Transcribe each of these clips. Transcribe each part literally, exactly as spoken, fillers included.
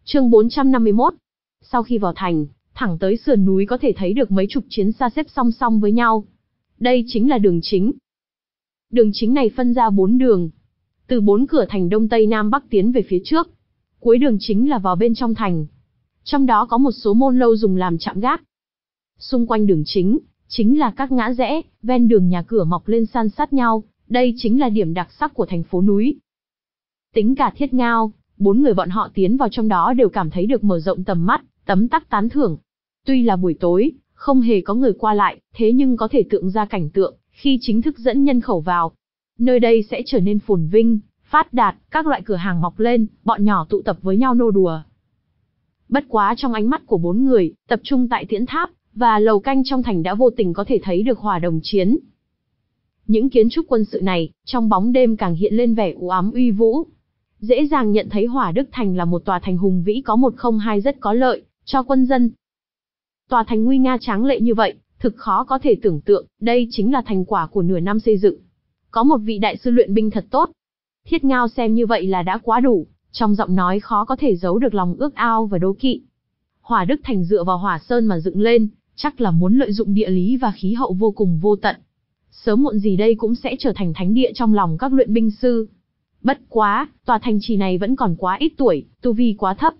Chương bốn trăm năm mươi mốt. Sau khi vào thành, thẳng tới sườn núi có thể thấy được mấy chục chiến xa xếp song song với nhau. Đây chính là đường chính. Đường chính này phân ra bốn đường. Từ bốn cửa thành Đông Tây Nam Bắc tiến về phía trước. Cuối đường chính là vào bên trong thành. Trong đó có một số môn lâu dùng làm trạm gác. Xung quanh đường chính, chính là các ngã rẽ, ven đường nhà cửa mọc lên san sát nhau. Đây chính là điểm đặc sắc của thành phố núi. Tính cả Thiết Ngao, bốn người bọn họ tiến vào trong đó đều cảm thấy được mở rộng tầm mắt, tấm tắc tán thưởng. Tuy là buổi tối, không hề có người qua lại, thế nhưng có thể tượng ra cảnh tượng, khi chính thức dẫn nhân khẩu vào. Nơi đây sẽ trở nên phồn vinh, phát đạt, các loại cửa hàng mọc lên, bọn nhỏ tụ tập với nhau nô đùa. Bất quá trong ánh mắt của bốn người, tập trung tại Tiễn Tháp, và lầu canh trong thành đã vô tình có thể thấy được hỏa đồng chiến. Những kiến trúc quân sự này, trong bóng đêm càng hiện lên vẻ u ám uy vũ. Dễ dàng nhận thấy Hỏa Đức Thành là một tòa thành hùng vĩ có một không hai rất có lợi cho quân dân. Tòa thành nguy nga tráng lệ như vậy, thực khó có thể tưởng tượng, đây chính là thành quả của nửa năm xây dựng. Có một vị đại sư luyện binh thật tốt. Thiết Ngao xem như vậy là đã quá đủ, trong giọng nói khó có thể giấu được lòng ước ao và đố kỵ. Hỏa Đức Thành dựa vào Hỏa Sơn mà dựng lên, chắc là muốn lợi dụng địa lý và khí hậu vô cùng vô tận. Sớm muộn gì đây cũng sẽ trở thành thánh địa trong lòng các luyện binh sư. Bất quá, tòa thành trì này vẫn còn quá ít tuổi, tu vi quá thấp.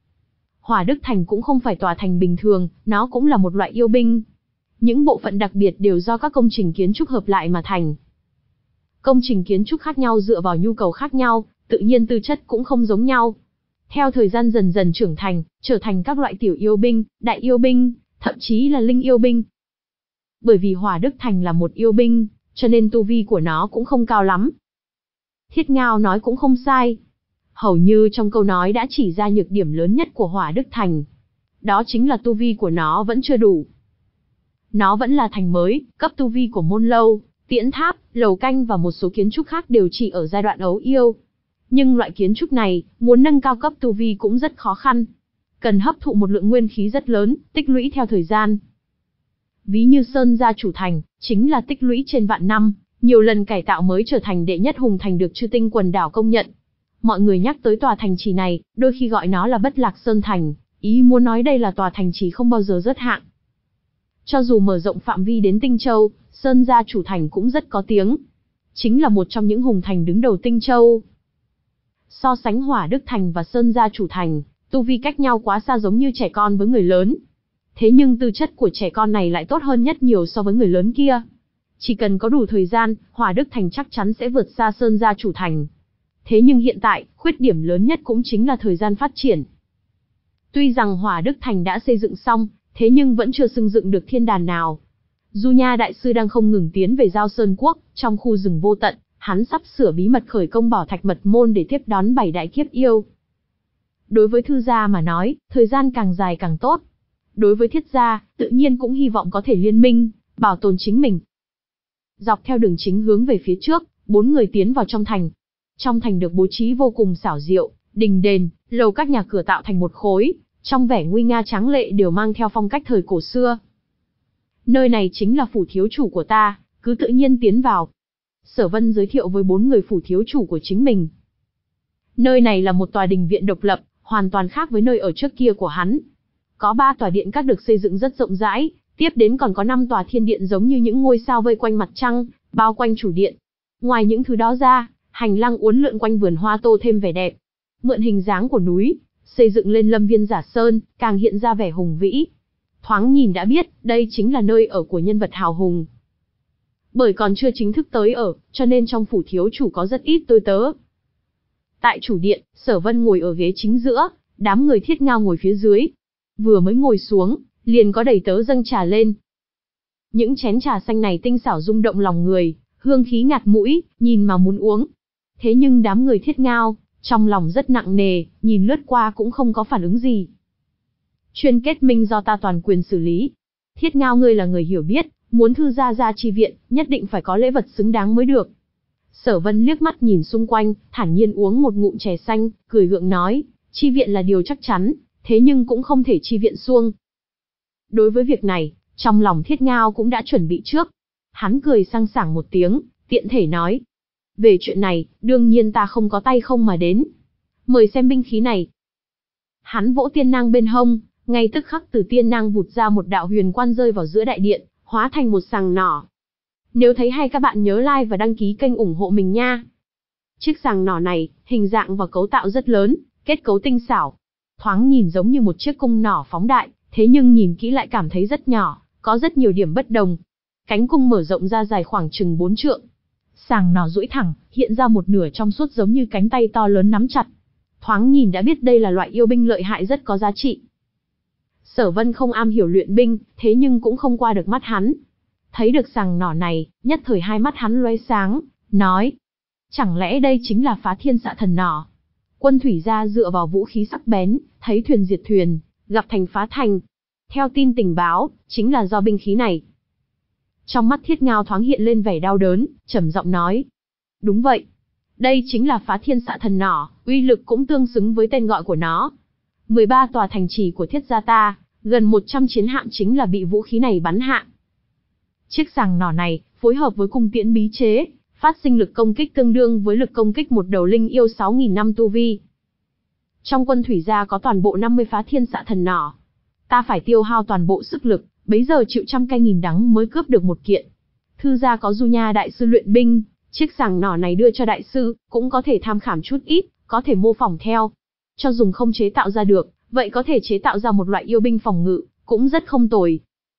Hỏa Đức Thành cũng không phải tòa thành bình thường, nó cũng là một loại yêu binh. Những bộ phận đặc biệt đều do các công trình kiến trúc hợp lại mà thành. Công trình kiến trúc khác nhau dựa vào nhu cầu khác nhau, tự nhiên tư chất cũng không giống nhau. Theo thời gian dần dần trưởng thành, trở thành các loại tiểu yêu binh, đại yêu binh, thậm chí là linh yêu binh. Bởi vì Hỏa Đức Thành là một yêu binh, cho nên tu vi của nó cũng không cao lắm. Thiết Ngao nói cũng không sai. Hầu như trong câu nói đã chỉ ra nhược điểm lớn nhất của Hỏa Đức Thành. Đó chính là tu vi của nó vẫn chưa đủ. Nó vẫn là thành mới, cấp tu vi của môn lâu, Tiễn Tháp, lầu canh và một số kiến trúc khác đều chỉ ở giai đoạn ấu yêu. Nhưng loại kiến trúc này, muốn nâng cao cấp tu vi cũng rất khó khăn. Cần hấp thụ một lượng nguyên khí rất lớn, tích lũy theo thời gian. Ví như Sơn Gia Chủ Thành, chính là tích lũy trên vạn năm, nhiều lần cải tạo mới trở thành đệ nhất hùng thành được Chư Tinh quần đảo công nhận. Mọi người nhắc tới tòa thành trì này, đôi khi gọi nó là Bất Lạc Sơn Thành, ý muốn nói đây là tòa thành trì không bao giờ rớt hạng. Cho dù mở rộng phạm vi đến Tinh Châu, Sơn Gia Chủ Thành cũng rất có tiếng. Chính là một trong những hùng thành đứng đầu Tinh Châu. So sánh Hỏa Đức Thành và Sơn Gia Chủ Thành, tu vi cách nhau quá xa giống như trẻ con với người lớn. Thế nhưng tư chất của trẻ con này lại tốt hơn nhất nhiều so với người lớn kia. Chỉ cần có đủ thời gian, Hỏa Đức Thành chắc chắn sẽ vượt xa Sơn Gia Chủ Thành. Thế nhưng hiện tại, khuyết điểm lớn nhất cũng chính là thời gian phát triển. Tuy rằng Hỏa Đức Thành đã xây dựng xong, thế nhưng vẫn chưa xưng dựng được thiên đàn nào. Du Nha Đại Sư đang không ngừng tiến về Giao Sơn Quốc, trong khu rừng vô tận, hắn sắp sửa bí mật khởi công Bảo Thạch Mật Môn để tiếp đón bảy đại kiếp yêu. Đối với Thư gia mà nói, thời gian càng dài càng tốt. Đối với Thiết gia, tự nhiên cũng hy vọng có thể liên minh, bảo tồn chính mình. Dọc theo đường chính hướng về phía trước, bốn người tiến vào trong thành. Trong thành được bố trí vô cùng xảo diệu, đình đền, lầu các nhà cửa tạo thành một khối, trong vẻ nguy nga tráng lệ đều mang theo phong cách thời cổ xưa. Nơi này chính là phủ thiếu chủ của ta, cứ tự nhiên tiến vào. Sở Vân giới thiệu với bốn người phủ thiếu chủ của chính mình. Nơi này là một tòa đình viện độc lập, hoàn toàn khác với nơi ở trước kia của hắn. Có ba tòa điện các được xây dựng rất rộng rãi, tiếp đến còn có năm tòa thiên điện giống như những ngôi sao vây quanh mặt trăng, bao quanh chủ điện. Ngoài những thứ đó ra, hành lang uốn lượn quanh vườn hoa tô thêm vẻ đẹp. Mượn hình dáng của núi, xây dựng lên lâm viên giả sơn, càng hiện ra vẻ hùng vĩ. Thoáng nhìn đã biết, đây chính là nơi ở của nhân vật hào hùng. Bởi còn chưa chính thức tới ở, cho nên trong phủ thiếu chủ có rất ít tôi tớ. Tại chủ điện, Sở Vân ngồi ở ghế chính giữa, đám người Thiết Ngao ngồi phía dưới. Vừa mới ngồi xuống, liền có đầy tớ dâng trà lên. Những chén trà xanh này tinh xảo rung động lòng người, hương khí ngạt mũi, nhìn mà muốn uống. Thế nhưng đám người Thiết Ngao, trong lòng rất nặng nề, nhìn lướt qua cũng không có phản ứng gì. Chuyên kết minh do ta toàn quyền xử lý. Thiết Ngao ngươi là người hiểu biết, muốn Thư gia ra chi viện, nhất định phải có lễ vật xứng đáng mới được. Sở Vân liếc mắt nhìn xung quanh, thản nhiên uống một ngụm chè xanh, cười gượng nói, chi viện là điều chắc chắn, thế nhưng cũng không thể chi viện xuông. Đối với việc này, trong lòng Thiết Ngao cũng đã chuẩn bị trước. Hắn cười sang sảng một tiếng, tiện thể nói. Về chuyện này, đương nhiên ta không có tay không mà đến. Mời xem binh khí này. Hắn vỗ tiên nang bên hông, ngay tức khắc từ tiên nang vụt ra một đạo huyền quan rơi vào giữa đại điện, hóa thành một sàng nỏ. Nếu thấy hay các bạn nhớ like và đăng ký kênh ủng hộ mình nha. Chiếc sàng nỏ này, hình dạng và cấu tạo rất lớn, kết cấu tinh xảo. Thoáng nhìn giống như một chiếc cung nỏ phóng đại, thế nhưng nhìn kỹ lại cảm thấy rất nhỏ, có rất nhiều điểm bất đồng. Cánh cung mở rộng ra dài khoảng chừng bốn trượng. Sàng nỏ duỗi thẳng, hiện ra một nửa trong suốt giống như cánh tay to lớn nắm chặt. Thoáng nhìn đã biết đây là loại yêu binh lợi hại rất có giá trị. Sở Vân không am hiểu luyện binh, thế nhưng cũng không qua được mắt hắn. Thấy được sàng nỏ này, nhất thời hai mắt hắn lóe sáng, nói: chẳng lẽ đây chính là Phá Thiên Xạ Thần Nỏ? Quân thủy gia dựa vào vũ khí sắc bén, thấy thuyền diệt thuyền, gặp thành phá thành. Theo tin tình báo, chính là do binh khí này. Trong mắt Thiết Ngao thoáng hiện lên vẻ đau đớn, trầm giọng nói: đúng vậy. Đây chính là Phá Thiên Xạ Thần Nỏ, uy lực cũng tương xứng với tên gọi của nó. mười ba tòa thành trì của Thiết gia ta, gần một trăm chiến hạm chính là bị vũ khí này bắn hạ. Chiếc sàng nỏ này, phối hợp với cung tiễn bí chế, phát sinh lực công kích tương đương với lực công kích một đầu linh yêu sáu nghìn năm tu vi. Trong quân thủy gia có toàn bộ năm mươi Phá Thiên Xạ Thần Nỏ. Ta phải tiêu hao toàn bộ sức lực, bấy giờ chịu trăm cay nghìn đắng mới cướp được một kiện. Thư gia có Du Nha đại sư luyện binh, chiếc sàng nỏ này đưa cho đại sư, cũng có thể tham khảo chút ít, có thể mô phỏng theo. Cho dùng không chế tạo ra được, vậy có thể chế tạo ra một loại yêu binh phòng ngự, cũng rất không tồi.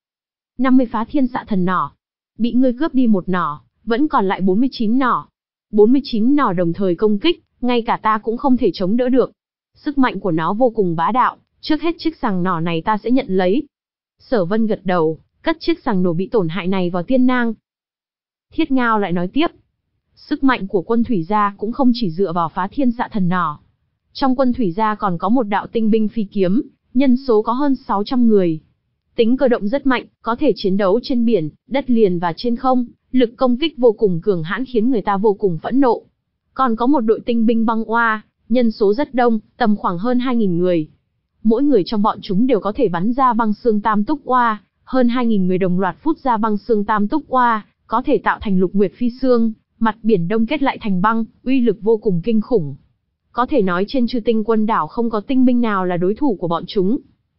năm mươi Phá Thiên Xạ Thần Nỏ. Bị ngươi cướp đi một nỏ, vẫn còn lại bốn mươi chín nỏ. bốn mươi chín nỏ đồng thời công kích, ngay cả ta cũng không thể chống đỡ được. Sức mạnh của nó vô cùng bá đạo, trước hết chiếc sàng nỏ này ta sẽ nhận lấy. Sở Vân gật đầu, cất chiếc sàng nổ bị tổn hại này vào tiên nang. Thiết Ngao lại nói tiếp: sức mạnh của quân thủy gia cũng không chỉ dựa vào Phá Thiên Xạ Thần Nỏ. Trong quân thủy gia còn có một đạo tinh binh phi kiếm, nhân số có hơn sáu trăm người. Tính cơ động rất mạnh, có thể chiến đấu trên biển, đất liền và trên không, lực công kích vô cùng cường hãn khiến người ta vô cùng phẫn nộ. Còn có một đội tinh binh băng oa, nhân số rất đông, tầm khoảng hơn hai nghìn người. Mỗi người trong bọn chúng đều có thể bắn ra băng xương tam túc oa, hơn hai nghìn người đồng loạt phút ra băng xương tam túc oa, có thể tạo thành lục nguyệt phi xương, mặt biển đông kết lại thành băng, uy lực vô cùng kinh khủng. Có thể nói trên chư tinh quân đảo không có tinh binh nào là đối thủ của bọn chúng.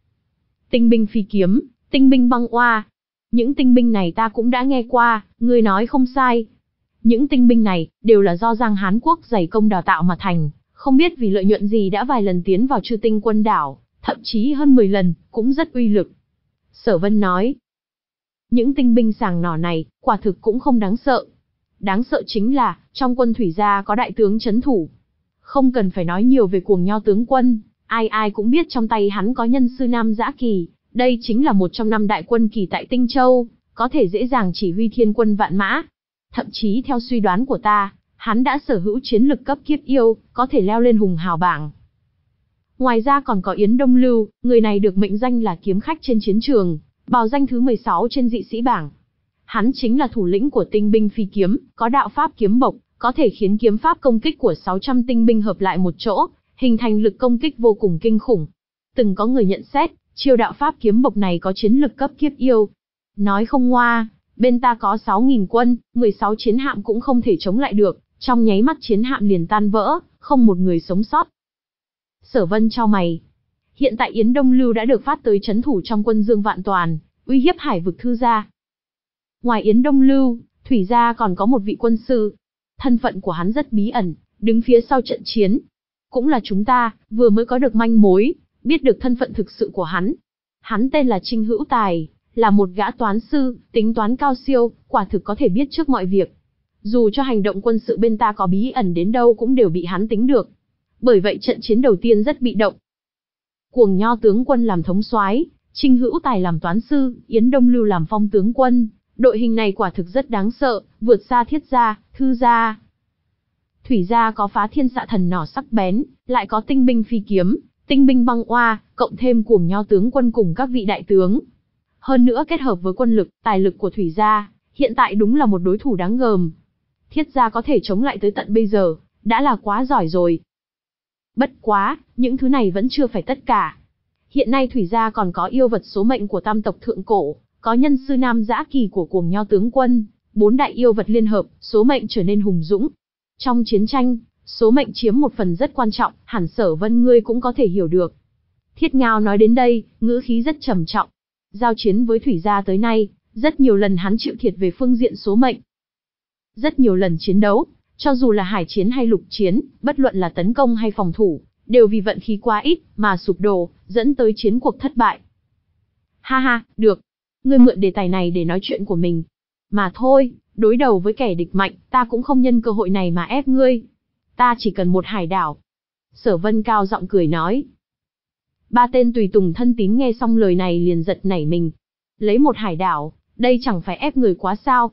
Tinh binh phi kiếm, tinh binh băng oa. Những tinh binh này ta cũng đã nghe qua, ngươi nói không sai. Những tinh binh này, đều là do Giang Hán Quốc dày công đào tạo mà thành, không biết vì lợi nhuận gì đã vài lần tiến vào chư tinh quân đảo, thậm chí hơn mười lần, cũng rất uy lực. Sở Vân nói, những tinh binh sàng nỏ này, quả thực cũng không đáng sợ. Đáng sợ chính là, trong quân thủy gia có đại tướng chấn thủ. Không cần phải nói nhiều về Cuồng Nho tướng quân, ai ai cũng biết trong tay hắn có nhân sư Nam Dã Kỳ, đây chính là một trong năm đại quân kỳ tại Tinh Châu, có thể dễ dàng chỉ huy thiên quân vạn mã. Thậm chí theo suy đoán của ta, hắn đã sở hữu chiến lực cấp kiếp yêu, có thể leo lên hùng hào bảng. Ngoài ra còn có Yến Đông Lưu, người này được mệnh danh là kiếm khách trên chiến trường, bào danh thứ mười sáu trên dị sĩ bảng. Hắn chính là thủ lĩnh của tinh binh phi kiếm, có đạo pháp kiếm bộc, có thể khiến kiếm pháp công kích của sáu trăm tinh binh hợp lại một chỗ, hình thành lực công kích vô cùng kinh khủng. Từng có người nhận xét, chiêu đạo pháp kiếm bộc này có chiến lực cấp kiếp yêu. Nói không ngoa, bên ta có sáu nghìn quân, mười sáu chiến hạm cũng không thể chống lại được, trong nháy mắt chiến hạm liền tan vỡ, không một người sống sót. Sở Vân chau mày. Hiện tại Yến Đông Lưu đã được phát tới trấn thủ trong quân Dương Vạn Toàn, uy hiếp hải vực thư gia. Ngoài Yến Đông Lưu, thủy gia còn có một vị quân sư. Thân phận của hắn rất bí ẩn, đứng phía sau trận chiến. Cũng là chúng ta, vừa mới có được manh mối, biết được thân phận thực sự của hắn. Hắn tên là Trinh Hữu Tài, là một gã toán sư, tính toán cao siêu, quả thực có thể biết trước mọi việc. Dù cho hành động quân sự bên ta có bí ẩn đến đâu cũng đều bị hắn tính được. Bởi vậy trận chiến đầu tiên rất bị động. Cuồng Nho tướng quân làm thống soái, Trinh Hữu Tài làm toán sư, Yến Đông Lưu làm phong tướng quân. Đội hình này quả thực rất đáng sợ, vượt xa Thiết gia, Thư gia. Thủy gia có Phá Thiên Xạ Thần Nỏ sắc bén, lại có tinh binh phi kiếm, tinh binh băng oa, cộng thêm Cuồng Nho tướng quân cùng các vị đại tướng. Hơn nữa kết hợp với quân lực, tài lực của Thủy gia, hiện tại đúng là một đối thủ đáng gờm. Thiết gia có thể chống lại tới tận bây giờ, đã là quá giỏi rồi. Bất quá, những thứ này vẫn chưa phải tất cả. Hiện nay Thủy gia còn có yêu vật số mệnh của tam tộc thượng cổ, có nhân sư Nam Dã Kỳ của Cuồng Nho tướng quân, bốn đại yêu vật liên hợp, số mệnh trở nên hùng dũng. Trong chiến tranh, số mệnh chiếm một phần rất quan trọng, hẳn Sở Vân ngươi cũng có thể hiểu được. Thiết Ngao nói đến đây, ngữ khí rất trầm trọng. Giao chiến với Thủy gia tới nay, rất nhiều lần hắn chịu thiệt về phương diện số mệnh. Rất nhiều lần chiến đấu, cho dù là hải chiến hay lục chiến, bất luận là tấn công hay phòng thủ, đều vì vận khí quá ít mà sụp đổ, dẫn tới chiến cuộc thất bại. Ha ha, được. Ngươi mượn đề tài này để nói chuyện của mình. Mà thôi, đối đầu với kẻ địch mạnh, ta cũng không nhân cơ hội này mà ép ngươi. Ta chỉ cần một hải đảo. Sở Vân cao giọng cười nói. Ba tên tùy tùng thân tín nghe xong lời này liền giật nảy mình. Lấy một hải đảo, đây chẳng phải ép người quá sao?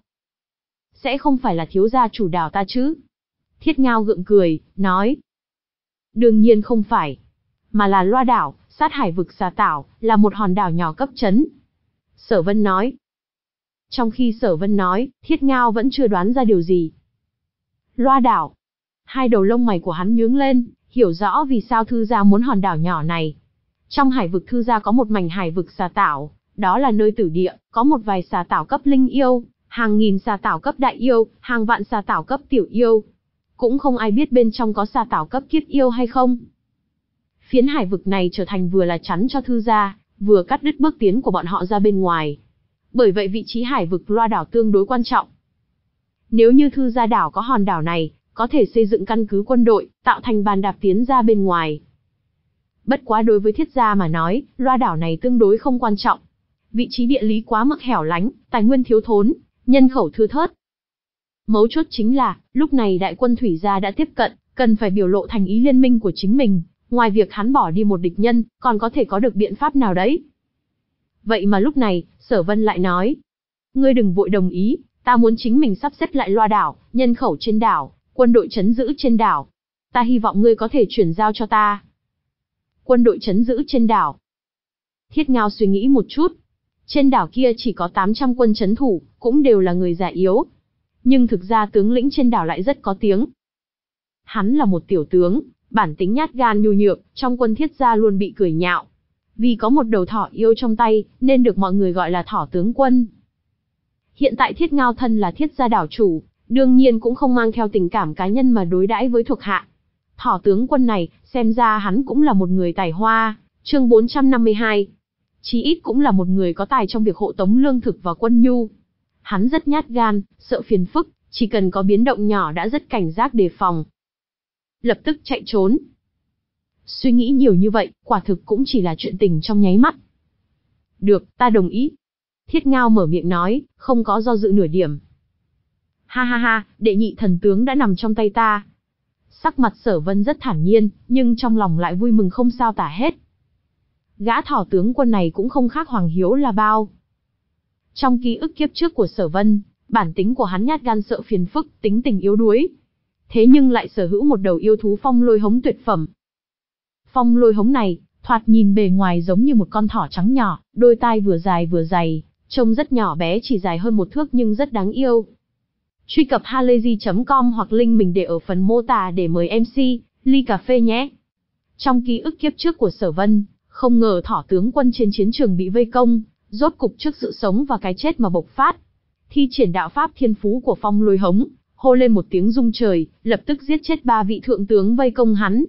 Sẽ không phải là thiếu gia chủ đảo ta chứ? Thiết Ngao gượng cười, nói. Đương nhiên không phải. Mà là Loa đảo, sát hải vực Xà Tảo, là một hòn đảo nhỏ cấp trấn. Sở Vân nói. Trong khi Sở Vân nói, Thiết Ngao vẫn chưa đoán ra điều gì. Loa đảo. Hai đầu lông mày của hắn nhướng lên, hiểu rõ vì sao thư gia muốn hòn đảo nhỏ này. Trong hải vực thư gia có một mảnh hải vực Xà Tảo, đó là nơi tử địa, có một vài Xà Tảo cấp linh yêu, hàng nghìn Xà Tảo cấp đại yêu, hàng vạn Xà Tảo cấp tiểu yêu. Cũng không ai biết bên trong có Xà Tảo cấp kiếp yêu hay không. Phiến hải vực này trở thành vừa là chắn cho thư gia, vừa cắt đứt bước tiến của bọn họ ra bên ngoài. Bởi vậy vị trí hải vực Loa đảo tương đối quan trọng. Nếu như thư gia đảo có hòn đảo này, có thể xây dựng căn cứ quân đội, tạo thành bàn đạp tiến ra bên ngoài. Bất quá đối với Thiết gia mà nói, Loa đảo này tương đối không quan trọng. Vị trí địa lý quá mức hẻo lánh, tài nguyên thiếu thốn, nhân khẩu thưa thớt. Mấu chốt chính là, lúc này đại quân Thủy gia đã tiếp cận, cần phải biểu lộ thành ý liên minh của chính mình, ngoài việc hắn bỏ đi một địch nhân, còn có thể có được biện pháp nào đấy. Vậy mà lúc này, Sở Vân lại nói, ngươi đừng vội đồng ý, ta muốn chính mình sắp xếp lại Loa đảo, nhân khẩu trên đảo, quân đội trấn giữ trên đảo. Ta hy vọng ngươi có thể chuyển giao cho ta. Quân đội trấn giữ trên đảo. Thiết Ngao suy nghĩ một chút. Trên đảo kia chỉ có tám trăm quân trấn thủ, cũng đều là người già yếu. Nhưng thực ra tướng lĩnh trên đảo lại rất có tiếng. Hắn là một tiểu tướng, bản tính nhát gan nhu nhược, trong quân Thiết gia luôn bị cười nhạo. Vì có một đầu thỏ yêu trong tay, nên được mọi người gọi là thỏ tướng quân. Hiện tại Thiết Ngao thân là Thiết gia đảo chủ, đương nhiên cũng không mang theo tình cảm cá nhân mà đối đãi với thuộc hạ. Thỏ tướng quân này, xem ra hắn cũng là một người tài hoa. Chương bốn trăm năm mươi hai. Chí ít cũng là một người có tài trong việc hộ tống lương thực và quân nhu. Hắn rất nhát gan, sợ phiền phức, chỉ cần có biến động nhỏ đã rất cảnh giác đề phòng. Lập tức chạy trốn. Suy nghĩ nhiều như vậy, quả thực cũng chỉ là chuyện tình trong nháy mắt. Được, ta đồng ý. Thiết Ngao mở miệng nói, không có do dự nửa điểm. Ha ha ha, đệ nhị thần tướng đã nằm trong tay ta. Sắc mặt Sở Vân rất thản nhiên, nhưng trong lòng lại vui mừng không sao tả hết. Gã thỏ tướng quân này cũng không khác Hoàng Hiếu là bao. Trong ký ức kiếp trước của Sở Vân, bản tính của hắn nhát gan sợ phiền phức, tính tình yếu đuối. Thế nhưng lại sở hữu một đầu yêu thú phong lôi hống tuyệt phẩm. Phong lôi hống này, thoạt nhìn bề ngoài giống như một con thỏ trắng nhỏ, đôi tai vừa dài vừa dày, trông rất nhỏ bé chỉ dài hơn một thước nhưng rất đáng yêu. Truy cập halayzi chấm com hoặc link mình để ở phần mô tả để mời em xê, ly cà phê nhé. Trong ký ức kiếp trước của Sở Vân, không ngờ thỏ tướng quân trên chiến trường bị vây công, rốt cục trước sự sống và cái chết mà bộc phát. Thi triển đạo pháp thiên phú của phong lôi hống, hô lên một tiếng rung trời, lập tức giết chết ba vị thượng tướng vây công hắn.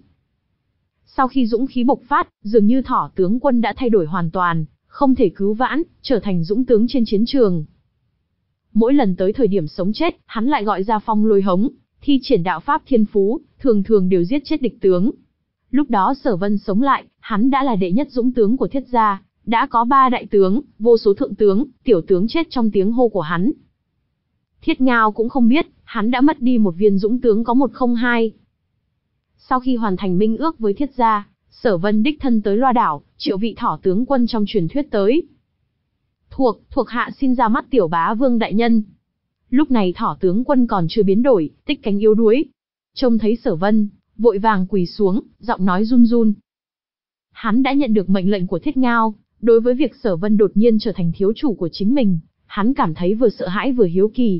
Sau khi dũng khí bộc phát, dường như thỏ tướng quân đã thay đổi hoàn toàn, không thể cứu vãn, trở thành dũng tướng trên chiến trường. Mỗi lần tới thời điểm sống chết, hắn lại gọi ra phong lôi hống, thi triển đạo pháp thiên phú, thường thường đều giết chết địch tướng. Lúc đó Sở Vân sống lại, hắn đã là đệ nhất dũng tướng của Thiết gia, đã có ba đại tướng, vô số thượng tướng, tiểu tướng chết trong tiếng hô của hắn. Thiết Ngao cũng không biết, hắn đã mất đi một viên dũng tướng có một không hai. Sau khi hoàn thành minh ước với Thiết gia, Sở Vân đích thân tới Loa đảo, triệu vị thỏ tướng quân trong truyền thuyết tới. Thuộc, thuộc hạ xin ra mắt tiểu bá vương đại nhân. Lúc này thỏ tướng quân còn chưa biến đổi, tích cánh yếu đuối. Trông thấy Sở Vân, vội vàng quỳ xuống, giọng nói run run. Hắn đã nhận được mệnh lệnh của Thiết Ngao, đối với việc Sở Vân đột nhiên trở thành thiếu chủ của chính mình, hắn cảm thấy vừa sợ hãi vừa hiếu kỳ.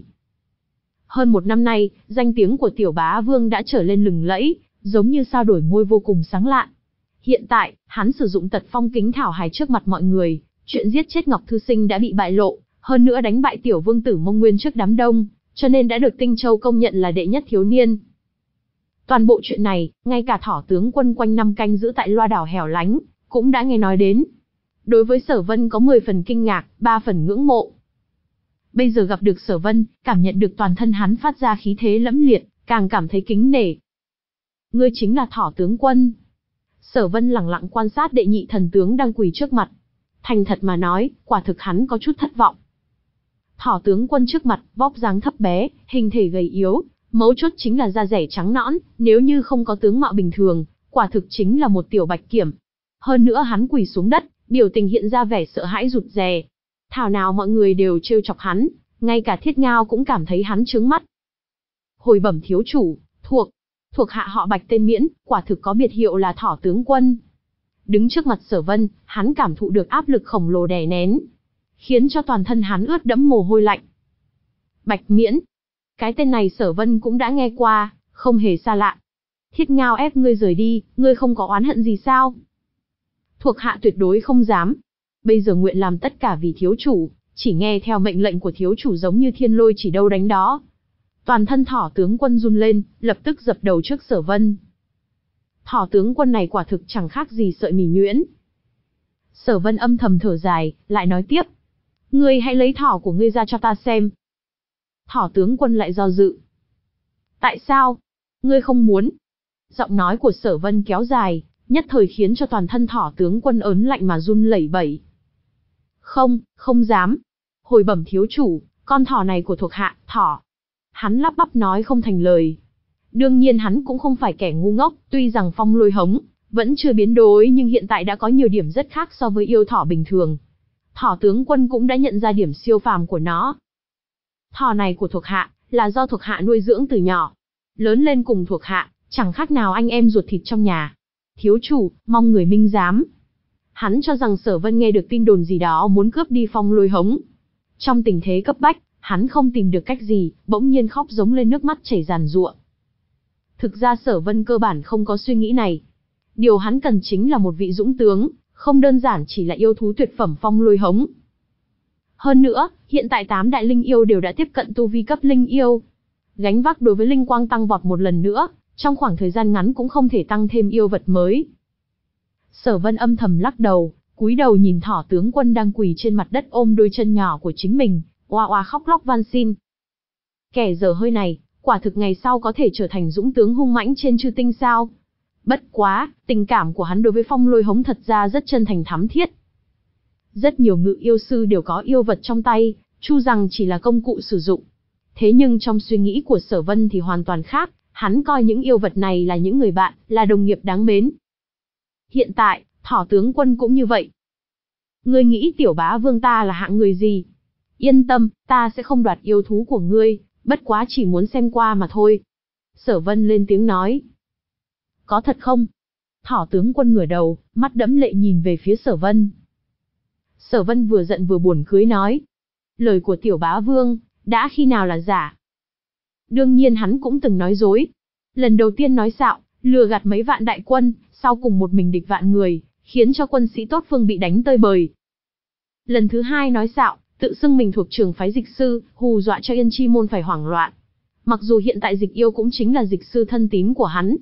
Hơn một năm nay, danh tiếng của tiểu bá vương đã trở lên lừng lẫy, giống như sao đổi ngôi vô cùng sáng lạn. Hiện tại, hắn sử dụng tật phong kính thảo hài trước mặt mọi người, chuyện giết chết Ngọc Thư Sinh đã bị bại lộ, hơn nữa đánh bại tiểu vương tử Mông Nguyên trước đám đông, cho nên đã được Tinh Châu công nhận là đệ nhất thiếu niên. Toàn bộ chuyện này, ngay cả thỏ tướng quân quanh năm canh giữ tại Loa đảo hẻo lánh, cũng đã nghe nói đến. Đối với Sở Vân có mười phần kinh ngạc, ba phần ngưỡng mộ. Bây giờ gặp được Sở Vân, cảm nhận được toàn thân hắn phát ra khí thế lẫm liệt, càng cảm thấy kính nể. Ngươi chính là Thỏ tướng quân. Sở Vân lẳng lặng quan sát đệ nhị thần tướng đang quỳ trước mặt. Thành thật mà nói, quả thực hắn có chút thất vọng. Thỏ tướng quân trước mặt, vóc dáng thấp bé, hình thể gầy yếu, mấu chốt chính là da dẻ trắng nõn, nếu như không có tướng mạo bình thường, quả thực chính là một tiểu bạch kiểm. Hơn nữa hắn quỳ xuống đất, biểu tình hiện ra vẻ sợ hãi rụt rè. Thảo nào mọi người đều trêu chọc hắn, ngay cả Thiết Ngao cũng cảm thấy hắn trướng mắt. Hồi bẩm thiếu chủ, thuộc, thuộc hạ họ Bạch tên Miễn, quả thực có biệt hiệu là Thỏ tướng quân. Đứng trước mặt Sở Vân, hắn cảm thụ được áp lực khổng lồ đè nén, khiến cho toàn thân hắn ướt đẫm mồ hôi lạnh. Bạch Miễn, cái tên này Sở Vân cũng đã nghe qua, không hề xa lạ. Thiết Ngao ép ngươi rời đi, ngươi không có oán hận gì sao? Thuộc hạ tuyệt đối không dám. Bây giờ nguyện làm tất cả vì thiếu chủ, chỉ nghe theo mệnh lệnh của thiếu chủ giống như thiên lôi chỉ đâu đánh đó. Toàn thân Thỏ tướng quân run lên, lập tức dập đầu trước Sở Vân. Thỏ tướng quân này quả thực chẳng khác gì sợi mì nhuyễn. Sở Vân âm thầm thở dài, lại nói tiếp. Ngươi hãy lấy thỏ của ngươi ra cho ta xem. Thỏ tướng quân lại do dự. Tại sao? Ngươi không muốn? Giọng nói của Sở Vân kéo dài, nhất thời khiến cho toàn thân Thỏ tướng quân ớn lạnh mà run lẩy bẩy. Không, không dám. Hồi bẩm thiếu chủ, con thỏ này của thuộc hạ, thỏ. Hắn lắp bắp nói không thành lời. Đương nhiên hắn cũng không phải kẻ ngu ngốc, tuy rằng phong lôi hống vẫn chưa biến đổi nhưng hiện tại đã có nhiều điểm rất khác so với yêu thỏ bình thường. Thỏ tướng quân cũng đã nhận ra điểm siêu phàm của nó. Thỏ này của thuộc hạ, là do thuộc hạ nuôi dưỡng từ nhỏ. Lớn lên cùng thuộc hạ, chẳng khác nào anh em ruột thịt trong nhà. Thiếu chủ, mong người minh giám. Hắn cho rằng Sở Vân nghe được tin đồn gì đó muốn cướp đi phong lôi hống. Trong tình thế cấp bách, hắn không tìm được cách gì, bỗng nhiên khóc giống lên nước mắt chảy ràn rụa. Thực ra Sở Vân cơ bản không có suy nghĩ này. Điều hắn cần chính là một vị dũng tướng, không đơn giản chỉ là yêu thú tuyệt phẩm phong lôi hống. Hơn nữa, hiện tại tám đại linh yêu đều đã tiếp cận tu vi cấp linh yêu. Gánh vác đối với linh quang tăng vọt một lần nữa, trong khoảng thời gian ngắn cũng không thể tăng thêm yêu vật mới. Sở Vân âm thầm lắc đầu, cúi đầu nhìn Thỏ tướng quân đang quỳ trên mặt đất ôm đôi chân nhỏ của chính mình, oa oa khóc lóc van xin. Kẻ dở hơi này, quả thực ngày sau có thể trở thành dũng tướng hung mãnh trên chư tinh sao? Bất quá, tình cảm của hắn đối với phong lôi hống thật ra rất chân thành thắm thiết. Rất nhiều ngự yêu sư đều có yêu vật trong tay, chu rằng chỉ là công cụ sử dụng. Thế nhưng trong suy nghĩ của Sở Vân thì hoàn toàn khác, hắn coi những yêu vật này là những người bạn, là đồng nghiệp đáng mến. Hiện tại, Thỏ tướng quân cũng như vậy. Ngươi nghĩ tiểu bá vương ta là hạng người gì? Yên tâm, ta sẽ không đoạt yêu thú của ngươi, bất quá chỉ muốn xem qua mà thôi. Sở Vân lên tiếng nói. Có thật không? Thỏ tướng quân ngửa đầu, mắt đẫm lệ nhìn về phía Sở Vân. Sở Vân vừa giận vừa buồn cười nói. Lời của tiểu bá vương, đã khi nào là giả? Đương nhiên hắn cũng từng nói dối. Lần đầu tiên nói xạo, lừa gạt mấy vạn đại quân, sau cùng một mình địch vạn người, khiến cho quân sĩ tốt phương bị đánh tơi bời. Lần thứ hai nói xạo, tự xưng mình thuộc trường phái dịch sư, hù dọa cho Yên Chi môn phải hoảng loạn. Mặc dù hiện tại dịch yêu cũng chính là dịch sư thân tín của hắn.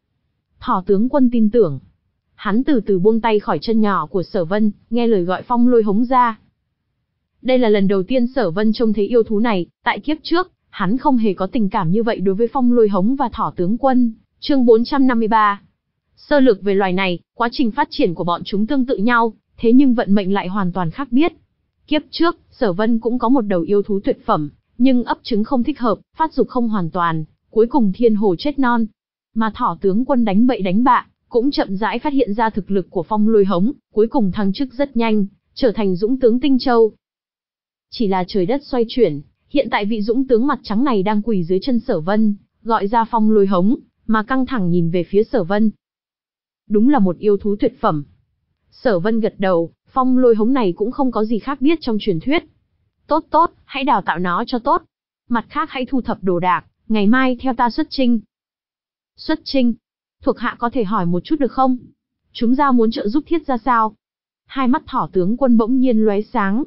Thỏ tướng quân tin tưởng. Hắn từ từ buông tay khỏi chân nhỏ của Sở Vân, nghe lời gọi phong lôi hống ra. Đây là lần đầu tiên Sở Vân trông thấy yêu thú này, tại kiếp trước, hắn không hề có tình cảm như vậy đối với phong lôi hống và Thỏ tướng quân. Chương bốn trăm năm mươi ba. Sơ lược về loài này, quá trình phát triển của bọn chúng tương tự nhau, thế nhưng vận mệnh lại hoàn toàn khác biệt. Kiếp trước, Sở Vân cũng có một đầu yêu thú tuyệt phẩm, nhưng ấp trứng không thích hợp, phát dục không hoàn toàn, cuối cùng thiên hồ chết non. Mà Thỏ tướng quân đánh bậy đánh bạ, cũng chậm rãi phát hiện ra thực lực của phong lôi hống, cuối cùng thăng chức rất nhanh, trở thành dũng tướng Tinh Châu. Chỉ là trời đất xoay chuyển, hiện tại vị dũng tướng mặt trắng này đang quỳ dưới chân Sở Vân, gọi ra phong lôi hống, mà căng thẳng nhìn về phía Sở Vân. Đúng là một yêu thú tuyệt phẩm. Sở Vân gật đầu, phong lôi hống này cũng không có gì khác biết trong truyền thuyết. Tốt tốt, hãy đào tạo nó cho tốt. Mặt khác hãy thu thập đồ đạc, ngày mai theo ta xuất chinh. Xuất chinh? Thuộc hạ có thể hỏi một chút được không? Chúng ta muốn trợ giúp Thiết ra sao? Hai mắt Thỏ tướng quân bỗng nhiên lóe sáng.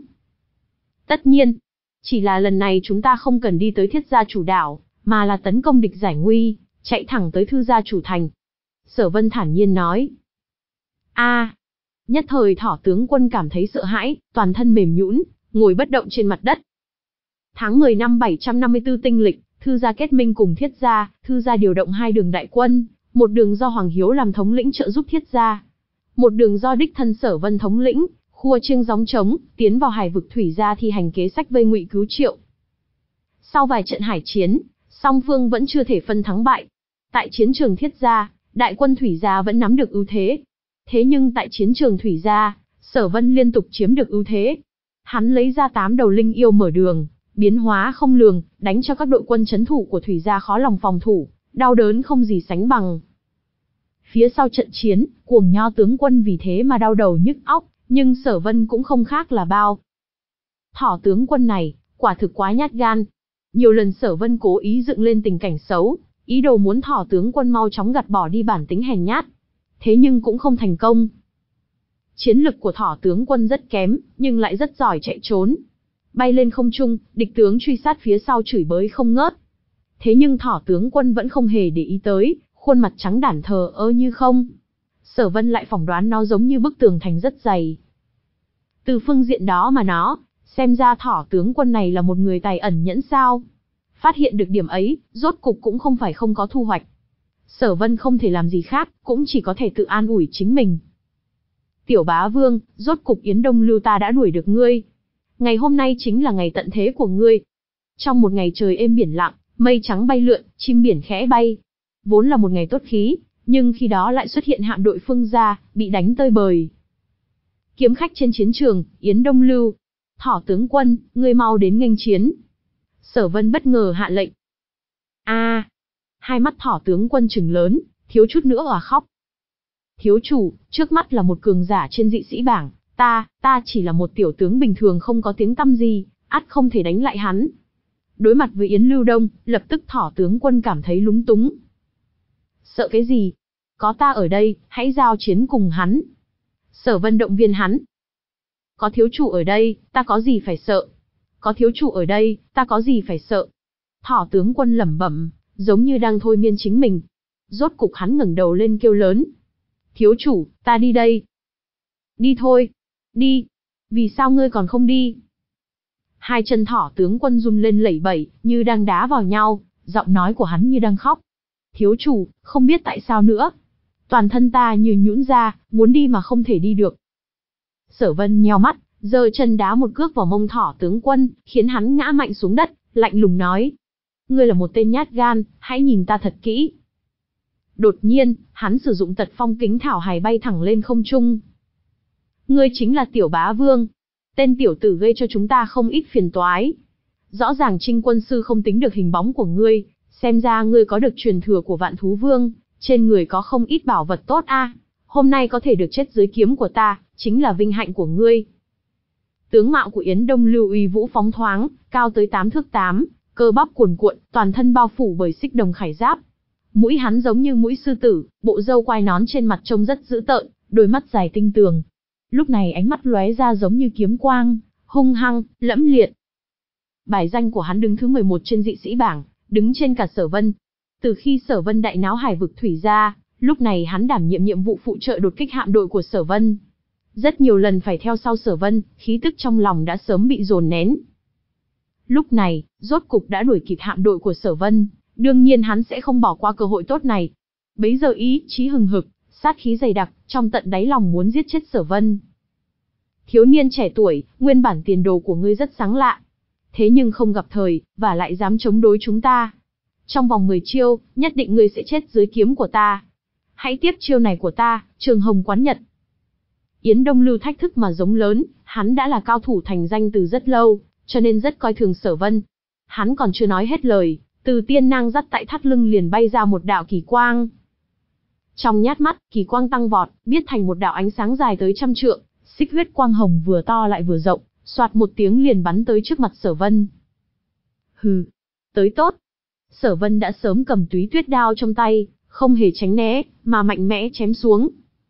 Tất nhiên, chỉ là lần này chúng ta không cần đi tới Thiết gia chủ đảo, mà là tấn công địch giải nguy, chạy thẳng tới Thư gia chủ thành. Sở Vân thản nhiên nói. A, Nhất thời Thỏ tướng quân cảm thấy sợ hãi, toàn thân mềm nhũn, ngồi bất động trên mặt đất. Tháng mười năm bảy trăm năm mươi tư tinh lịch, Thư gia kết minh cùng Thiết gia, Thư gia điều động hai đường đại quân, một đường do Hoàng Hiếu làm thống lĩnh trợ giúp Thiết gia, một đường do đích thân Sở Vân thống lĩnh, khua chiêng gióng trống, tiến vào hải vực thủy gia thi hành kế sách vây ngụy cứu Triệu. Sau vài trận hải chiến, song phương vẫn chưa thể phân thắng bại. Tại chiến trường Thiết gia, đại quân thủy gia vẫn nắm được ưu thế. Thế nhưng tại chiến trường thủy gia, Sở Vân liên tục chiếm được ưu thế. Hắn lấy ra tám đầu linh yêu mở đường, biến hóa không lường, đánh cho các đội quân trấn thủ của thủy gia khó lòng phòng thủ, đau đớn không gì sánh bằng. Phía sau trận chiến, Cuồng Nho tướng quân vì thế mà đau đầu nhức óc, nhưng Sở Vân cũng không khác là bao. Thỏ tướng quân này, quả thực quá nhát gan. Nhiều lần Sở Vân cố ý dựng lên tình cảnh xấu, ý đồ muốn Thỏ tướng quân mau chóng gạt bỏ đi bản tính hèn nhát. Thế nhưng cũng không thành công. Chiến lực của Thỏ tướng quân rất kém, nhưng lại rất giỏi chạy trốn. Bay lên không trung, địch tướng truy sát phía sau chửi bới không ngớt. Thế nhưng Thỏ tướng quân vẫn không hề để ý tới, khuôn mặt trắng đản thờ ơ như không. Sở Vân lại phỏng đoán nó giống như bức tường thành rất dày. Từ phương diện đó mà nó, xem ra Thỏ tướng quân này là một người tài ẩn nhẫn sao. Phát hiện được điểm ấy, rốt cục cũng không phải không có thu hoạch. Sở Vân không thể làm gì khác, cũng chỉ có thể tự an ủi chính mình. Tiểu bá vương, rốt cục Yến Đông Lưu ta đã đuổi được ngươi. Ngày hôm nay chính là ngày tận thế của ngươi. Trong một ngày trời êm biển lặng, mây trắng bay lượn, chim biển khẽ bay. Vốn là một ngày tốt khí, nhưng khi đó lại xuất hiện hạm đội Phương gia, bị đánh tơi bời. Kiếm khách trên chiến trường, Yến Đông Lưu. Thỏ tướng quân, ngươi mau đến nghênh chiến. Sở Vân bất ngờ hạ lệnh. A, à, hai mắt Thỏ tướng quân trừng lớn, thiếu chút nữa là khóc. Thiếu chủ, trước mắt là một cường giả trên dị sĩ bảng, ta, ta chỉ là một tiểu tướng bình thường không có tiếng tăm gì, ắt không thể đánh lại hắn. Đối mặt với Yến Lưu Đông, lập tức Thỏ tướng quân cảm thấy lúng túng. Sợ cái gì? Có ta ở đây, hãy giao chiến cùng hắn. Sở Vân động viên hắn. Có thiếu chủ ở đây, ta có gì phải sợ? Có thiếu chủ ở đây, ta có gì phải sợ? Thỏ tướng quân lẩm bẩm, giống như đang thôi miên chính mình. Rốt cục hắn ngẩng đầu lên kêu lớn. Thiếu chủ, ta đi đây. Đi thôi. Đi. Vì sao ngươi còn không đi? Hai chân Thỏ tướng quân run lên lẩy bẩy, như đang đá vào nhau, giọng nói của hắn như đang khóc. Thiếu chủ, không biết tại sao nữa. Toàn thân ta như nhũn ra, muốn đi mà không thể đi được. Sở Vân nheo mắt, giơ chân đá một cước vào mông Thỏ tướng quân, khiến hắn ngã mạnh xuống đất, lạnh lùng nói. Ngươi là một tên nhát gan, hãy nhìn ta thật kỹ. Đột nhiên, hắn sử dụng tật phong kính thảo hài bay thẳng lên không trung. Ngươi chính là Tiểu Bá Vương. Tên tiểu tử gây cho chúng ta không ít phiền toái. Rõ ràng Trinh quân sư không tính được hình bóng của ngươi, xem ra ngươi có được truyền thừa của Vạn Thú Vương, trên người có không ít bảo vật tốt a. À. Hôm nay có thể được chết dưới kiếm của ta, chính là vinh hạnh của ngươi. Tướng mạo của Yến Đông Lưu uy vũ phóng thoáng, cao tới tám thước tám, cơ bắp cuồn cuộn, toàn thân bao phủ bởi xích đồng khải giáp. Mũi hắn giống như mũi sư tử, bộ râu quai nón trên mặt trông rất dữ tợn, đôi mắt dài tinh tường. Lúc này ánh mắt lóe ra giống như kiếm quang, hung hăng, lẫm liệt. Bài danh của hắn đứng thứ mười một trên dị sĩ bảng, đứng trên cả Sở Vân. Từ khi Sở Vân đại náo hải vực thủy ra, lúc này hắn đảm nhiệm nhiệm vụ phụ trợ đột kích hạm đội của Sở Vân. Rất nhiều lần phải theo sau Sở Vân, khí tức trong lòng đã sớm bị dồn nén. Lúc này, rốt cục đã đuổi kịp hạm đội của Sở Vân, đương nhiên hắn sẽ không bỏ qua cơ hội tốt này. Bấy giờ ý chí hừng hực, sát khí dày đặc, trong tận đáy lòng muốn giết chết Sở Vân. Thiếu niên trẻ tuổi, nguyên bản tiền đồ của ngươi rất sáng lạ. Thế nhưng không gặp thời, và lại dám chống đối chúng ta. Trong vòng mười chiêu, nhất định ngươi sẽ chết dưới kiếm của ta. Hãy tiếp chiêu này của ta, Trường Hồng Quán Nhật. Yến Đông Lưu thách thức mà giống lớn, hắn đã là cao thủ thành danh từ rất lâu, cho nên rất coi thường Sở Vân. Hắn còn chưa nói hết lời, từ tiên nang dắt tại thắt lưng liền bay ra một đạo kỳ quang. Trong nhát mắt, kỳ quang tăng vọt, biến thành một đạo ánh sáng dài tới trăm trượng, xích huyết quang hồng vừa to lại vừa rộng, xoạt một tiếng liền bắn tới trước mặt Sở Vân. Hừ, tới tốt. Sở Vân đã sớm cầm túy tuyết đao trong tay, không hề tránh né, mà mạnh mẽ chém xuống.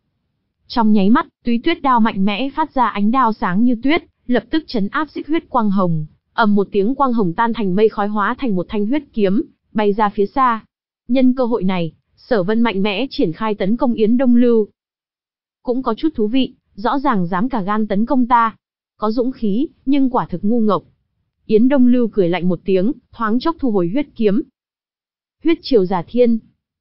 Trong nháy mắt, túy tuyết đao mạnh mẽ phát ra ánh đao sáng như tuyết, lập tức chấn áp xích huyết quang hồng. Ầm một tiếng quang hồng tan thành mây khói hóa thành một thanh huyết kiếm, bay ra phía xa. Nhân cơ hội này, Sở Vân mạnh mẽ triển khai tấn công Yến Đông Lưu. Cũng có chút thú vị, rõ ràng dám cả gan tấn công ta. Có dũng khí, nhưng quả thực ngu ngốc. Yến Đông Lưu cười lạnh một tiếng, thoáng chốc thu hồi huyết kiếm. Huyết triều giả thiên.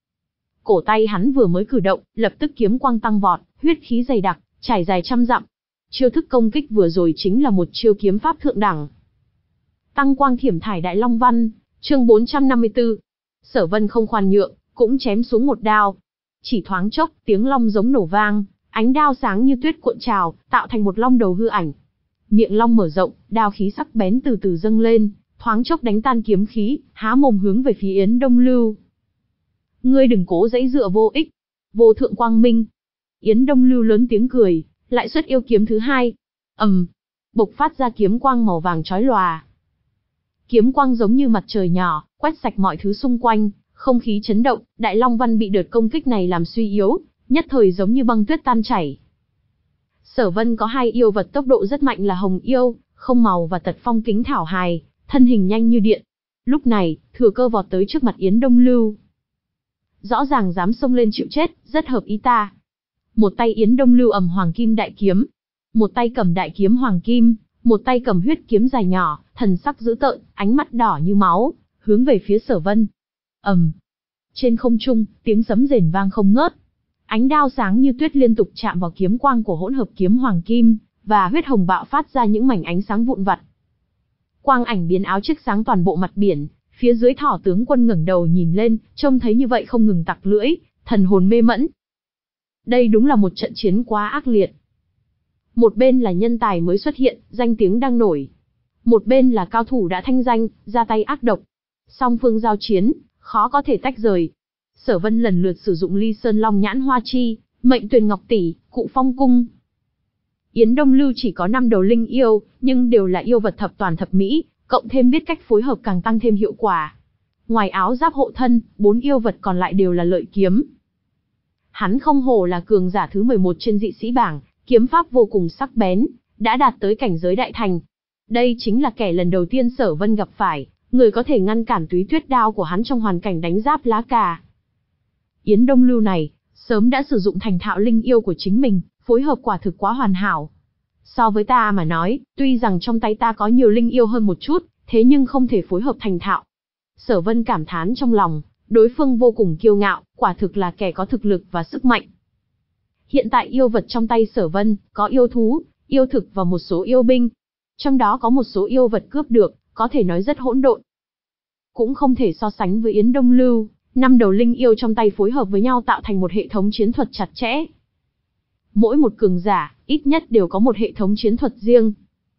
Cổ tay hắn vừa mới cử động, lập tức kiếm quang tăng vọt, huyết khí dày đặc, trải dài trăm dặm. Chiêu thức công kích vừa rồi chính là một chiêu kiếm pháp thượng đẳng. Tăng quang thiểm thải đại long văn, chương bốn trăm năm mươi tư. Sở Vân không khoan nhượng, cũng chém xuống một đao. Chỉ thoáng chốc, tiếng long giống nổ vang, ánh đao sáng như tuyết cuộn trào, tạo thành một long đầu hư ảnh. Miệng long mở rộng, đao khí sắc bén từ từ dâng lên, thoáng chốc đánh tan kiếm khí, há mồm hướng về phía Yến Đông Lưu. Ngươi đừng cố dãy dựa vô ích. Vô thượng quang minh. Yến Đông Lưu lớn tiếng cười, lại xuất yêu kiếm thứ hai. ầm, um, bộc phát ra kiếm quang màu vàng chói lòa. Kiếm quang giống như mặt trời nhỏ, quét sạch mọi thứ xung quanh, không khí chấn động, đại long văn bị đợt công kích này làm suy yếu, nhất thời giống như băng tuyết tan chảy. Sở Vân có hai yêu vật tốc độ rất mạnh là Hồng Yêu, Không Màu và Tật Phong Kính Thảo Hài, thân hình nhanh như điện. Lúc này, thừa cơ vọt tới trước mặt Yến Đông Lưu. Rõ ràng dám xông lên chịu chết, rất hợp ý ta. Một tay Yến Đông Lưu ầm hoàng kim đại kiếm, một tay cầm đại kiếm hoàng kim, một tay cầm huyết kiếm dài nhỏ, thần sắc dữ tợn, ánh mắt đỏ như máu, hướng về phía Sở Vân. ầm, trên không trung, tiếng sấm rền vang không ngớt. Ánh đao sáng như tuyết liên tục chạm vào kiếm quang của hỗn hợp kiếm hoàng kim, và huyết hồng bạo phát ra những mảnh ánh sáng vụn vặt. Quang ảnh biến áo chiếc sáng toàn bộ mặt biển, phía dưới Thỏ tướng quân ngẩng đầu nhìn lên, trông thấy như vậy không ngừng tặc lưỡi, thần hồn mê mẫn. Đây đúng là một trận chiến quá ác liệt. Một bên là nhân tài mới xuất hiện, danh tiếng đang nổi. Một bên là cao thủ đã thanh danh, ra tay ác độc. Song phương giao chiến, khó có thể tách rời. Sở Vân lần lượt sử dụng Ly Sơn Long Nhãn Hoa Chi, Mệnh Tuyền Ngọc Tỷ, Cụ Phong Cung. Yến Đông Lưu chỉ có năm đầu linh yêu, nhưng đều là yêu vật thập toàn thập mỹ, cộng thêm biết cách phối hợp càng tăng thêm hiệu quả. Ngoài áo giáp hộ thân, bốn yêu vật còn lại đều là lợi kiếm. Hắn không hổ là cường giả thứ mười một trên dị sĩ bảng, kiếm pháp vô cùng sắc bén, đã đạt tới cảnh giới đại thành. Đây chính là kẻ lần đầu tiên Sở Vân gặp phải, người có thể ngăn cản túy tuyết đao của hắn trong hoàn cảnh đánh giáp lá cà. Yến Đông Lưu này, sớm đã sử dụng thành thạo linh yêu của chính mình, phối hợp quả thực quá hoàn hảo. So với ta mà nói, tuy rằng trong tay ta có nhiều linh yêu hơn một chút, thế nhưng không thể phối hợp thành thạo. Sở Vân cảm thán trong lòng, đối phương vô cùng kiêu ngạo, quả thực là kẻ có thực lực và sức mạnh. Hiện tại yêu vật trong tay Sở Vân, có yêu thú, yêu thực và một số yêu binh. Trong đó có một số yêu vật cướp được, có thể nói rất hỗn độn. Cũng không thể so sánh với Yến Đông Lưu, năm đầu linh yêu trong tay phối hợp với nhau tạo thành một hệ thống chiến thuật chặt chẽ. Mỗi một cường giả, ít nhất đều có một hệ thống chiến thuật riêng.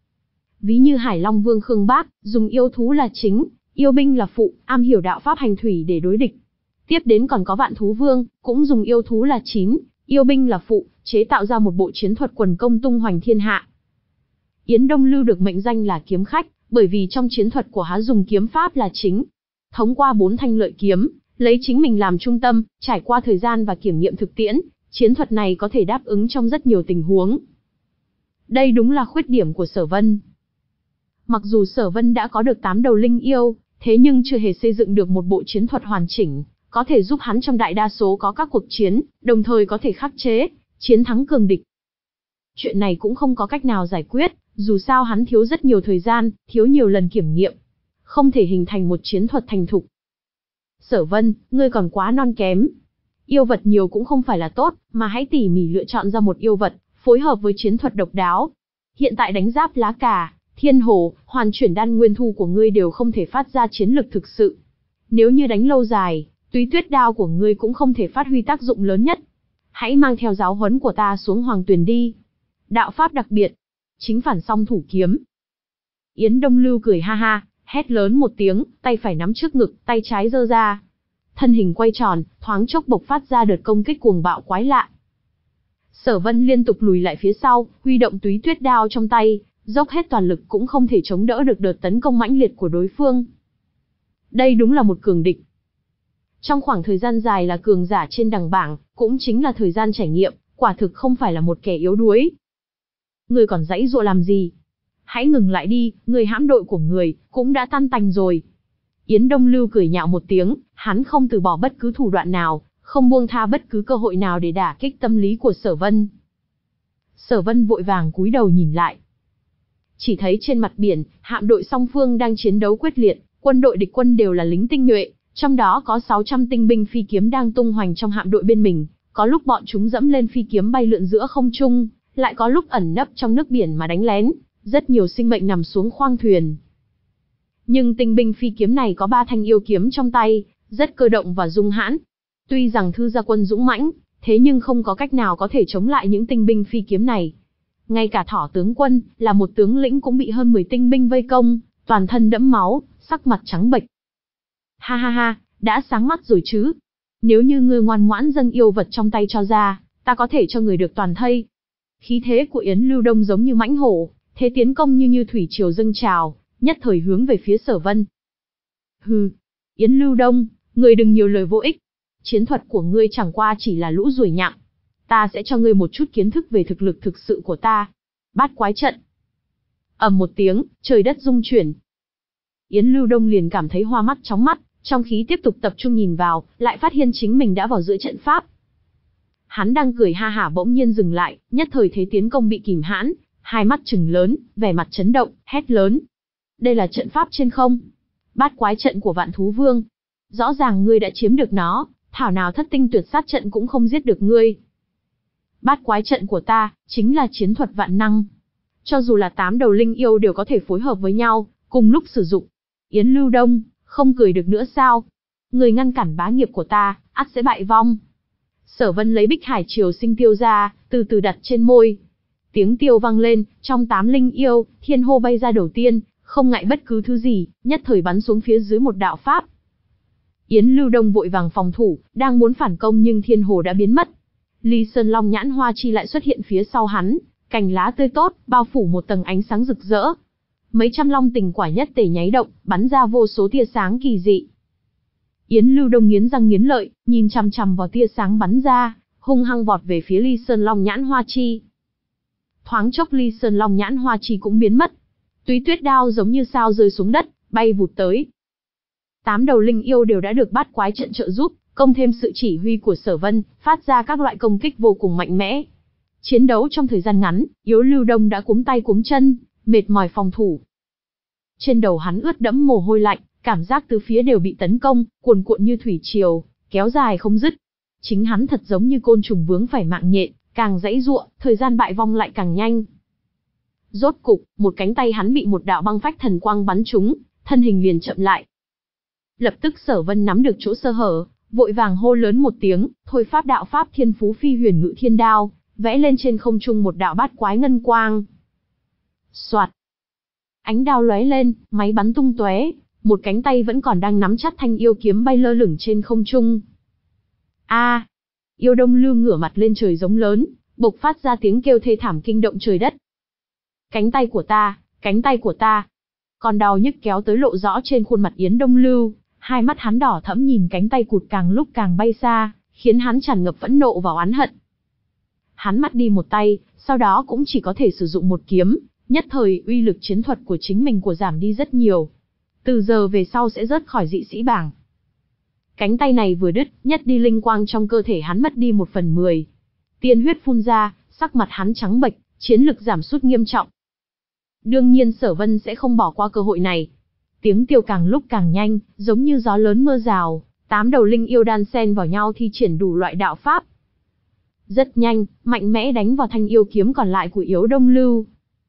Ví như Hải Long Vương Khương Bác, dùng yêu thú là chính, yêu binh là phụ, am hiểu đạo pháp hành thủy để đối địch. Tiếp đến còn có Vạn Thú Vương, cũng dùng yêu thú là chính, yêu binh là phụ, chế tạo ra một bộ chiến thuật quần công tung hoành thiên hạ. Yến Đông Lưu được mệnh danh là kiếm khách, bởi vì trong chiến thuật của hắn dùng kiếm pháp là chính. Thống qua bốn thanh lợi kiếm, lấy chính mình làm trung tâm, trải qua thời gian và kiểm nghiệm thực tiễn, chiến thuật này có thể đáp ứng trong rất nhiều tình huống. Đây đúng là khuyết điểm của Sở Vân. Mặc dù Sở Vân đã có được tám đầu linh yêu, thế nhưng chưa hề xây dựng được một bộ chiến thuật hoàn chỉnh, có thể giúp hắn trong đại đa số có các cuộc chiến, đồng thời có thể khắc chế, chiến thắng cường địch. Chuyện này cũng không có cách nào giải quyết, dù sao hắn thiếu rất nhiều thời gian, thiếu nhiều lần kiểm nghiệm, không thể hình thành một chiến thuật thành thục. Sở Vân, ngươi còn quá non kém. Yêu vật nhiều cũng không phải là tốt, mà hãy tỉ mỉ lựa chọn ra một yêu vật, phối hợp với chiến thuật độc đáo. Hiện tại đánh giáp lá cà, thiên hồ, hoàn chuyển đan nguyên thu của ngươi đều không thể phát ra chiến lực thực sự. Nếu như đánh lâu dài, túy tuyết đao của ngươi cũng không thể phát huy tác dụng lớn nhất. Hãy mang theo giáo huấn của ta xuống Hoàng Tuyền đi. Đạo pháp đặc biệt, chính phản song thủ kiếm. Yến Đông Lưu cười ha ha, hét lớn một tiếng, tay phải nắm trước ngực, tay trái giơ ra. Thân hình quay tròn, thoáng chốc bộc phát ra đợt công kích cuồng bạo quái lạ. Sở Vân liên tục lùi lại phía sau, huy động túy tuyết đao trong tay, dốc hết toàn lực cũng không thể chống đỡ được đợt tấn công mãnh liệt của đối phương. Đây đúng là một cường địch. Trong khoảng thời gian dài là cường giả trên đẳng bảng, cũng chính là thời gian trải nghiệm, quả thực không phải là một kẻ yếu đuối. Người còn giãy giụa làm gì? Hãy ngừng lại đi, người hãm đội của người, cũng đã tan tành rồi. Yến Đông Lưu cười nhạo một tiếng, hắn không từ bỏ bất cứ thủ đoạn nào, không buông tha bất cứ cơ hội nào để đả kích tâm lý của Sở Vân. Sở Vân vội vàng cúi đầu nhìn lại. Chỉ thấy trên mặt biển, hạm đội song phương đang chiến đấu quyết liệt, quân đội địch quân đều là lính tinh nhuệ, trong đó có sáu trăm tinh binh phi kiếm đang tung hoành trong hạm đội bên mình, có lúc bọn chúng dẫm lên phi kiếm bay lượn giữa không trung, lại có lúc ẩn nấp trong nước biển mà đánh lén, rất nhiều sinh mệnh nằm xuống khoang thuyền. Nhưng tinh binh phi kiếm này có ba thanh yêu kiếm trong tay, rất cơ động và hung hãn. Tuy rằng thư gia quân dũng mãnh, thế nhưng không có cách nào có thể chống lại những tinh binh phi kiếm này. Ngay cả Thỏ tướng quân, là một tướng lĩnh cũng bị hơn mười tinh binh vây công, toàn thân đẫm máu, sắc mặt trắng bệch. Ha ha ha, đã sáng mắt rồi chứ. Nếu như ngươi ngoan ngoãn dâng yêu vật trong tay cho ra, ta có thể cho người được toàn thây. Khí thế của Yến Lưu Đông giống như mãnh hổ, thế tiến công như như thủy triều dâng trào, nhất thời hướng về phía Sở Vân. Hừ, Yến Lưu Đông, ngươi đừng nhiều lời vô ích. Chiến thuật của ngươi chẳng qua chỉ là lũ ruồi nhặng. Ta sẽ cho ngươi một chút kiến thức về thực lực thực sự của ta. Bát quái trận. Ầm một tiếng, trời đất rung chuyển. Yến Lưu Đông liền cảm thấy hoa mắt chóng mắt, trong khí tiếp tục tập trung nhìn vào, lại phát hiện chính mình đã vào giữa trận pháp. Hắn đang cười ha hả bỗng nhiên dừng lại, nhất thời thế tiến công bị kìm hãn, hai mắt trừng lớn, vẻ mặt chấn động, hét lớn. Đây là trận pháp trên không. Bát quái trận của Vạn Thú Vương. Rõ ràng ngươi đã chiếm được nó, thảo nào thất tinh tuyệt sát trận cũng không giết được ngươi. Bát quái trận của ta, chính là chiến thuật vạn năng. Cho dù là tám đầu linh yêu đều có thể phối hợp với nhau, cùng lúc sử dụng. Yến Lưu Đông, không cười được nữa sao? Người ngăn cản bá nghiệp của ta, ắt sẽ bại vong. Sở Vân lấy Bích Hải Triều Sinh tiêu ra, từ từ đặt trên môi. Tiếng tiêu vang lên, trong tám linh yêu, thiên hô bay ra đầu tiên, không ngại bất cứ thứ gì, nhất thời bắn xuống phía dưới một đạo pháp. Yến Lưu Đông vội vàng phòng thủ, đang muốn phản công nhưng thiên hồ đã biến mất. Ly Sơn Long Nhãn Hoa Chi lại xuất hiện phía sau hắn, cành lá tươi tốt, bao phủ một tầng ánh sáng rực rỡ. Mấy trăm long tình quả nhất tề nháy động, bắn ra vô số tia sáng kỳ dị. Yến Lưu Đông nghiến răng nghiến lợi, nhìn chằm chằm vào tia sáng bắn ra, hung hăng vọt về phía Ly Sơn Long Nhãn Hoa Chi. Thoáng chốc Ly Sơn Long Nhãn Hoa Chi cũng biến mất. Túy Tuyết đao giống như sao rơi xuống đất, bay vụt tới. Tám đầu linh yêu đều đã được bát quái trận trợ giúp, công thêm sự chỉ huy của Sở Vân, phát ra các loại công kích vô cùng mạnh mẽ. Chiến đấu trong thời gian ngắn, Yến Lưu Đông đã cuống tay cuống chân, mệt mỏi phòng thủ. Trên đầu hắn ướt đẫm mồ hôi lạnh, cảm giác tứ phía đều bị tấn công, cuồn cuộn như thủy triều, kéo dài không dứt. Chính hắn thật giống như côn trùng vướng phải mạng nhện, càng giãy giụa, thời gian bại vong lại càng nhanh. Rốt cục, một cánh tay hắn bị một đạo băng phách thần quang bắn trúng, thân hình liền chậm lại. Lập tức Sở Vân nắm được chỗ sơ hở, vội vàng hô lớn một tiếng, thôi pháp đạo pháp Thiên Phú Phi Huyền Ngự Thiên Đao, vẽ lên trên không trung một đạo bát quái ngân quang. Soạt. Ánh đao lóe lên, máy bắn tung tóe, một cánh tay vẫn còn đang nắm chặt thanh yêu kiếm bay lơ lửng trên không trung. A! À, Yêu Đông Lưu ngửa mặt lên trời giống lớn, bộc phát ra tiếng kêu thê thảm kinh động trời đất. Cánh tay của ta, cánh tay của ta. Còn đau nhức kéo tới lộ rõ trên khuôn mặt Yến Đông Lưu, hai mắt hắn đỏ thẫm nhìn cánh tay cụt càng lúc càng bay xa, khiến hắn tràn ngập phẫn nộ và oán hận. Hắn mất đi một tay, sau đó cũng chỉ có thể sử dụng một kiếm, nhất thời uy lực chiến thuật của chính mình của giảm đi rất nhiều. Từ giờ về sau sẽ rớt khỏi dị sĩ bảng. Cánh tay này vừa đứt, nhất đi linh quang trong cơ thể hắn mất đi một phần mười. Tiên huyết phun ra, sắc mặt hắn trắng bệch, chiến lực giảm sút nghiêm trọng. Đương nhiên Sở Vân sẽ không bỏ qua cơ hội này. Tiếng tiêu càng lúc càng nhanh, giống như gió lớn mưa rào, tám đầu linh yêu đan xen vào nhau thi triển đủ loại đạo pháp. Rất nhanh, mạnh mẽ đánh vào thanh yêu kiếm còn lại của Yến Đông Lưu.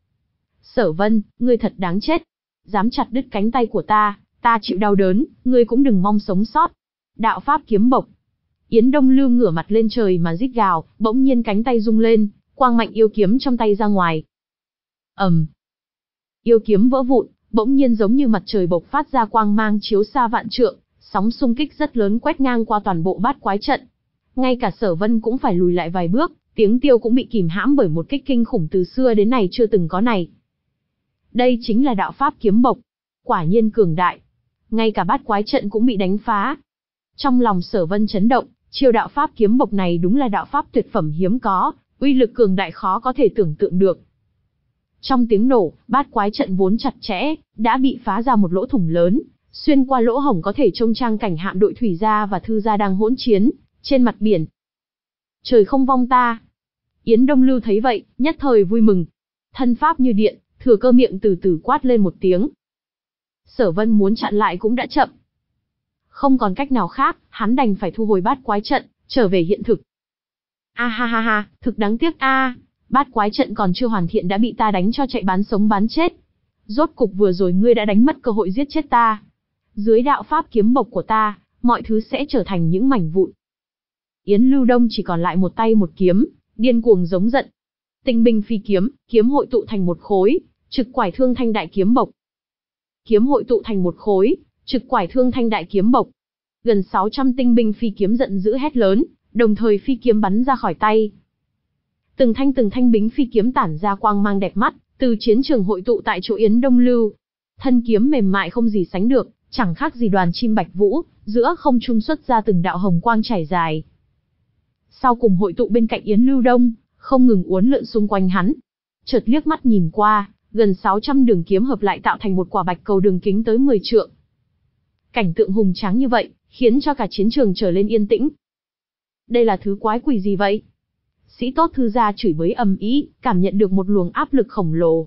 Sở Vân, ngươi thật đáng chết. Dám chặt đứt cánh tay của ta, ta chịu đau đớn, ngươi cũng đừng mong sống sót. Đạo pháp kiếm bộc. Yến Đông Lưu ngửa mặt lên trời mà rít gào, bỗng nhiên cánh tay rung lên, quang mạnh yêu kiếm trong tay ra ngoài. ầm, um. Yêu kiếm vỡ vụn, bỗng nhiên giống như mặt trời bộc phát ra quang mang chiếu xa vạn trượng, sóng xung kích rất lớn quét ngang qua toàn bộ bát quái trận. Ngay cả Sở Vân cũng phải lùi lại vài bước, tiếng tiêu cũng bị kìm hãm bởi một kích kinh khủng từ xưa đến nay chưa từng có này. Đây chính là đạo pháp kiếm bộc, quả nhiên cường đại. Ngay cả bát quái trận cũng bị đánh phá. Trong lòng Sở Vân chấn động, chiêu đạo pháp kiếm bộc này đúng là đạo pháp tuyệt phẩm hiếm có, uy lực cường đại khó có thể tưởng tượng được. Trong tiếng nổ, bát quái trận vốn chặt chẽ, đã bị phá ra một lỗ thủng lớn, xuyên qua lỗ hổng có thể trông trang cảnh hạm đội thủy gia và thư gia đang hỗn chiến trên mặt biển. Trời không vong ta. Yến Đông Lưu thấy vậy, nhất thời vui mừng. Thân pháp như điện, thừa cơ miệng từ từ quát lên một tiếng. Sở Vân muốn chặn lại cũng đã chậm. Không còn cách nào khác, hắn đành phải thu hồi bát quái trận, trở về hiện thực. A ha ha ha, thực đáng tiếc a, bát quái trận còn chưa hoàn thiện đã bị ta đánh cho chạy bán sống bán chết. Rốt cục vừa rồi ngươi đã đánh mất cơ hội giết chết ta. Dưới đạo pháp kiếm bộc của ta, mọi thứ sẽ trở thành những mảnh vụn. Yến Lưu Đông chỉ còn lại một tay một kiếm, điên cuồng giống giận. Tinh binh phi kiếm, kiếm hội tụ thành một khối, trực quải thương thanh đại kiếm bộc. Kiếm hội tụ thành một khối, trực quải thương thanh đại kiếm bộc. Gần sáu trăm tinh binh phi kiếm giận dữ hét lớn, đồng thời phi kiếm bắn ra khỏi tay. Từng thanh từng thanh bính phi kiếm tản ra quang mang đẹp mắt, từ chiến trường hội tụ tại chỗ Yến Đông Lưu. Thân kiếm mềm mại không gì sánh được, chẳng khác gì đoàn chim bạch vũ, giữa không trung xuất ra từng đạo hồng quang trải dài. Sau cùng hội tụ bên cạnh Yến Lưu Đông, không ngừng uốn lượn xung quanh hắn. Chợt liếc mắt nhìn qua, gần sáu trăm đường kiếm hợp lại tạo thành một quả bạch cầu đường kính tới mười trượng. Cảnh tượng hùng tráng như vậy, khiến cho cả chiến trường trở lên yên tĩnh. Đây là thứ quái quỷ gì vậy? Sĩ tốt thư gia chửi bới ầm ĩ, cảm nhận được một luồng áp lực khổng lồ.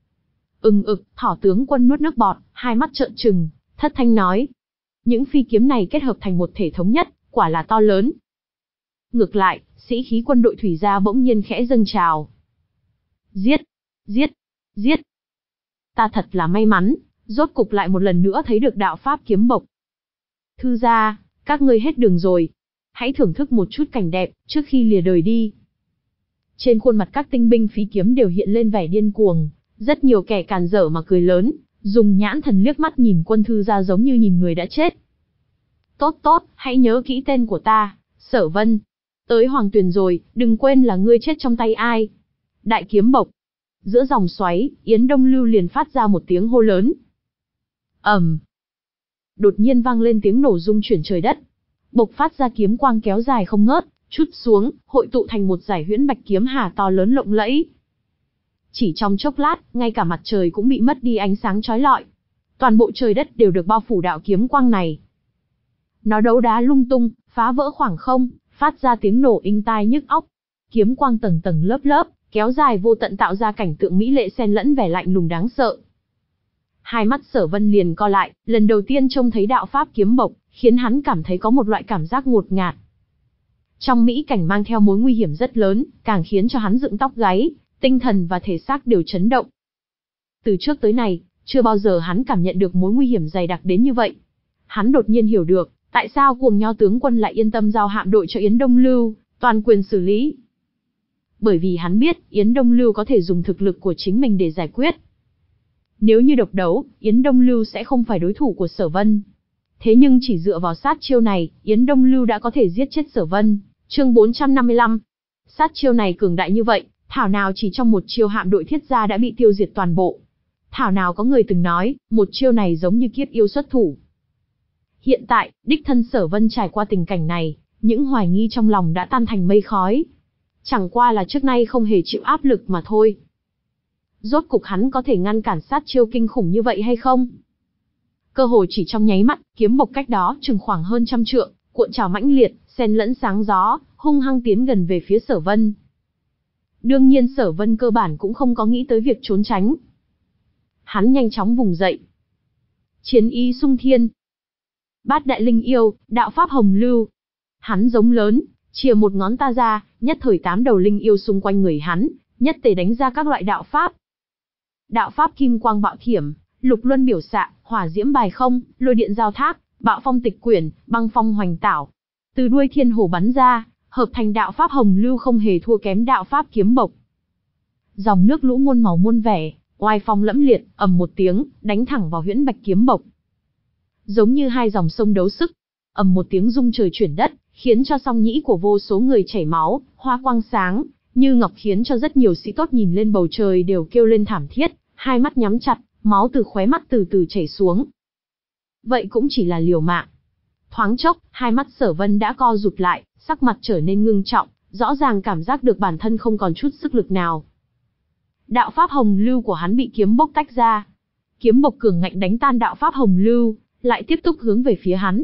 Ừng ực, Thỏ tướng quân nuốt nước bọt, hai mắt trợn trừng, thất thanh nói. Những phi kiếm này kết hợp thành một thể thống nhất, quả là to lớn. Ngược lại, sĩ khí quân đội thủy gia bỗng nhiên khẽ dâng trào. Giết! Giết! Giết! Ta thật là may mắn, rốt cục lại một lần nữa thấy được đạo pháp kiếm bộc. Thư gia, các ngươi hết đường rồi. Hãy thưởng thức một chút cảnh đẹp, trước khi lìa đời đi. Trên khuôn mặt các tinh binh phí kiếm đều hiện lên vẻ điên cuồng, rất nhiều kẻ càn dở mà cười lớn, dùng nhãn thần liếc mắt nhìn quân thư gia giống như nhìn người đã chết. Tốt tốt, hãy nhớ kỹ tên của ta, Sở Vân. Tới Hoàng Tuyền rồi, đừng quên là ngươi chết trong tay ai. Đại kiếm bộc. Giữa dòng xoáy, Yến Đông Lưu liền phát ra một tiếng hô lớn. Ầm. Đột nhiên vang lên tiếng nổ rung chuyển trời đất. Bộc phát ra kiếm quang kéo dài không ngớt, chút xuống, hội tụ thành một dải huyễn bạch kiếm hà to lớn lộng lẫy. Chỉ trong chốc lát, ngay cả mặt trời cũng bị mất đi ánh sáng chói lọi. Toàn bộ trời đất đều được bao phủ đạo kiếm quang này. Nó đấu đá lung tung, phá vỡ khoảng không, phát ra tiếng nổ inh tai nhức óc. Kiếm quang tầng tầng lớp lớp, kéo dài vô tận tạo ra cảnh tượng mỹ lệ xen lẫn vẻ lạnh lùng đáng sợ. Hai mắt Sở Vân liền co lại, lần đầu tiên trông thấy đạo pháp kiếm bộc, khiến hắn cảm thấy có một loại cảm giác ngột ngạt. Trong mỹ cảnh mang theo mối nguy hiểm rất lớn, càng khiến cho hắn dựng tóc gáy, tinh thần và thể xác đều chấn động. Từ trước tới nay, chưa bao giờ hắn cảm nhận được mối nguy hiểm dày đặc đến như vậy. Hắn đột nhiên hiểu được, tại sao Cuồng Nho tướng quân lại yên tâm giao hạm đội cho Yến Đông Lưu, toàn quyền xử lý. Bởi vì hắn biết, Yến Đông Lưu có thể dùng thực lực của chính mình để giải quyết. Nếu như độc đấu, Yến Đông Lưu sẽ không phải đối thủ của Sở Vân. Thế nhưng chỉ dựa vào sát chiêu này, Yến Đông Lưu đã có thể giết chết Sở Vân. Chương bốn trăm năm mươi lăm. Sát chiêu này cường đại như vậy, thảo nào chỉ trong một chiêu hạm đội thiết gia đã bị tiêu diệt toàn bộ. Thảo nào có người từng nói, một chiêu này giống như kiếp yêu xuất thủ. Hiện tại, đích thân Sở Vân trải qua tình cảnh này, những hoài nghi trong lòng đã tan thành mây khói. Chẳng qua là trước nay không hề chịu áp lực mà thôi. Rốt cục hắn có thể ngăn cản sát chiêu kinh khủng như vậy hay không? Cơ hồ chỉ trong nháy mắt, kiếm bộc cách đó chừng khoảng hơn trăm trượng, cuộn trào mãnh liệt, xen lẫn sáng gió, hung hăng tiến gần về phía Sở Vân. Đương nhiên Sở Vân cơ bản cũng không có nghĩ tới việc trốn tránh. Hắn nhanh chóng vùng dậy. Chiến ý xung thiên. Bát đại linh yêu, đạo pháp hồng lưu. Hắn giống lớn, chìa một ngón ta ra, nhất thời tám đầu linh yêu xung quanh người hắn, nhất tề đánh ra các loại đạo pháp. Đạo pháp kim quang bạo thiểm, lục luân biểu xạ, hỏa diễm bài không, lôi điện giao thác, bạo phong tịch quyển, băng phong hoành tảo. Từ đuôi thiên hổ bắn ra, hợp thành đạo pháp hồng lưu không hề thua kém đạo pháp kiếm bộc. Dòng nước lũ muôn màu muôn vẻ, oai phong lẫm liệt, ầm một tiếng, đánh thẳng vào huyễn bạch kiếm bộc. Giống như hai dòng sông đấu sức, ầm một tiếng rung trời chuyển đất, khiến cho song nhĩ của vô số người chảy máu, hoa quang sáng, như ngọc khiến cho rất nhiều sĩ tốt nhìn lên bầu trời đều kêu lên thảm thiết, hai mắt nhắm chặt, máu từ khóe mắt từ từ chảy xuống. Vậy cũng chỉ là liều mạng. Thoáng chốc, hai mắt Sở Vân đã co rụt lại, sắc mặt trở nên ngưng trọng, rõ ràng cảm giác được bản thân không còn chút sức lực nào. Đạo pháp hồng lưu của hắn bị kiếm bộc tách ra. Kiếm bộc cường ngạnh đánh tan đạo pháp hồng lưu, lại tiếp tục hướng về phía hắn.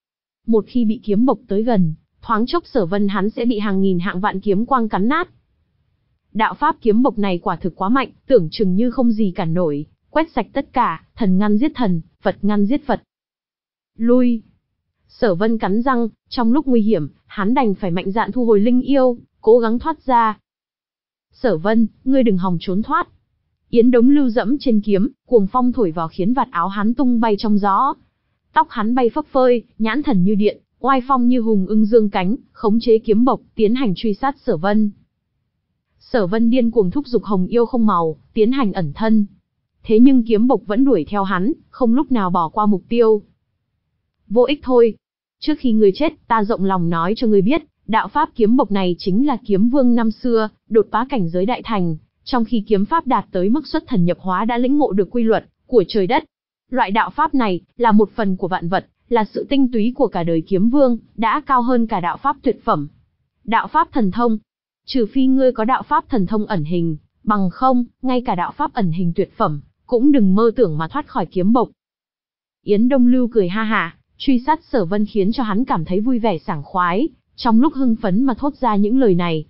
Một khi bị kiếm bộc tới gần, thoáng chốc Sở Vân hắn sẽ bị hàng nghìn hạng vạn kiếm quang cắn nát. Đạo pháp kiếm bộc này quả thực quá mạnh, tưởng chừng như không gì cản nổi, quét sạch tất cả, thần ngăn giết thần, Phật ngăn giết Phật. Lui. Sở Vân cắn răng, trong lúc nguy hiểm, hắn đành phải mạnh dạn thu hồi linh yêu, cố gắng thoát ra. Sở Vân, ngươi đừng hòng trốn thoát. Yến Đống Lưu dẫm trên kiếm, cuồng phong thổi vào khiến vạt áo hắn tung bay trong gió. Tóc hắn bay phấp phới, nhãn thần như điện, oai phong như hùng ưng dương cánh, khống chế kiếm bộc, tiến hành truy sát Sở Vân. Sở Vân điên cuồng thúc giục hồng yêu không màu, tiến hành ẩn thân. Thế nhưng kiếm bộc vẫn đuổi theo hắn, không lúc nào bỏ qua mục tiêu. Vô ích thôi. Trước khi ngươi chết, ta rộng lòng nói cho ngươi biết, đạo pháp kiếm bộc này chính là kiếm vương năm xưa, đột phá cảnh giới đại thành, trong khi kiếm pháp đạt tới mức xuất thần nhập hóa đã lĩnh ngộ được quy luật của trời đất. Loại đạo pháp này là một phần của vạn vật, là sự tinh túy của cả đời kiếm vương, đã cao hơn cả đạo pháp tuyệt phẩm. Đạo pháp thần thông, trừ phi ngươi có đạo pháp thần thông ẩn hình, bằng không, ngay cả đạo pháp ẩn hình tuyệt phẩm, cũng đừng mơ tưởng mà thoát khỏi kiếm bộc. Yến Đông Lưu cười ha hả, truy sát Sở Vân khiến cho hắn cảm thấy vui vẻ sảng khoái, trong lúc hưng phấn mà thốt ra những lời này.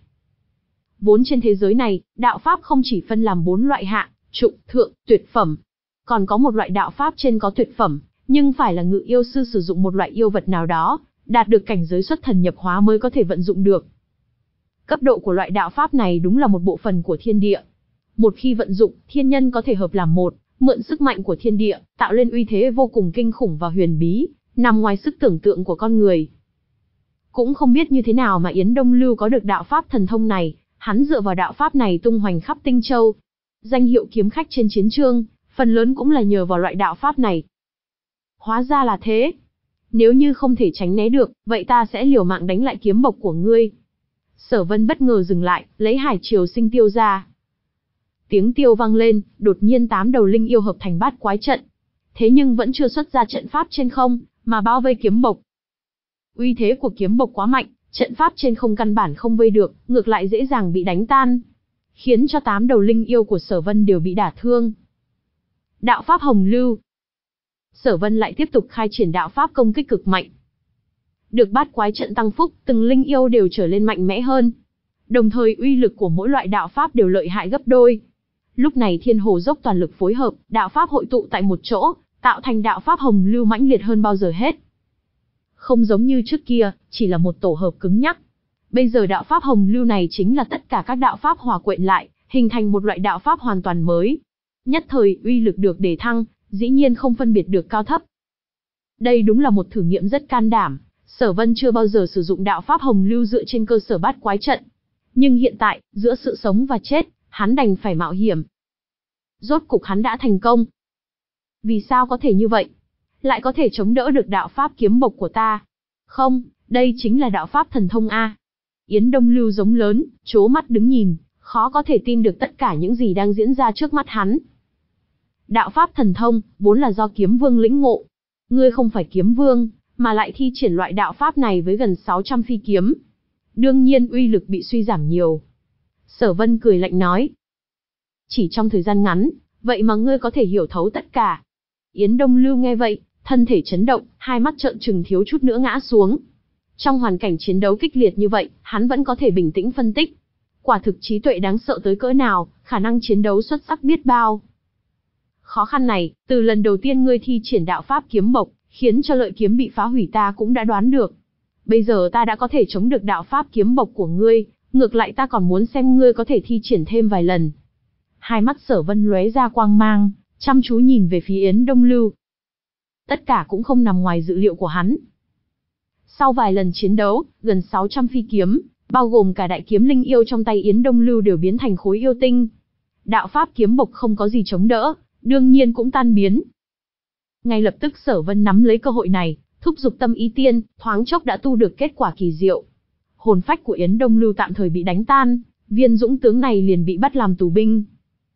Vốn trên thế giới này, đạo pháp không chỉ phân làm bốn loại hạ, trung, thượng, tuyệt phẩm. Còn có một loại đạo pháp trên có tuyệt phẩm, nhưng phải là ngự yêu sư sử dụng một loại yêu vật nào đó, đạt được cảnh giới xuất thần nhập hóa mới có thể vận dụng được. Cấp độ của loại đạo pháp này đúng là một bộ phận của thiên địa. Một khi vận dụng, thiên nhân có thể hợp làm một, mượn sức mạnh của thiên địa, tạo lên uy thế vô cùng kinh khủng và huyền bí, nằm ngoài sức tưởng tượng của con người. Cũng không biết như thế nào mà Yến Đông Lưu có được đạo pháp thần thông này, hắn dựa vào đạo pháp này tung hoành khắp Tinh Châu. Danh hiệu kiếm khách trên chiến trường, phần lớn cũng là nhờ vào loại đạo pháp này. Hóa ra là thế. Nếu như không thể tránh né được, vậy ta sẽ liều mạng đánh lại kiếm bộc của ngươi. Sở Vân bất ngờ dừng lại, lấy Hải Triều Sinh Tiêu ra. Tiếng tiêu vang lên, đột nhiên tám đầu linh yêu hợp thành bát quái trận. Thế nhưng vẫn chưa xuất ra trận pháp trên không, mà bao vây kiếm bộc. Uy thế của kiếm bộc quá mạnh, trận pháp trên không căn bản không vây được, ngược lại dễ dàng bị đánh tan, khiến cho tám đầu linh yêu của Sở Vân đều bị đả thương. Đạo pháp Hồng Lưu. Sở Vân lại tiếp tục khai triển đạo pháp công kích cực mạnh. Được bát quái trận tăng phúc, từng linh yêu đều trở lên mạnh mẽ hơn. Đồng thời uy lực của mỗi loại đạo pháp đều lợi hại gấp đôi. Lúc này Thiên Hồ dốc toàn lực phối hợp, đạo pháp hội tụ tại một chỗ, tạo thành đạo pháp Hồng Lưu mãnh liệt hơn bao giờ hết. Không giống như trước kia, chỉ là một tổ hợp cứng nhắc. Bây giờ đạo pháp Hồng Lưu này chính là tất cả các đạo pháp hòa quyện lại, hình thành một loại đạo pháp hoàn toàn mới. Nhất thời uy lực được đề thăng, dĩ nhiên không phân biệt được cao thấp. Đây đúng là một thử nghiệm rất can đảm. Sở Vân chưa bao giờ sử dụng đạo pháp Hồng Lưu dựa trên cơ sở bát quái trận. Nhưng hiện tại, giữa sự sống và chết, hắn đành phải mạo hiểm. Rốt cục hắn đã thành công. Vì sao có thể như vậy? Lại có thể chống đỡ được đạo pháp kiếm bộc của ta? Không, đây chính là đạo pháp thần thông A. Yến Đông Lưu giống lớn, trố mắt đứng nhìn, khó có thể tin được tất cả những gì đang diễn ra trước mắt hắn. Đạo pháp thần thông, vốn là do kiếm vương lĩnh ngộ. Ngươi không phải kiếm vương, mà lại thi triển loại đạo pháp này với gần sáu trăm phi kiếm. Đương nhiên uy lực bị suy giảm nhiều. Sở Vân cười lạnh nói. Chỉ trong thời gian ngắn, vậy mà ngươi có thể hiểu thấu tất cả. Yến Đông Lưu nghe vậy, thân thể chấn động, hai mắt trợn trừng thiếu chút nữa ngã xuống. Trong hoàn cảnh chiến đấu kịch liệt như vậy, hắn vẫn có thể bình tĩnh phân tích. Quả thực trí tuệ đáng sợ tới cỡ nào, khả năng chiến đấu xuất sắc biết bao. Khó khăn này, từ lần đầu tiên ngươi thi triển đạo pháp kiếm bộc, khiến cho lợi kiếm bị phá hủy ta cũng đã đoán được. Bây giờ ta đã có thể chống được đạo pháp kiếm bộc của ngươi, ngược lại ta còn muốn xem ngươi có thể thi triển thêm vài lần. Hai mắt Sở Vân lóe ra quang mang, chăm chú nhìn về phía Yến Đông Lưu. Tất cả cũng không nằm ngoài dự liệu của hắn. Sau vài lần chiến đấu, gần sáu trăm phi kiếm, bao gồm cả đại kiếm linh yêu trong tay Yến Đông Lưu đều biến thành khối yêu tinh. Đạo pháp kiếm bộc không có gì chống đỡ, đương nhiên cũng tan biến. Ngay lập tức Sở Vân nắm lấy cơ hội này, thúc giục tâm ý tiên, thoáng chốc đã tu được kết quả kỳ diệu. Hồn phách của Yến Đông Lưu tạm thời bị đánh tan, viên dũng tướng này liền bị bắt làm tù binh.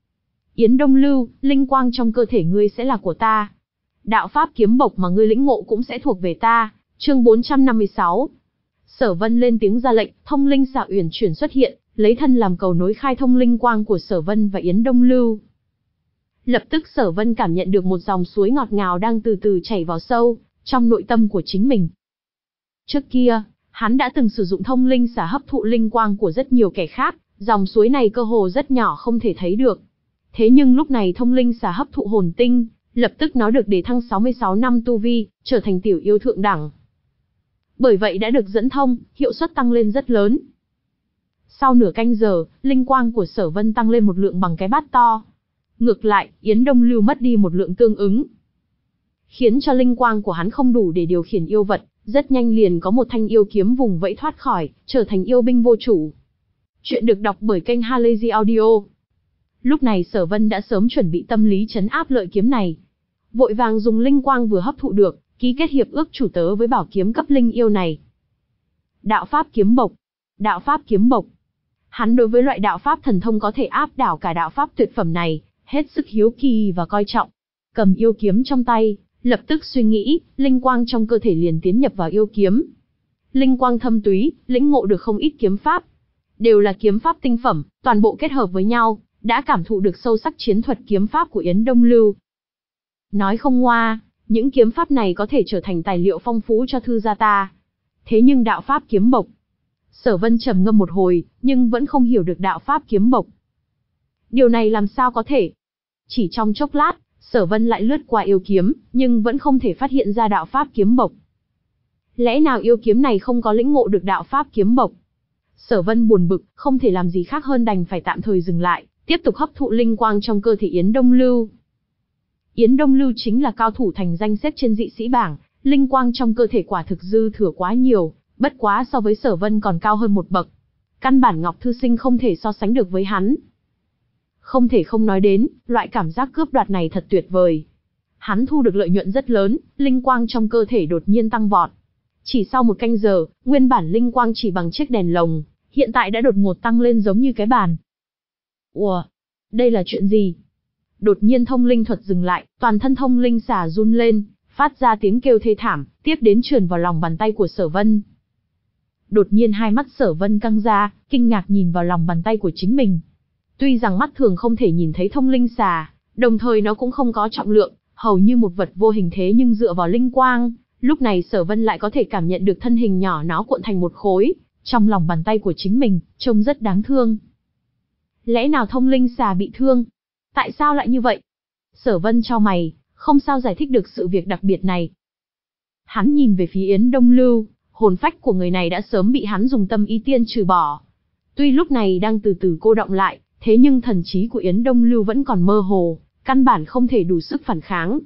Yến Đông Lưu, linh quang trong cơ thể ngươi sẽ là của ta. Đạo pháp kiếm bộc mà ngươi lĩnh ngộ cũng sẽ thuộc về ta. Chương bốn trăm năm mươi sáu. Sở Vân lên tiếng ra lệnh, thông linh xà uyển chuyển xuất hiện, lấy thân làm cầu nối khai thông linh quang của Sở Vân và Yến Đông Lưu. Lập tức Sở Vân cảm nhận được một dòng suối ngọt ngào đang từ từ chảy vào sâu trong nội tâm của chính mình. Trước kia, hắn đã từng sử dụng thông linh xà hấp thụ linh quang của rất nhiều kẻ khác, Dòng suối này cơ hồ rất nhỏ không thể thấy được. Thế nhưng lúc này thông linh xà hấp thụ hồn tinh, lập tức nó được đề thăng sáu mươi sáu năm tu vi, trở thành tiểu yêu thượng đẳng. Bởi vậy đã được dẫn thông, hiệu suất tăng lên rất lớn. Sau nửa canh giờ, linh quang của Sở Vân tăng lên một lượng bằng cái bát to. Ngược lại, Yến Đông Lưu mất đi một lượng tương ứng, khiến cho linh quang của hắn không đủ để điều khiển yêu vật, rất nhanh liền có một thanh yêu kiếm vùng vẫy thoát khỏi, trở thành yêu binh vô chủ. Chuyện được đọc bởi kênh Halazy Audio. Lúc này Sở Vân đã sớm chuẩn bị tâm lý trấn áp lợi kiếm này, vội vàng dùng linh quang vừa hấp thụ được, ký kết hiệp ước chủ tớ với bảo kiếm cấp linh yêu này. Đạo pháp kiếm bộc, đạo pháp kiếm bộc. Hắn đối với loại đạo pháp thần thông có thể áp đảo cả đạo pháp tuyệt phẩm này, hết sức hiếu kỳ và coi trọng. Cầm yêu kiếm trong tay, lập tức suy nghĩ, linh quang trong cơ thể liền tiến nhập vào yêu kiếm. Linh quang thâm túy, lĩnh ngộ được không ít kiếm pháp, đều là kiếm pháp tinh phẩm, toàn bộ kết hợp với nhau, đã cảm thụ được sâu sắc chiến thuật kiếm pháp của Yến Đông Lưu. Nói không ngoa, những kiếm pháp này có thể trở thành tài liệu phong phú cho thư gia ta. Thế nhưng đạo pháp kiếm bộc, Sở Vân trầm ngâm một hồi, nhưng vẫn không hiểu được đạo pháp kiếm bộc. Điều này làm sao có thể? Chỉ trong chốc lát, Sở Vân lại lướt qua yêu kiếm, nhưng vẫn không thể phát hiện ra đạo pháp kiếm bộc. Lẽ nào yêu kiếm này không có lĩnh ngộ được đạo pháp kiếm bộc? Sở Vân buồn bực, không thể làm gì khác hơn đành phải tạm thời dừng lại, tiếp tục hấp thụ linh quang trong cơ thể Yến Đông Lưu. Yến Đông Lưu chính là cao thủ thành danh xếp trên dị sĩ bảng, linh quang trong cơ thể quả thực dư thừa quá nhiều, bất quá so với Sở Vân còn cao hơn một bậc. Căn bản Ngọc Thư Sinh không thể so sánh được với hắn. Không thể không nói đến, loại cảm giác cướp đoạt này thật tuyệt vời. Hắn thu được lợi nhuận rất lớn, linh quang trong cơ thể đột nhiên tăng vọt. Chỉ sau một canh giờ, nguyên bản linh quang chỉ bằng chiếc đèn lồng, hiện tại đã đột ngột tăng lên giống như cái bàn. Ủa, đây là chuyện gì? Đột nhiên thông linh thuật dừng lại, toàn thân thông linh xà run lên, phát ra tiếng kêu thê thảm, tiếp đến trườn vào lòng bàn tay của Sở Vân. Đột nhiên hai mắt Sở Vân căng ra, kinh ngạc nhìn vào lòng bàn tay của chính mình. Tuy rằng mắt thường không thể nhìn thấy thông linh xà, đồng thời nó cũng không có trọng lượng, hầu như một vật vô hình, thế nhưng dựa vào linh quang, lúc này Sở Vân lại có thể cảm nhận được thân hình nhỏ nó cuộn thành một khối, trong lòng bàn tay của chính mình, trông rất đáng thương. Lẽ nào thông linh xà bị thương? Tại sao lại như vậy? Sở Vân chau mày, không sao giải thích được sự việc đặc biệt này. Hắn nhìn về phía Yến Đông Lưu, hồn phách của người này đã sớm bị hắn dùng tâm ý tiên trừ bỏ. Tuy lúc này đang từ từ cô đọng lại, thế nhưng thần trí của Yến Đông Lưu vẫn còn mơ hồ, căn bản không thể đủ sức phản kháng.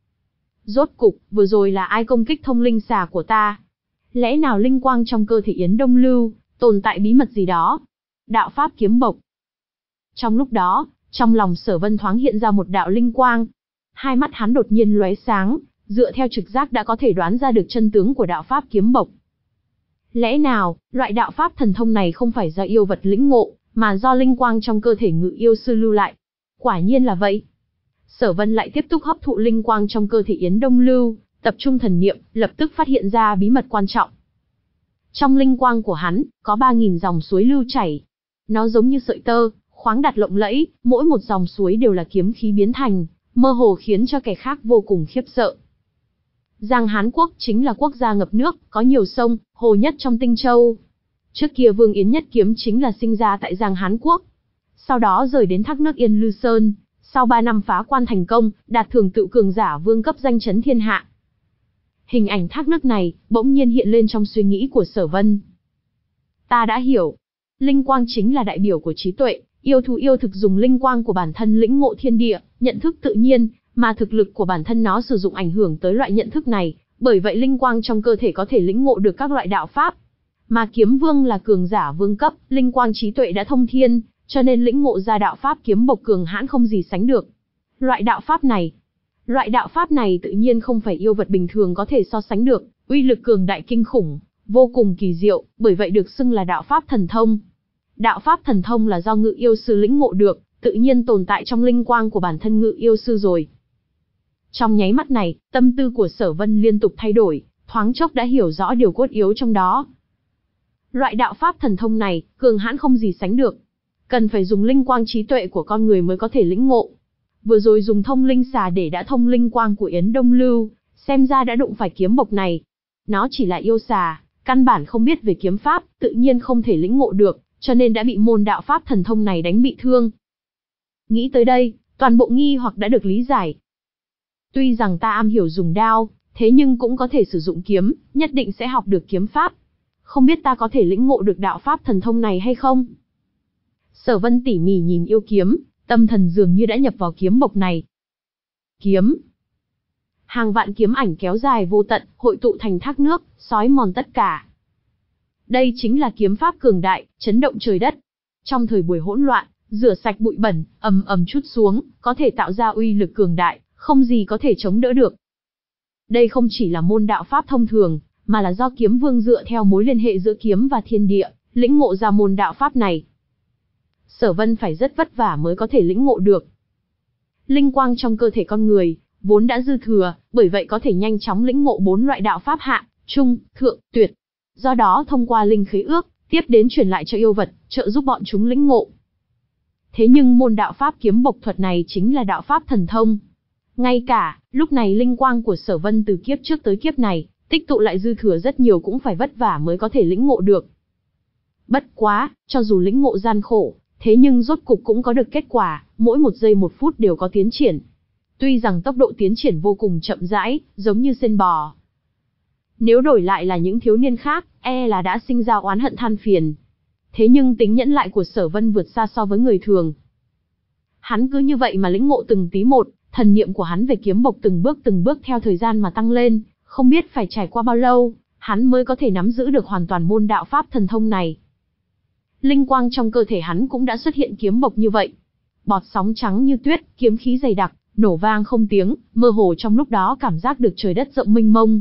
Rốt cục, vừa rồi là ai công kích thông linh xà của ta? Lẽ nào linh quang trong cơ thể Yến Đông Lưu tồn tại bí mật gì đó? Đạo pháp kiếm bộc. Trong lúc đó, trong lòng Sở Vân thoáng hiện ra một đạo linh quang. Hai mắt hắn đột nhiên lóe sáng, dựa theo trực giác đã có thể đoán ra được chân tướng của đạo pháp kiếm bộc. Lẽ nào, loại đạo pháp thần thông này không phải do yêu vật lĩnh ngộ, mà do linh quang trong cơ thể ngự yêu sư lưu lại? Quả nhiên là vậy. Sở Vân lại tiếp tục hấp thụ linh quang trong cơ thể Yến Đông Lưu, tập trung thần niệm, lập tức phát hiện ra bí mật quan trọng. Trong linh quang của hắn, có ba nghìn dòng suối lưu chảy. Nó giống như sợi tơ, khoáng đạt lộng lẫy, mỗi một dòng suối đều là kiếm khí biến thành, mơ hồ khiến cho kẻ khác vô cùng khiếp sợ. Giang Hán Quốc chính là quốc gia ngập nước, có nhiều sông, hồ nhất trong Tinh Châu. Trước kia Vương Yến Nhất Kiếm chính là sinh ra tại Giang Hán Quốc. Sau đó rời đến thác nước Yên Lư Sơn, sau ba năm phá quan thành công, đạt thường tự cường giả vương cấp danh chấn thiên hạ. Hình ảnh thác nước này, bỗng nhiên hiện lên trong suy nghĩ của Sở Vân. Ta đã hiểu. Linh quang chính là đại biểu của trí tuệ, yêu thú yêu thực dùng linh quang của bản thân lĩnh ngộ thiên địa, nhận thức tự nhiên, mà thực lực của bản thân nó sử dụng ảnh hưởng tới loại nhận thức này, bởi vậy linh quang trong cơ thể có thể lĩnh ngộ được các loại đạo pháp. Mà kiếm vương là cường giả vương cấp, linh quang trí tuệ đã thông thiên, cho nên lĩnh ngộ ra đạo pháp kiếm bộc cường hãn không gì sánh được. Loại đạo pháp này, loại đạo pháp này tự nhiên không phải yêu vật bình thường có thể so sánh được, uy lực cường đại kinh khủng, vô cùng kỳ diệu, bởi vậy được xưng là đạo pháp thần thông. Đạo pháp thần thông là do ngự yêu sư lĩnh ngộ được, tự nhiên tồn tại trong linh quang của bản thân ngự yêu sư rồi. Trong nháy mắt này, tâm tư của Sở Vân liên tục thay đổi, thoáng chốc đã hiểu rõ điều cốt yếu trong đó. Loại đạo pháp thần thông này, cường hãn không gì sánh được, cần phải dùng linh quang trí tuệ của con người mới có thể lĩnh ngộ. Vừa rồi dùng thông linh xà để đã thông linh quang của Yến Đông Lưu, xem ra đã đụng phải kiếm bộc này. Nó chỉ là yêu xà, căn bản không biết về kiếm pháp, tự nhiên không thể lĩnh ngộ được, cho nên đã bị môn đạo pháp thần thông này đánh bị thương. Nghĩ tới đây, toàn bộ nghi hoặc đã được lý giải. Tuy rằng ta am hiểu dùng đao, thế nhưng cũng có thể sử dụng kiếm, nhất định sẽ học được kiếm pháp. Không biết ta có thể lĩnh ngộ được đạo pháp thần thông này hay không? Sở Vân tỉ mỉ nhìn yêu kiếm, tâm thần dường như đã nhập vào kiếm bộc này. Kiếm. Hàng vạn kiếm ảnh kéo dài vô tận, hội tụ thành thác nước, xói mòn tất cả. Đây chính là kiếm pháp cường đại, chấn động trời đất. Trong thời buổi hỗn loạn, rửa sạch bụi bẩn, ầm ầm trút xuống, có thể tạo ra uy lực cường đại, không gì có thể chống đỡ được. Đây không chỉ là môn đạo pháp thông thường, mà là do kiếm vương dựa theo mối liên hệ giữa kiếm và thiên địa, lĩnh ngộ ra môn đạo pháp này. Sở Vân phải rất vất vả mới có thể lĩnh ngộ được. Linh quang trong cơ thể con người vốn đã dư thừa, bởi vậy có thể nhanh chóng lĩnh ngộ bốn loại đạo pháp hạ, trung, thượng, tuyệt. Do đó thông qua linh khế ước, tiếp đến truyền lại cho yêu vật, trợ giúp bọn chúng lĩnh ngộ. Thế nhưng môn đạo pháp kiếm bộc thuật này chính là đạo pháp thần thông. Ngay cả, lúc này linh quang của Sở Vân từ kiếp trước tới kiếp này, tích tụ lại dư thừa rất nhiều cũng phải vất vả mới có thể lĩnh ngộ được. Bất quá, cho dù lĩnh ngộ gian khổ, thế nhưng rốt cục cũng có được kết quả, mỗi một giây một phút đều có tiến triển. Tuy rằng tốc độ tiến triển vô cùng chậm rãi, giống như sên bò. Nếu đổi lại là những thiếu niên khác, e là đã sinh ra oán hận than phiền. Thế nhưng tính nhẫn lại của Sở Vân vượt xa so với người thường. Hắn cứ như vậy mà lĩnh ngộ từng tí một, thần niệm của hắn về kiếm bộc từng bước từng bước theo thời gian mà tăng lên, không biết phải trải qua bao lâu, hắn mới có thể nắm giữ được hoàn toàn môn đạo pháp thần thông này. Linh quang trong cơ thể hắn cũng đã xuất hiện kiếm bộc như vậy. Bọt sóng trắng như tuyết, kiếm khí dày đặc, nổ vang không tiếng, mơ hồ trong lúc đó cảm giác được trời đất rộng mênh mông.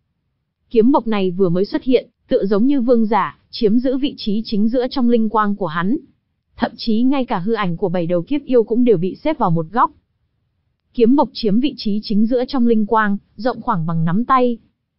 Kiếm bộc này vừa mới xuất hiện, tựa giống như vương giả, chiếm giữ vị trí chính giữa trong linh quang của hắn. Thậm chí ngay cả hư ảnh của bảy đầu kiếp yêu cũng đều bị xếp vào một góc. Kiếm bộc chiếm vị trí chính giữa trong linh quang, rộng khoảng bằng nắm tay.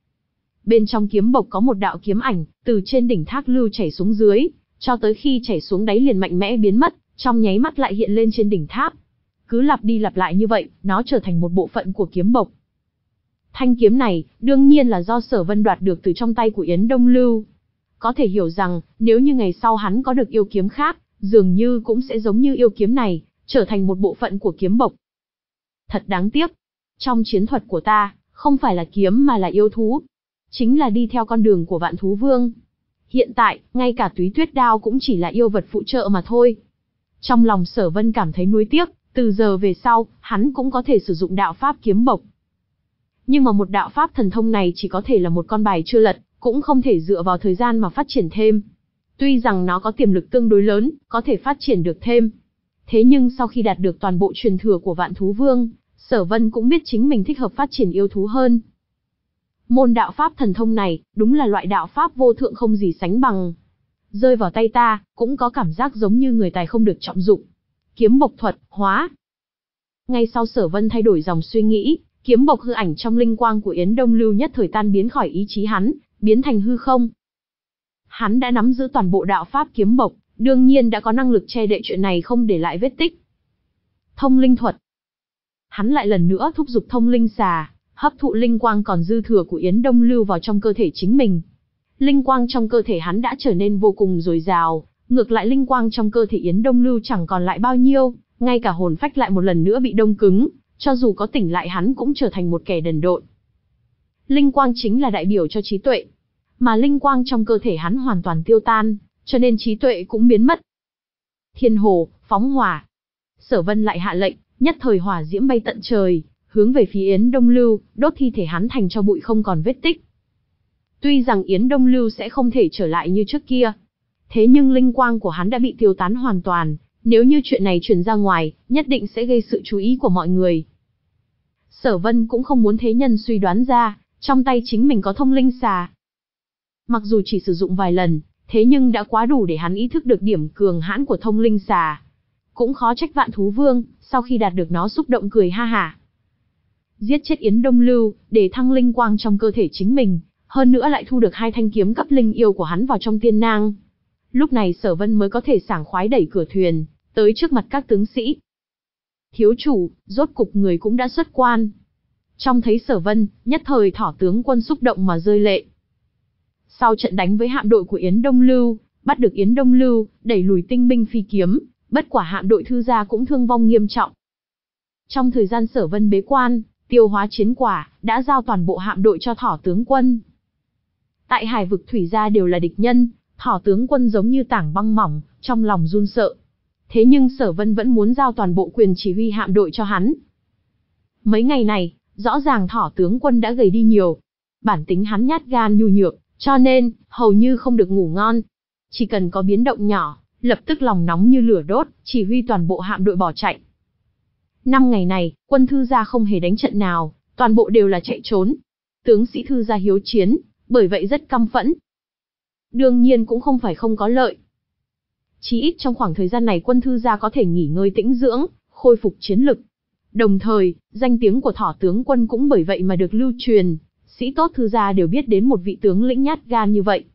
Bên trong kiếm bộc có một đạo kiếm ảnh, từ trên đỉnh thác lưu chảy xuống dưới, cho tới khi chảy xuống đáy liền mạnh mẽ biến mất, trong nháy mắt lại hiện lên trên đỉnh tháp. Cứ lặp đi lặp lại như vậy, nó trở thành một bộ phận của kiếm bộc. Thanh kiếm này, đương nhiên là do Sở Vân đoạt được từ trong tay của Yến Đông Lưu. Có thể hiểu rằng, nếu như ngày sau hắn có được yêu kiếm khác, dường như cũng sẽ giống như yêu kiếm này, trở thành một bộ phận của kiếm bộc. Thật đáng tiếc. Trong chiến thuật của ta, không phải là kiếm mà là yêu thú. Chính là đi theo con đường của Vạn Thú Vương. Hiện tại, ngay cả Túy Tuyết Đao cũng chỉ là yêu vật phụ trợ mà thôi. Trong lòng Sở Vân cảm thấy nuối tiếc, từ giờ về sau, hắn cũng có thể sử dụng đạo pháp kiếm bộc. Nhưng mà một đạo pháp thần thông này chỉ có thể là một con bài chưa lật, cũng không thể dựa vào thời gian mà phát triển thêm. Tuy rằng nó có tiềm lực tương đối lớn, có thể phát triển được thêm. Thế nhưng sau khi đạt được toàn bộ truyền thừa của Vạn Thú Vương, Sở Vân cũng biết chính mình thích hợp phát triển yêu thú hơn. Môn đạo pháp thần thông này, đúng là loại đạo pháp vô thượng không gì sánh bằng. Rơi vào tay ta, cũng có cảm giác giống như người tài không được trọng dụng. Kiếm bộc thuật, hóa. Ngay sau Sở Vân thay đổi dòng suy nghĩ, kiếm bộc hư ảnh trong linh quang của Yến Đông Lưu nhất thời tan biến khỏi ý chí hắn, biến thành hư không. Hắn đã nắm giữ toàn bộ đạo pháp kiếm bộc, đương nhiên đã có năng lực che đậy chuyện này không để lại vết tích. Thông linh thuật. Hắn lại lần nữa thúc giục thông linh xà, hấp thụ linh quang còn dư thừa của Yến Đông Lưu vào trong cơ thể chính mình. Linh quang trong cơ thể hắn đã trở nên vô cùng dồi dào, ngược lại linh quang trong cơ thể Yến Đông Lưu chẳng còn lại bao nhiêu, ngay cả hồn phách lại một lần nữa bị đông cứng, cho dù có tỉnh lại hắn cũng trở thành một kẻ đần độn. Linh quang chính là đại biểu cho trí tuệ, mà linh quang trong cơ thể hắn hoàn toàn tiêu tan, cho nên trí tuệ cũng biến mất. Thiên hồ, phóng hỏa. Sở Vân lại hạ lệnh, nhất thời hỏa diễm bay tận trời, hướng về phía Yến Đông Lưu, đốt thi thể hắn thành cho bụi không còn vết tích. Tuy rằng Yến Đông Lưu sẽ không thể trở lại như trước kia, thế nhưng linh quang của hắn đã bị tiêu tán hoàn toàn, nếu như chuyện này truyền ra ngoài, nhất định sẽ gây sự chú ý của mọi người. Sở Vân cũng không muốn thế nhân suy đoán ra, trong tay chính mình có thông linh xà. Mặc dù chỉ sử dụng vài lần, thế nhưng đã quá đủ để hắn ý thức được điểm cường hãn của thông linh xà. Cũng khó trách Vạn Thú Vương, sau khi đạt được nó xúc động cười ha hả. Giết chết Yến Đông Lưu, để thăng linh quang trong cơ thể chính mình, hơn nữa lại thu được hai thanh kiếm cấp linh yêu của hắn vào trong tiên nang. Lúc này Sở Vân mới có thể sảng khoái đẩy cửa thuyền, tới trước mặt các tướng sĩ. Thiếu chủ, rốt cục người cũng đã xuất quan. Trong thấy Sở Vân, nhất thời Thỏ tướng quân xúc động mà rơi lệ. Sau trận đánh với hạm đội của Yến Đông Lưu, bắt được Yến Đông Lưu, đẩy lùi tinh binh phi kiếm, bất quả hạm đội Thư gia cũng thương vong nghiêm trọng. Trong thời gian Sở Vân bế quan, tiêu hóa chiến quả, đã giao toàn bộ hạm đội cho Thỏ tướng quân. Tại hải vực Thủy gia đều là địch nhân, Thỏ tướng quân giống như tảng băng mỏng, trong lòng run sợ. Thế nhưng Sở Vân vẫn muốn giao toàn bộ quyền chỉ huy hạm đội cho hắn. Mấy ngày này, rõ ràng Thỏ tướng quân đã gầy đi nhiều. Bản tính hắn nhát gan nhu nhược, cho nên, hầu như không được ngủ ngon. Chỉ cần có biến động nhỏ, lập tức lòng nóng như lửa đốt, chỉ huy toàn bộ hạm đội bỏ chạy. Năm ngày này, quân Thư gia không hề đánh trận nào, toàn bộ đều là chạy trốn. Tướng sĩ Thư gia hiếu chiến, bởi vậy rất căm phẫn. Đương nhiên cũng không phải không có lợi. Chỉ ít trong khoảng thời gian này quân Thư gia có thể nghỉ ngơi tĩnh dưỡng, khôi phục chiến lực. Đồng thời, danh tiếng của Thỏ tướng quân cũng bởi vậy mà được lưu truyền, sĩ tốt Thư gia đều biết đến một vị tướng lĩnh nhát gan như vậy.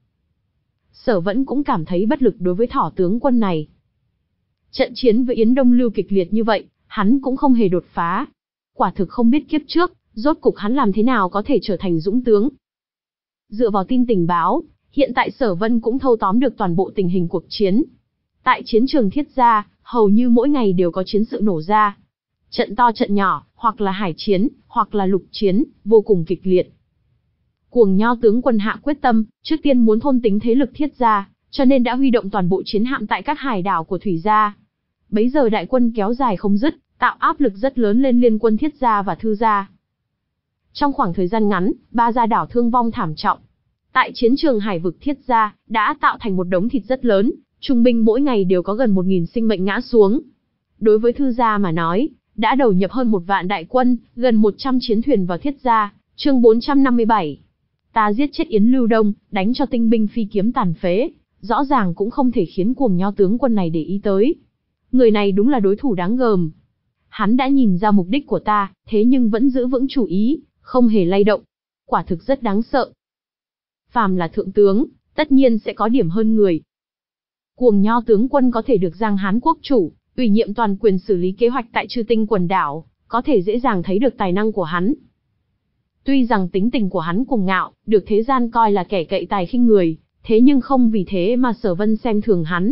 Sở Vẫn cũng cảm thấy bất lực đối với Thỏ tướng quân này. Trận chiến với Yến Đông Lưu kịch liệt như vậy, hắn cũng không hề đột phá. Quả thực không biết kiếp trước, rốt cục hắn làm thế nào có thể trở thành dũng tướng. Dựa vào tin tình báo, hiện tại Sở Vân cũng thâu tóm được toàn bộ tình hình cuộc chiến. Tại chiến trường Thiết Gia, hầu như mỗi ngày đều có chiến sự nổ ra. Trận to trận nhỏ, hoặc là hải chiến, hoặc là lục chiến, vô cùng kịch liệt. Cuồng Nho tướng quân hạ quyết tâm, trước tiên muốn thôn tính thế lực Thiết Gia, cho nên đã huy động toàn bộ chiến hạm tại các hải đảo của Thủy Gia. Bấy giờ đại quân kéo dài không dứt, tạo áp lực rất lớn lên liên quân Thiết Gia và Thư Gia. Trong khoảng thời gian ngắn, ba gia đảo thương vong thảm trọng. Tại chiến trường hải vực Thiết Gia, đã tạo thành một đống thịt rất lớn, trung bình mỗi ngày đều có gần một nghìn sinh mệnh ngã xuống. Đối với Thư Gia mà nói, đã đầu nhập hơn một vạn đại quân, gần một trăm chiến thuyền vào Thiết Gia. Chương bốn trăm năm mươi bảy. Ta giết chết Yến Lưu Đông, đánh cho tinh binh phi kiếm tàn phế, rõ ràng cũng không thể khiến Cuồng Nho tướng quân này để ý tới. Người này đúng là đối thủ đáng gờm. Hắn đã nhìn ra mục đích của ta, thế nhưng vẫn giữ vững chủ ý, không hề lay động. Quả thực rất đáng sợ. Phàm là thượng tướng, tất nhiên sẽ có điểm hơn người. Cuồng Nho tướng quân có thể được Giang Hán quốc chủ, ủy nhiệm toàn quyền xử lý kế hoạch tại Chư Tinh quần đảo, có thể dễ dàng thấy được tài năng của hắn. Tuy rằng tính tình của hắn cuồng ngạo, được thế gian coi là kẻ cậy tài khinh người, thế nhưng không vì thế mà Sở Vân xem thường hắn.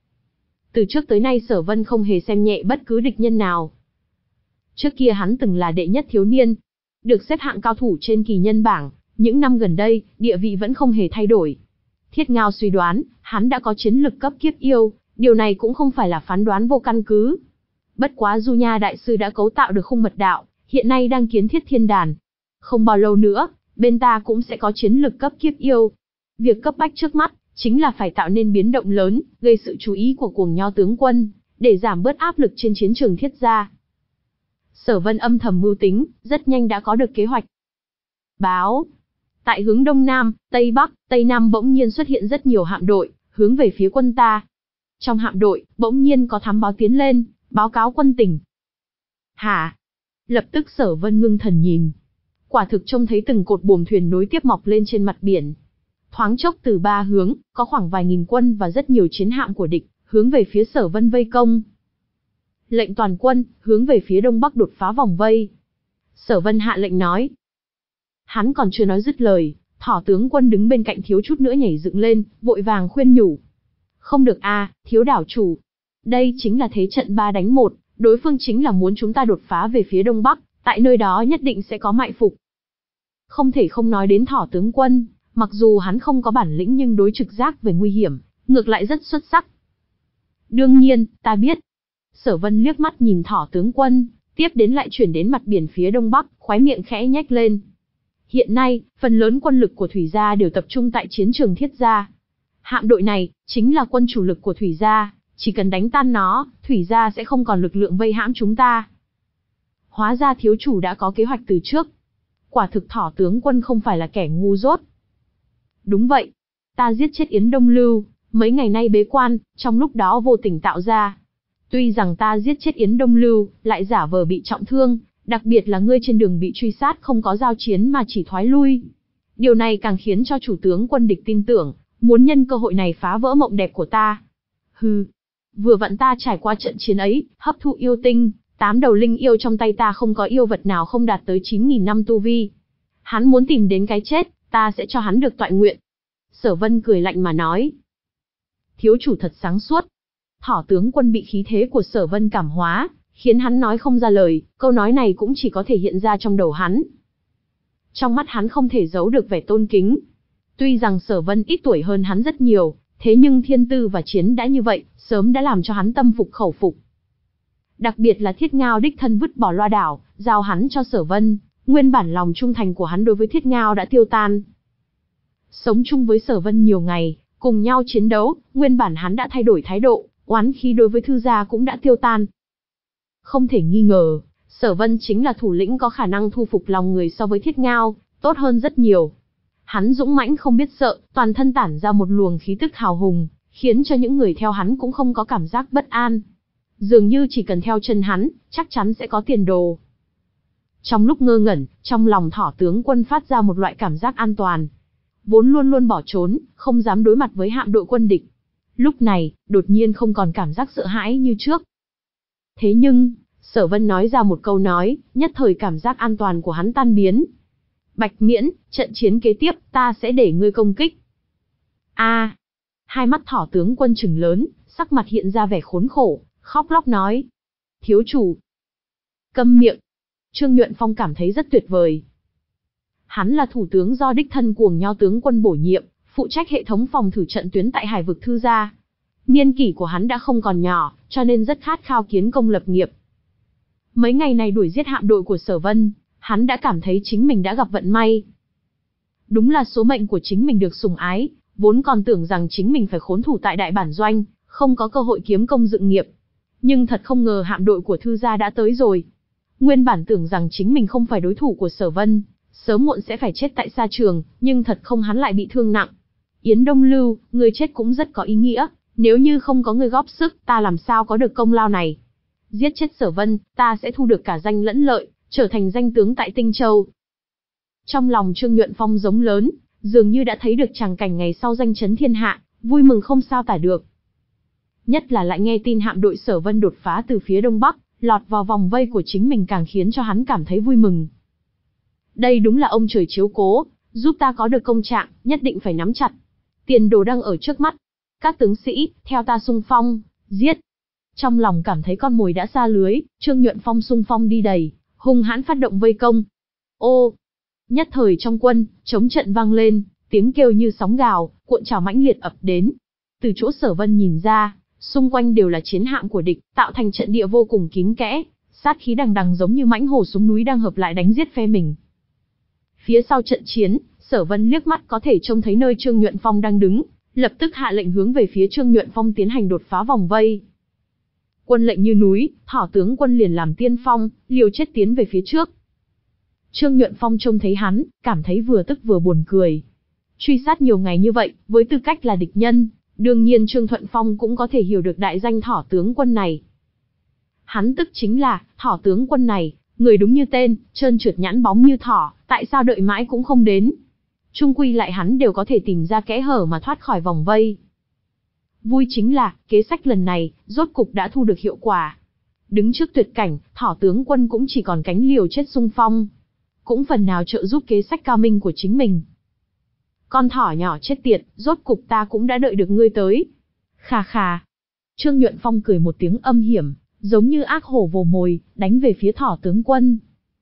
Từ trước tới nay Sở Vân không hề xem nhẹ bất cứ địch nhân nào. Trước kia hắn từng là đệ nhất thiếu niên, được xếp hạng cao thủ trên kỳ nhân bảng, những năm gần đây, địa vị vẫn không hề thay đổi. Thiết Ngao suy đoán, hắn đã có chiến lực cấp kiếp yêu, điều này cũng không phải là phán đoán vô căn cứ. Bất quá Du Nha đại sư đã cấu tạo được khung mật đạo, hiện nay đang kiến thiết thiên đàn. Không bao lâu nữa, bên ta cũng sẽ có chiến lực cấp kiếp yêu. Việc cấp bách trước mắt, chính là phải tạo nên biến động lớn, gây sự chú ý của Cuồng Nho tướng quân, để giảm bớt áp lực trên chiến trường Thiết Gia. Sở Vân âm thầm mưu tính, rất nhanh đã có được kế hoạch. Báo. Tại hướng Đông Nam, Tây Bắc, Tây Nam bỗng nhiên xuất hiện rất nhiều hạm đội, hướng về phía quân ta. Trong hạm đội, bỗng nhiên có thám báo tiến lên, báo cáo quân tình. Hả? Lập tức Sở Vân ngưng thần nhìn. Quả thực trông thấy từng cột buồm thuyền nối tiếp mọc lên trên mặt biển. Thoáng chốc từ ba hướng, có khoảng vài nghìn quân và rất nhiều chiến hạm của địch, hướng về phía Sở Vân vây công. Lệnh toàn quân, hướng về phía đông bắc đột phá vòng vây. Sở Vân hạ lệnh nói. Hắn còn chưa nói dứt lời, Thỏ tướng quân đứng bên cạnh thiếu chút nữa nhảy dựng lên, vội vàng khuyên nhủ. Không được a, thiếu đảo chủ. Đây chính là thế trận ba đánh một, đối phương chính là muốn chúng ta đột phá về phía đông bắc, tại nơi đó nhất định sẽ có mại phục. Không thể không nói đến Thỏ tướng quân, mặc dù hắn không có bản lĩnh nhưng đối trực giác về nguy hiểm, ngược lại rất xuất sắc. Đương nhiên, ta biết. Sở Vân liếc mắt nhìn Thỏ tướng quân, tiếp đến lại chuyển đến mặt biển phía đông bắc, khóe miệng khẽ nhếch lên. Hiện nay, phần lớn quân lực của Thủy gia đều tập trung tại chiến trường Thiết gia. Hạm đội này chính là quân chủ lực của Thủy gia, chỉ cần đánh tan nó, Thủy gia sẽ không còn lực lượng vây hãm chúng ta. Hóa ra thiếu chủ đã có kế hoạch từ trước. Quả thực Thỏ tướng quân không phải là kẻ ngu dốt. Đúng vậy, ta giết chết Yến Đông Lưu, mấy ngày nay bế quan, trong lúc đó vô tình tạo ra. Tuy rằng ta giết chết Yến Đông Lưu, lại giả vờ bị trọng thương, đặc biệt là ngươi trên đường bị truy sát không có giao chiến mà chỉ thoái lui. Điều này càng khiến cho chủ tướng quân địch tin tưởng, muốn nhân cơ hội này phá vỡ mộng đẹp của ta. Hừ, vừa vặn ta trải qua trận chiến ấy, hấp thụ yêu tinh, tám đầu linh yêu trong tay ta không có yêu vật nào không đạt tới chín nghìn năm tu vi. Hắn muốn tìm đến cái chết, ta sẽ cho hắn được toại nguyện. Sở Vân cười lạnh mà nói. thiếu chủ thật sáng suốt. Thỏ tướng quân bị khí thế của Sở Vân cảm hóa, khiến hắn nói không ra lời, câu nói này cũng chỉ có thể hiện ra trong đầu hắn. Trong mắt hắn không thể giấu được vẻ tôn kính. Tuy rằng Sở Vân ít tuổi hơn hắn rất nhiều, thế nhưng thiên tư và chiến đã như vậy, sớm đã làm cho hắn tâm phục khẩu phục. Đặc biệt là Thiết Ngao đích thân vứt bỏ Loa đảo, giao hắn cho Sở Vân, nguyên bản lòng trung thành của hắn đối với Thiết Ngao đã tiêu tan. Sống chung với Sở Vân nhiều ngày, cùng nhau chiến đấu, nguyên bản hắn đã thay đổi thái độ, oán khí đối với Thư gia cũng đã tiêu tan. Không thể nghi ngờ, Sở Vân chính là thủ lĩnh có khả năng thu phục lòng người so với Thiết Ngao, tốt hơn rất nhiều. Hắn dũng mãnh không biết sợ, toàn thân tản ra một luồng khí tức hào hùng, khiến cho những người theo hắn cũng không có cảm giác bất an. Dường như chỉ cần theo chân hắn, chắc chắn sẽ có tiền đồ. Trong lúc ngơ ngẩn, trong lòng Thỏ tướng quân phát ra một loại cảm giác an toàn. Vốn luôn luôn bỏ trốn, không dám đối mặt với hạm đội quân địch. Lúc này, đột nhiên không còn cảm giác sợ hãi như trước. Thế nhưng, Sở Vân nói ra một câu nói, nhất thời cảm giác an toàn của hắn tan biến. Bạch Miễn, trận chiến kế tiếp, ta sẽ để ngươi công kích. A, à, hai mắt Thỏ tướng quân trừng lớn, sắc mặt hiện ra vẻ khốn khổ, khóc lóc nói. Thiếu chủ. Câm miệng. Trương Nhuận Phong cảm thấy rất tuyệt vời. Hắn là thủ tướng do đích thân Cuồng Nho tướng quân bổ nhiệm, phụ trách hệ thống phòng thử trận tuyến tại Hải vực Thư gia. Niên kỷ của hắn đã không còn nhỏ, cho nên rất khát khao kiến công lập nghiệp. Mấy ngày này đuổi giết hạm đội của Sở Vân, hắn đã cảm thấy chính mình đã gặp vận may. Đúng là số mệnh của chính mình được sủng ái, vốn còn tưởng rằng chính mình phải khốn thủ tại đại bản doanh, không có cơ hội kiếm công dựng nghiệp. Nhưng thật không ngờ hạm đội của Thư gia đã tới rồi. Nguyên bản tưởng rằng chính mình không phải đối thủ của Sở Vân, sớm muộn sẽ phải chết tại sa trường, nhưng thật không hắn lại bị thương nặng. Yến Đông Lưu, người chết cũng rất có ý nghĩa, nếu như không có người góp sức, ta làm sao có được công lao này. Giết chết Sở Vân, ta sẽ thu được cả danh lẫn lợi, trở thành danh tướng tại Tinh Châu. Trong lòng Trương Nhuận Phong giống lớn, dường như đã thấy được tràng cảnh ngày sau danh chấn thiên hạ, vui mừng không sao tả được. Nhất là lại nghe tin hạm đội Sở Vân đột phá từ phía đông bắc, lọt vào vòng vây của chính mình càng khiến cho hắn cảm thấy vui mừng. Đây đúng là ông trời chiếu cố, giúp ta có được công trạng, nhất định phải nắm chặt. Tiền đồ đang ở trước mắt. Các tướng sĩ, theo ta xung phong, giết. Trong lòng cảm thấy con mồi đã xa lưới, Trương Nhuận Phong xung phong đi đầy, hung hãn phát động vây công. Ô! Nhất thời trong quân, chống trận vang lên, tiếng kêu như sóng gào, cuộn trào mãnh liệt ập đến. Từ chỗ Sở Vân nhìn ra, xung quanh đều là chiến hạm của địch, tạo thành trận địa vô cùng kín kẽ, sát khí đằng đằng giống như mãnh hổ xuống núi đang hợp lại đánh giết phe mình. Phía sau trận chiến, Sở Vân liếc mắt có thể trông thấy nơi Trương Nhuận Phong đang đứng, lập tức hạ lệnh hướng về phía Trương Nhuận Phong tiến hành đột phá vòng vây. Quân lệnh như núi, Thỏ tướng quân liền làm tiên phong, liều chết tiến về phía trước. Trương Nhuận Phong trông thấy hắn, cảm thấy vừa tức vừa buồn cười. Truy sát nhiều ngày như vậy, với tư cách là địch nhân, đương nhiên Trương Thuận Phong cũng có thể hiểu được đại danh Thỏ tướng quân này. Hắn tức chính là, Thỏ tướng quân này, người đúng như tên, trơn trượt nhãn bóng như thỏ, tại sao đợi mãi cũng không đến. Chung quy lại hắn đều có thể tìm ra kẽ hở mà thoát khỏi vòng vây. Vui chính là, kế sách lần này, rốt cục đã thu được hiệu quả. Đứng trước tuyệt cảnh, Thỏ tướng quân cũng chỉ còn cánh liều chết xung phong. Cũng phần nào trợ giúp kế sách cao minh của chính mình. Con thỏ nhỏ chết tiệt, rốt cục ta cũng đã đợi được ngươi tới. Khà khà. Trương Nhuận Phong cười một tiếng âm hiểm, giống như ác hổ vồ mồi, đánh về phía Thỏ tướng quân.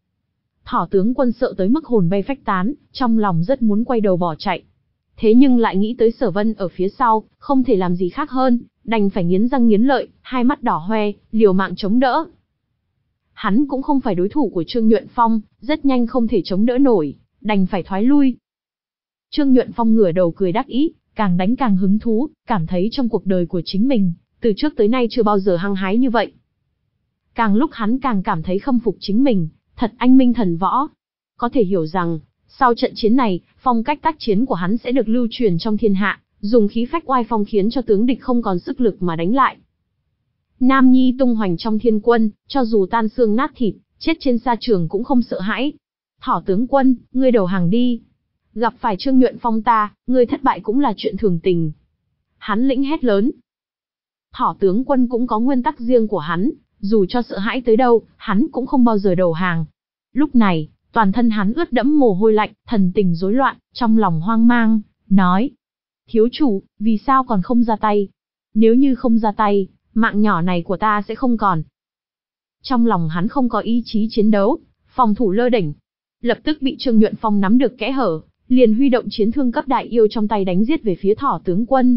Thỏ tướng quân sợ tới mức hồn bay phách tán, trong lòng rất muốn quay đầu bỏ chạy. Thế nhưng lại nghĩ tới Sở Vân ở phía sau, không thể làm gì khác hơn, đành phải nghiến răng nghiến lợi, hai mắt đỏ hoe, liều mạng chống đỡ. Hắn cũng không phải đối thủ của Trương Nhuận Phong, rất nhanh không thể chống đỡ nổi, đành phải thoái lui. Trương Nhuận Phong ngửa đầu cười đắc ý, càng đánh càng hứng thú, cảm thấy trong cuộc đời của chính mình, từ trước tới nay chưa bao giờ hăng hái như vậy. Càng lúc hắn càng cảm thấy khâm phục chính mình, thật anh minh thần võ. Có thể hiểu rằng, sau trận chiến này, phong cách tác chiến của hắn sẽ được lưu truyền trong thiên hạ, dùng khí phách oai phong khiến cho tướng địch không còn sức lực mà đánh lại. Nam nhi tung hoành trong thiên quân, cho dù tan xương nát thịt, chết trên sa trường cũng không sợ hãi. Thỏ tướng quân, ngươi đầu hàng đi. Gặp phải Trương Nhuận Phong ta, ngươi thất bại cũng là chuyện thường tình. Hắn lĩnh hét lớn. Thỏ tướng quân cũng có nguyên tắc riêng của hắn, dù cho sợ hãi tới đâu, hắn cũng không bao giờ đầu hàng. Lúc này, toàn thân hắn ướt đẫm mồ hôi lạnh, thần tình rối loạn, trong lòng hoang mang, nói. Thiếu chủ, vì sao còn không ra tay? Nếu như không ra tay, mạng nhỏ này của ta sẽ không còn. Trong lòng hắn không có ý chí chiến đấu, phòng thủ lơ đễnh. Lập tức bị Trương Nhuận Phong nắm được kẽ hở, liền huy động chiến thương cấp đại yêu trong tay đánh giết về phía Thỏ tướng quân.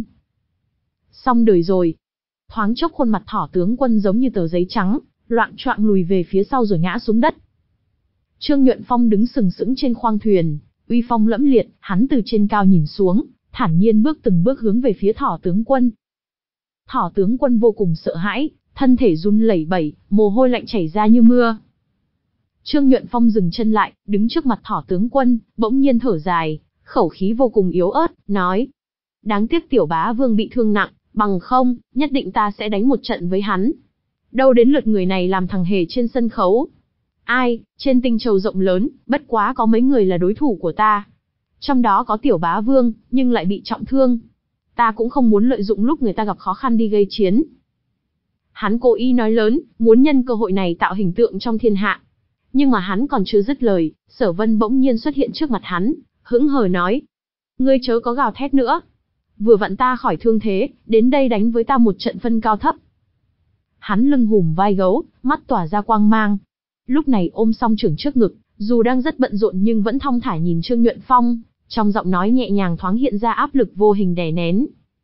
Xong đời rồi. Thoáng chốc khuôn mặt Thỏ tướng quân giống như tờ giấy trắng, loạng choạng lùi về phía sau rồi ngã xuống đất. Trương Nhuận Phong đứng sừng sững trên khoang thuyền, uy phong lẫm liệt, hắn từ trên cao nhìn xuống, thản nhiên bước từng bước hướng về phía Thỏ tướng quân. Thỏ tướng quân vô cùng sợ hãi, thân thể run lẩy bẩy, mồ hôi lạnh chảy ra như mưa. Trương Nhuận Phong dừng chân lại, đứng trước mặt Thỏ tướng quân, bỗng nhiên thở dài, khẩu khí vô cùng yếu ớt, nói: đáng tiếc tiểu bá vương bị thương nặng, bằng không, nhất định ta sẽ đánh một trận với hắn. Đâu đến lượt người này làm thằng hề trên sân khấu. Ai, trên tinh châu rộng lớn, bất quá có mấy người là đối thủ của ta. Trong đó có tiểu bá vương, nhưng lại bị trọng thương. Ta cũng không muốn lợi dụng lúc người ta gặp khó khăn đi gây chiến. Hắn cố ý nói lớn, muốn nhân cơ hội này tạo hình tượng trong thiên hạ. Nhưng mà hắn còn chưa dứt lời, Sở Vân bỗng nhiên xuất hiện trước mặt hắn, hững hờ nói: ngươi chớ có gào thét nữa. Vừa vặn ta khỏi thương thế, đến đây đánh với ta một trận phân cao thấp. Hắn lưng hùm vai gấu, mắt tỏa ra quang mang. Lúc này ôm song trưởng trước ngực, dù đang rất bận rộn nhưng vẫn thong thả nhìn Trương Nhuận Phong, trong giọng nói nhẹ nhàng thoáng hiện ra áp lực vô hình đè nén.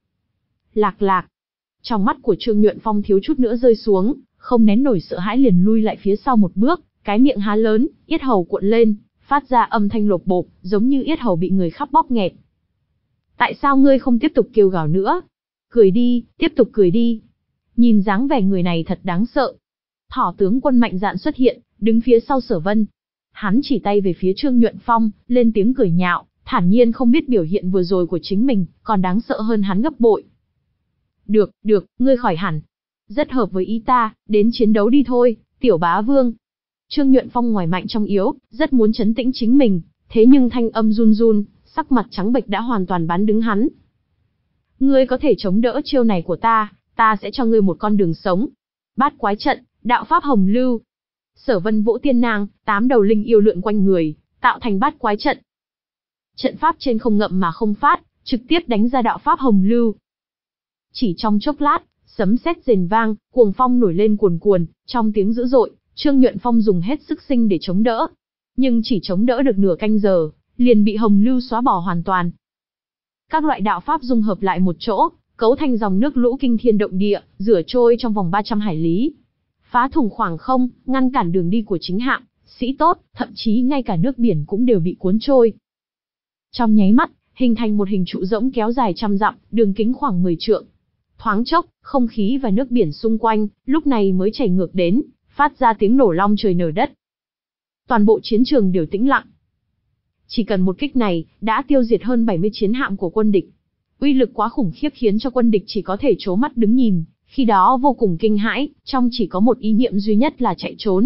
Lạc lạc. Trong mắt của Trương Nhuận Phong thiếu chút nữa rơi xuống, không nén nổi sợ hãi liền lui lại phía sau một bước, cái miệng há lớn, yết hầu cuộn lên, phát ra âm thanh lột bột, giống như yết hầu bị người khắp bóp nghẹt. Tại sao ngươi không tiếp tục kêu gào nữa? Cười đi, tiếp tục cười đi. Nhìn dáng vẻ người này thật đáng sợ. Thỏ tướng quân mạnh dạn xuất hiện, đứng phía sau Sở Vân. Hắn chỉ tay về phía Trương Nhuận Phong, lên tiếng cười nhạo, thản nhiên không biết biểu hiện vừa rồi của chính mình, còn đáng sợ hơn hắn gấp bội. Được, được, ngươi khỏi hẳn. Rất hợp với ý ta, đến chiến đấu đi thôi, tiểu bá vương. Trương Nhuận Phong ngoài mạnh trong yếu, rất muốn trấn tĩnh chính mình, thế nhưng thanh âm run run, sắc mặt trắng bệch đã hoàn toàn bán đứng hắn. Ngươi có thể chống đỡ chiêu này của ta, ta sẽ cho ngươi một con đường sống. Bát quái trận, đạo pháp hồng lưu. Sở Vân vỗ tiên nang, tám đầu linh yêu lượn quanh người, tạo thành bát quái trận. Trận pháp trên không ngậm mà không phát, trực tiếp đánh ra đạo pháp hồng lưu. Chỉ trong chốc lát, sấm sét rền vang, cuồng phong nổi lên cuồn cuồn, trong tiếng dữ dội, Trương Nhuận Phong dùng hết sức sinh để chống đỡ. Nhưng chỉ chống đỡ được nửa canh giờ, liền bị hồng lưu xóa bỏ hoàn toàn. Các loại đạo pháp dung hợp lại một chỗ, cấu thành dòng nước lũ kinh thiên động địa, rửa trôi trong vòng ba trăm hải lý. Phá thủng khoảng không, ngăn cản đường đi của chính hạm, sĩ tốt, thậm chí ngay cả nước biển cũng đều bị cuốn trôi. Trong nháy mắt, hình thành một hình trụ rỗng kéo dài trăm dặm, đường kính khoảng mười trượng. Thoáng chốc, không khí và nước biển xung quanh, lúc này mới chảy ngược đến, phát ra tiếng nổ long trời nở đất. Toàn bộ chiến trường đều tĩnh lặng. Chỉ cần một kích này, đã tiêu diệt hơn bảy mươi chiến hạm của quân địch. Uy lực quá khủng khiếp khiến cho quân địch chỉ có thể trố mắt đứng nhìn, khi đó vô cùng kinh hãi, trong chỉ có một ý niệm duy nhất là chạy trốn.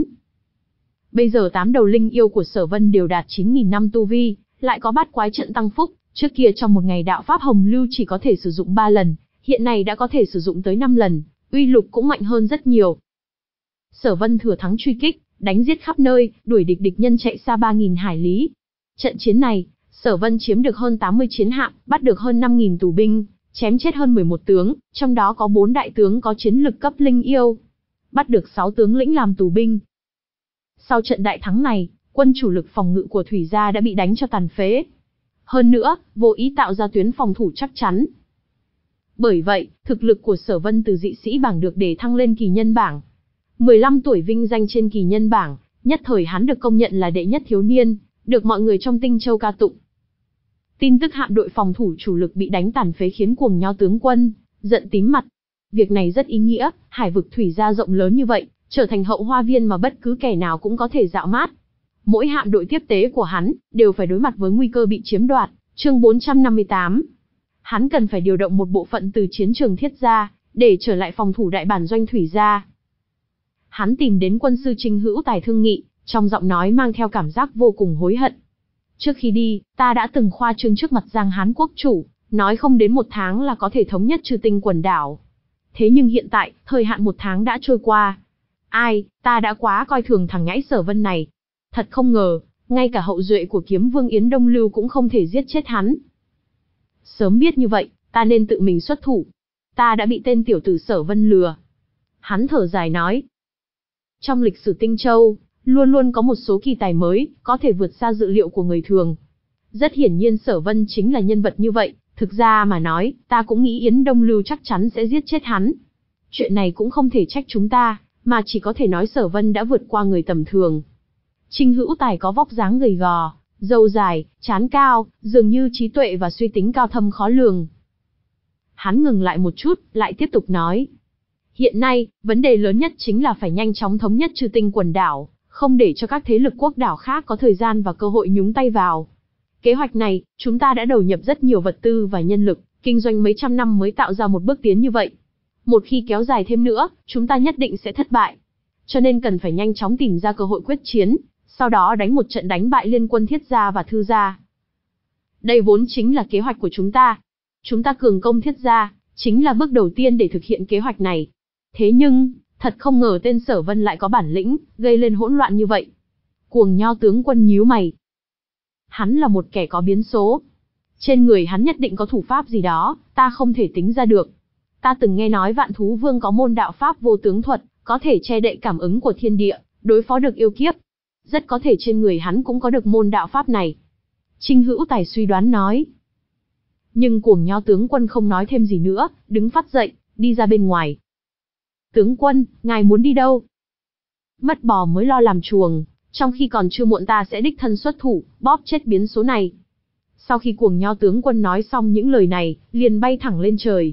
Bây giờ tám đầu linh yêu của Sở Vân đều đạt chín nghìn năm tu vi, lại có bát quái trận tăng phúc, trước kia trong một ngày đạo pháp hồng lưu chỉ có thể sử dụng ba lần, hiện nay đã có thể sử dụng tới năm lần, uy lực cũng mạnh hơn rất nhiều. Sở Vân thừa thắng truy kích, đánh giết khắp nơi, đuổi địch địch nhân chạy xa ba nghìn hải lý. Trận chiến này, Sở Vân chiếm được hơn tám mươi chiến hạm, bắt được hơn năm nghìn tù binh, chém chết hơn mười một tướng, trong đó có bốn đại tướng có chiến lực cấp linh yêu, bắt được sáu tướng lĩnh làm tù binh. Sau trận đại thắng này, quân chủ lực phòng ngự của Thủy gia đã bị đánh cho tàn phế. Hơn nữa, vô ý tạo ra tuyến phòng thủ chắc chắn. Bởi vậy, thực lực của Sở Vân từ dị sĩ bảng được đề thăng lên kỳ nhân bảng. mười lăm tuổi vinh danh trên kỳ nhân bảng, nhất thời hắn được công nhận là đệ nhất thiếu niên, được mọi người trong Tinh Châu ca tụng. Tin tức hạm đội phòng thủ chủ lực bị đánh tàn phế khiến Cuồng Nho tướng quân giận tím mặt. Việc này rất ý nghĩa, hải vực Thủy gia rộng lớn như vậy, trở thành hậu hoa viên mà bất cứ kẻ nào cũng có thể dạo mát. Mỗi hạm đội tiếp tế của hắn đều phải đối mặt với nguy cơ bị chiếm đoạt. Chương bốn trăm năm mươi tám. Hắn cần phải điều động một bộ phận từ chiến trường Thiết gia để trở lại phòng thủ đại bản doanh Thủy gia. Hắn tìm đến quân sư Trinh Hữu Tài thương nghị, trong giọng nói mang theo cảm giác vô cùng hối hận. Trước khi đi, ta đã từng khoa trương trước mặt Giang Hán quốc chủ, nói không đến một tháng là có thể thống nhất Trừ Tinh quần đảo. Thế nhưng hiện tại, thời hạn một tháng đã trôi qua. Ai, ta đã quá coi thường thằng nhãi Sở Vân này. Thật không ngờ, ngay cả hậu duệ của Kiếm Vương Yến Đông Lưu cũng không thể giết chết hắn. Sớm biết như vậy, ta nên tự mình xuất thủ. ta đã bị tên tiểu tử Sở Vân lừa. Hắn thở dài nói. Trong lịch sử Tinh Châu, luôn luôn có một số kỳ tài mới, có thể vượt xa dự liệu của người thường. Rất hiển nhiên Sở Vân chính là nhân vật như vậy, thực ra mà nói, ta cũng nghĩ Yến Đông Lưu chắc chắn sẽ giết chết hắn. Chuyện này cũng không thể trách chúng ta, mà chỉ có thể nói Sở Vân đã vượt qua người tầm thường. Trình Hữu Tài có vóc dáng gầy gò, râu dài, trán cao, dường như trí tuệ và suy tính cao thâm khó lường. Hắn ngừng lại một chút, lại tiếp tục nói. Hiện nay, vấn đề lớn nhất chính là phải nhanh chóng thống nhất Chư Tinh quần đảo, không để cho các thế lực quốc đảo khác có thời gian và cơ hội nhúng tay vào. Kế hoạch này, chúng ta đã đầu nhập rất nhiều vật tư và nhân lực, kinh doanh mấy trăm năm mới tạo ra một bước tiến như vậy. Một khi kéo dài thêm nữa, chúng ta nhất định sẽ thất bại. Cho nên cần phải nhanh chóng tìm ra cơ hội quyết chiến, sau đó đánh một trận đánh bại liên quân Thiết gia và Thư gia. Đây vốn chính là kế hoạch của chúng ta. Chúng ta cường công Thiết gia, chính là bước đầu tiên để thực hiện kế hoạch này. Thế nhưng, thật không ngờ tên Sở Vân lại có bản lĩnh, gây lên hỗn loạn như vậy. Cuồng Nho tướng quân nhíu mày. Hắn là một kẻ có biến số. Trên người hắn nhất định có thủ pháp gì đó, ta không thể tính ra được. Ta từng nghe nói Vạn Thú Vương có môn đạo pháp vô tướng thuật, có thể che đậy cảm ứng của thiên địa, đối phó được yêu kiếp. Rất có thể trên người hắn cũng có được môn đạo pháp này. Trình Hữu Tài suy đoán nói. Nhưng Cuồng Nho tướng quân không nói thêm gì nữa, đứng phắt dậy, đi ra bên ngoài. Tướng quân, ngài muốn đi đâu? Mất bò mới lo làm chuồng, trong khi còn chưa muộn ta sẽ đích thân xuất thủ, bóp chết biến số này. Sau khi Cuồng Nho tướng quân nói xong những lời này, liền bay thẳng lên trời.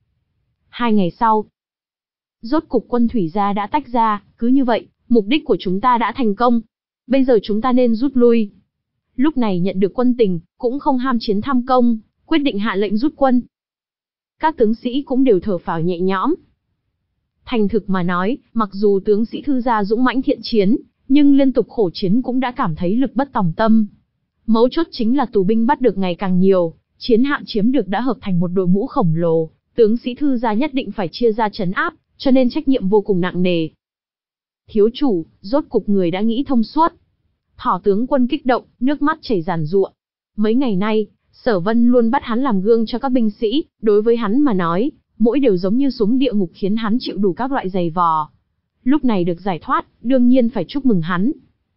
Hai ngày sau, rốt cục quân thủy gia đã tách ra, cứ như vậy, mục đích của chúng ta đã thành công. Bây giờ chúng ta nên rút lui. Lúc này nhận được quân tình, cũng không ham chiến tham công, quyết định hạ lệnh rút quân. Các tướng sĩ cũng đều thở phào nhẹ nhõm. Thành thực mà nói, mặc dù tướng sĩ Thư gia dũng mãnh thiện chiến, nhưng liên tục khổ chiến cũng đã cảm thấy lực bất tòng tâm. Mấu chốt chính là tù binh bắt được ngày càng nhiều, chiến hạm chiếm được đã hợp thành một đội ngũ khổng lồ, tướng sĩ Thư gia nhất định phải chia ra trấn áp, cho nên trách nhiệm vô cùng nặng nề. Thiếu chủ, rốt cục người đã nghĩ thông suốt. Thỏ tướng quân kích động, nước mắt chảy ràn rụa. Mấy ngày nay, Sở Vân luôn bắt hắn làm gương cho các binh sĩ, đối với hắn mà nói, mỗi điều giống như xuống địa ngục khiến hắn chịu đủ các loại giày vò. Lúc này được giải thoát, đương nhiên phải chúc mừng hắn.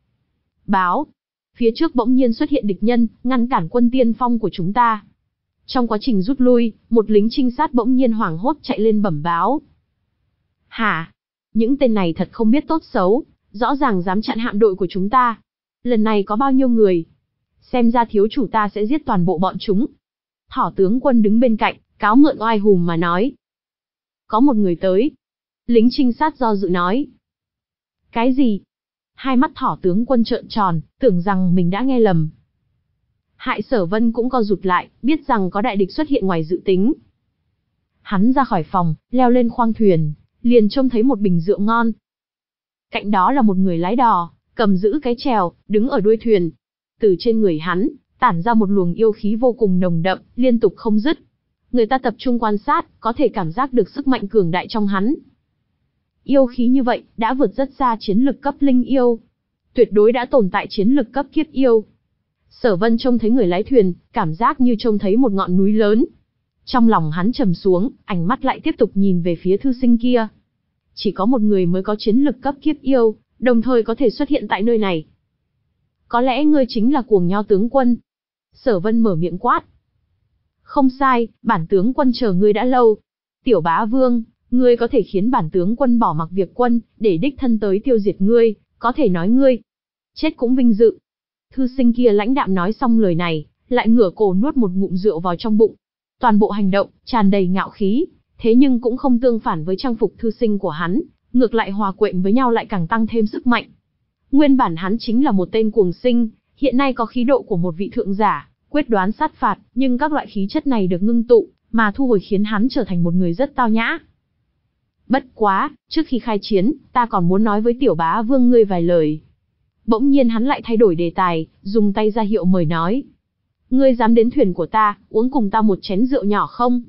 Báo, phía trước bỗng nhiên xuất hiện địch nhân, ngăn cản quân tiên phong của chúng ta. Trong quá trình rút lui, một lính trinh sát bỗng nhiên hoảng hốt chạy lên bẩm báo. Hả? Những tên này thật không biết tốt xấu, rõ ràng dám chặn hạm đội của chúng ta. Lần này có bao nhiêu người? Xem ra thiếu chủ ta sẽ giết toàn bộ bọn chúng. Thỏ tướng quân đứng bên cạnh, cáo mượn oai hùm mà nói. Có một người tới. Lính trinh sát do dự nói. Cái gì? Hai mắt thỏ tướng quân trợn tròn, tưởng rằng mình đã nghe lầm. Hại Sở Vân cũng co rụt lại, biết rằng có đại địch xuất hiện ngoài dự tính. Hắn ra khỏi phòng, leo lên khoang thuyền, liền trông thấy một bình rượu ngon. Cạnh đó là một người lái đò, cầm giữ cái chèo, đứng ở đuôi thuyền. Từ trên người hắn, tản ra một luồng yêu khí vô cùng nồng đậm, liên tục không dứt. Người ta tập trung quan sát, có thể cảm giác được sức mạnh cường đại trong hắn. Yêu khí như vậy, đã vượt rất xa chiến lực cấp linh yêu. Tuyệt đối đã tồn tại chiến lực cấp kiếp yêu. Sở Vân trông thấy người lái thuyền, cảm giác như trông thấy một ngọn núi lớn. Trong lòng hắn trầm xuống, ánh mắt lại tiếp tục nhìn về phía thư sinh kia. Chỉ có một người mới có chiến lực cấp kiếp yêu, đồng thời có thể xuất hiện tại nơi này. Có lẽ ngươi chính là Cuồng Nho tướng quân. Sở Vân mở miệng quát. Không sai, bản tướng quân chờ ngươi đã lâu. Tiểu bá vương, ngươi có thể khiến bản tướng quân bỏ mặc việc quân, để đích thân tới tiêu diệt ngươi, có thể nói ngươi chết cũng vinh dự. Thư sinh kia lãnh đạm nói xong lời này, lại ngửa cổ nuốt một ngụm rượu vào trong bụng. Toàn bộ hành động, tràn đầy ngạo khí, thế nhưng cũng không tương phản với trang phục thư sinh của hắn, ngược lại hòa quyện với nhau lại càng tăng thêm sức mạnh. Nguyên bản hắn chính là một tên cuồng sinh, hiện nay có khí độ của một vị thượng giả, quyết đoán sát phạt, nhưng các loại khí chất này được ngưng tụ, mà thu hồi khiến hắn trở thành một người rất tao nhã. Bất quá, trước khi khai chiến, ta còn muốn nói với tiểu bá vương ngươi vài lời. Bỗng nhiên hắn lại thay đổi đề tài, dùng tay ra hiệu mời nói. Ngươi dám đến thuyền của ta, uống cùng ta một chén rượu nhỏ không?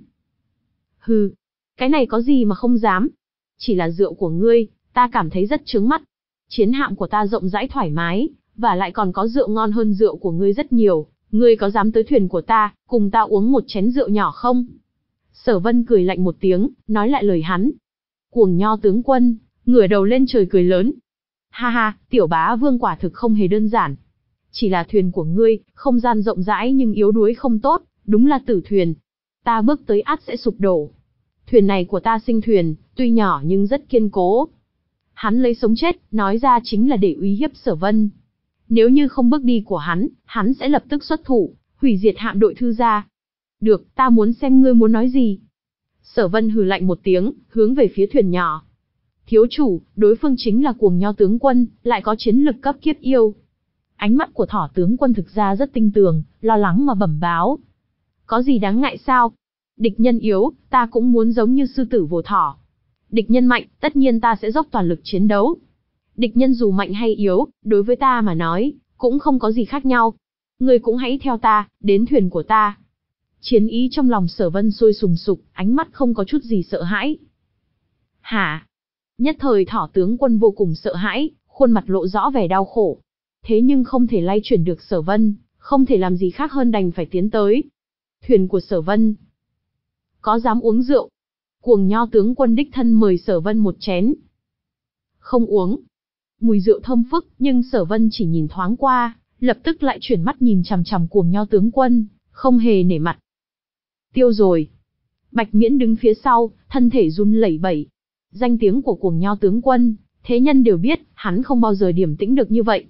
Hừ, cái này có gì mà không dám. Chỉ là rượu của ngươi, ta cảm thấy rất chướng mắt. Chiến hạm của ta rộng rãi thoải mái, và lại còn có rượu ngon hơn rượu của ngươi rất nhiều. Ngươi có dám tới thuyền của ta, cùng ta uống một chén rượu nhỏ không? Sở Vân cười lạnh một tiếng, nói lại lời hắn. Cuồng Nho tướng quân, ngửa đầu lên trời cười lớn. Ha ha, tiểu bá vương quả thực không hề đơn giản. Chỉ là thuyền của ngươi, không gian rộng rãi nhưng yếu đuối không tốt, đúng là tử thuyền. Ta bước tới ắt sẽ sụp đổ. Thuyền này của ta sinh thuyền, tuy nhỏ nhưng rất kiên cố. Hắn lấy sống chết, nói ra chính là để uy hiếp Sở Vân. Nếu như không bước đi của hắn, hắn sẽ lập tức xuất thủ, hủy diệt hạm đội Thư gia. Được, ta muốn xem ngươi muốn nói gì. Sở Vân hừ lạnh một tiếng, hướng về phía thuyền nhỏ. Thiếu chủ, đối phương chính là Cuồng Nho tướng quân, lại có chiến lực cấp kiếp yêu. Ánh mắt của Thỏ tướng quân thực ra rất tinh tường, lo lắng mà bẩm báo. Có gì đáng ngại sao? Địch nhân yếu, ta cũng muốn giống như sư tử vồ thỏ. Địch nhân mạnh, tất nhiên ta sẽ dốc toàn lực chiến đấu. Địch nhân dù mạnh hay yếu, đối với ta mà nói, cũng không có gì khác nhau. Ngươi cũng hãy theo ta, đến thuyền của ta. Chiến ý trong lòng Sở Vân sôi sùng sục, ánh mắt không có chút gì sợ hãi. Hả? Nhất thời Thỏ tướng quân vô cùng sợ hãi, khuôn mặt lộ rõ vẻ đau khổ. Thế nhưng không thể lay chuyển được Sở Vân, không thể làm gì khác hơn đành phải tiến tới. Thuyền của Sở Vân. Có dám uống rượu? Cuồng Nho tướng quân đích thân mời Sở Vân một chén. Không uống. Mùi rượu thơm phức, nhưng Sở Vân chỉ nhìn thoáng qua, lập tức lại chuyển mắt nhìn chằm chằm Cuồng Nho tướng quân, không hề nể mặt. Tiêu rồi. Bạch Miễn đứng phía sau, thân thể run lẩy bẩy. Danh tiếng của Cuồng Nho tướng quân, thế nhân đều biết, hắn không bao giờ điềm tĩnh được như vậy.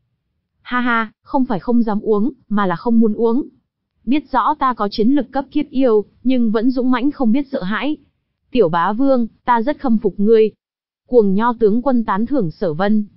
Ha ha, không phải không dám uống, mà là không muốn uống. Biết rõ ta có chiến lực cấp kiếp yêu, nhưng vẫn dũng mãnh không biết sợ hãi. Tiểu bá vương, ta rất khâm phục ngươi. Cuồng Nho tướng quân tán thưởng Sở Vân.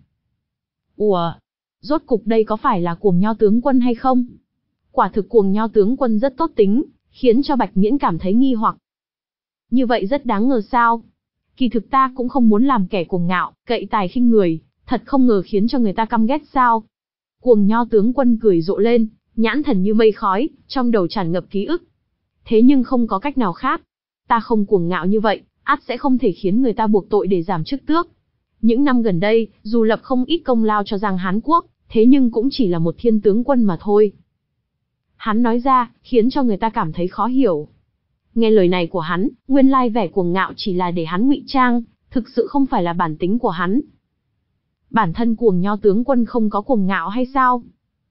Ủa, rốt cục đây có phải là Cuồng Nho tướng quân hay không? Quả thực Cuồng Nho tướng quân rất tốt tính, khiến cho Bạch Miễn cảm thấy nghi hoặc. Như vậy rất đáng ngờ sao? Kỳ thực ta cũng không muốn làm kẻ cuồng ngạo, cậy tài khinh người, thật không ngờ khiến cho người ta căm ghét sao? Cuồng Nho tướng quân cười rộ lên, nhãn thần như mây khói, trong đầu tràn ngập ký ức. Thế nhưng không có cách nào khác. Ta không cuồng ngạo như vậy, ắt sẽ không thể khiến người ta buộc tội để giảm chức tước. Những năm gần đây, dù lập không ít công lao cho Giang Hán Quốc, thế nhưng cũng chỉ là một thiên tướng quân mà thôi. Hắn nói ra, khiến cho người ta cảm thấy khó hiểu. Nghe lời này của hắn, nguyên lai vẻ cuồng ngạo chỉ là để hắn ngụy trang, thực sự không phải là bản tính của hắn. Bản thân Cuồng Nho tướng quân không có cuồng ngạo hay sao?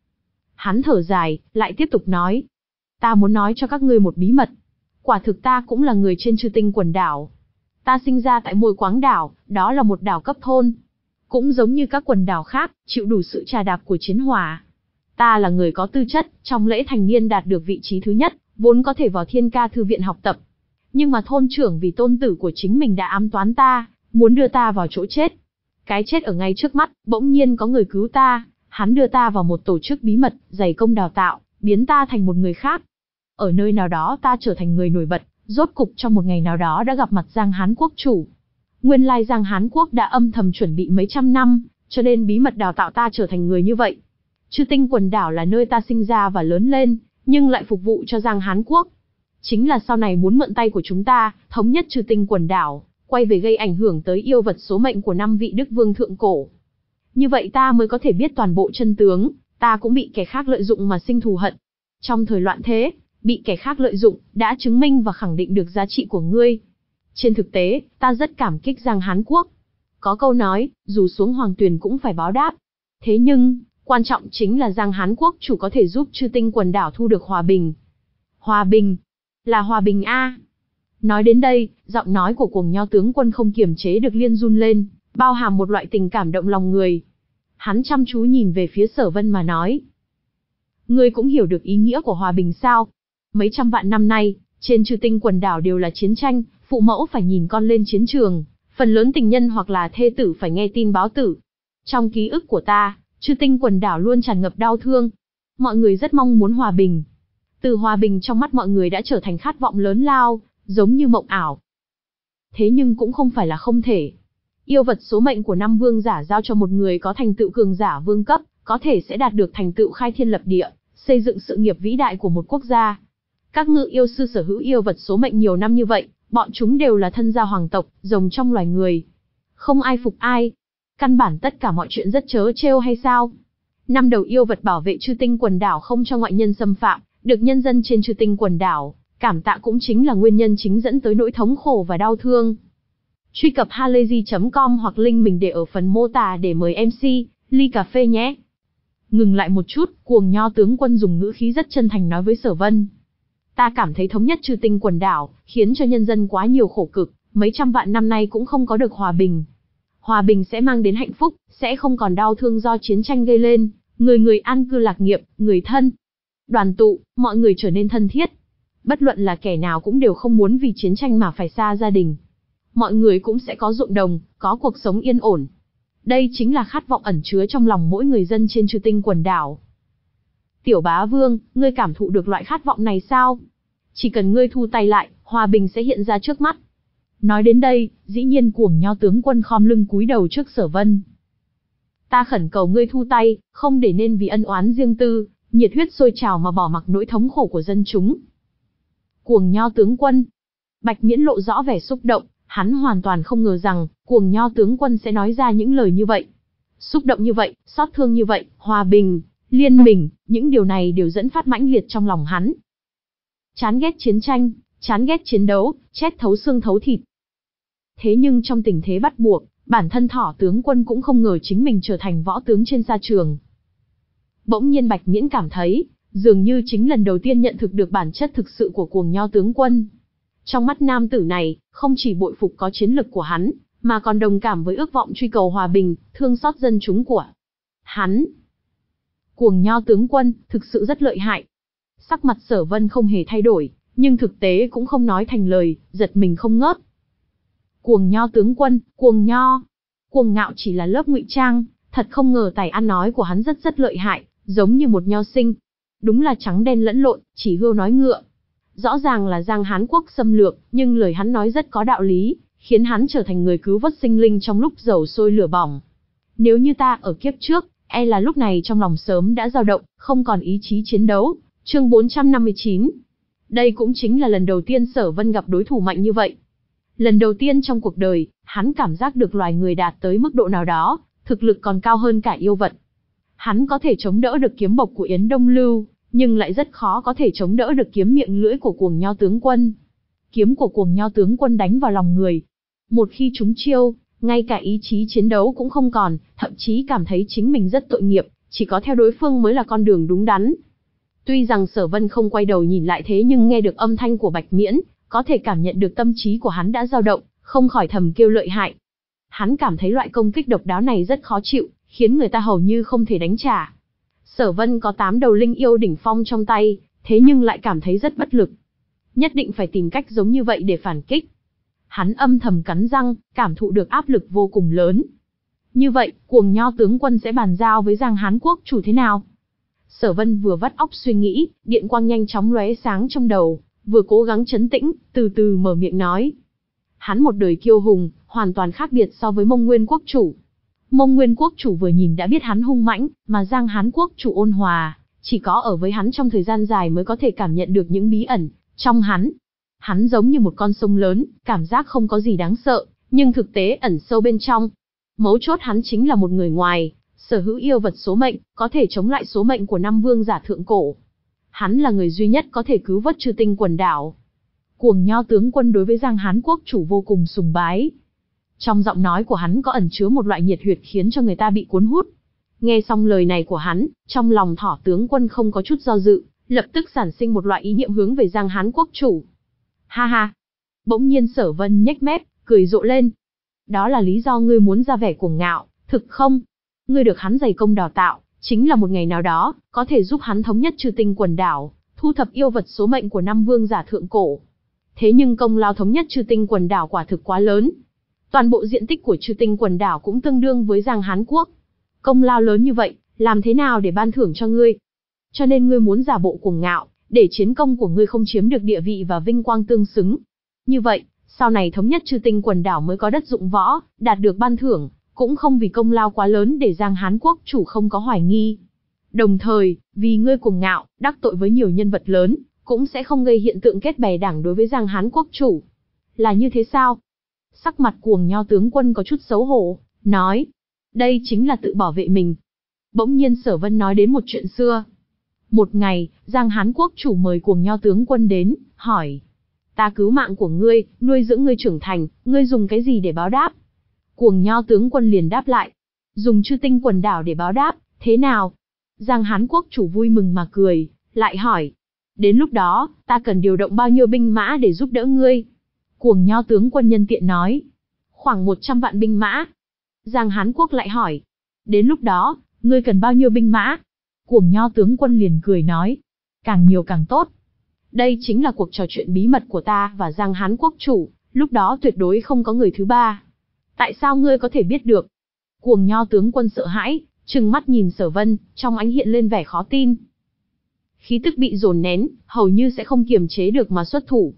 Hắn thở dài, lại tiếp tục nói. Ta muốn nói cho các ngươi một bí mật. Quả thực ta cũng là người trên Chư Tinh quần đảo. Ta sinh ra tại Môi Quáng đảo, đó là một đảo cấp thôn. Cũng giống như các quần đảo khác, chịu đủ sự trà đạp của chiến hỏa. Ta là người có tư chất, trong lễ thành niên đạt được vị trí thứ nhất, vốn có thể vào Thiên Ca thư viện học tập. Nhưng mà thôn trưởng vì tôn tử của chính mình đã ám toán ta, muốn đưa ta vào chỗ chết. Cái chết ở ngay trước mắt, bỗng nhiên có người cứu ta, hắn đưa ta vào một tổ chức bí mật, dày công đào tạo, biến ta thành một người khác. Ở nơi nào đó ta trở thành người nổi bật, rốt cục trong một ngày nào đó đã gặp mặt Giang Hán Quốc chủ. Nguyên lai Giang Hán Quốc đã âm thầm chuẩn bị mấy trăm năm, cho nên bí mật đào tạo ta trở thành người như vậy. Chư Tinh quần đảo là nơi ta sinh ra và lớn lên, nhưng lại phục vụ cho Giang Hán Quốc. Chính là sau này muốn mượn tay của chúng ta, thống nhất Chư Tinh quần đảo, quay về gây ảnh hưởng tới yêu vật số mệnh của năm vị đức vương thượng cổ. Như vậy ta mới có thể biết toàn bộ chân tướng, ta cũng bị kẻ khác lợi dụng mà sinh thù hận. Trong thời loạn thế, bị kẻ khác lợi dụng, đã chứng minh và khẳng định được giá trị của ngươi. Trên thực tế, ta rất cảm kích Giang Hán Quốc. Có câu nói, dù xuống hoàng tuyền cũng phải báo đáp. Thế nhưng, quan trọng chính là Giang Hán Quốc chủ có thể giúp Chư Tinh quần đảo thu được hòa bình. Hòa bình? Là hòa bình a? Nói đến đây, giọng nói của Cuồng Nho tướng quân không kiềm chế được liên run lên, bao hàm một loại tình cảm động lòng người. Hắn chăm chú nhìn về phía Sở Vân mà nói. Ngươi cũng hiểu được ý nghĩa của hòa bình sao? Mấy trăm vạn năm nay, trên Chư Tinh quần đảo đều là chiến tranh, phụ mẫu phải nhìn con lên chiến trường, phần lớn tình nhân hoặc là thê tử phải nghe tin báo tử. Trong ký ức của ta, Chư Tinh quần đảo luôn tràn ngập đau thương. Mọi người rất mong muốn hòa bình. Từ hòa bình trong mắt mọi người đã trở thành khát vọng lớn lao, giống như mộng ảo. Thế nhưng cũng không phải là không thể. Yêu vật số mệnh của năm vương giả giao cho một người có thành tựu cường giả vương cấp, có thể sẽ đạt được thành tựu khai thiên lập địa, xây dựng sự nghiệp vĩ đại của một quốc gia. Các ngự yêu sư sở hữu yêu vật số mệnh nhiều năm như vậy, bọn chúng đều là thân gia hoàng tộc, rồng trong loài người. Không ai phục ai. Căn bản tất cả mọi chuyện rất trớ trêu hay sao? Năm đầu yêu vật bảo vệ Chư Tinh quần đảo không cho ngoại nhân xâm phạm, được nhân dân trên Chư Tinh quần đảo Cảm tạ cũng chính là nguyên nhân chính dẫn tới nỗi thống khổ và đau thương. Truy cập halayzi chấm com hoặc link mình để ở phần mô tả để mời em xê, ly cà phê nhé. Ngừng lại một chút, Cuồng Nho tướng quân dùng ngữ khí rất chân thành nói với Sở Vân. Ta cảm thấy thống nhất Chư Tinh quần đảo, khiến cho nhân dân quá nhiều khổ cực, mấy trăm vạn năm nay cũng không có được hòa bình. Hòa bình sẽ mang đến hạnh phúc, sẽ không còn đau thương do chiến tranh gây lên, người người an cư lạc nghiệp, người thân đoàn tụ, mọi người trở nên thân thiết. Bất luận là kẻ nào cũng đều không muốn vì chiến tranh mà phải xa gia đình. Mọi người cũng sẽ có ruộng đồng, có cuộc sống yên ổn. Đây chính là khát vọng ẩn chứa trong lòng mỗi người dân trên Chư Tinh quần đảo. Tiểu bá vương, ngươi cảm thụ được loại khát vọng này sao? Chỉ cần ngươi thu tay lại, hòa bình sẽ hiện ra trước mắt. Nói đến đây, dĩ nhiên Cuồng Nho tướng quân khom lưng cúi đầu trước Sở Vân. Ta khẩn cầu ngươi thu tay, không để nên vì ân oán riêng tư, nhiệt huyết sôi trào mà bỏ mặc nỗi thống khổ của dân chúng. Cuồng Nho tướng quân. Bạch Miễn lộ rõ vẻ xúc động, hắn hoàn toàn không ngờ rằng, Cuồng Nho tướng quân sẽ nói ra những lời như vậy. Xúc động như vậy, xót thương như vậy, hòa bình, liên minh, những điều này đều dẫn phát mãnh liệt trong lòng hắn. Chán ghét chiến tranh, chán ghét chiến đấu, chết thấu xương thấu thịt. Thế nhưng trong tình thế bắt buộc, bản thân Thỏ tướng quân cũng không ngờ chính mình trở thành võ tướng trên sa trường. Bỗng nhiên Bạch Miễn cảm thấy, dường như chính lần đầu tiên nhận thực được bản chất thực sự của Cuồng Nho tướng quân. Trong mắt nam tử này, không chỉ bội phục có chiến lực của hắn, mà còn đồng cảm với ước vọng truy cầu hòa bình, thương xót dân chúng của hắn. Cuồng Nho tướng quân, thực sự rất lợi hại. Sắc mặt Sở Vân không hề thay đổi, nhưng thực tế cũng không nói thành lời, giật mình không ngớt. Cuồng Nho tướng quân, Cuồng Nho. Cuồng ngạo chỉ là lớp ngụy trang, thật không ngờ tài ăn nói của hắn rất rất lợi hại, giống như một nho sinh. Đúng là trắng đen lẫn lộn, chỉ hươu nói ngựa. Rõ ràng là Giang Hán quốc xâm lược, nhưng lời hắn nói rất có đạo lý, khiến hắn trở thành người cứu vớt sinh linh trong lúc dầu sôi lửa bỏng. Nếu như ta ở kiếp trước, e là lúc này trong lòng sớm đã dao động, không còn ý chí chiến đấu. Chương bốn trăm năm mươi chín. Đây cũng chính là lần đầu tiên Sở Vân gặp đối thủ mạnh như vậy. Lần đầu tiên trong cuộc đời, hắn cảm giác được loài người đạt tới mức độ nào đó, thực lực còn cao hơn cả yêu vật. Hắn có thể chống đỡ được kiếm bộc của Yến Đông Lưu, nhưng lại rất khó có thể chống đỡ được kiếm miệng lưỡi của Cuồng Nho tướng quân. Kiếm của Cuồng Nho tướng quân đánh vào lòng người. Một khi trúng chiêu, ngay cả ý chí chiến đấu cũng không còn, thậm chí cảm thấy chính mình rất tội nghiệp, chỉ có theo đối phương mới là con đường đúng đắn. Tuy rằng Sở Vân không quay đầu nhìn lại thế nhưng nghe được âm thanh của Bạch Miễn, có thể cảm nhận được tâm trí của hắn đã dao động, không khỏi thầm kêu lợi hại. Hắn cảm thấy loại công kích độc đáo này rất khó chịu, khiến người ta hầu như không thể đánh trả. Sở Vân có tám đầu linh yêu đỉnh phong trong tay, thế nhưng lại cảm thấy rất bất lực. Nhất định phải tìm cách giống như vậy để phản kích. Hắn âm thầm cắn răng, cảm thụ được áp lực vô cùng lớn. Như vậy, Cuồng Nho tướng quân sẽ bàn giao với Giang Hán quốc chủ thế nào? Sở Vân vừa vắt óc suy nghĩ, điện quang nhanh chóng lóe sáng trong đầu, vừa cố gắng trấn tĩnh, từ từ mở miệng nói. Hắn một đời kiêu hùng, hoàn toàn khác biệt so với Mông Nguyên quốc chủ. Mông Nguyên quốc chủ vừa nhìn đã biết hắn hung mãnh, mà Giang Hán quốc chủ ôn hòa, chỉ có ở với hắn trong thời gian dài mới có thể cảm nhận được những bí ẩn trong hắn. Hắn giống như một con sông lớn, cảm giác không có gì đáng sợ, nhưng thực tế ẩn sâu bên trong. Mấu chốt hắn chính là một người ngoài, sở hữu yêu vật số mệnh, có thể chống lại số mệnh của năm vương giả thượng cổ. Hắn là người duy nhất có thể cứu vớt Chư Tinh quần đảo. Cuồng Nho tướng quân đối với Giang Hán quốc chủ vô cùng sùng bái. Trong giọng nói của hắn có ẩn chứa một loại nhiệt huyết khiến cho người ta bị cuốn hút. Nghe xong lời này của hắn, trong lòng Thỏ tướng quân không có chút do dự, lập tức sản sinh một loại ý niệm hướng về Giang Hán quốc chủ. Ha ha! Bỗng nhiên Sở Vân nhếch mép, cười rộ lên. Đó là lý do ngươi muốn ra vẻ cuồng ngạo, thực không? Ngươi được hắn dày công đào tạo, chính là một ngày nào đó, có thể giúp hắn thống nhất Chư Tinh quần đảo, thu thập yêu vật số mệnh của năm vương giả thượng cổ. Thế nhưng công lao thống nhất Chư Tinh quần đảo quả thực quá lớn. Toàn bộ diện tích của Chư Tinh quần đảo cũng tương đương với Giang Hán quốc. Công lao lớn như vậy, làm thế nào để ban thưởng cho ngươi? Cho nên ngươi muốn giả bộ cuồng ngạo, để chiến công của ngươi không chiếm được địa vị và vinh quang tương xứng. Như vậy, sau này thống nhất Chư Tinh quần đảo mới có đất dụng võ, đạt được ban thưởng, cũng không vì công lao quá lớn để Giang Hán quốc chủ không có hoài nghi. Đồng thời, vì ngươi cuồng ngạo, đắc tội với nhiều nhân vật lớn, cũng sẽ không gây hiện tượng kết bè đảng đối với Giang Hán quốc chủ. Là như thế sao? Sắc mặt Cuồng Nho tướng quân có chút xấu hổ, nói, đây chính là tự bảo vệ mình. Bỗng nhiên Sở Vân nói đến một chuyện xưa. Một ngày, Giang Hán quốc chủ mời Cuồng Nho tướng quân đến, hỏi. Ta cứu mạng của ngươi, nuôi dưỡng ngươi trưởng thành, ngươi dùng cái gì để báo đáp? Cuồng Nho tướng quân liền đáp lại. Dùng chư tinh quần đảo để báo đáp, thế nào? Giang Hán quốc chủ vui mừng mà cười, lại hỏi. Đến lúc đó, ta cần điều động bao nhiêu binh mã để giúp đỡ ngươi? Cuồng Nho tướng quân nhân tiện nói. Khoảng một trăm vạn binh mã. Giang Hán quốc lại hỏi. Đến lúc đó, ngươi cần bao nhiêu binh mã? Cuồng Nho tướng quân liền cười nói. Càng nhiều càng tốt. Đây chính là cuộc trò chuyện bí mật của ta và Giang Hán quốc chủ, lúc đó tuyệt đối không có người thứ ba. Tại sao ngươi có thể biết được? Cuồng Nho tướng quân sợ hãi, trừng mắt nhìn Sở Vân, trong ánh hiện lên vẻ khó tin. Khí tức bị dồn nén, hầu như sẽ không kiềm chế được mà xuất thủ.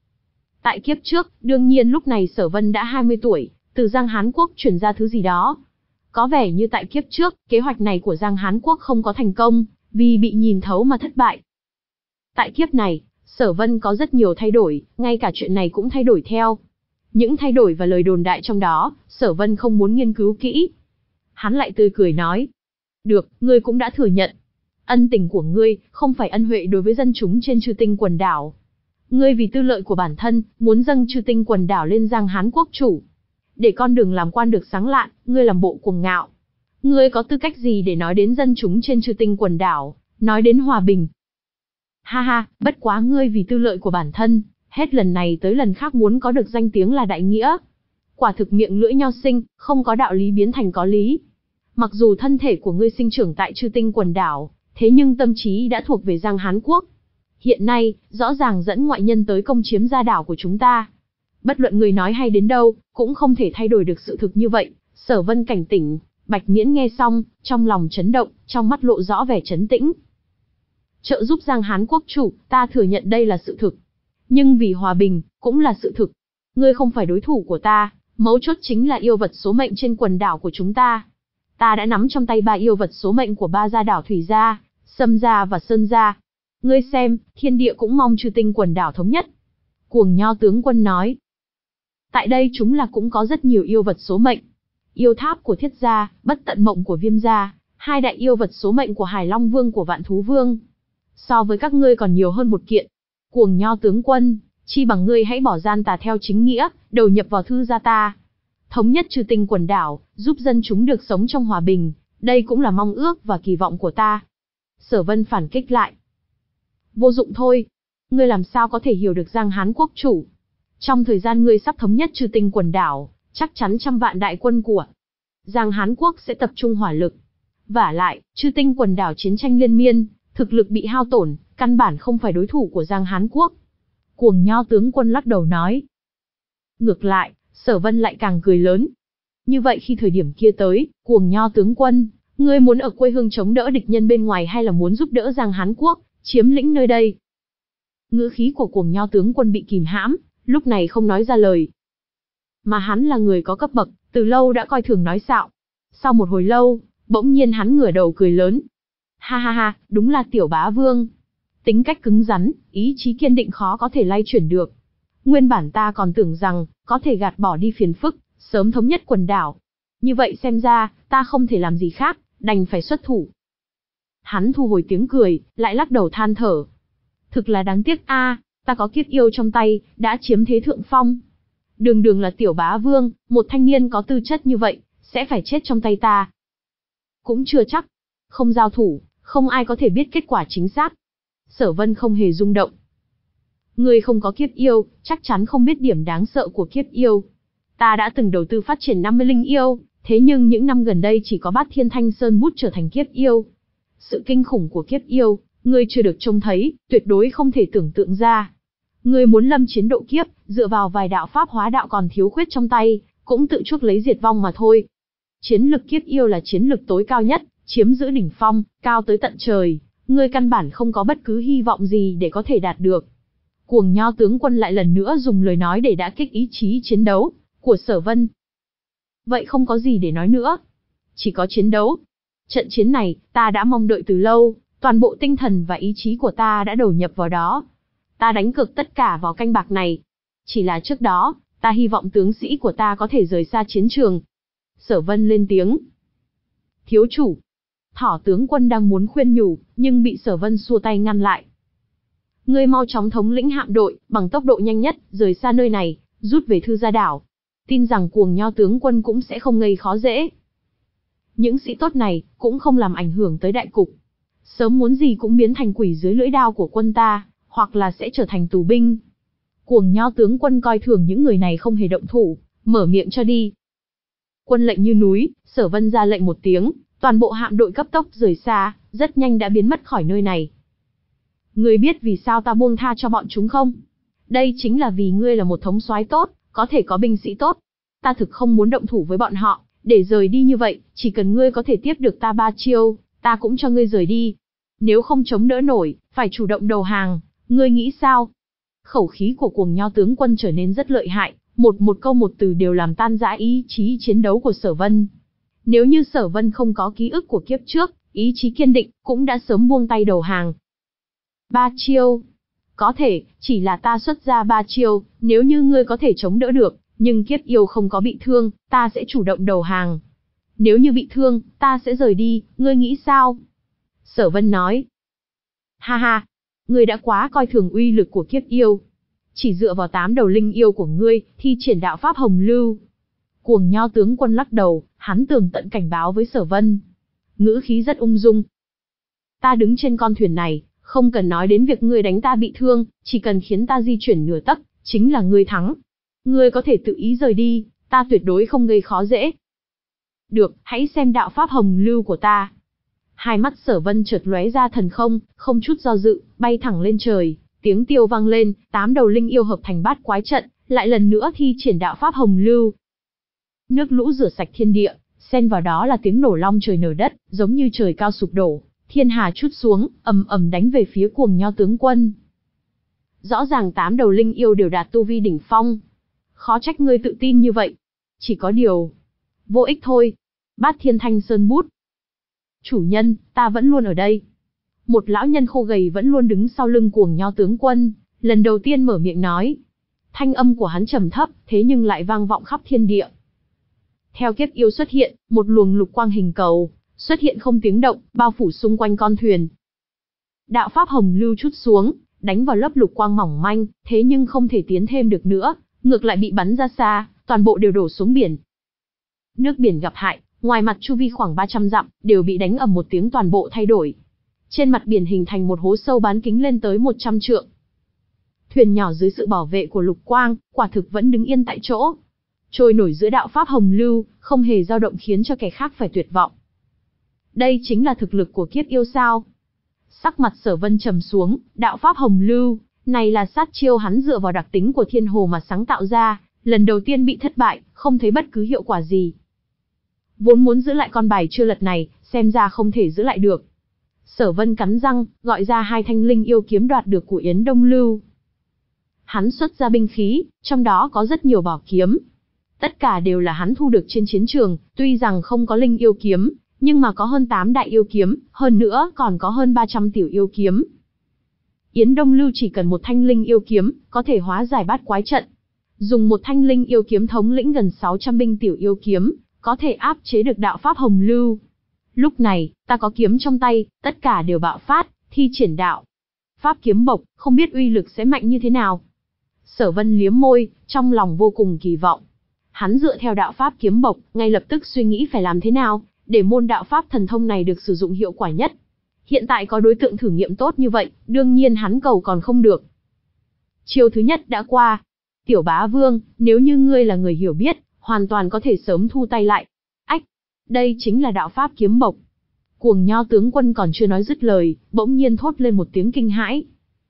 Tại kiếp trước, đương nhiên lúc này Sở Vân đã hai mươi tuổi, từ Giang Hán quốc chuyển ra thứ gì đó. Có vẻ như tại kiếp trước, kế hoạch này của Giang Hán quốc không có thành công, vì bị nhìn thấu mà thất bại. Tại kiếp này, Sở Vân có rất nhiều thay đổi, ngay cả chuyện này cũng thay đổi theo. Những thay đổi và lời đồn đại trong đó, Sở Vân không muốn nghiên cứu kỹ. Hắn lại tươi cười nói. Được, ngươi cũng đã thừa nhận. Ân tình của ngươi, không phải ân huệ đối với dân chúng trên Chư Tinh quần đảo. Ngươi vì tư lợi của bản thân, muốn dâng Chư Tinh quần đảo lên Giang Hán quốc chủ. Để con đường làm quan được sáng lạn, ngươi làm bộ cuồng ngạo. Ngươi có tư cách gì để nói đến dân chúng trên Chư Tinh quần đảo, nói đến hòa bình? Ha ha, bất quá ngươi vì tư lợi của bản thân, hết lần này tới lần khác muốn có được danh tiếng là đại nghĩa. Quả thực miệng lưỡi nho sinh, không có đạo lý biến thành có lý. Mặc dù thân thể của ngươi sinh trưởng tại Chư Tinh quần đảo, thế nhưng tâm trí đã thuộc về Giang Hán quốc. Hiện nay, rõ ràng dẫn ngoại nhân tới công chiếm gia đảo của chúng ta. Bất luận người nói hay đến đâu, cũng không thể thay đổi được sự thực như vậy. Sở Vân cảnh tỉnh, Bạch Miễn nghe xong, trong lòng chấn động, trong mắt lộ rõ vẻ trấn tĩnh. Trợ giúp Giang Hán quốc chủ, ta thừa nhận đây là sự thực. Nhưng vì hòa bình, cũng là sự thực. Ngươi không phải đối thủ của ta, mấu chốt chính là yêu vật số mệnh trên quần đảo của chúng ta. Ta đã nắm trong tay ba yêu vật số mệnh của ba gia đảo Thủy gia, Sâm gia và Sơn gia. Ngươi xem, thiên địa cũng mong Chư Tinh quần đảo thống nhất. Cuồng Nho tướng quân nói. Tại đây chúng là cũng có rất nhiều yêu vật số mệnh. Yêu tháp của Thiết gia, Bất Tận Mộng của Viêm gia, hai đại yêu vật số mệnh của Hải Long Vương của Vạn Thú Vương. So với các ngươi còn nhiều hơn một kiện. Cuồng Nho tướng quân, chi bằng ngươi hãy bỏ gian tà theo chính nghĩa, đầu nhập vào thư gia ta. Thống nhất Chư Tinh quần đảo, giúp dân chúng được sống trong hòa bình, đây cũng là mong ước và kỳ vọng của ta. Sở Vân phản kích lại. Vô dụng thôi. Ngươi làm sao có thể hiểu được Giang Hán quốc chủ? Trong thời gian ngươi sắp thống nhất Chư Tinh quần đảo, chắc chắn trăm vạn đại quân của Giang Hán quốc sẽ tập trung hỏa lực. Vả lại, Chư Tinh quần đảo chiến tranh liên miên, thực lực bị hao tổn, căn bản không phải đối thủ của Giang Hán quốc. Cuồng Nho tướng quân lắc đầu nói. Ngược lại, Sở Vân lại càng cười lớn. Như vậy khi thời điểm kia tới, Cuồng Nho tướng quân, ngươi muốn ở quê hương chống đỡ địch nhân bên ngoài hay là muốn giúp đỡ Giang Hán quốc, chiếm lĩnh nơi đây? Ngữ khí của Cuồng Nho tướng quân bị kìm hãm, lúc này không nói ra lời. Mà hắn là người có cấp bậc, từ lâu đã coi thường nói xạo. Sau một hồi lâu, bỗng nhiên hắn ngửa đầu cười lớn. Ha ha ha, đúng là tiểu bá vương. Tính cách cứng rắn, ý chí kiên định khó có thể lay chuyển được. Nguyên bản ta còn tưởng rằng, có thể gạt bỏ đi phiền phức, sớm thống nhất quần đảo. Như vậy xem ra, ta không thể làm gì khác, đành phải xuất thủ. Hắn thu hồi tiếng cười, lại lắc đầu than thở. Thực là đáng tiếc a, ta có kiếp yêu trong tay, đã chiếm thế thượng phong. Đường đường là tiểu bá vương, một thanh niên có tư chất như vậy, sẽ phải chết trong tay ta. Cũng chưa chắc. Không giao thủ, không ai có thể biết kết quả chính xác. Sở Vân không hề rung động. Ngươi không có kiếp yêu, chắc chắn không biết điểm đáng sợ của kiếp yêu. Ta đã từng đầu tư phát triển năm mươi linh yêu, thế nhưng những năm gần đây chỉ có Bát Thiên Thanh Sơn Bút trở thành kiếp yêu. Sự kinh khủng của kiếp yêu, ngươi chưa được trông thấy, tuyệt đối không thể tưởng tượng ra. Ngươi muốn lâm chiến độ kiếp, dựa vào vài đạo pháp hóa đạo còn thiếu khuyết trong tay, cũng tự chuốc lấy diệt vong mà thôi. Chiến lực kiếp yêu là chiến lực tối cao nhất, chiếm giữ đỉnh phong, cao tới tận trời, ngươi căn bản không có bất cứ hy vọng gì để có thể đạt được. Cuồng Nho tướng quân lại lần nữa dùng lời nói để đả kích ý chí chiến đấu của Sở Vân. Vậy không có gì để nói nữa, chỉ có chiến đấu. Trận chiến này, ta đã mong đợi từ lâu, toàn bộ tinh thần và ý chí của ta đã đầu nhập vào đó. Ta đánh cược tất cả vào canh bạc này. Chỉ là trước đó, ta hy vọng tướng sĩ của ta có thể rời xa chiến trường. Sở Vân lên tiếng. Thiếu chủ. Thỏ tướng quân đang muốn khuyên nhủ, nhưng bị Sở Vân xua tay ngăn lại. Ngươi mau chóng thống lĩnh hạm đội, bằng tốc độ nhanh nhất, rời xa nơi này, rút về Thư Gia đảo. Tin rằng Cuồng Nho tướng quân cũng sẽ không gây khó dễ. Những sĩ tốt này cũng không làm ảnh hưởng tới đại cục. Sớm muốn gì cũng biến thành quỷ dưới lưỡi đao của quân ta, hoặc là sẽ trở thành tù binh. Cuồng Nho tướng quân coi thường những người này không hề động thủ, mở miệng cho đi. Quân lệnh như núi, Sở Vân ra lệnh một tiếng, toàn bộ hạm đội cấp tốc rời xa, rất nhanh đã biến mất khỏi nơi này. Ngươi biết vì sao ta buông tha cho bọn chúng không? Đây chính là vì ngươi là một thống soái tốt, có thể có binh sĩ tốt. Ta thực không muốn động thủ với bọn họ, để rời đi như vậy, chỉ cần ngươi có thể tiếp được ta ba chiêu, ta cũng cho ngươi rời đi. Nếu không chống đỡ nổi, phải chủ động đầu hàng, ngươi nghĩ sao? Khẩu khí của Cuồng Nho tướng quân trở nên rất lợi hại, một một câu một từ đều làm tan rã ý chí chiến đấu của Sở Vân. Nếu như Sở Vân không có ký ức của kiếp trước, ý chí kiên định, cũng đã sớm buông tay đầu hàng. Ba chiêu. Có thể, chỉ là ta xuất ra ba chiêu, nếu như ngươi có thể chống đỡ được, nhưng Kiếp Yêu không có bị thương, ta sẽ chủ động đầu hàng. Nếu như bị thương, ta sẽ rời đi, ngươi nghĩ sao? Sở Vân nói. Ha ha, ngươi đã quá coi thường uy lực của Kiếp Yêu. Chỉ dựa vào tám đầu linh yêu của ngươi, thi triển đạo pháp Hồng Lưu. Cuồng Nho tướng quân lắc đầu, hắn tường tận cảnh báo với Sở Vân. Ngữ khí rất ung dung. Ta đứng trên con thuyền này, không cần nói đến việc ngươi đánh ta bị thương, chỉ cần khiến ta di chuyển nửa tấc, chính là ngươi thắng. Ngươi có thể tự ý rời đi, ta tuyệt đối không gây khó dễ. Được, hãy xem đạo pháp Hồng Lưu của ta. Hai mắt Sở Vân chợt lóe ra thần không, không chút do dự, bay thẳng lên trời, tiếng tiêu vang lên, tám đầu linh yêu hợp thành bát quái trận, lại lần nữa thi triển đạo pháp Hồng Lưu. Nước lũ rửa sạch thiên địa, xen vào đó là tiếng nổ long trời nở đất, giống như trời cao sụp đổ, thiên hà trút xuống, ầm ầm đánh về phía Cuồng Nho tướng quân. Rõ ràng tám đầu linh yêu đều đạt tu vi đỉnh phong. Khó trách ngươi tự tin như vậy. Chỉ có điều, vô ích thôi. Bát Thiên Thanh Sơn bút. Chủ nhân, ta vẫn luôn ở đây. Một lão nhân khô gầy vẫn luôn đứng sau lưng Cuồng Nho tướng quân, lần đầu tiên mở miệng nói. Thanh âm của hắn trầm thấp, thế nhưng lại vang vọng khắp thiên địa. Theo Kiếp Yêu xuất hiện, một luồng lục quang hình cầu xuất hiện không tiếng động, bao phủ xung quanh con thuyền. Đạo pháp Hồng Lưu trút xuống, đánh vào lớp lục quang mỏng manh, thế nhưng không thể tiến thêm được nữa, ngược lại bị bắn ra xa, toàn bộ đều đổ xuống biển. Nước biển gặp hại, ngoài mặt chu vi khoảng ba trăm dặm, đều bị đánh ầm một tiếng toàn bộ thay đổi. Trên mặt biển hình thành một hố sâu bán kính lên tới một trăm trượng. Thuyền nhỏ dưới sự bảo vệ của lục quang, quả thực vẫn đứng yên tại chỗ. Trôi nổi giữa đạo pháp Hồng Lưu, không hề dao động khiến cho kẻ khác phải tuyệt vọng. Đây chính là thực lực của Kiếp Yêu sao? Sắc mặt Sở Vân trầm xuống, đạo pháp Hồng Lưu, này là sát chiêu hắn dựa vào đặc tính của thiên hồ mà sáng tạo ra, lần đầu tiên bị thất bại, không thấy bất cứ hiệu quả gì. Vốn muốn giữ lại con bài chưa lật này, xem ra không thể giữ lại được. Sở Vân cắn răng, gọi ra hai thanh linh yêu kiếm đoạt được của Yến Đông Lưu. Hắn xuất ra binh khí, trong đó có rất nhiều bảo kiếm. Tất cả đều là hắn thu được trên chiến trường, tuy rằng không có linh yêu kiếm, nhưng mà có hơn tám đại yêu kiếm, hơn nữa còn có hơn ba trăm tiểu yêu kiếm. Yến Đông Lưu chỉ cần một thanh linh yêu kiếm, có thể hóa giải bát quái trận. Dùng một thanh linh yêu kiếm thống lĩnh gần sáu trăm binh tiểu yêu kiếm, có thể áp chế được đạo pháp Hồng Lưu. Lúc này, ta có kiếm trong tay, tất cả đều bạo phát, thi triển đạo pháp kiếm bộc, không biết uy lực sẽ mạnh như thế nào. Sở Vân liếm môi, trong lòng vô cùng kỳ vọng. Hắn dựa theo đạo pháp kiếm bộc, ngay lập tức suy nghĩ phải làm thế nào, để môn đạo pháp thần thông này được sử dụng hiệu quả nhất. Hiện tại có đối tượng thử nghiệm tốt như vậy, đương nhiên hắn cầu còn không được. Chiêu thứ nhất đã qua. Tiểu bá vương, nếu như ngươi là người hiểu biết, hoàn toàn có thể sớm thu tay lại. Ách, đây chính là đạo pháp kiếm bộc. Cuồng Nho tướng quân còn chưa nói dứt lời, bỗng nhiên thốt lên một tiếng kinh hãi.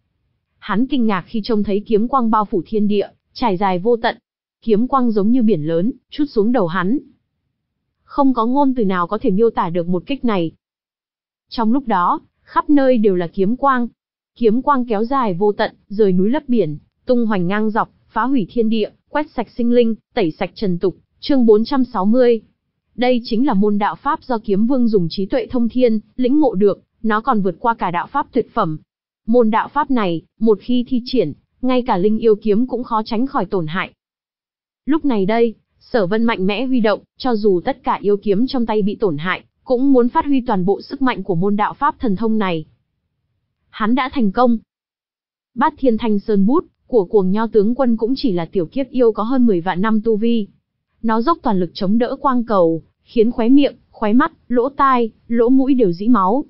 Hắn kinh ngạc khi trông thấy kiếm quang bao phủ thiên địa, trải dài vô tận. Kiếm quang giống như biển lớn, trút xuống đầu hắn. Không có ngôn từ nào có thể miêu tả được một kích này. Trong lúc đó, khắp nơi đều là kiếm quang. Kiếm quang kéo dài vô tận, rời núi lấp biển, tung hoành ngang dọc, phá hủy thiên địa, quét sạch sinh linh, tẩy sạch trần tục. Chương bốn trăm sáu mươi. Đây chính là môn đạo pháp do Kiếm Vương dùng trí tuệ thông thiên, lĩnh ngộ được, nó còn vượt qua cả đạo pháp tuyệt phẩm. Môn đạo pháp này, một khi thi triển, ngay cả linh yêu kiếm cũng khó tránh khỏi tổn hại. Lúc này đây, Sở Vân mạnh mẽ huy động, cho dù tất cả yêu kiếm trong tay bị tổn hại, cũng muốn phát huy toàn bộ sức mạnh của môn đạo pháp thần thông này. Hắn đã thành công. Bát Thiên Thanh Sơn Bút của Cuồng Nho tướng quân cũng chỉ là tiểu kiếp yêu có hơn mười vạn năm tu vi. Nó dốc toàn lực chống đỡ quang cầu, khiến khóe miệng, khóe mắt, lỗ tai, lỗ mũi đều rĩ máu.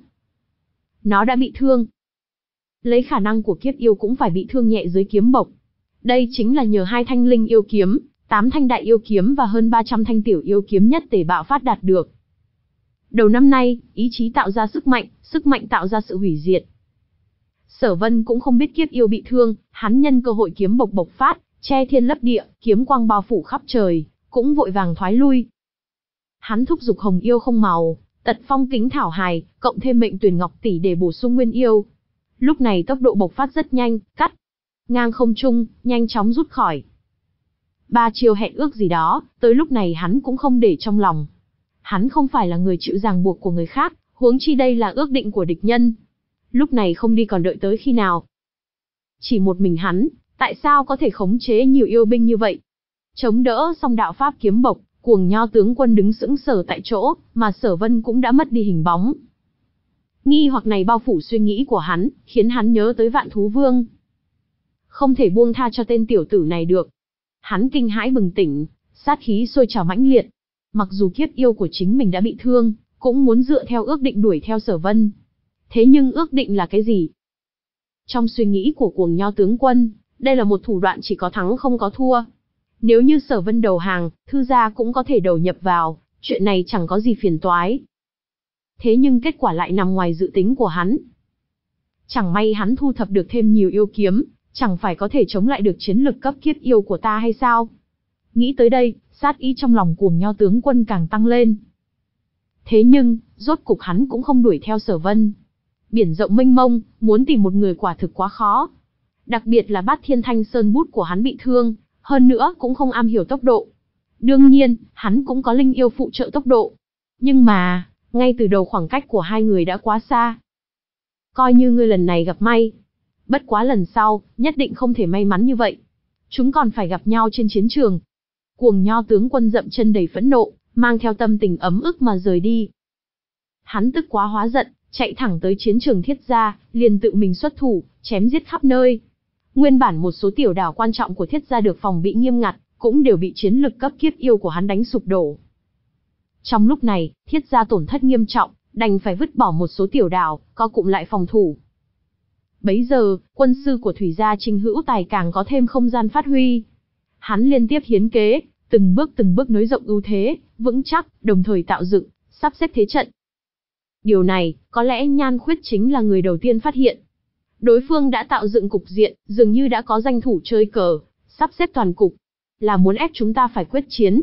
Nó đã bị thương. Lấy khả năng của kiếp yêu cũng phải bị thương nhẹ dưới kiếm bộc. Đây chính là nhờ hai thanh linh yêu kiếm, tám thanh đại yêu kiếm và hơn ba trăm thanh tiểu yêu kiếm nhất tề bạo phát đạt được. Đầu năm nay, ý chí tạo ra sức mạnh, sức mạnh tạo ra sự hủy diệt. Sở Vân cũng không biết kiếp yêu bị thương, hắn nhân cơ hội kiếm bộc bộc phát, che thiên lấp địa, kiếm quang bao phủ khắp trời, cũng vội vàng thoái lui. Hắn thúc giục hồng yêu không màu, tật phong kính thảo hài, cộng thêm mệnh tuyển ngọc tỷ để bổ sung nguyên yêu. Lúc này tốc độ bộc phát rất nhanh, cắt ngang không trung, nhanh chóng rút khỏi. Ba chiều hẹn ước gì đó, tới lúc này hắn cũng không để trong lòng. Hắn không phải là người chịu ràng buộc của người khác, huống chi đây là ước định của địch nhân. Lúc này không đi còn đợi tới khi nào? Chỉ một mình hắn, tại sao có thể khống chế nhiều yêu binh như vậy? Chống đỡ xong đạo pháp kiếm bộc, Cuồng Nho tướng quân đứng sững sờ tại chỗ, mà Sở Vân cũng đã mất đi hình bóng. Nghi hoặc này bao phủ suy nghĩ của hắn, khiến hắn nhớ tới Vạn Thú Vương. Không thể buông tha cho tên tiểu tử này được. Hắn kinh hãi bừng tỉnh, sát khí sôi trào mãnh liệt. Mặc dù kiếp yêu của chính mình đã bị thương, cũng muốn dựa theo ước định đuổi theo Sở Vân. Thế nhưng ước định là cái gì? Trong suy nghĩ của Cuồng Nho tướng quân, đây là một thủ đoạn chỉ có thắng không có thua. Nếu như Sở Vân đầu hàng, thư gia cũng có thể đầu nhập vào, chuyện này chẳng có gì phiền toái. Thế nhưng kết quả lại nằm ngoài dự tính của hắn. Chẳng may hắn thu thập được thêm nhiều yêu kiếm, chẳng phải có thể chống lại được chiến lực cấp kiếp yêu của ta hay sao? Nghĩ tới đây, sát ý trong lòng Cuồng Nho tướng quân càng tăng lên. Thế nhưng, rốt cục hắn cũng không đuổi theo Sở Vân. Biển rộng mênh mông, muốn tìm một người quả thực quá khó. Đặc biệt là Bát Thiên Thanh Sơn Bút của hắn bị thương, hơn nữa cũng không am hiểu tốc độ. Đương nhiên, hắn cũng có linh yêu phụ trợ tốc độ. Nhưng mà, ngay từ đầu khoảng cách của hai người đã quá xa. Coi như ngươi lần này gặp may. Bất quá lần sau, nhất định không thể may mắn như vậy. Chúng còn phải gặp nhau trên chiến trường. Cuồng Nho tướng quân dậm chân đầy phẫn nộ, mang theo tâm tình ấm ức mà rời đi. Hắn tức quá hóa giận, chạy thẳng tới chiến trường Thiết gia, liền tự mình xuất thủ, chém giết khắp nơi. Nguyên bản một số tiểu đảo quan trọng của Thiết gia được phòng bị nghiêm ngặt, cũng đều bị chiến lực cấp kiếp yêu của hắn đánh sụp đổ. Trong lúc này, Thiết gia tổn thất nghiêm trọng, đành phải vứt bỏ một số tiểu đảo, co cụm lại phòng thủ. Bấy giờ, quân sư của Thủy gia Trình Hữu Tài càng có thêm không gian phát huy. Hắn liên tiếp hiến kế, từng bước từng bước nới rộng ưu thế, vững chắc, đồng thời tạo dựng, sắp xếp thế trận. Điều này, có lẽ Nhan Khuyết chính là người đầu tiên phát hiện. Đối phương đã tạo dựng cục diện, dường như đã có danh thủ chơi cờ, sắp xếp toàn cục, là muốn ép chúng ta phải quyết chiến.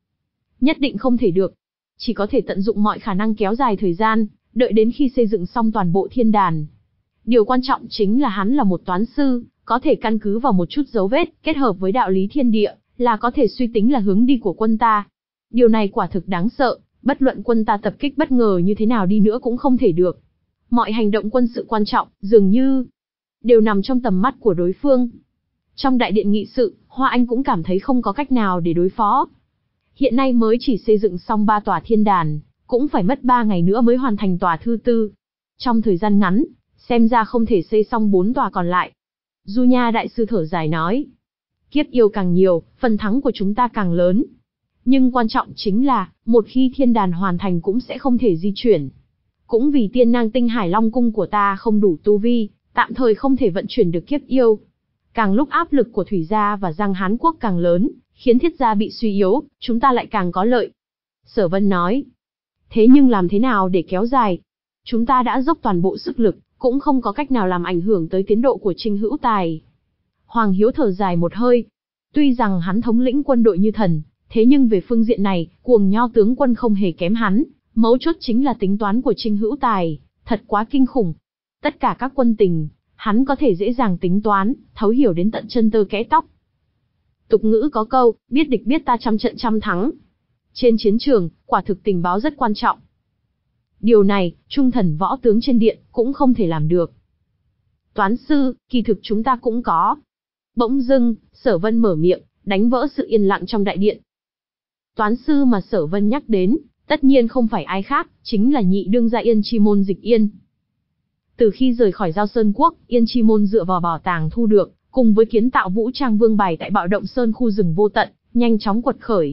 Nhất định không thể được, chỉ có thể tận dụng mọi khả năng kéo dài thời gian, đợi đến khi xây dựng xong toàn bộ thiên đàn. Điều quan trọng chính là hắn là một toán sư, có thể căn cứ vào một chút dấu vết, kết hợp với đạo lý thiên địa, là có thể suy tính là hướng đi của quân ta. Điều này quả thực đáng sợ, bất luận quân ta tập kích bất ngờ như thế nào đi nữa cũng không thể được. Mọi hành động quân sự quan trọng, dường như, đều nằm trong tầm mắt của đối phương. Trong đại điện nghị sự, Hoa Anh cũng cảm thấy không có cách nào để đối phó. Hiện nay mới chỉ xây dựng xong ba tòa thiên đàn, cũng phải mất ba ngày nữa mới hoàn thành tòa thứ tư. Trong thời gian ngắn, xem ra không thể xây xong bốn tòa còn lại. Du Nha đại sư thở dài nói, kiếp yêu càng nhiều, phần thắng của chúng ta càng lớn. Nhưng quan trọng chính là, một khi thiên đàn hoàn thành cũng sẽ không thể di chuyển. Cũng vì tiên nang tinh hải long cung của ta không đủ tu vi, tạm thời không thể vận chuyển được kiếp yêu. Càng lúc áp lực của Thủy gia và Giang Hán quốc càng lớn, khiến Thiết gia bị suy yếu, chúng ta lại càng có lợi. Sở Vân nói, thế nhưng làm thế nào để kéo dài? Chúng ta đã dốc toàn bộ sức lực, cũng không có cách nào làm ảnh hưởng tới tiến độ của Trình Hữu Tài. Hoàng Hiếu thở dài một hơi. Tuy rằng hắn thống lĩnh quân đội như thần, thế nhưng về phương diện này, Cuồng Nho tướng quân không hề kém hắn. Mấu chốt chính là tính toán của Trình Hữu Tài, thật quá kinh khủng. Tất cả các quân tình, hắn có thể dễ dàng tính toán, thấu hiểu đến tận chân tơ kẽ tóc. Tục ngữ có câu, biết địch biết ta trăm trận trăm thắng. Trên chiến trường, quả thực tình báo rất quan trọng. Điều này, trung thần võ tướng trên điện, cũng không thể làm được. Toán sư, kỳ thực chúng ta cũng có. Bỗng dưng, Sở Vân mở miệng, đánh vỡ sự yên lặng trong đại điện. Toán sư mà Sở Vân nhắc đến, Tất nhiên không phải ai khác, chính là nhị đương gia Yên Chi Môn Dịch Yên. Từ khi rời khỏi Giao Sơn Quốc, Yên Chi Môn dựa vào bảo tàng thu được, cùng với kiến tạo vũ trang vương bài tại Bạo Động Sơn khu rừng vô tận, nhanh chóng quật khởi.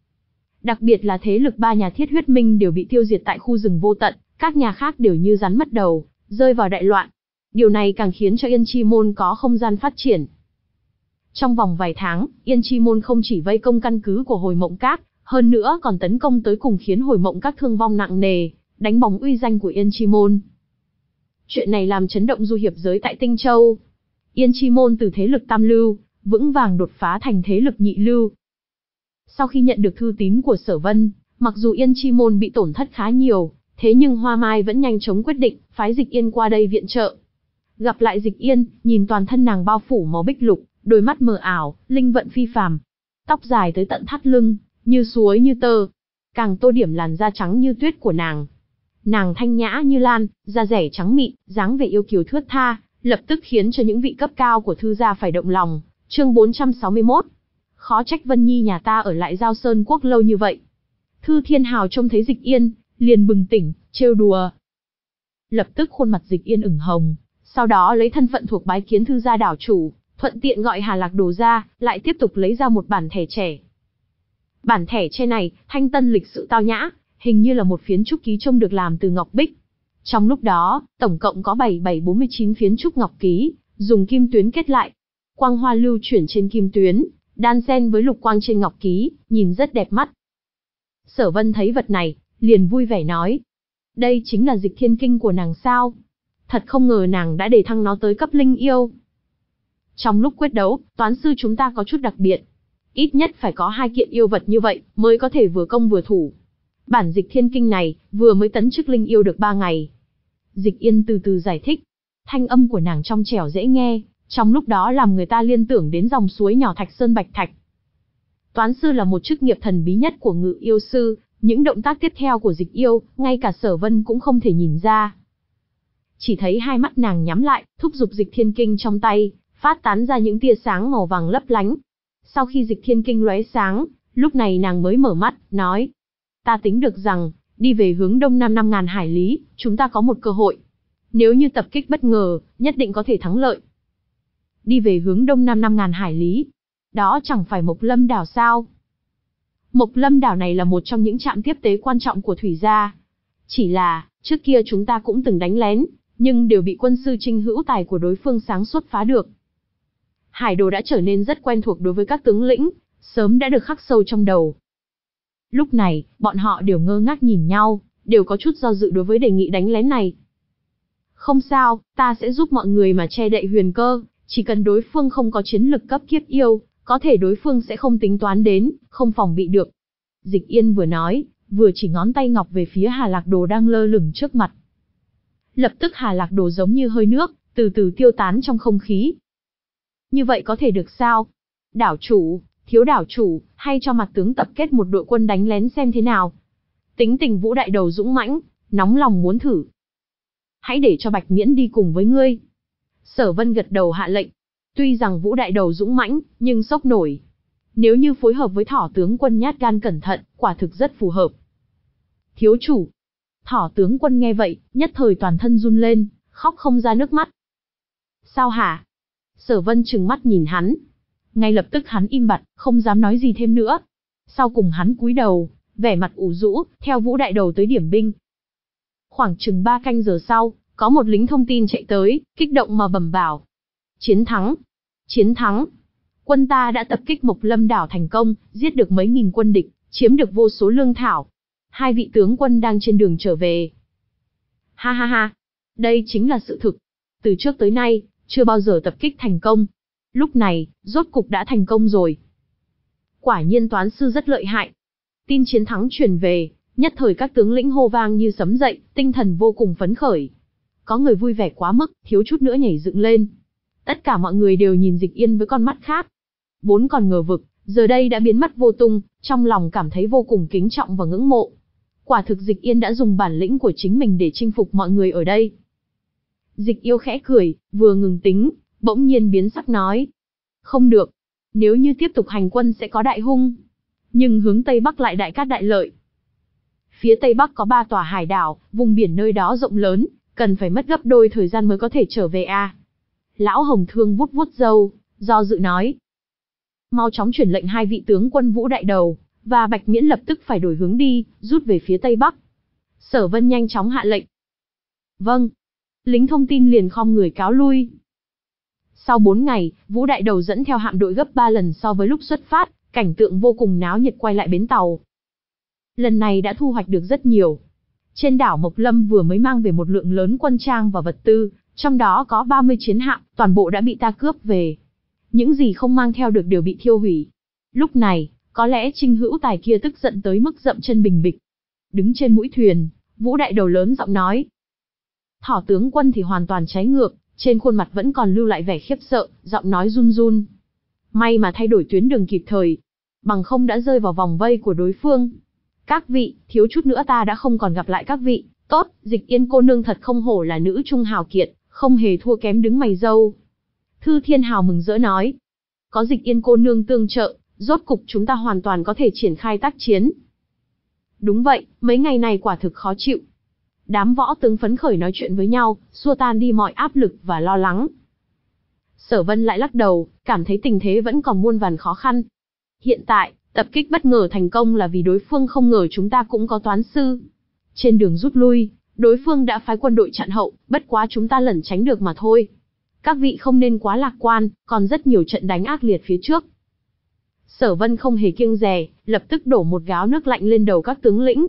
Đặc biệt là thế lực ba nhà Thiết Huyết Minh đều bị tiêu diệt tại khu rừng vô tận, các nhà khác đều như rắn mất đầu, rơi vào đại loạn. Điều này càng khiến cho Yên Chi Môn có không gian phát triển. Trong vòng vài tháng, Yên Chi Môn không chỉ vây công căn cứ của Hồi Mộng Các, hơn nữa còn tấn công tới cùng khiến Hồi Mộng Các thương vong nặng nề, đánh bóng uy danh của Yên Chi Môn. Chuyện này làm chấn động du hiệp giới tại Tinh Châu. Yên Chi Môn từ thế lực tam lưu, vững vàng đột phá thành thế lực nhị lưu. Sau khi nhận được thư tín của Sở Vân, mặc dù Yên Chi Môn bị tổn thất khá nhiều, thế nhưng Hoa Mai vẫn nhanh chóng quyết định, phái Dịch Yên qua đây viện trợ. Gặp lại Dịch Yên, nhìn toàn thân nàng bao phủ màu bích lục, đôi mắt mờ ảo, linh vận phi phàm. Tóc dài tới tận thắt lưng, như suối như tơ. Càng tô điểm làn da trắng như tuyết của nàng. Nàng thanh nhã như lan, da rẻ trắng mịn, dáng vẻ yêu kiều thướt tha, lập tức khiến cho những vị cấp cao của thư gia phải động lòng. Chương bốn trăm sáu mươi mốt. Khó trách Vân Nhi nhà ta ở lại Giao Sơn Quốc lâu như vậy. Thư Thiên Hào trông thấy Dịch Yên, liền bừng tỉnh, trêu đùa. Lập tức khuôn mặt Dịch Yên ửng hồng, sau đó lấy thân phận thuộc bái kiến thư gia đảo chủ, thuận tiện gọi Hà Lạc Đồ ra, lại tiếp tục lấy ra một bản thẻ trẻ. Bản thẻ tre này, thanh tân lịch sự tao nhã, hình như là một phiến trúc ký trông được làm từ ngọc bích. Trong lúc đó, tổng cộng có bảy bảy bốn mươi chín phiến trúc ngọc ký, dùng kim tuyến kết lại. Quang hoa lưu chuyển trên kim tuyến, đan xen với lục quang trên ngọc ký, nhìn rất đẹp mắt. Sở Vân thấy vật này, liền vui vẻ nói. Đây chính là Dịch Thiên Kinh của nàng sao? Thật không ngờ nàng đã đề thăng nó tới cấp linh yêu. Trong lúc quyết đấu, toán sư chúng ta có chút đặc biệt. Ít nhất phải có hai kiện yêu vật như vậy, mới có thể vừa công vừa thủ. Bản Dịch Thiên Kinh này, vừa mới tấn chức linh yêu được ba ngày. Dịch Yên từ từ giải thích. Thanh âm của nàng trong trẻo dễ nghe, trong lúc đó làm người ta liên tưởng đến dòng suối nhỏ Thạch Sơn Bạch Thạch. Toán sư là một chức nghiệp thần bí nhất của ngự yêu sư, những động tác tiếp theo của Dịch Yêu, ngay cả Sở Vân cũng không thể nhìn ra. Chỉ thấy hai mắt nàng nhắm lại, thúc giục Dịch Thiên Kinh trong tay, phát tán ra những tia sáng màu vàng lấp lánh. Sau khi Dịch Thiên Kinh lóe sáng, lúc này nàng mới mở mắt, nói. Ta tính được rằng, đi về hướng đông nam năm ngàn hải lý, chúng ta có một cơ hội. Nếu như tập kích bất ngờ, nhất định có thể thắng lợi. Đi về hướng đông nam năm ngàn hải lý. Đó chẳng phải Mộc Lâm đảo sao? Mộc Lâm đảo này là một trong những trạm tiếp tế quan trọng của Thủy gia. Chỉ là, trước kia chúng ta cũng từng đánh lén, nhưng đều bị quân sư Trinh Hữu Tài của đối phương sáng suốt phá được. Hải đồ đã trở nên rất quen thuộc đối với các tướng lĩnh, sớm đã được khắc sâu trong đầu. Lúc này, bọn họ đều ngơ ngác nhìn nhau, đều có chút do dự đối với đề nghị đánh lén này. Không sao, ta sẽ giúp mọi người mà che đậy huyền cơ, chỉ cần đối phương không có chiến lực cấp kiếp yêu, có thể đối phương sẽ không tính toán đến, không phòng bị được. Dịch Yên vừa nói, vừa chỉ ngón tay ngọc về phía Hà Lạc Đồ đang lơ lửng trước mặt. Lập tức Hà Lạc Đồ giống như hơi nước, từ từ tiêu tán trong không khí. Như vậy có thể được sao? Đảo chủ, thiếu đảo chủ, hay cho mặt tướng tập kết một đội quân đánh lén xem thế nào? Tính tình Vũ đại đầu dũng mãnh, nóng lòng muốn thử. Hãy để cho Bạch Miễn đi cùng với ngươi. Sở Vân gật đầu hạ lệnh. Tuy rằng Vũ đại đầu dũng mãnh, nhưng sốc nổi. Nếu như phối hợp với Thỏ tướng quân nhát gan cẩn thận, quả thực rất phù hợp. Thiếu chủ. Thỏ tướng quân nghe vậy, nhất thời toàn thân run lên, khóc không ra nước mắt. Sao hả? Sở Vân trừng mắt nhìn hắn. Ngay lập tức hắn im bặt, không dám nói gì thêm nữa. Sau cùng hắn cúi đầu, vẻ mặt ủ rũ, theo Vũ đại đầu tới điểm binh. Khoảng chừng ba canh giờ sau, có một lính thông tin chạy tới, kích động mà bẩm bảo. Chiến thắng! Chiến thắng! Quân ta đã tập kích Mộc Lâm đảo thành công, giết được mấy nghìn quân địch, chiếm được vô số lương thảo. Hai vị tướng quân đang trên đường trở về. Ha ha ha! Đây chính là sự thực. Từ trước tới nay, chưa bao giờ tập kích thành công. Lúc này, rốt cục đã thành công rồi. Quả nhiên toán sư rất lợi hại. Tin chiến thắng truyền về, nhất thời các tướng lĩnh hô vang như sấm dậy, tinh thần vô cùng phấn khởi. Có người vui vẻ quá mức, thiếu chút nữa nhảy dựng lên. Tất cả mọi người đều nhìn Dịch Yên với con mắt khác. Vốn còn ngờ vực, giờ đây đã biến mất vô tung, trong lòng cảm thấy vô cùng kính trọng và ngưỡng mộ. Quả thực Dịch Yên đã dùng bản lĩnh của chính mình để chinh phục mọi người ở đây. Dịch Yêu khẽ cười, vừa ngừng tính, bỗng nhiên biến sắc nói. Không được, nếu như tiếp tục hành quân sẽ có đại hung. Nhưng hướng Tây Bắc lại đại cát đại lợi. phía tây bắc có ba tòa hải đảo, vùng biển nơi đó rộng lớn, cần phải mất gấp đôi thời gian mới có thể trở về a. Lão Hồng Thương vuốt vuốt râu, do dự nói. Mau chóng chuyển lệnh hai vị tướng quân Vũ Đại Đầu và Bạch Miễn lập tức phải đổi hướng đi, rút về phía tây bắc. Sở Vân nhanh chóng hạ lệnh. Vâng. Lính thông tin liền khom người cáo lui. Sau bốn ngày, Vũ Đại Đầu dẫn theo hạm đội gấp ba lần so với lúc xuất phát, cảnh tượng vô cùng náo nhiệt quay lại bến tàu. Lần này đã thu hoạch được rất nhiều. Trên đảo Mộc Lâm vừa mới mang về một lượng lớn quân trang và vật tư, trong đó có ba mươi chiến hạm, toàn bộ đã bị ta cướp về. Những gì không mang theo được đều bị thiêu hủy. Lúc này, có lẽ Trinh Hữu Tài kia tức giận tới mức dậm chân bình bịch. Đứng trên mũi thuyền, Vũ Đại Đầu lớn giọng nói. Thỏ tướng quân thì hoàn toàn trái ngược, trên khuôn mặt vẫn còn lưu lại vẻ khiếp sợ, giọng nói run run. May mà thay đổi tuyến đường kịp thời, bằng không đã rơi vào vòng vây của đối phương. Các vị, thiếu chút nữa ta đã không còn gặp lại các vị. Tốt, Dịch Yên cô nương thật không hổ là nữ trung hào kiệt, không hề thua kém đứng mày râu. Thư Thiên Hào mừng rỡ nói. Có Dịch Yên cô nương tương trợ, rốt cục chúng ta hoàn toàn có thể triển khai tác chiến. Đúng vậy, mấy ngày này quả thực khó chịu. Đám võ tướng phấn khởi nói chuyện với nhau, xua tan đi mọi áp lực và lo lắng. Sở Vân lại lắc đầu, cảm thấy tình thế vẫn còn muôn vàn khó khăn. Hiện tại, tập kích bất ngờ thành công là vì đối phương không ngờ chúng ta cũng có toán sư. Trên đường rút lui, đối phương đã phái quân đội chặn hậu, bất quá chúng ta lẩn tránh được mà thôi. Các vị không nên quá lạc quan, còn rất nhiều trận đánh ác liệt phía trước. Sở Vân không hề kiêng dè, lập tức đổ một gáo nước lạnh lên đầu các tướng lĩnh.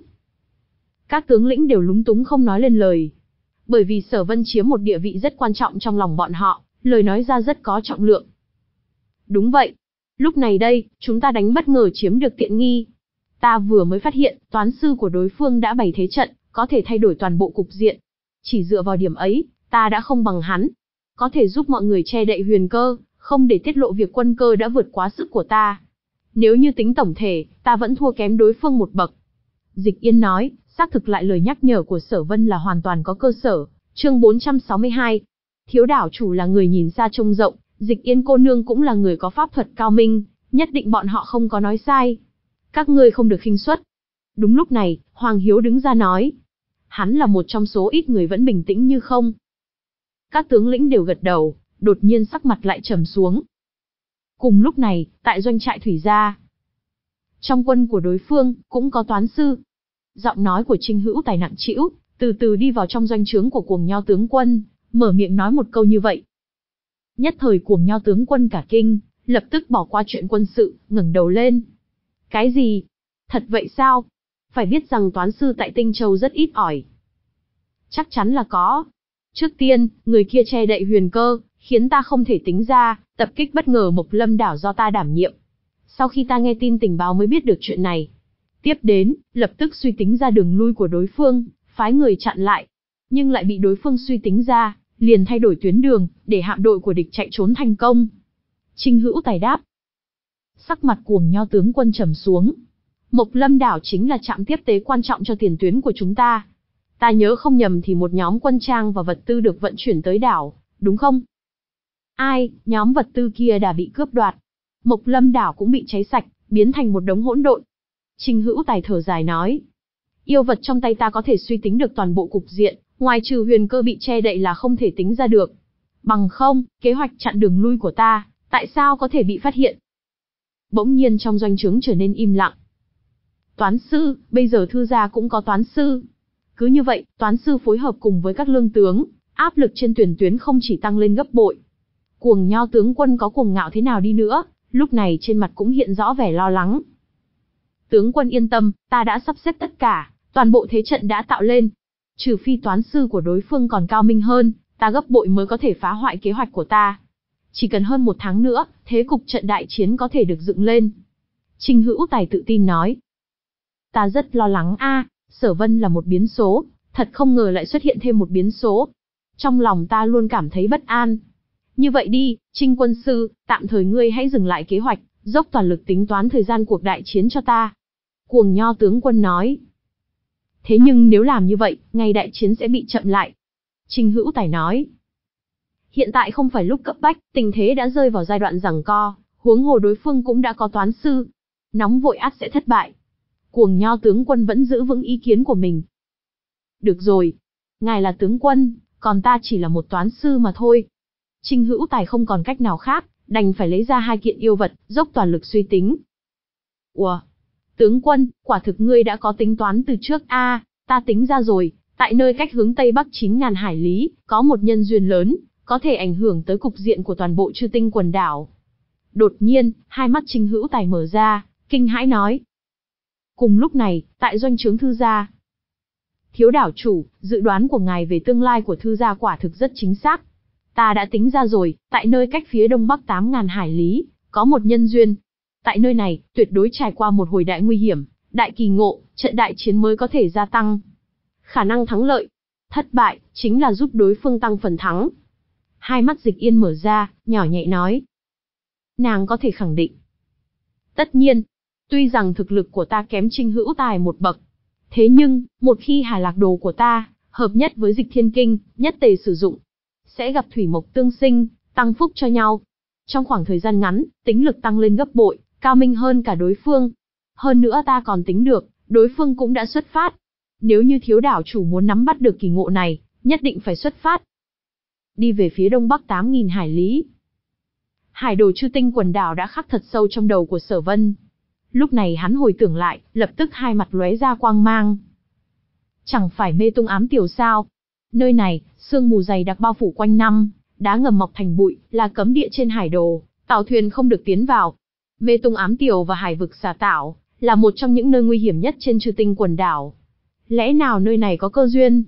Các tướng lĩnh đều lúng túng không nói lên lời. Bởi vì Sở Vân chiếm một địa vị rất quan trọng trong lòng bọn họ, lời nói ra rất có trọng lượng. Đúng vậy. Lúc này đây, chúng ta đánh bất ngờ chiếm được tiện nghi. Ta vừa mới phát hiện, toán sư của đối phương đã bày thế trận, có thể thay đổi toàn bộ cục diện. Chỉ dựa vào điểm ấy, ta đã không bằng hắn. Có thể giúp mọi người che đậy huyền cơ, không để tiết lộ việc quân cơ đã vượt quá sức của ta. Nếu như tính tổng thể, ta vẫn thua kém đối phương một bậc. Dịch Yên nói, xác thực lại lời nhắc nhở của Sở Vân là hoàn toàn có cơ sở. Chương bốn trăm sáu mươi hai. Thiếu đảo chủ là người nhìn xa trông rộng, Dịch Yên cô nương cũng là người có pháp thuật cao minh, nhất định bọn họ không có nói sai. Các ngươi không được khinh suất. Đúng lúc này, Hoàng Hiếu đứng ra nói. Hắn là một trong số ít người vẫn bình tĩnh như không. Các tướng lĩnh đều gật đầu, đột nhiên sắc mặt lại trầm xuống. Cùng lúc này, tại doanh trại Thủy Gia, trong quân của đối phương, cũng có toán sư. Giọng nói của Trinh Hữu Tài nặng trĩu, từ từ đi vào trong doanh trướng của Cuồng Nho tướng quân, mở miệng nói một câu như vậy. Nhất thời Cuồng Nho tướng quân cả kinh, lập tức bỏ qua chuyện quân sự, ngẩng đầu lên. Cái gì? Thật vậy sao? Phải biết rằng toán sư tại Tinh Châu rất ít ỏi. Chắc chắn là có. Trước tiên, người kia che đậy huyền cơ, khiến ta không thể tính ra, tập kích bất ngờ Mộc Lâm đảo do ta đảm nhiệm. Sau khi ta nghe tin tình báo mới biết được chuyện này. Tiếp đến, lập tức suy tính ra đường lui của đối phương, phái người chặn lại. Nhưng lại bị đối phương suy tính ra, liền thay đổi tuyến đường, để hạm đội của địch chạy trốn thành công. Trinh Hữu Tài đáp. Sắc mặt Cuồng Nho tướng quân trầm xuống. Mộc Lâm đảo chính là trạm tiếp tế quan trọng cho tiền tuyến của chúng ta. Ta nhớ không nhầm thì một nhóm quân trang và vật tư được vận chuyển tới đảo, đúng không? Ai, nhóm vật tư kia đã bị cướp đoạt. Mộc Lâm đảo cũng bị cháy sạch, biến thành một đống hỗn độn. Trinh Hữu Tài thở dài nói. Yêu vật trong tay ta có thể suy tính được toàn bộ cục diện, ngoài trừ huyền cơ bị che đậy là không thể tính ra được. Bằng không, kế hoạch chặn đường lui của ta, tại sao có thể bị phát hiện? Bỗng nhiên trong doanh trướng trở nên im lặng. Toán sư, bây giờ thư gia cũng có toán sư. Cứ như vậy, toán sư phối hợp cùng với các lương tướng, áp lực trên tuyển tuyến không chỉ tăng lên gấp bội. Cuồng Nho tướng quân có cuồng ngạo thế nào đi nữa, lúc này trên mặt cũng hiện rõ vẻ lo lắng. Tướng quân yên tâm, ta đã sắp xếp tất cả, toàn bộ thế trận đã tạo lên. Trừ phi toán sư của đối phương còn cao minh hơn, ta gấp bội mới có thể phá hoại kế hoạch của ta. Chỉ cần hơn một tháng nữa, thế cục trận đại chiến có thể được dựng lên. Trinh Hữu Tài tự tin nói. Ta rất lo lắng a, Sở Vân là một biến số, thật không ngờ lại xuất hiện thêm một biến số. Trong lòng ta luôn cảm thấy bất an. Như vậy đi, Trinh quân sư, tạm thời ngươi hãy dừng lại kế hoạch, dốc toàn lực tính toán thời gian cuộc đại chiến cho ta. Cuồng Nho tướng quân nói. Thế nhưng nếu làm như vậy, ngày đại chiến sẽ bị chậm lại. Trinh Hữu Tài nói. Hiện tại không phải lúc cấp bách, tình thế đã rơi vào giai đoạn giằng co, huống hồ đối phương cũng đã có toán sư. Nóng vội ắt sẽ thất bại. Cuồng Nho tướng quân vẫn giữ vững ý kiến của mình. Được rồi, ngài là tướng quân, còn ta chỉ là một toán sư mà thôi. Trình Hữu Tài không còn cách nào khác, đành phải lấy ra hai kiện yêu vật, dốc toàn lực suy tính. Ủa? Tướng quân, quả thực ngươi đã có tính toán từ trước a, à, ta tính ra rồi, tại nơi cách hướng Tây Bắc chín nghìn hải lý, có một nhân duyên lớn, có thể ảnh hưởng tới cục diện của toàn bộ Chư Tinh quần đảo. Đột nhiên, hai mắt Trình Hữu Tài mở ra, kinh hãi nói. Cùng lúc này, tại doanh trướng thư gia. Thiếu đảo chủ, dự đoán của ngài về tương lai của thư gia quả thực rất chính xác. Ta đã tính ra rồi, tại nơi cách phía đông bắc tám nghìn hải lý, có một nhân duyên. Tại nơi này, tuyệt đối trải qua một hồi đại nguy hiểm, đại kỳ ngộ, trận đại chiến mới có thể gia tăng. Khả năng thắng lợi, thất bại, chính là giúp đối phương tăng phần thắng. Hai mắt Dịch Yên mở ra, nhỏ nhẹ nói. Nàng có thể khẳng định. Tất nhiên, tuy rằng thực lực của ta kém Trình Hữu Tài một bậc. Thế nhưng, một khi Hà Lạc Đồ của ta, hợp nhất với Dịch Thiên Kinh, nhất tề sử dụng, sẽ gặp thủy mộc tương sinh, tăng phúc cho nhau. Trong khoảng thời gian ngắn, tính lực tăng lên gấp bội, cao minh hơn cả đối phương. Hơn nữa ta còn tính được, đối phương cũng đã xuất phát. Nếu như thiếu đảo chủ muốn nắm bắt được kỳ ngộ này, nhất định phải xuất phát. Đi về phía đông bắc tám nghìn hải lý. Hải đồ Chư Tinh quần đảo đã khắc thật sâu trong đầu của Sở Vân. Lúc này hắn hồi tưởng lại, lập tức hai mặt lóe ra quang mang. Chẳng phải Mê Tung Ám Tiểu sao? Nơi này, sương mù dày đặc bao phủ quanh năm, đá ngầm mọc thành bụi, là cấm địa trên hải đồ, tàu thuyền không được tiến vào. Mê Tung Ám Tiểu và hải vực Xà Tảo, là một trong những nơi nguy hiểm nhất trên Chư Tinh quần đảo. Lẽ nào nơi này có cơ duyên?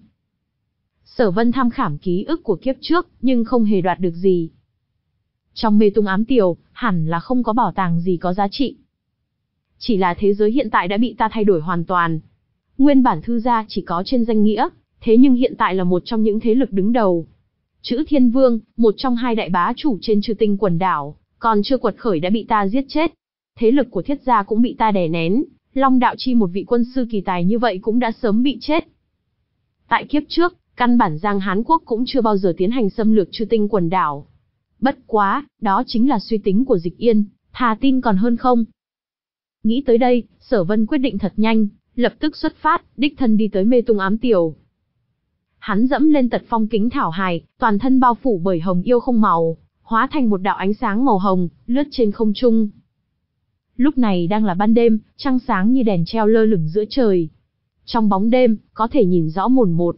Sở Vân tham khảm ký ức của kiếp trước, nhưng không hề đoạt được gì. Trong Mê Tung Ám Tiểu, hẳn là không có bảo tàng gì có giá trị. Chỉ là thế giới hiện tại đã bị ta thay đổi hoàn toàn. Nguyên bản thư gia chỉ có trên danh nghĩa, thế nhưng hiện tại là một trong những thế lực đứng đầu. Chữ Thiên Vương, một trong hai đại bá chủ trên Chư Tinh quần đảo, còn chưa quật khởi đã bị ta giết chết. Thế lực của Thiết gia cũng bị ta đè nén, Long Đạo Chi một vị quân sư kỳ tài như vậy cũng đã sớm bị chết. Tại kiếp trước, căn bản Giang Hán Quốc cũng chưa bao giờ tiến hành xâm lược Chư Tinh quần đảo. Bất quá, đó chính là suy tính của Dịch Yên, thà tin còn hơn không. Nghĩ tới đây, Sở Vân quyết định thật nhanh, lập tức xuất phát, đích thân đi tới Mê Tung Ám Tiểu. Hắn dẫm lên tật phong kính thảo hài, toàn thân bao phủ bởi hồng yêu không màu, hóa thành một đạo ánh sáng màu hồng, lướt trên không trung. Lúc này đang là ban đêm, trăng sáng như đèn treo lơ lửng giữa trời. Trong bóng đêm, có thể nhìn rõ mồn một.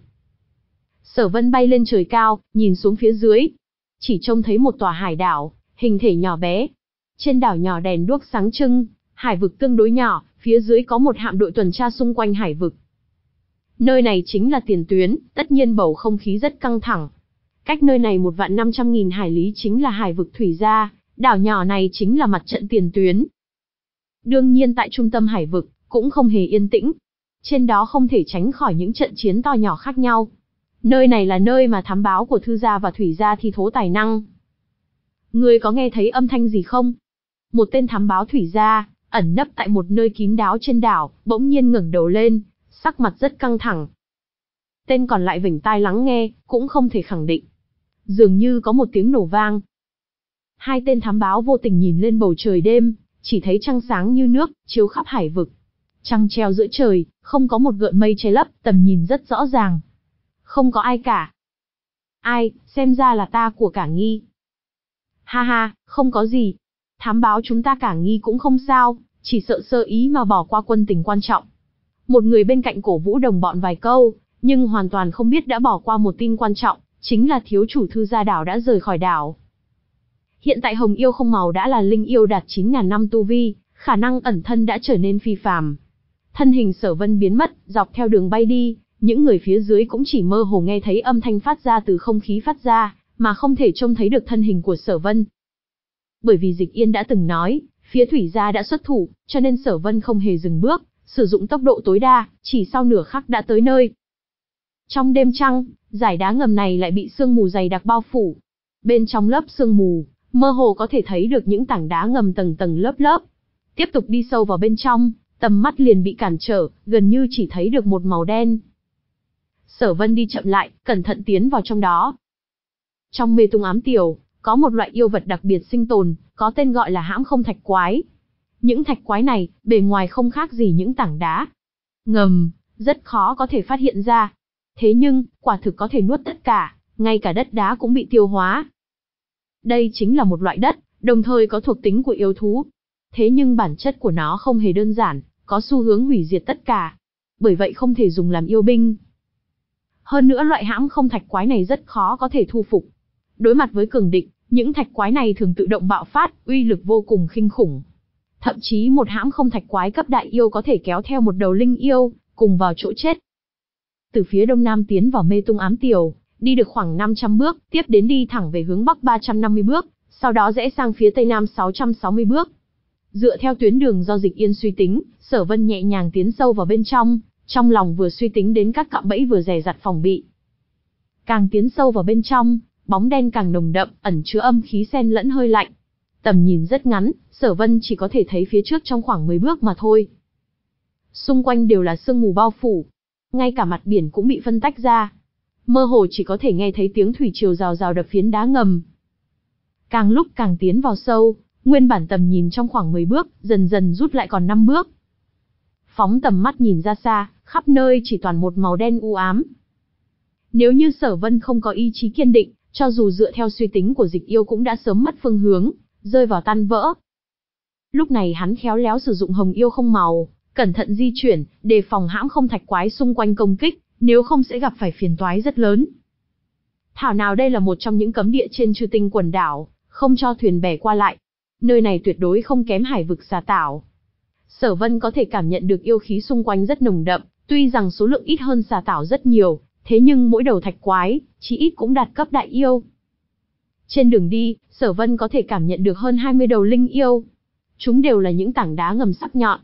Sở Vân bay lên trời cao, nhìn xuống phía dưới. Chỉ trông thấy một tòa hải đảo, hình thể nhỏ bé. Trên đảo nhỏ đèn đuốc sáng trưng, hải vực tương đối nhỏ, phía dưới có một hạm đội tuần tra xung quanh hải vực. Nơi này chính là tiền tuyến, tất nhiên bầu không khí rất căng thẳng. Cách nơi này một vạn năm trăm nghìn hải lý chính là hải vực thủy gia, đảo nhỏ này chính là mặt trận tiền tuyến. Đương nhiên tại trung tâm hải vực, cũng không hề yên tĩnh. Trên đó không thể tránh khỏi những trận chiến to nhỏ khác nhau. Nơi này là nơi mà thám báo của thư gia và thủy gia thi thố tài năng. Ngươi có nghe thấy âm thanh gì không? Một tên thám báo thủy gia, ẩn nấp tại một nơi kín đáo trên đảo, bỗng nhiên ngẩng đầu lên, sắc mặt rất căng thẳng. Tên còn lại vểnh tai lắng nghe, cũng không thể khẳng định. Dường như có một tiếng nổ vang. Hai tên thám báo vô tình nhìn lên bầu trời đêm, chỉ thấy trăng sáng như nước, chiếu khắp hải vực. Trăng treo giữa trời, không có một gợn mây che lấp, tầm nhìn rất rõ ràng. Không có ai cả. Ai, xem ra là ta của Cả Nghi. Ha ha, không có gì. Thám báo chúng ta Cả Nghi cũng không sao, chỉ sợ sơ ý mà bỏ qua quân tình quan trọng. Một người bên cạnh cổ vũ đồng bọn vài câu, nhưng hoàn toàn không biết đã bỏ qua một tin quan trọng, chính là thiếu chủ thư gia đảo đã rời khỏi đảo. Hiện tại Hồng Yêu không màu đã là linh yêu đạt chín nghìn năm tu vi, khả năng ẩn thân đã trở nên phi phàm. Thân hình Sở Vân biến mất, dọc theo đường bay đi, những người phía dưới cũng chỉ mơ hồ nghe thấy âm thanh phát ra từ không khí phát ra, mà không thể trông thấy được thân hình của Sở Vân. Bởi vì Dịch Yên đã từng nói, phía thủy gia đã xuất thủ, cho nên Sở Vân không hề dừng bước, sử dụng tốc độ tối đa, chỉ sau nửa khắc đã tới nơi. Trong đêm trăng, dải đá ngầm này lại bị sương mù dày đặc bao phủ. Bên trong lớp sương mù, mơ hồ có thể thấy được những tảng đá ngầm tầng tầng lớp lớp. Tiếp tục đi sâu vào bên trong, tầm mắt liền bị cản trở, gần như chỉ thấy được một màu đen. Sở Vân đi chậm lại, cẩn thận tiến vào trong đó. Trong Mê Tung Ám Tiểu, có một loại yêu vật đặc biệt sinh tồn, có tên gọi là Hãm Không Thạch Quái. Những thạch quái này, bề ngoài không khác gì những tảng đá ngầm, rất khó có thể phát hiện ra. Thế nhưng, quả thực có thể nuốt tất cả, ngay cả đất đá cũng bị tiêu hóa. Đây chính là một loại đất, đồng thời có thuộc tính của yêu thú. Thế nhưng bản chất của nó không hề đơn giản, có xu hướng hủy diệt tất cả. Bởi vậy không thể dùng làm yêu binh. Hơn nữa loại hãm không thạch quái này rất khó có thể thu phục. Đối mặt với cường địch, những thạch quái này thường tự động bạo phát, uy lực vô cùng kinh khủng. Thậm chí một hãm không thạch quái cấp đại yêu có thể kéo theo một đầu linh yêu, cùng vào chỗ chết. Từ phía đông nam tiến vào mê tung ám tiểu, đi được khoảng năm trăm bước, tiếp đến đi thẳng về hướng bắc ba trăm năm mươi bước, sau đó rẽ sang phía tây nam sáu trăm sáu mươi bước. Dựa theo tuyến đường do Dịch Yên suy tính, Sở Vân nhẹ nhàng tiến sâu vào bên trong, trong lòng vừa suy tính đến các cạm bẫy vừa dè dặt phòng bị. Càng tiến sâu vào bên trong, bóng đen càng nồng đậm, ẩn chứa âm khí xen lẫn hơi lạnh. Tầm nhìn rất ngắn, Sở Vân chỉ có thể thấy phía trước trong khoảng mười bước mà thôi. Xung quanh đều là sương mù bao phủ, ngay cả mặt biển cũng bị phân tách ra. Mơ hồ chỉ có thể nghe thấy tiếng thủy triều rào rào đập phiến đá ngầm. Càng lúc càng tiến vào sâu, nguyên bản tầm nhìn trong khoảng mười bước, dần dần rút lại còn năm bước. Phóng tầm mắt nhìn ra xa, khắp nơi chỉ toàn một màu đen u ám. Nếu như Sở Vân không có ý chí kiên định, cho dù dựa theo suy tính của Dịch Yêu cũng đã sớm mất phương hướng, rơi vào tan vỡ. Lúc này hắn khéo léo sử dụng hồng yêu không màu, cẩn thận di chuyển, đề phòng hãm không thạch quái xung quanh công kích, nếu không sẽ gặp phải phiền toái rất lớn. Thảo nào đây là một trong những cấm địa trên Chư Tinh quần đảo, không cho thuyền bè qua lại. Nơi này tuyệt đối không kém hải vực Xà Tảo. Sở Vân có thể cảm nhận được yêu khí xung quanh rất nồng đậm, tuy rằng số lượng ít hơn Xà Tảo rất nhiều, thế nhưng mỗi đầu thạch quái, chí ít cũng đạt cấp đại yêu. Trên đường đi, Sở Vân có thể cảm nhận được hơn hai mươi đầu linh yêu. Chúng đều là những tảng đá ngầm sắc nhọn.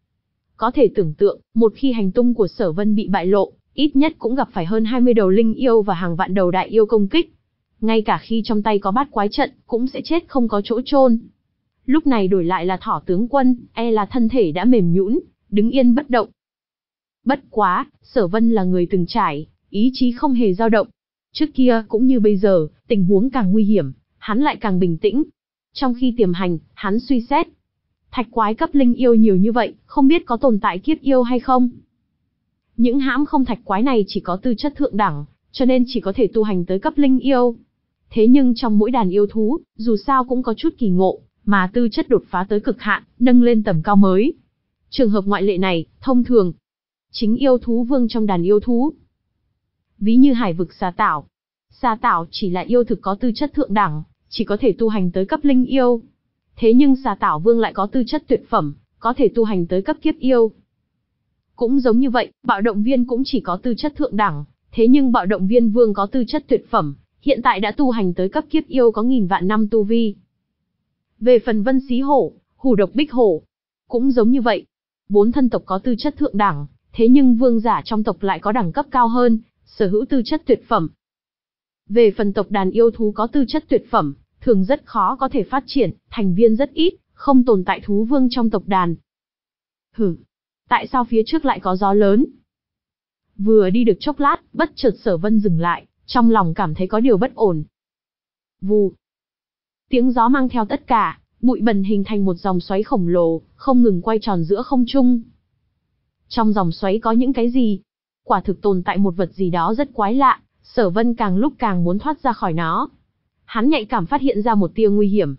Có thể tưởng tượng, một khi hành tung của Sở Vân bị bại lộ, ít nhất cũng gặp phải hơn hai mươi đầu linh yêu và hàng vạn đầu đại yêu công kích. Ngay cả khi trong tay có bát quái trận, cũng sẽ chết không có chỗ chôn. Lúc này đổi lại là Thỏ tướng quân, e là thân thể đã mềm nhũn, đứng yên bất động. Bất quá, Sở Vân là người từng trải, ý chí không hề dao động. Trước kia cũng như bây giờ, tình huống càng nguy hiểm, hắn lại càng bình tĩnh. Trong khi tiềm hành, hắn suy xét. Thạch quái cấp linh yêu nhiều như vậy, không biết có tồn tại kiếp yêu hay không? Những hãm không thạch quái này chỉ có tư chất thượng đẳng, cho nên chỉ có thể tu hành tới cấp linh yêu. Thế nhưng trong mỗi đàn yêu thú, dù sao cũng có chút kỳ ngộ, mà tư chất đột phá tới cực hạn, nâng lên tầm cao mới. Trường hợp ngoại lệ này, thông thường, chính yêu thú vương trong đàn yêu thú. Ví như hải vực Xà Tảo. Xà Tảo chỉ là yêu thực có tư chất thượng đẳng, chỉ có thể tu hành tới cấp linh yêu. Thế nhưng Xà Tảo vương lại có tư chất tuyệt phẩm, có thể tu hành tới cấp kiếp yêu. Cũng giống như vậy, bạo động viên cũng chỉ có tư chất thượng đẳng, thế nhưng bạo động viên vương có tư chất tuyệt phẩm, hiện tại đã tu hành tới cấp kiếp yêu có nghìn vạn năm tu vi. Về phần Vân Xí Hổ, Hủ Độc Bích Hổ, cũng giống như vậy. Bốn thân tộc có tư chất thượng đẳng, thế nhưng vương giả trong tộc lại có đẳng cấp cao hơn, sở hữu tư chất tuyệt phẩm. Về phần tộc đàn yêu thú có tư chất tuyệt phẩm, thường rất khó có thể phát triển, thành viên rất ít, không tồn tại thú vương trong tộc đàn. Hử, tại sao phía trước lại có gió lớn? Vừa đi được chốc lát, bất chợt Sở Vân dừng lại, trong lòng cảm thấy có điều bất ổn. Vù. Tiếng gió mang theo tất cả, bụi bẩn hình thành một dòng xoáy khổng lồ, không ngừng quay tròn giữa không trung. Trong dòng xoáy có những cái gì? Quả thực tồn tại một vật gì đó rất quái lạ, Sở Vân càng lúc càng muốn thoát ra khỏi nó. Hắn nhạy cảm phát hiện ra một tia nguy hiểm.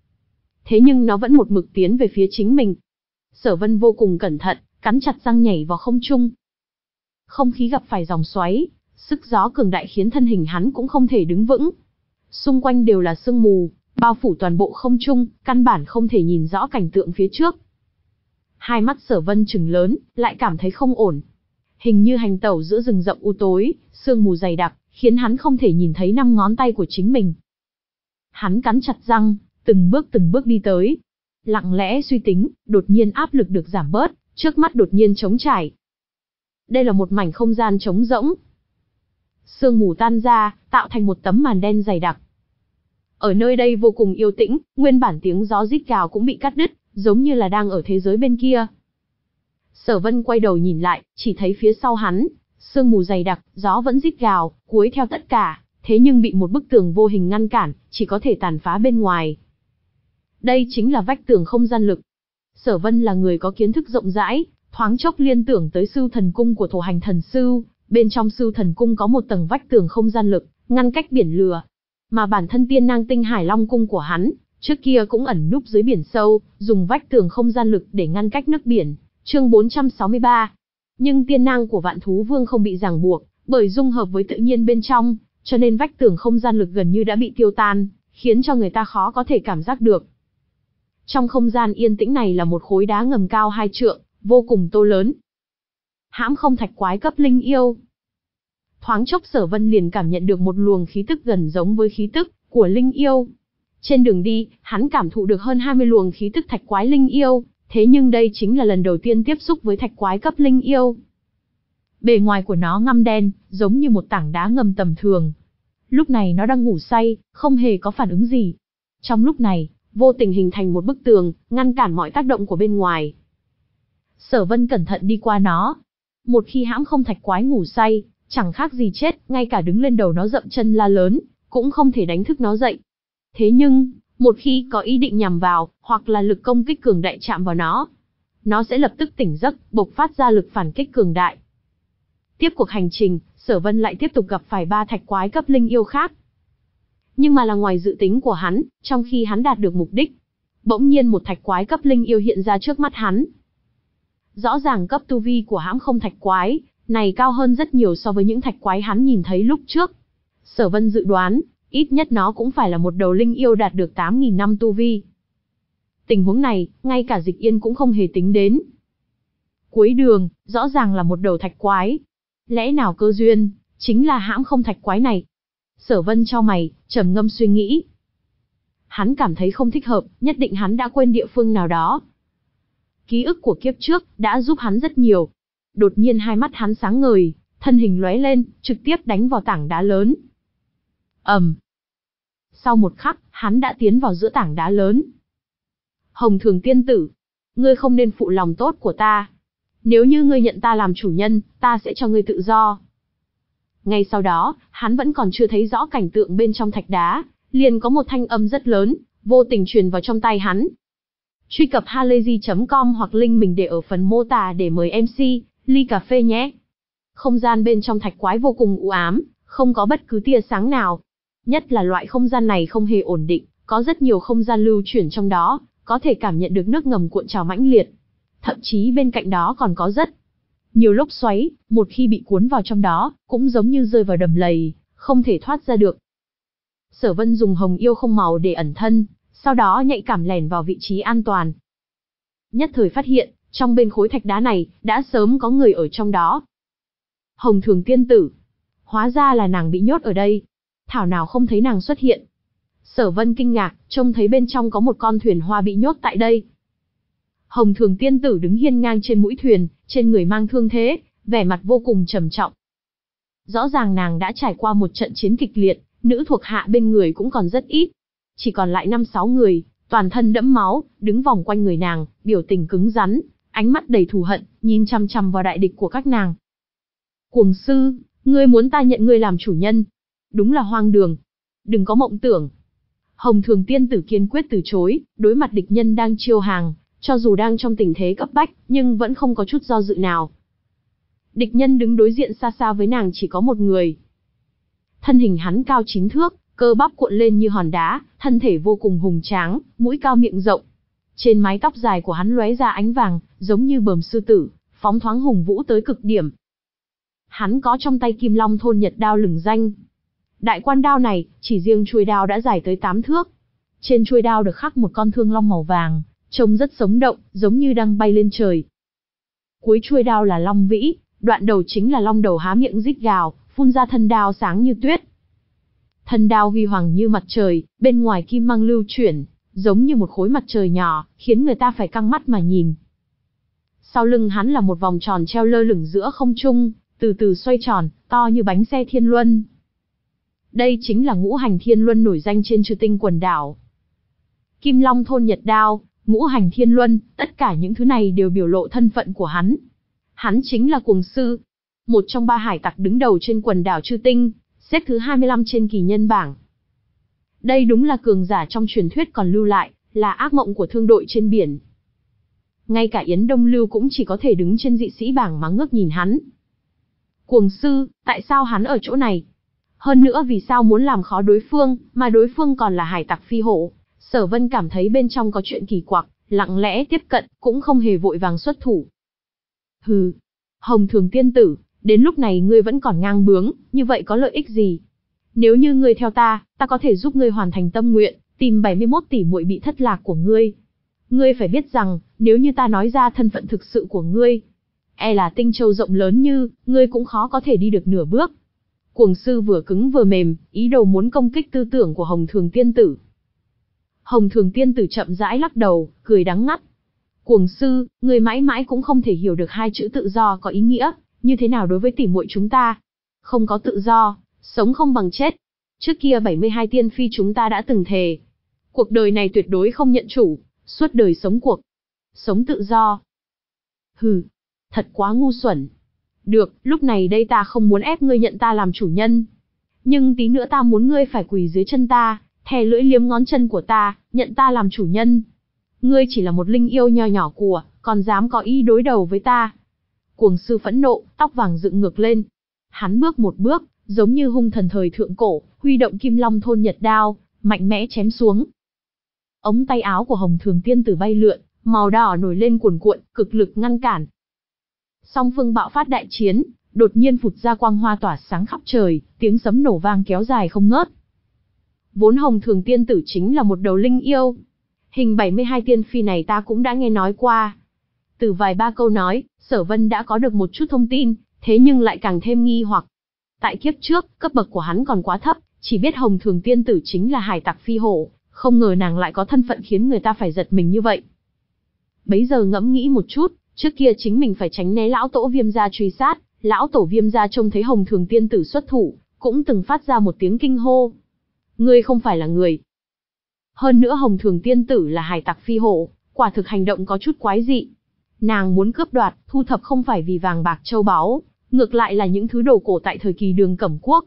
Thế nhưng nó vẫn một mực tiến về phía chính mình. Sở Vân vô cùng cẩn thận, cắn chặt răng nhảy vào không trung. Không khí gặp phải dòng xoáy, sức gió cường đại khiến thân hình hắn cũng không thể đứng vững. Xung quanh đều là sương mù, bao phủ toàn bộ không trung, căn bản không thể nhìn rõ cảnh tượng phía trước. Hai mắt Sở Vân trừng lớn, lại cảm thấy không ổn. Hình như hành tẩu giữa rừng rậm u tối, sương mù dày đặc, khiến hắn không thể nhìn thấy năm ngón tay của chính mình. Hắn cắn chặt răng, từng bước từng bước đi tới. Lặng lẽ suy tính, đột nhiên áp lực được giảm bớt, trước mắt đột nhiên trống trải. Đây là một mảnh không gian trống rỗng. Sương mù tan ra, tạo thành một tấm màn đen dày đặc. Ở nơi đây vô cùng yên tĩnh, nguyên bản tiếng gió rít gào cũng bị cắt đứt, giống như là đang ở thế giới bên kia. Sở Vân quay đầu nhìn lại, chỉ thấy phía sau hắn, sương mù dày đặc, gió vẫn rít gào, cuốn theo tất cả, thế nhưng bị một bức tường vô hình ngăn cản, chỉ có thể tàn phá bên ngoài. Đây chính là vách tường không gian lực. Sở Vân là người có kiến thức rộng rãi, thoáng chốc liên tưởng tới Sưu Thần Cung của Thổ Hành Thần Sư, bên trong Sưu Thần Cung có một tầng vách tường không gian lực, ngăn cách biển lửa. Mà bản thân Tiên Nang Tinh Hải Long Cung của hắn, trước kia cũng ẩn núp dưới biển sâu, dùng vách tường không gian lực để ngăn cách nước biển. Chương bốn trăm sáu mươi ba. Nhưng tiên năng của Vạn Thú Vương không bị ràng buộc, bởi dung hợp với tự nhiên bên trong, cho nên vách tường không gian lực gần như đã bị tiêu tan, khiến cho người ta khó có thể cảm giác được. Trong không gian yên tĩnh này là một khối đá ngầm cao hai trượng, vô cùng to lớn. Hãm Không Thạch Quái cấp linh yêu. Thoáng chốc Sở Vân liền cảm nhận được một luồng khí tức gần giống với khí tức của linh yêu. Trên đường đi, hắn cảm thụ được hơn hai mươi luồng khí tức thạch quái linh yêu, thế nhưng đây chính là lần đầu tiên tiếp xúc với thạch quái cấp linh yêu. Bề ngoài của nó ngăm đen, giống như một tảng đá ngầm tầm thường. Lúc này nó đang ngủ say, không hề có phản ứng gì. Trong lúc này, vô tình hình thành một bức tường, ngăn cản mọi tác động của bên ngoài. Sở Vân cẩn thận đi qua nó. Một khi hãm không thạch quái ngủ say, chẳng khác gì chết, ngay cả đứng lên đầu nó dậm chân la lớn, cũng không thể đánh thức nó dậy. Thế nhưng, một khi có ý định nhằm vào, hoặc là lực công kích cường đại chạm vào nó, nó sẽ lập tức tỉnh giấc, bộc phát ra lực phản kích cường đại. Tiếp cuộc hành trình, Sở Vân lại tiếp tục gặp phải ba thạch quái cấp linh yêu khác. Nhưng mà là ngoài dự tính của hắn, trong khi hắn đạt được mục đích, bỗng nhiên một thạch quái cấp linh yêu hiện ra trước mắt hắn. Rõ ràng cấp tu vi của hãm không thạch quái này cao hơn rất nhiều so với những thạch quái hắn nhìn thấy lúc trước. Sở Vân dự đoán, ít nhất nó cũng phải là một đầu linh yêu đạt được tám nghìn năm tu vi. Tình huống này, ngay cả Dịch Yên cũng không hề tính đến. Cuối đường, rõ ràng là một đầu thạch quái. Lẽ nào cơ duyên, chính là hãm không thạch quái này? Sở Vân chau mày, trầm ngâm suy nghĩ. Hắn cảm thấy không thích hợp, nhất định hắn đã quên địa phương nào đó. Ký ức của kiếp trước, đã giúp hắn rất nhiều. Đột nhiên hai mắt hắn sáng ngời, thân hình lóe lên, trực tiếp đánh vào tảng đá lớn. ầm. Um. Sau một khắc, hắn đã tiến vào giữa tảng đá lớn. Hồng Thường tiên tử, ngươi không nên phụ lòng tốt của ta. Nếu như ngươi nhận ta làm chủ nhân, ta sẽ cho ngươi tự do. Ngay sau đó, hắn vẫn còn chưa thấy rõ cảnh tượng bên trong thạch đá, liền có một thanh âm rất lớn, vô tình truyền vào trong tai hắn. Truy cập halayzi chấm com hoặc link mình để ở phần mô tả để mời em xê, ly cà phê nhé. Không gian bên trong thạch quái vô cùng u ám, không có bất cứ tia sáng nào. Nhất là loại không gian này không hề ổn định, có rất nhiều không gian lưu chuyển trong đó, có thể cảm nhận được nước ngầm cuộn trào mãnh liệt. Thậm chí bên cạnh đó còn có rất nhiều lốc xoáy, một khi bị cuốn vào trong đó, cũng giống như rơi vào đầm lầy, không thể thoát ra được. Sở Vân dùng hồng yêu không màu để ẩn thân, sau đó nhạy cảm lẻn vào vị trí an toàn. Nhất thời phát hiện, trong bên khối thạch đá này, đã sớm có người ở trong đó. Hồng Thường tiên tử. Hóa ra là nàng bị nhốt ở đây. Thảo nào không thấy nàng xuất hiện. Sở Vân kinh ngạc, trông thấy bên trong có một con thuyền hoa bị nhốt tại đây. Hồng Thường tiên tử đứng hiên ngang trên mũi thuyền, trên người mang thương thế, vẻ mặt vô cùng trầm trọng. Rõ ràng nàng đã trải qua một trận chiến kịch liệt, nữ thuộc hạ bên người cũng còn rất ít. Chỉ còn lại năm sáu người, toàn thân đẫm máu, đứng vòng quanh người nàng, biểu tình cứng rắn, ánh mắt đầy thù hận, nhìn chằm chằm vào đại địch của các nàng. Cuồng sư, ngươi muốn ta nhận ngươi làm chủ nhân? Đúng là hoang đường. Đừng có mộng tưởng. Hồng Thường tiên tử kiên quyết từ chối, đối mặt địch nhân đang chiêu hàng, cho dù đang trong tình thế cấp bách, nhưng vẫn không có chút do dự nào. Địch nhân đứng đối diện xa xa với nàng chỉ có một người. Thân hình hắn cao chín thước, cơ bắp cuộn lên như hòn đá, thân thể vô cùng hùng tráng, mũi cao miệng rộng. Trên mái tóc dài của hắn lóe ra ánh vàng, giống như bờm sư tử, phóng thoáng hùng vũ tới cực điểm. Hắn có trong tay Kim Long thôn nhật đao lừng danh. Đại quan đao này, chỉ riêng chuôi đao đã dài tới tám thước. Trên chuôi đao được khắc một con thương long màu vàng, trông rất sống động, giống như đang bay lên trời. Cuối chuôi đao là long vĩ, đoạn đầu chính là long đầu há miệng rít gào, phun ra thân đao sáng như tuyết. Thân đao huy hoàng như mặt trời, bên ngoài kim mang lưu chuyển, giống như một khối mặt trời nhỏ, khiến người ta phải căng mắt mà nhìn. Sau lưng hắn là một vòng tròn treo lơ lửng giữa không trung, từ từ xoay tròn, to như bánh xe thiên luân. Đây chính là ngũ hành thiên luân nổi danh trên Chư Tinh quần đảo. Kim Long thôn nhật đao, ngũ hành thiên luân, tất cả những thứ này đều biểu lộ thân phận của hắn. Hắn chính là Cuồng sư, một trong ba hải tặc đứng đầu trên quần đảo Chư Tinh, xếp thứ hai mươi lăm trên kỳ nhân bảng. Đây đúng là cường giả trong truyền thuyết còn lưu lại, là ác mộng của thương đội trên biển. Ngay cả Yến Đông Lưu cũng chỉ có thể đứng trên dị sĩ bảng mà ngước nhìn hắn. Cuồng sư, tại sao hắn ở chỗ này? Hơn nữa vì sao muốn làm khó đối phương, mà đối phương còn là hải tặc phi hổ? Sở Vân cảm thấy bên trong có chuyện kỳ quặc, lặng lẽ tiếp cận, cũng không hề vội vàng xuất thủ. Hừ, Hồng Thường tiên tử, đến lúc này ngươi vẫn còn ngang bướng, như vậy có lợi ích gì? Nếu như ngươi theo ta, ta có thể giúp ngươi hoàn thành tâm nguyện, tìm bảy mươi mốt tỷ muội bị thất lạc của ngươi. Ngươi phải biết rằng, nếu như ta nói ra thân phận thực sự của ngươi, e là Tinh Châu rộng lớn như, ngươi cũng khó có thể đi được nửa bước. Cuồng sư vừa cứng vừa mềm, ý đồ muốn công kích tư tưởng của Hồng Thường tiên tử. Hồng Thường tiên tử chậm rãi lắc đầu, cười đắng ngắt. Cuồng sư, ngươi mãi mãi cũng không thể hiểu được hai chữ tự do có ý nghĩa như thế nào đối với tỷ muội chúng ta. Không có tự do, sống không bằng chết. Trước kia bảy mươi hai tiên phi chúng ta đã từng thề, cuộc đời này tuyệt đối không nhận chủ, suốt đời sống cuộc sống tự do. Hừ, thật quá ngu xuẩn. Được, lúc này đây ta không muốn ép ngươi nhận ta làm chủ nhân, nhưng tí nữa ta muốn ngươi phải quỳ dưới chân ta, thè lưỡi liếm ngón chân của ta, nhận ta làm chủ nhân. Ngươi chỉ là một linh yêu nho nhỏ của, còn dám có ý đối đầu với ta. Cuồng sư phẫn nộ, tóc vàng dựng ngược lên. Hắn bước một bước, giống như hung thần thời thượng cổ, huy động kim long thôn nhật đao, mạnh mẽ chém xuống. Ống tay áo của Hồng Thường tiên tử bay lượn, màu đỏ nổi lên cuồn cuộn, cực lực ngăn cản. Song phương bạo phát đại chiến, đột nhiên phụt ra quang hoa tỏa sáng khắp trời, tiếng sấm nổ vang kéo dài không ngớt. Vốn Hồng Thường tiên tử chính là một đầu linh yêu. Hình bảy mươi hai tiên phi này ta cũng đã nghe nói qua. Từ vài ba câu nói, Sở Vân đã có được một chút thông tin, thế nhưng lại càng thêm nghi hoặc. Tại kiếp trước, cấp bậc của hắn còn quá thấp, chỉ biết Hồng Thường tiên tử chính là hải tặc phi hổ, không ngờ nàng lại có thân phận khiến người ta phải giật mình như vậy. Bấy giờ ngẫm nghĩ một chút, trước kia chính mình phải tránh né lão tổ Viêm gia truy sát, lão tổ Viêm gia trông thấy Hồng Thường tiên tử xuất thủ, cũng từng phát ra một tiếng kinh hô. Ngươi không phải là người. Hơn nữa Hồng Thường tiên tử là hải tặc phi hổ, quả thực hành động có chút quái dị. Nàng muốn cướp đoạt, thu thập không phải vì vàng bạc châu báu, ngược lại là những thứ đồ cổ tại thời kỳ Đường Cẩm Quốc.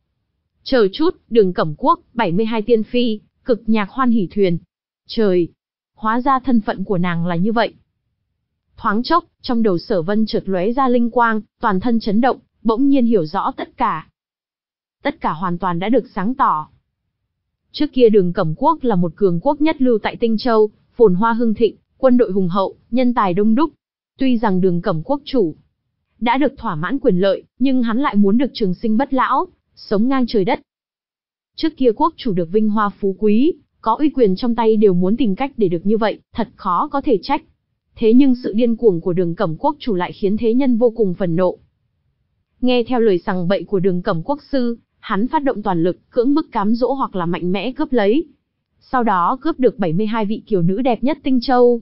Chờ chút, Đường Cẩm Quốc, bảy mươi hai tiên phi, cực nhạc hoan hỉ thuyền. Trời, hóa ra thân phận của nàng là như vậy. Thoáng chốc, trong đầu Sở Vân chợt lóe ra linh quang, toàn thân chấn động, bỗng nhiên hiểu rõ tất cả. Tất cả hoàn toàn đã được sáng tỏ. Trước kia Đường Cẩm Quốc là một cường quốc nhất lưu tại Tinh Châu, phồn hoa hưng thịnh, quân đội hùng hậu, nhân tài đông đúc. Tuy rằng Đường Cẩm Quốc chủ đã được thỏa mãn quyền lợi, nhưng hắn lại muốn được trường sinh bất lão, sống ngang trời đất. Trước kia quốc chủ được vinh hoa phú quý, có uy quyền trong tay đều muốn tìm cách để được như vậy, thật khó có thể trách. Thế nhưng sự điên cuồng của Đường Cẩm Quốc chủ lại khiến thế nhân vô cùng phẫn nộ. Nghe theo lời sằng bậy của Đường Cẩm Quốc sư, hắn phát động toàn lực, cưỡng bức cám dỗ hoặc là mạnh mẽ cướp lấy. Sau đó cướp được bảy mươi hai vị kiều nữ đẹp nhất Tinh Châu.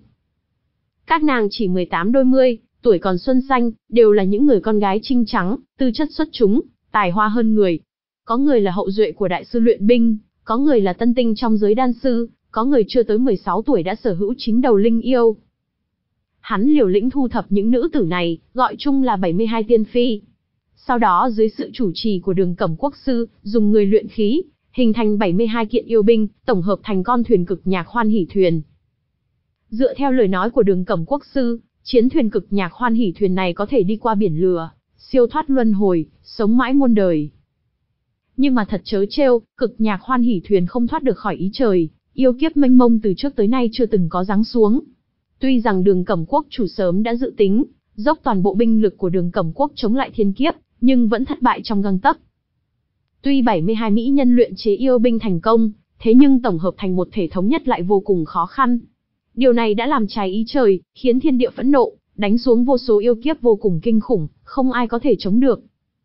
Các nàng chỉ mười tám đôi mươi, tuổi còn xuân xanh, đều là những người con gái trinh trắng, tư chất xuất chúng, tài hoa hơn người. Có người là hậu duệ của đại sư luyện binh, có người là tân tinh trong giới đan sư, có người chưa tới mười sáu tuổi đã sở hữu chín đầu linh yêu. Hắn liều lĩnh thu thập những nữ tử này, gọi chung là bảy mươi hai tiên phi. Sau đó dưới sự chủ trì của Đường Cẩm Quốc sư, dùng người luyện khí, hình thành bảy mươi hai kiện yêu binh, tổng hợp thành con thuyền cực nhạc hoan hỉ thuyền. Dựa theo lời nói của Đường Cẩm Quốc sư, chiến thuyền cực nhạc hoan hỉ thuyền này có thể đi qua biển lửa, siêu thoát luân hồi, sống mãi muôn đời. Nhưng mà thật trớ trêu, cực nhạc hoan hỉ thuyền không thoát được khỏi ý trời, yêu kiếp mênh mông từ trước tới nay chưa từng có giáng xuống. Tuy rằng Đường Cẩm Quốc chủ sớm đã dự tính, dốc toàn bộ binh lực của Đường Cẩm Quốc chống lại thiên kiếp, nhưng vẫn thất bại trong gang tấc. Tuy bảy mươi hai mỹ nhân luyện chế yêu binh thành công, thế nhưng tổng hợp thành một thể thống nhất lại vô cùng khó khăn. Điều này đã làm trái ý trời, khiến thiên địa phẫn nộ, đánh xuống vô số yêu kiếp vô cùng kinh khủng, không ai có thể chống được.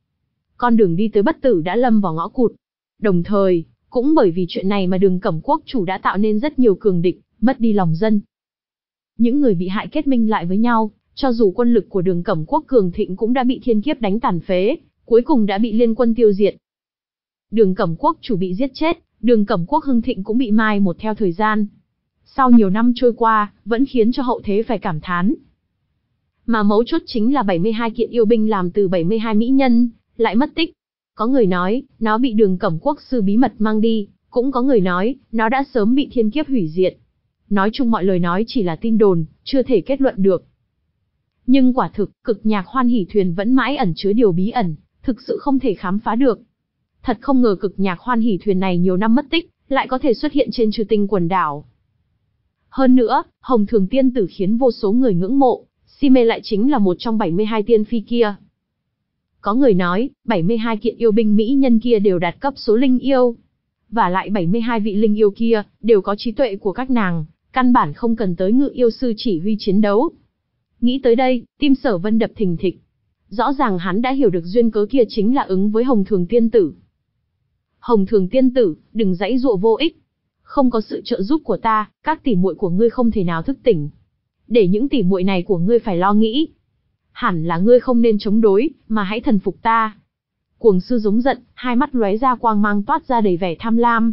Con đường đi tới bất tử đã lâm vào ngõ cụt. Đồng thời, cũng bởi vì chuyện này mà Đường Cẩm Quốc chủ đã tạo nên rất nhiều cường địch, mất đi lòng dân. Những người bị hại kết minh lại với nhau, cho dù quân lực của Đường Cẩm Quốc cường thịnh cũng đã bị thiên kiếp đánh tàn phế, cuối cùng đã bị liên quân tiêu diệt. Đường Cẩm Quốc chủ bị giết chết, Đường Cẩm Quốc hưng thịnh cũng bị mai một theo thời gian. Sau nhiều năm trôi qua, vẫn khiến cho hậu thế phải cảm thán. Mà mấu chốt chính là bảy mươi hai kiện yêu binh làm từ bảy mươi hai mỹ nhân, lại mất tích. Có người nói, nó bị Đường Cẩm Quốc sư bí mật mang đi, cũng có người nói, nó đã sớm bị thiên kiếp hủy diệt. Nói chung mọi lời nói chỉ là tin đồn, chưa thể kết luận được. Nhưng quả thực, cực nhạc hoan hỷ thuyền vẫn mãi ẩn chứa điều bí ẩn, thực sự không thể khám phá được. Thật không ngờ cực nhạc hoan hỷ thuyền này nhiều năm mất tích, lại có thể xuất hiện trên Chư Tinh quần đảo. Hơn nữa, Hồng Thường tiên tử khiến vô số người ngưỡng mộ, si mê lại chính là một trong bảy mươi hai tiên phi kia. Có người nói, bảy mươi hai kiện yêu binh mỹ nhân kia đều đạt cấp số linh yêu. Và lại bảy mươi hai vị linh yêu kia, đều có trí tuệ của các nàng, căn bản không cần tới ngự yêu sư chỉ huy chiến đấu. Nghĩ tới đây, tim Sở Vân đập thình thịch. Rõ ràng hắn đã hiểu được duyên cớ kia chính là ứng với Hồng Thường tiên tử. Hồng Thường tiên tử, đừng giãy giụa vô ích. Không có sự trợ giúp của ta, các tỷ muội của ngươi không thể nào thức tỉnh. Để những tỷ muội này của ngươi phải lo nghĩ. Hẳn là ngươi không nên chống đối, mà hãy thần phục ta. Cuồng sư giống giận, hai mắt lóe ra quang mang toát ra đầy vẻ tham lam.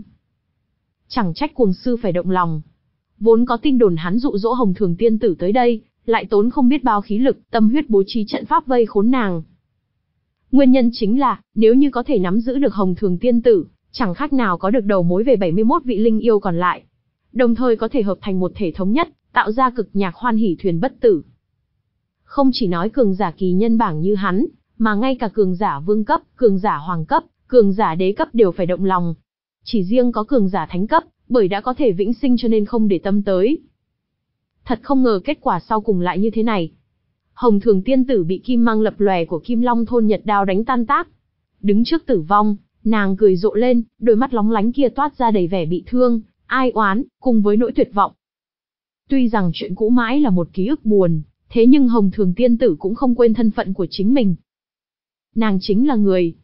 Chẳng trách cuồng sư phải động lòng. Vốn có tin đồn hắn dụ dỗ Hồng Thường tiên tử tới đây, lại tốn không biết bao khí lực, tâm huyết bố trí trận pháp vây khốn nàng. Nguyên nhân chính là, nếu như có thể nắm giữ được Hồng Thường tiên tử, chẳng khác nào có được đầu mối về bảy mươi mốt vị linh yêu còn lại. Đồng thời có thể hợp thành một thể thống nhất, tạo ra cực nhạc hoan hỷ thuyền bất tử. Không chỉ nói cường giả kỳ nhân bảng như hắn, mà ngay cả cường giả vương cấp, cường giả hoàng cấp, cường giả đế cấp đều phải động lòng. Chỉ riêng có cường giả thánh cấp, bởi đã có thể vĩnh sinh cho nên không để tâm tới. Thật không ngờ kết quả sau cùng lại như thế này. Hồng Thường tiên tử bị kim mang lập lòe của Kim Long thôn Nhật đao đánh tan tác. Đứng trước tử vong, nàng cười rộ lên, đôi mắt lóng lánh kia toát ra đầy vẻ bị thương, ai oán, cùng với nỗi tuyệt vọng. Tuy rằng chuyện cũ mãi là một ký ức buồn, thế nhưng Hồng Thường tiên tử cũng không quên thân phận của chính mình. Nàng chính là người.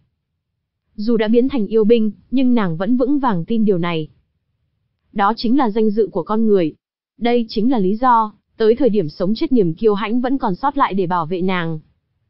Dù đã biến thành yêu binh, nhưng nàng vẫn vững vàng tin điều này. Đó chính là danh dự của con người. Đây chính là lý do, tới thời điểm sống chết niềm kiêu hãnh vẫn còn sót lại để bảo vệ nàng.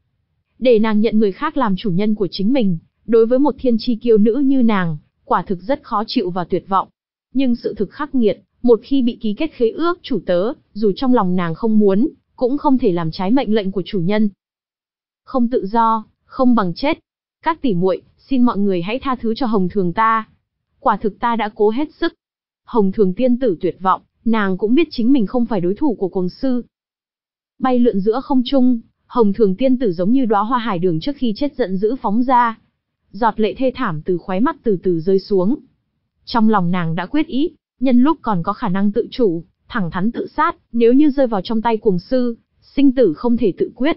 Để nàng nhận người khác làm chủ nhân của chính mình, đối với một thiên chi kiêu nữ như nàng, quả thực rất khó chịu và tuyệt vọng. Nhưng sự thực khắc nghiệt, một khi bị ký kết khế ước chủ tớ, dù trong lòng nàng không muốn, cũng không thể làm trái mệnh lệnh của chủ nhân. Không tự do, không bằng chết. Các tỷ muội, xin mọi người hãy tha thứ cho Hồng Thường ta. Quả thực ta đã cố hết sức. Hồng Thường tiên tử tuyệt vọng, nàng cũng biết chính mình không phải đối thủ của cuồng sư. Bay lượn giữa không trung, Hồng Thường tiên tử giống như đóa hoa hải đường trước khi chết giận dữ phóng ra. Giọt lệ thê thảm từ khóe mắt từ từ rơi xuống. Trong lòng nàng đã quyết ý, nhân lúc còn có khả năng tự chủ, thẳng thắn tự sát, nếu như rơi vào trong tay cuồng sư, sinh tử không thể tự quyết.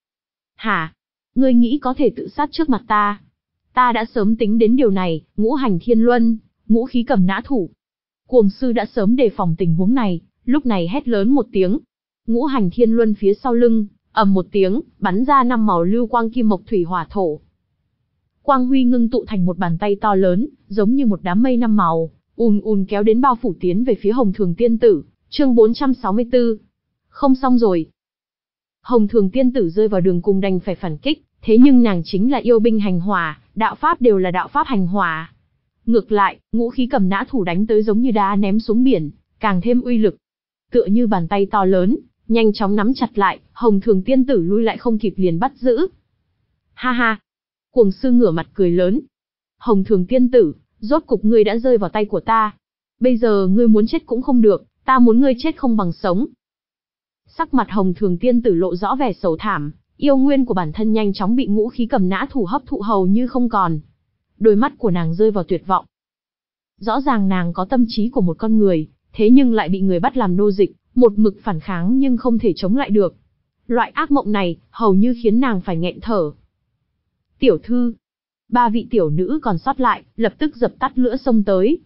Hả? Ngươi nghĩ có thể tự sát trước mặt ta? Ta đã sớm tính đến điều này, ngũ hành thiên luân, ngũ khí cầm nã thủ. Cuồng sư đã sớm đề phòng tình huống này, lúc này hét lớn một tiếng. Ngũ hành thiên luân phía sau lưng, ầm một tiếng, bắn ra năm màu lưu quang kim mộc thủy hỏa thổ. Quang huy ngưng tụ thành một bàn tay to lớn, giống như một đám mây năm màu, ùn ùn kéo đến bao phủ tiến về phía Hồng Thường tiên tử. Chương bốn trăm sáu mươi tư. Không xong rồi. Hồng Thường tiên tử rơi vào đường cùng đành phải phản kích, thế nhưng nàng chính là yêu binh hành hỏa, đạo pháp đều là đạo pháp hành hỏa. Ngược lại, ngũ khí cầm nã thủ đánh tới giống như đá ném xuống biển, càng thêm uy lực. Tựa như bàn tay to lớn, nhanh chóng nắm chặt lại, Hồng Thường tiên tử lui lại không kịp liền bắt giữ. Ha ha! Cuồng sư ngửa mặt cười lớn. Hồng Thường tiên tử, rốt cục ngươi đã rơi vào tay của ta. Bây giờ ngươi muốn chết cũng không được, ta muốn ngươi chết không bằng sống. Sắc mặt Hồng Thường tiên tử lộ rõ vẻ sầu thảm, yêu nguyên của bản thân nhanh chóng bị ngũ khí cầm nã thủ hấp thụ hầu như không còn. Đôi mắt của nàng rơi vào tuyệt vọng. Rõ ràng nàng có tâm trí của một con người, thế nhưng lại bị người bắt làm nô dịch, một mực phản kháng nhưng không thể chống lại được. Loại ác mộng này, hầu như khiến nàng phải nghẹn thở. Tiểu thư, ba vị tiểu nữ còn sót lại, lập tức dập tắt lửa xông tới.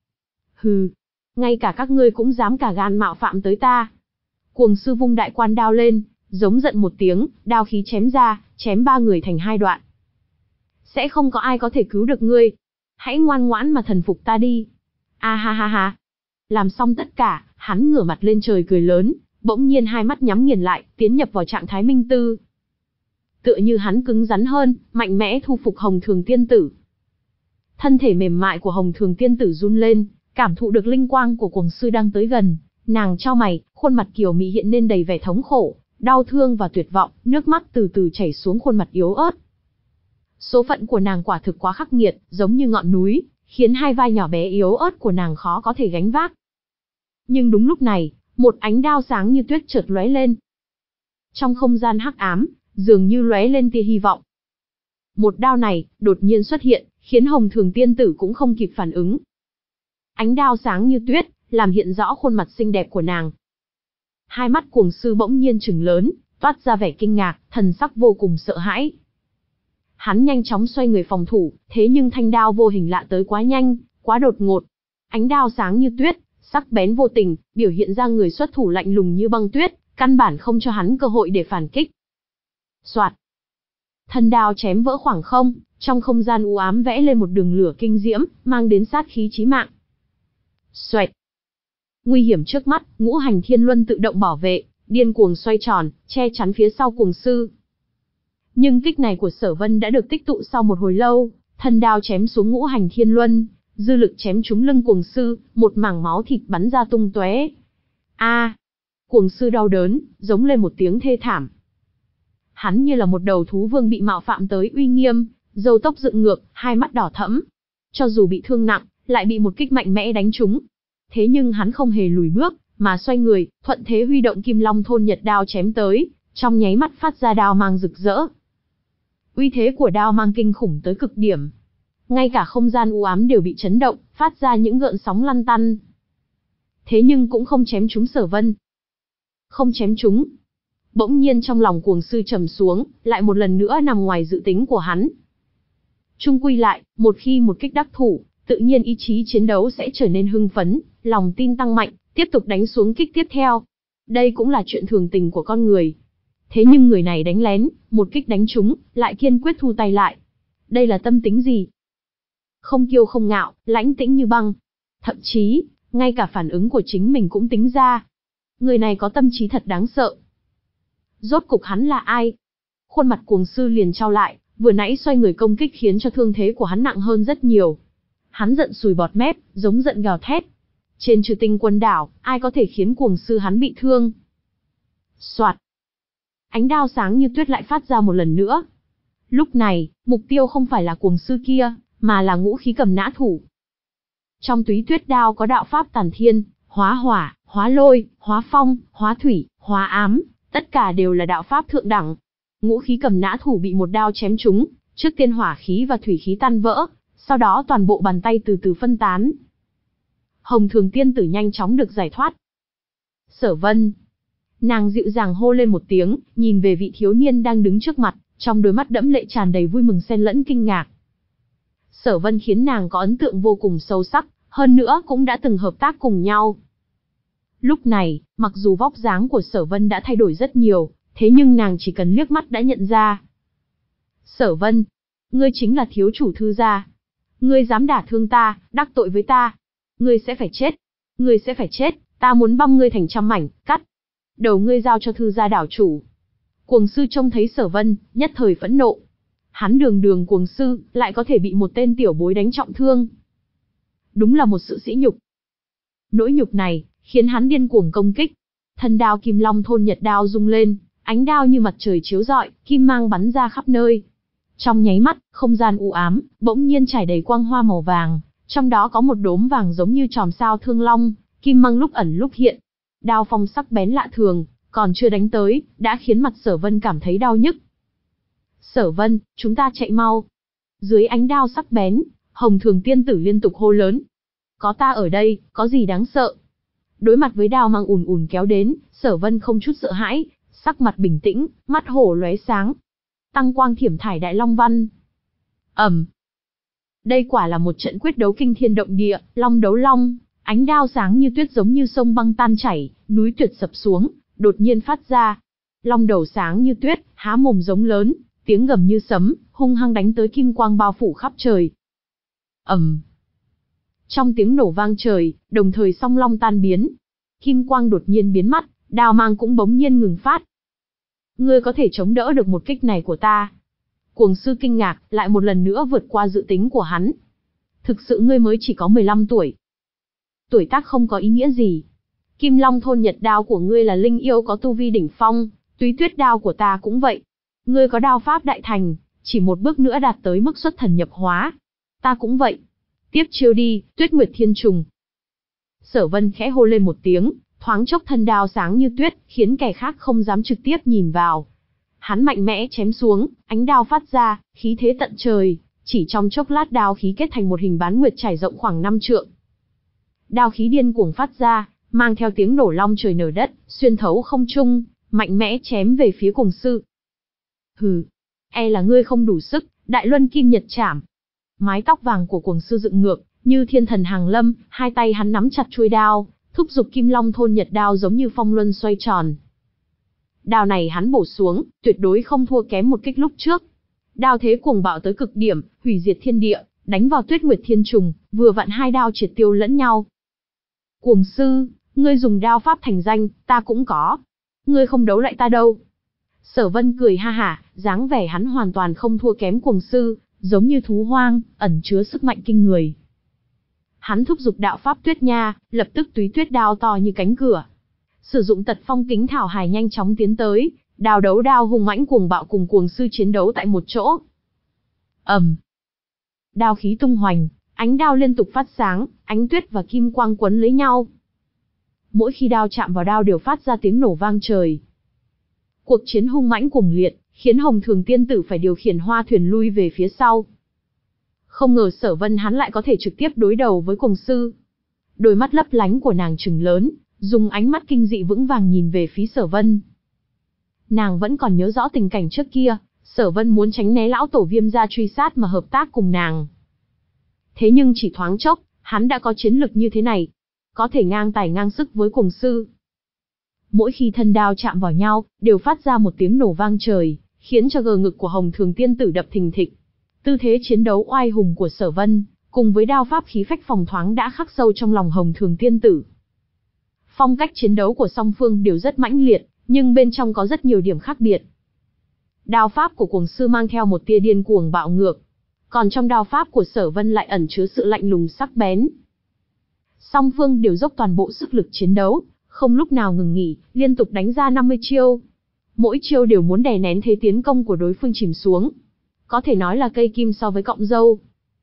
Hừ, ngay cả các ngươi cũng dám cả gan mạo phạm tới ta. Cuồng sư vung đại quan đao lên, giống giận một tiếng, đao khí chém ra, chém ba người thành hai đoạn. Sẽ không có ai có thể cứu được ngươi. Hãy ngoan ngoãn mà thần phục ta đi. A ha ha ha. Làm xong tất cả, hắn ngửa mặt lên trời cười lớn, bỗng nhiên hai mắt nhắm nghiền lại, tiến nhập vào trạng thái minh tư. Tựa như hắn cứng rắn hơn, mạnh mẽ thu phục Hồng Thường tiên tử. Thân thể mềm mại của Hồng Thường tiên tử run lên, cảm thụ được linh quang của cuồng sư đang tới gần, nàng chau mày, khuôn mặt kiều mị hiện lên đầy vẻ thống khổ, đau thương và tuyệt vọng, nước mắt từ từ chảy xuống khuôn mặt yếu ớt. Số phận của nàng quả thực quá khắc nghiệt, giống như ngọn núi, khiến hai vai nhỏ bé yếu ớt của nàng khó có thể gánh vác. Nhưng đúng lúc này, một ánh đao sáng như tuyết chợt lóe lên. Trong không gian hắc ám, dường như lóe lên tia hy vọng. Một đao này, đột nhiên xuất hiện, khiến Hồng Thường tiên tử cũng không kịp phản ứng. Ánh đao sáng như tuyết, làm hiện rõ khuôn mặt xinh đẹp của nàng. Hai mắt cuồng sư bỗng nhiên trừng lớn, toát ra vẻ kinh ngạc, thần sắc vô cùng sợ hãi. Hắn nhanh chóng xoay người phòng thủ, thế nhưng thanh đao vô hình lạ tới quá nhanh, quá đột ngột. Ánh đao sáng như tuyết, sắc bén vô tình, biểu hiện ra người xuất thủ lạnh lùng như băng tuyết, căn bản không cho hắn cơ hội để phản kích. Soạt. Thân đao chém vỡ khoảng không, trong không gian u ám vẽ lên một đường lửa kinh diễm, mang đến sát khí chí mạng. Xoẹt. Nguy hiểm trước mắt, ngũ hành thiên luân tự động bảo vệ, điên cuồng xoay tròn, che chắn phía sau cuồng sư. Nhưng kích này của Sở Vân đã được tích tụ sau một hồi lâu, thân đao chém xuống ngũ hành thiên luân, dư lực chém trúng lưng cuồng sư, một mảng máu thịt bắn ra tung tóe. A! Cuồng sư đau đớn, giống lên một tiếng thê thảm. Hắn như là một đầu thú vương bị mạo phạm tới uy nghiêm, râu tóc dựng ngược, hai mắt đỏ thẫm. Cho dù bị thương nặng, lại bị một kích mạnh mẽ đánh trúng. Thế nhưng hắn không hề lùi bước, mà xoay người, thuận thế huy động Kim Long thôn nhật đao chém tới, trong nháy mắt phát ra đao mang rực rỡ. Uy thế của đao mang kinh khủng tới cực điểm. Ngay cả không gian u ám đều bị chấn động, phát ra những gợn sóng lăn tăn. Thế nhưng cũng không chém trúng Sở Vân. Không chém trúng. Bỗng nhiên trong lòng cuồng sư trầm xuống, lại một lần nữa nằm ngoài dự tính của hắn. Chung quy lại, một khi một kích đắc thủ, tự nhiên ý chí chiến đấu sẽ trở nên hưng phấn, lòng tin tăng mạnh, tiếp tục đánh xuống kích tiếp theo. Đây cũng là chuyện thường tình của con người. Thế nhưng người này đánh lén, một kích đánh trúng, lại kiên quyết thu tay lại. Đây là tâm tính gì? Không kiêu không ngạo, lãnh tĩnh như băng. Thậm chí, ngay cả phản ứng của chính mình cũng tính ra. Người này có tâm trí thật đáng sợ. Rốt cục hắn là ai? Khuôn mặt cuồng sư liền trao lại, vừa nãy xoay người công kích khiến cho thương thế của hắn nặng hơn rất nhiều. Hắn giận sùi bọt mép, giống giận gào thét. Trên Trừ Tinh Quân đảo, ai có thể khiến cuồng sư hắn bị thương? Soạt. Ánh đao sáng như tuyết lại phát ra một lần nữa. Lúc này, mục tiêu không phải là cuồng sư kia, mà là ngũ khí cầm nã thủ. Trong túy tuyết đao có đạo pháp tàn thiên, hóa hỏa, hóa lôi, hóa phong, hóa thủy, hóa ám, tất cả đều là đạo pháp thượng đẳng. Ngũ khí cầm nã thủ bị một đao chém trúng, trước tiên hỏa khí và thủy khí tan vỡ, sau đó toàn bộ bàn tay từ từ phân tán. Hồng Thường tiên tử nhanh chóng được giải thoát. Sở Vân. Nàng dịu dàng hô lên một tiếng, nhìn về vị thiếu niên đang đứng trước mặt, trong đôi mắt đẫm lệ tràn đầy vui mừng xen lẫn kinh ngạc. Sở Vân khiến nàng có ấn tượng vô cùng sâu sắc, hơn nữa cũng đã từng hợp tác cùng nhau. Lúc này, mặc dù vóc dáng của Sở Vân đã thay đổi rất nhiều, thế nhưng nàng chỉ cần liếc mắt đã nhận ra. Sở Vân, ngươi chính là thiếu chủ Thư gia. Ngươi dám đả thương ta, đắc tội với ta. Ngươi sẽ phải chết. Ngươi sẽ phải chết, ta muốn băm ngươi thành trăm mảnh, cắt. Đầu ngươi giao cho Thư gia đảo chủ. Cuồng sư trông thấy Sở Vân, nhất thời phẫn nộ. Hắn đường đường cuồng sư, lại có thể bị một tên tiểu bối đánh trọng thương. Đúng là một sự sỉ nhục. Nỗi nhục này, khiến hắn điên cuồng công kích. Thân đao Kim Long thôn nhật đao rung lên, ánh đao như mặt trời chiếu rọi, kim mang bắn ra khắp nơi. Trong nháy mắt, không gian u ám, bỗng nhiên trải đầy quang hoa màu vàng, trong đó có một đốm vàng giống như chòm sao thương long, kim mang lúc ẩn lúc hiện. Đao phong sắc bén lạ thường, còn chưa đánh tới, đã khiến mặt Sở Vân cảm thấy đau nhức. Sở Vân, chúng ta chạy mau. Dưới ánh đao sắc bén, Hồng Thường tiên tử liên tục hô lớn. Có ta ở đây, có gì đáng sợ? Đối mặt với đao mang ùn ùn kéo đến, Sở Vân không chút sợ hãi, sắc mặt bình tĩnh, mắt hổ lóe sáng. Tăng quang thiểm thải đại long văn. Ầm. Đây quả là một trận quyết đấu kinh thiên động địa, long đấu long, ánh đao sáng như tuyết giống như sông băng tan chảy, núi tuyệt sập xuống, đột nhiên phát ra. Long đầu sáng như tuyết, há mồm giống lớn, tiếng gầm như sấm, hung hăng đánh tới kim quang bao phủ khắp trời. Ầm. Trong tiếng nổ vang trời, đồng thời song long tan biến. Kim quang đột nhiên biến mất, đao mang cũng bỗng nhiên ngừng phát. Ngươi có thể chống đỡ được một kích này của ta? Cuồng sư kinh ngạc, lại một lần nữa vượt qua dự tính của hắn. Thực sự ngươi mới chỉ có mười lăm tuổi. Tuổi tác không có ý nghĩa gì. Kim Long thôn nhật đao của ngươi là linh yêu có tu vi đỉnh phong, túy tuyết đao của ta cũng vậy. Ngươi có đao pháp đại thành, chỉ một bước nữa đạt tới mức xuất thần nhập hóa. Ta cũng vậy. Tiếp chiêu đi, Tuyết Nguyệt Thiên Trùng. Sở Vân khẽ hô lên một tiếng, thoáng chốc thân đao sáng như tuyết, khiến kẻ khác không dám trực tiếp nhìn vào. Hắn mạnh mẽ chém xuống, ánh đao phát ra, khí thế tận trời, chỉ trong chốc lát đao khí kết thành một hình bán nguyệt trải rộng khoảng năm trượng. Đao khí điên cuồng phát ra, mang theo tiếng nổ long trời nở đất, xuyên thấu không trung, mạnh mẽ chém về phía Cuồng Sư. Hừ, e là ngươi không đủ sức, Đại Luân Kim Nhật Trảm. Mái tóc vàng của Cuồng Sư dựng ngược, như thiên thần hàng lâm, hai tay hắn nắm chặt chuôi đao, thúc giục Kim Long Thôn Nhật đao giống như phong luân xoay tròn. Đao này hắn bổ xuống, tuyệt đối không thua kém một kích lúc trước. Đao thế cuồng bạo tới cực điểm, hủy diệt thiên địa, đánh vào Tuyết Nguyệt Thiên Trùng, vừa vặn hai đao triệt tiêu lẫn nhau. Cuồng Sư, ngươi dùng đao pháp thành danh, ta cũng có. Ngươi không đấu lại ta đâu. Sở Vân cười ha hả, dáng vẻ hắn hoàn toàn không thua kém Cuồng Sư, giống như thú hoang, ẩn chứa sức mạnh kinh người. Hắn thúc giục đạo pháp Tuyết Nha, lập tức túy tuyết đao to như cánh cửa. Sử dụng tật phong kính thảo hài nhanh chóng tiến tới, đao đấu đao hùng mãnh cuồng bạo cùng Cuồng Sư chiến đấu tại một chỗ. ầm, um. Đao khí tung hoành, ánh đao liên tục phát sáng, ánh tuyết và kim quang quấn lấy nhau. Mỗi khi đao chạm vào đao đều phát ra tiếng nổ vang trời. Cuộc chiến hung mãnh cuồng liệt, khiến Hồng Thường Tiên Tử phải điều khiển hoa thuyền lui về phía sau. Không ngờ Sở Vân hắn lại có thể trực tiếp đối đầu với Cuồng Sư. Đôi mắt lấp lánh của nàng trừng lớn, dùng ánh mắt kinh dị vững vàng nhìn về phía Sở Vân. Nàng vẫn còn nhớ rõ tình cảnh trước kia, Sở Vân muốn tránh né lão tổ Viêm gia truy sát mà hợp tác cùng nàng. Thế nhưng chỉ thoáng chốc, hắn đã có chiến lực như thế này, có thể ngang tài ngang sức với Cuồng Sư. Mỗi khi thân đao chạm vào nhau, đều phát ra một tiếng nổ vang trời, khiến cho gờ ngực của Hồng Thường Tiên Tử đập thình thịch. Tư thế chiến đấu oai hùng của Sở Vân, cùng với đao pháp khí phách phòng thoáng đã khắc sâu trong lòng Hồng Thường Tiên Tử. Phong cách chiến đấu của song phương đều rất mãnh liệt, nhưng bên trong có rất nhiều điểm khác biệt. Đao pháp của Cuồng Sư mang theo một tia điên cuồng bạo ngược, còn trong đao pháp của Sở Vân lại ẩn chứa sự lạnh lùng sắc bén. Song phương đều dốc toàn bộ sức lực chiến đấu, không lúc nào ngừng nghỉ, liên tục đánh ra năm mươi chiêu. Mỗi chiêu đều muốn đè nén thế tiến công của đối phương chìm xuống. Có thể nói là cây kim so với cọng dâu.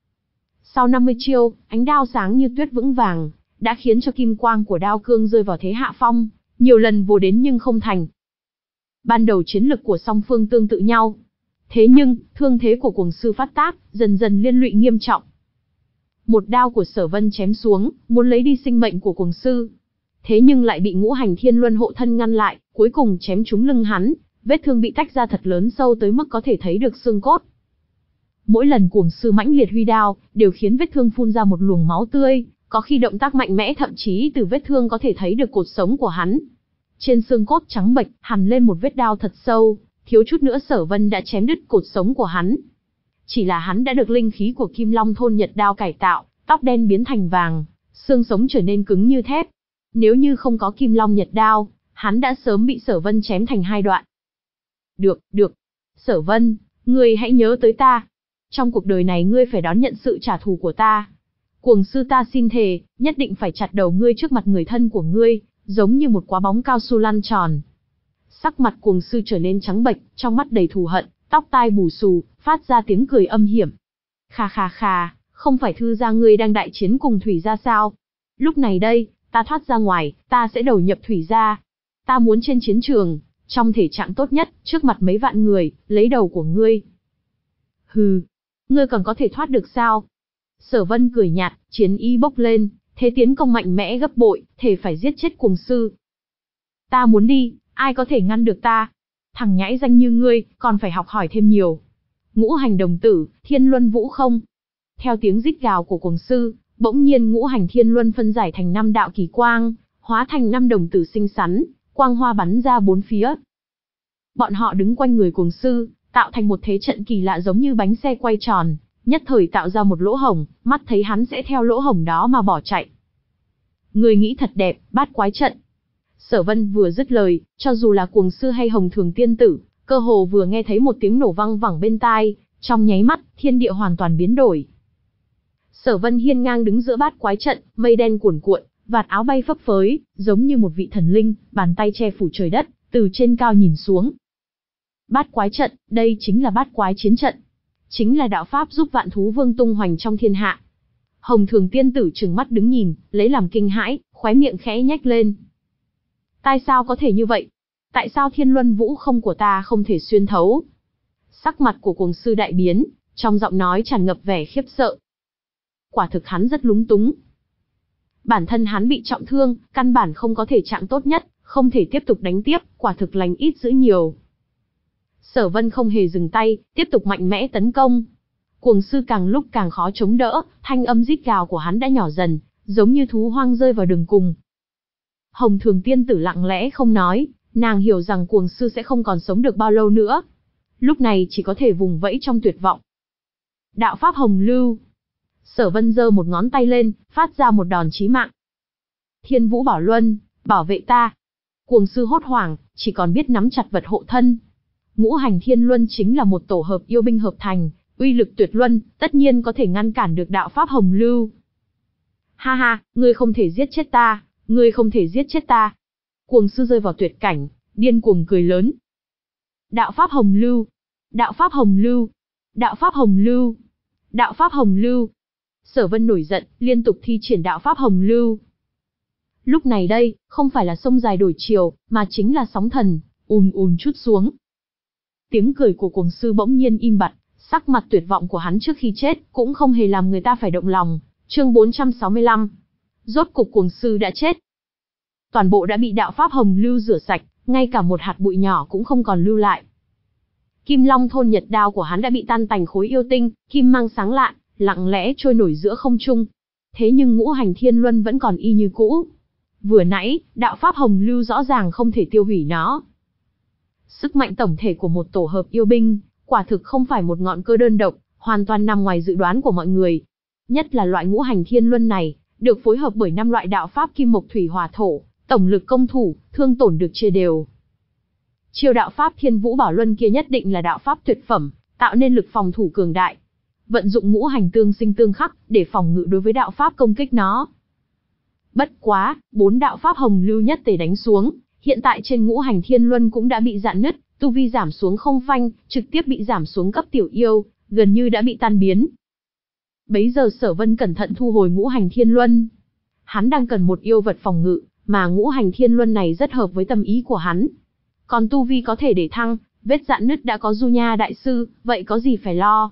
Sau năm mươi chiêu, ánh đao sáng như tuyết vững vàng, đã khiến cho kim quang của đao cương rơi vào thế hạ phong, nhiều lần vồ đến nhưng không thành. Ban đầu chiến lực của song phương tương tự nhau. Thế nhưng, thương thế của Cuồng Sư phát tác, dần dần liên lụy nghiêm trọng. Một đao của Sở Vân chém xuống, muốn lấy đi sinh mệnh của Cuồng Sư. Thế nhưng lại bị Ngũ Hành Thiên Luân hộ thân ngăn lại, cuối cùng chém trúng lưng hắn, vết thương bị tách ra thật lớn sâu tới mức có thể thấy được xương cốt. Mỗi lần Cuồng Sư mãnh liệt huy đao, đều khiến vết thương phun ra một luồng máu tươi, có khi động tác mạnh mẽ thậm chí từ vết thương có thể thấy được cột sống của hắn. Trên xương cốt trắng bệch, hằn lên một vết đao thật sâu, thiếu chút nữa Sở Vân đã chém đứt cột sống của hắn. Chỉ là hắn đã được linh khí của Kim Long Thôn Nhật đao cải tạo, tóc đen biến thành vàng, xương sống trở nên cứng như thép. Nếu như không có Kim Long Nhật đao, hắn đã sớm bị Sở Vân chém thành hai đoạn. Được, được. Sở Vân, ngươi hãy nhớ tới ta. Trong cuộc đời này ngươi phải đón nhận sự trả thù của ta. Cuồng Sư ta xin thề, nhất định phải chặt đầu ngươi trước mặt người thân của ngươi, giống như một quả bóng cao su lăn tròn. Sắc mặt Cuồng Sư trở nên trắng bệch, trong mắt đầy thù hận, tóc tai bù xù, phát ra tiếng cười âm hiểm. Khà khà khà, không phải Thư gia ngươi đang đại chiến cùng Thủy gia sao? Lúc này đây, ta thoát ra ngoài, ta sẽ đầu nhập Thủy gia. Ta muốn trên chiến trường, trong thể trạng tốt nhất, trước mặt mấy vạn người, lấy đầu của ngươi. Hừ, ngươi còn có thể thoát được sao? Sở Vân cười nhạt, chiến ý bốc lên, thế tiến công mạnh mẽ gấp bội, thể phải giết chết Cuồng Sư. Ta muốn đi, ai có thể ngăn được ta? Thằng nhãi danh như ngươi, còn phải học hỏi thêm nhiều. Ngũ Hành Đồng Tử, Thiên Luân Vũ không? Theo tiếng rít gào của Cuồng Sư, bỗng nhiên Ngũ Hành Thiên Luân phân giải thành năm đạo kỳ quang, hóa thành năm đồng tử xinh xắn, quang hoa bắn ra bốn phía. Bọn họ đứng quanh người Cuồng Sư, tạo thành một thế trận kỳ lạ giống như bánh xe quay tròn, nhất thời tạo ra một lỗ hổng, mắt thấy hắn sẽ theo lỗ hổng đó mà bỏ chạy. Người nghĩ thật đẹp, bát quái trận. Sở Vân vừa dứt lời, cho dù là Cuồng Sư hay Hồng Thường Tiên Tử, cơ hồ vừa nghe thấy một tiếng nổ vang vẳng bên tai, trong nháy mắt, thiên địa hoàn toàn biến đổi. Sở Vân hiên ngang đứng giữa bát quái trận, mây đen cuồn cuộn, vạt áo bay phấp phới, giống như một vị thần linh, bàn tay che phủ trời đất, từ trên cao nhìn xuống. Bát quái trận, đây chính là bát quái chiến trận. Chính là đạo pháp giúp vạn thú vương tung hoành trong thiên hạ. Hồng Thường tiên tử trừng mắt đứng nhìn, lấy làm kinh hãi, khóe miệng khẽ nhếch lên. Tại sao có thể như vậy? Tại sao thiên luân vũ không của ta không thể xuyên thấu? Sắc mặt của cuồng sư đại biến, trong giọng nói tràn ngập vẻ khiếp sợ. Quả thực hắn rất lúng túng. Bản thân hắn bị trọng thương, căn bản không có thể trạng tốt nhất, không thể tiếp tục đánh tiếp, quả thực lành ít dữ nhiều. Sở Vân không hề dừng tay, tiếp tục mạnh mẽ tấn công. Cuồng sư càng lúc càng khó chống đỡ, thanh âm rít gào của hắn đã nhỏ dần, giống như thú hoang rơi vào đường cùng. Hồng Thường tiên tử lặng lẽ không nói, nàng hiểu rằng cuồng sư sẽ không còn sống được bao lâu nữa. Lúc này chỉ có thể vùng vẫy trong tuyệt vọng. Đạo pháp hồng lưu. Sở Vân giơ một ngón tay lên, phát ra một đòn chí mạng. Thiên Vũ Bảo Luân, bảo vệ ta. Cuồng sư hốt hoảng, chỉ còn biết nắm chặt vật hộ thân. Ngũ hành thiên luân chính là một tổ hợp yêu binh hợp thành, uy lực tuyệt luân, tất nhiên có thể ngăn cản được đạo pháp hồng lưu. Ha ha, ngươi không thể giết chết ta, ngươi không thể giết chết ta. Cuồng sư rơi vào tuyệt cảnh, điên cuồng cười lớn. Đạo pháp hồng lưu, đạo pháp hồng lưu, đạo pháp hồng lưu, đạo pháp hồng lưu. Sở Vân nổi giận, liên tục thi triển đạo pháp hồng lưu. Lúc này đây, không phải là sông dài đổi chiều, mà chính là sóng thần, ùn ùn trút xuống. Tiếng cười của cuồng sư bỗng nhiên im bặt, sắc mặt tuyệt vọng của hắn trước khi chết, cũng không hề làm người ta phải động lòng. Chương bốn trăm sáu mươi lăm. Rốt cục cuồng sư đã chết. Toàn bộ đã bị đạo pháp hồng lưu rửa sạch, ngay cả một hạt bụi nhỏ cũng không còn lưu lại. Kim Long thôn nhật đao của hắn đã bị tan tành khối yêu tinh, kim mang sáng lạn, lặng lẽ trôi nổi giữa không trung. Thế nhưng ngũ hành thiên luân vẫn còn y như cũ. Vừa nãy, đạo pháp hồng lưu rõ ràng không thể tiêu hủy nó. Sức mạnh tổng thể của một tổ hợp yêu binh, quả thực không phải một ngọn cờ đơn độc, hoàn toàn nằm ngoài dự đoán của mọi người. Nhất là loại ngũ hành thiên luân này, được phối hợp bởi năm loại đạo pháp kim mộc thủy hỏa thổ, tổng lực công thủ, thương tổn được chia đều. Chiêu đạo pháp Thiên Vũ Bảo Luân kia nhất định là đạo pháp tuyệt phẩm, tạo nên lực phòng thủ cường đại. Vận dụng ngũ hành tương sinh tương khắc để phòng ngự đối với đạo pháp công kích nó. Bất quá, bốn đạo pháp hồng lưu nhất tề đánh xuống, hiện tại trên ngũ hành thiên luân cũng đã bị rạn nứt, tu vi giảm xuống không phanh, trực tiếp bị giảm xuống cấp tiểu yêu, gần như đã bị tan biến. Bấy giờ Sở Vân cẩn thận thu hồi ngũ hành thiên luân. Hắn đang cần một yêu vật phòng ngự, mà ngũ hành thiên luân này rất hợp với tâm ý của hắn. Còn tu vi có thể để thăng, vết rạn nứt đã có Du Nha đại sư, vậy có gì phải lo.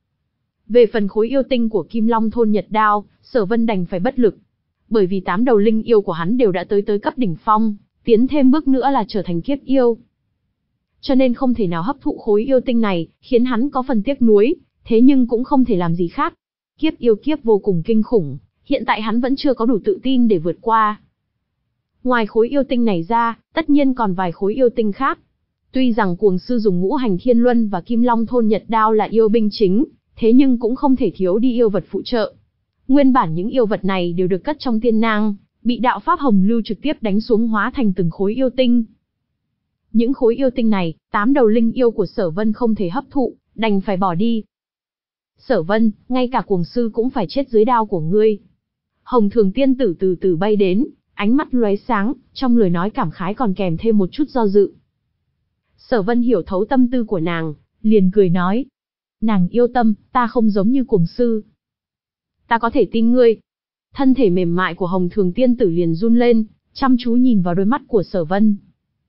Về phần khối yêu tinh của Kim Long thôn Nhật Đao, Sở Vân đành phải bất lực. Bởi vì tám đầu linh yêu của hắn đều đã tới tới cấp đỉnh phong, tiến thêm bước nữa là trở thành kiếp yêu. Cho nên không thể nào hấp thụ khối yêu tinh này, khiến hắn có phần tiếc nuối, thế nhưng cũng không thể làm gì khác. Kiếp yêu kiếp vô cùng kinh khủng, hiện tại hắn vẫn chưa có đủ tự tin để vượt qua. Ngoài khối yêu tinh này ra, tất nhiên còn vài khối yêu tinh khác. Tuy rằng cuồng sư dùng ngũ hành thiên luân và Kim Long thôn Nhật Đao là yêu binh chính, thế nhưng cũng không thể thiếu đi yêu vật phụ trợ. Nguyên bản những yêu vật này đều được cất trong tiên nang, bị đạo pháp hồng lưu trực tiếp đánh xuống hóa thành từng khối yêu tinh. Những khối yêu tinh này, tám đầu linh yêu của Sở Vân không thể hấp thụ, đành phải bỏ đi. Sở Vân, ngay cả cuồng sư cũng phải chết dưới đao của ngươi. Hồng Thường tiên tử từ từ bay đến, ánh mắt lóe sáng, trong lời nói cảm khái còn kèm thêm một chút do dự. Sở Vân hiểu thấu tâm tư của nàng, liền cười nói. Nàng yêu tâm, ta không giống như cuồng sư. Ta có thể tin ngươi. Thân thể mềm mại của Hồng Thường tiên tử liền run lên, chăm chú nhìn vào đôi mắt của Sở Vân.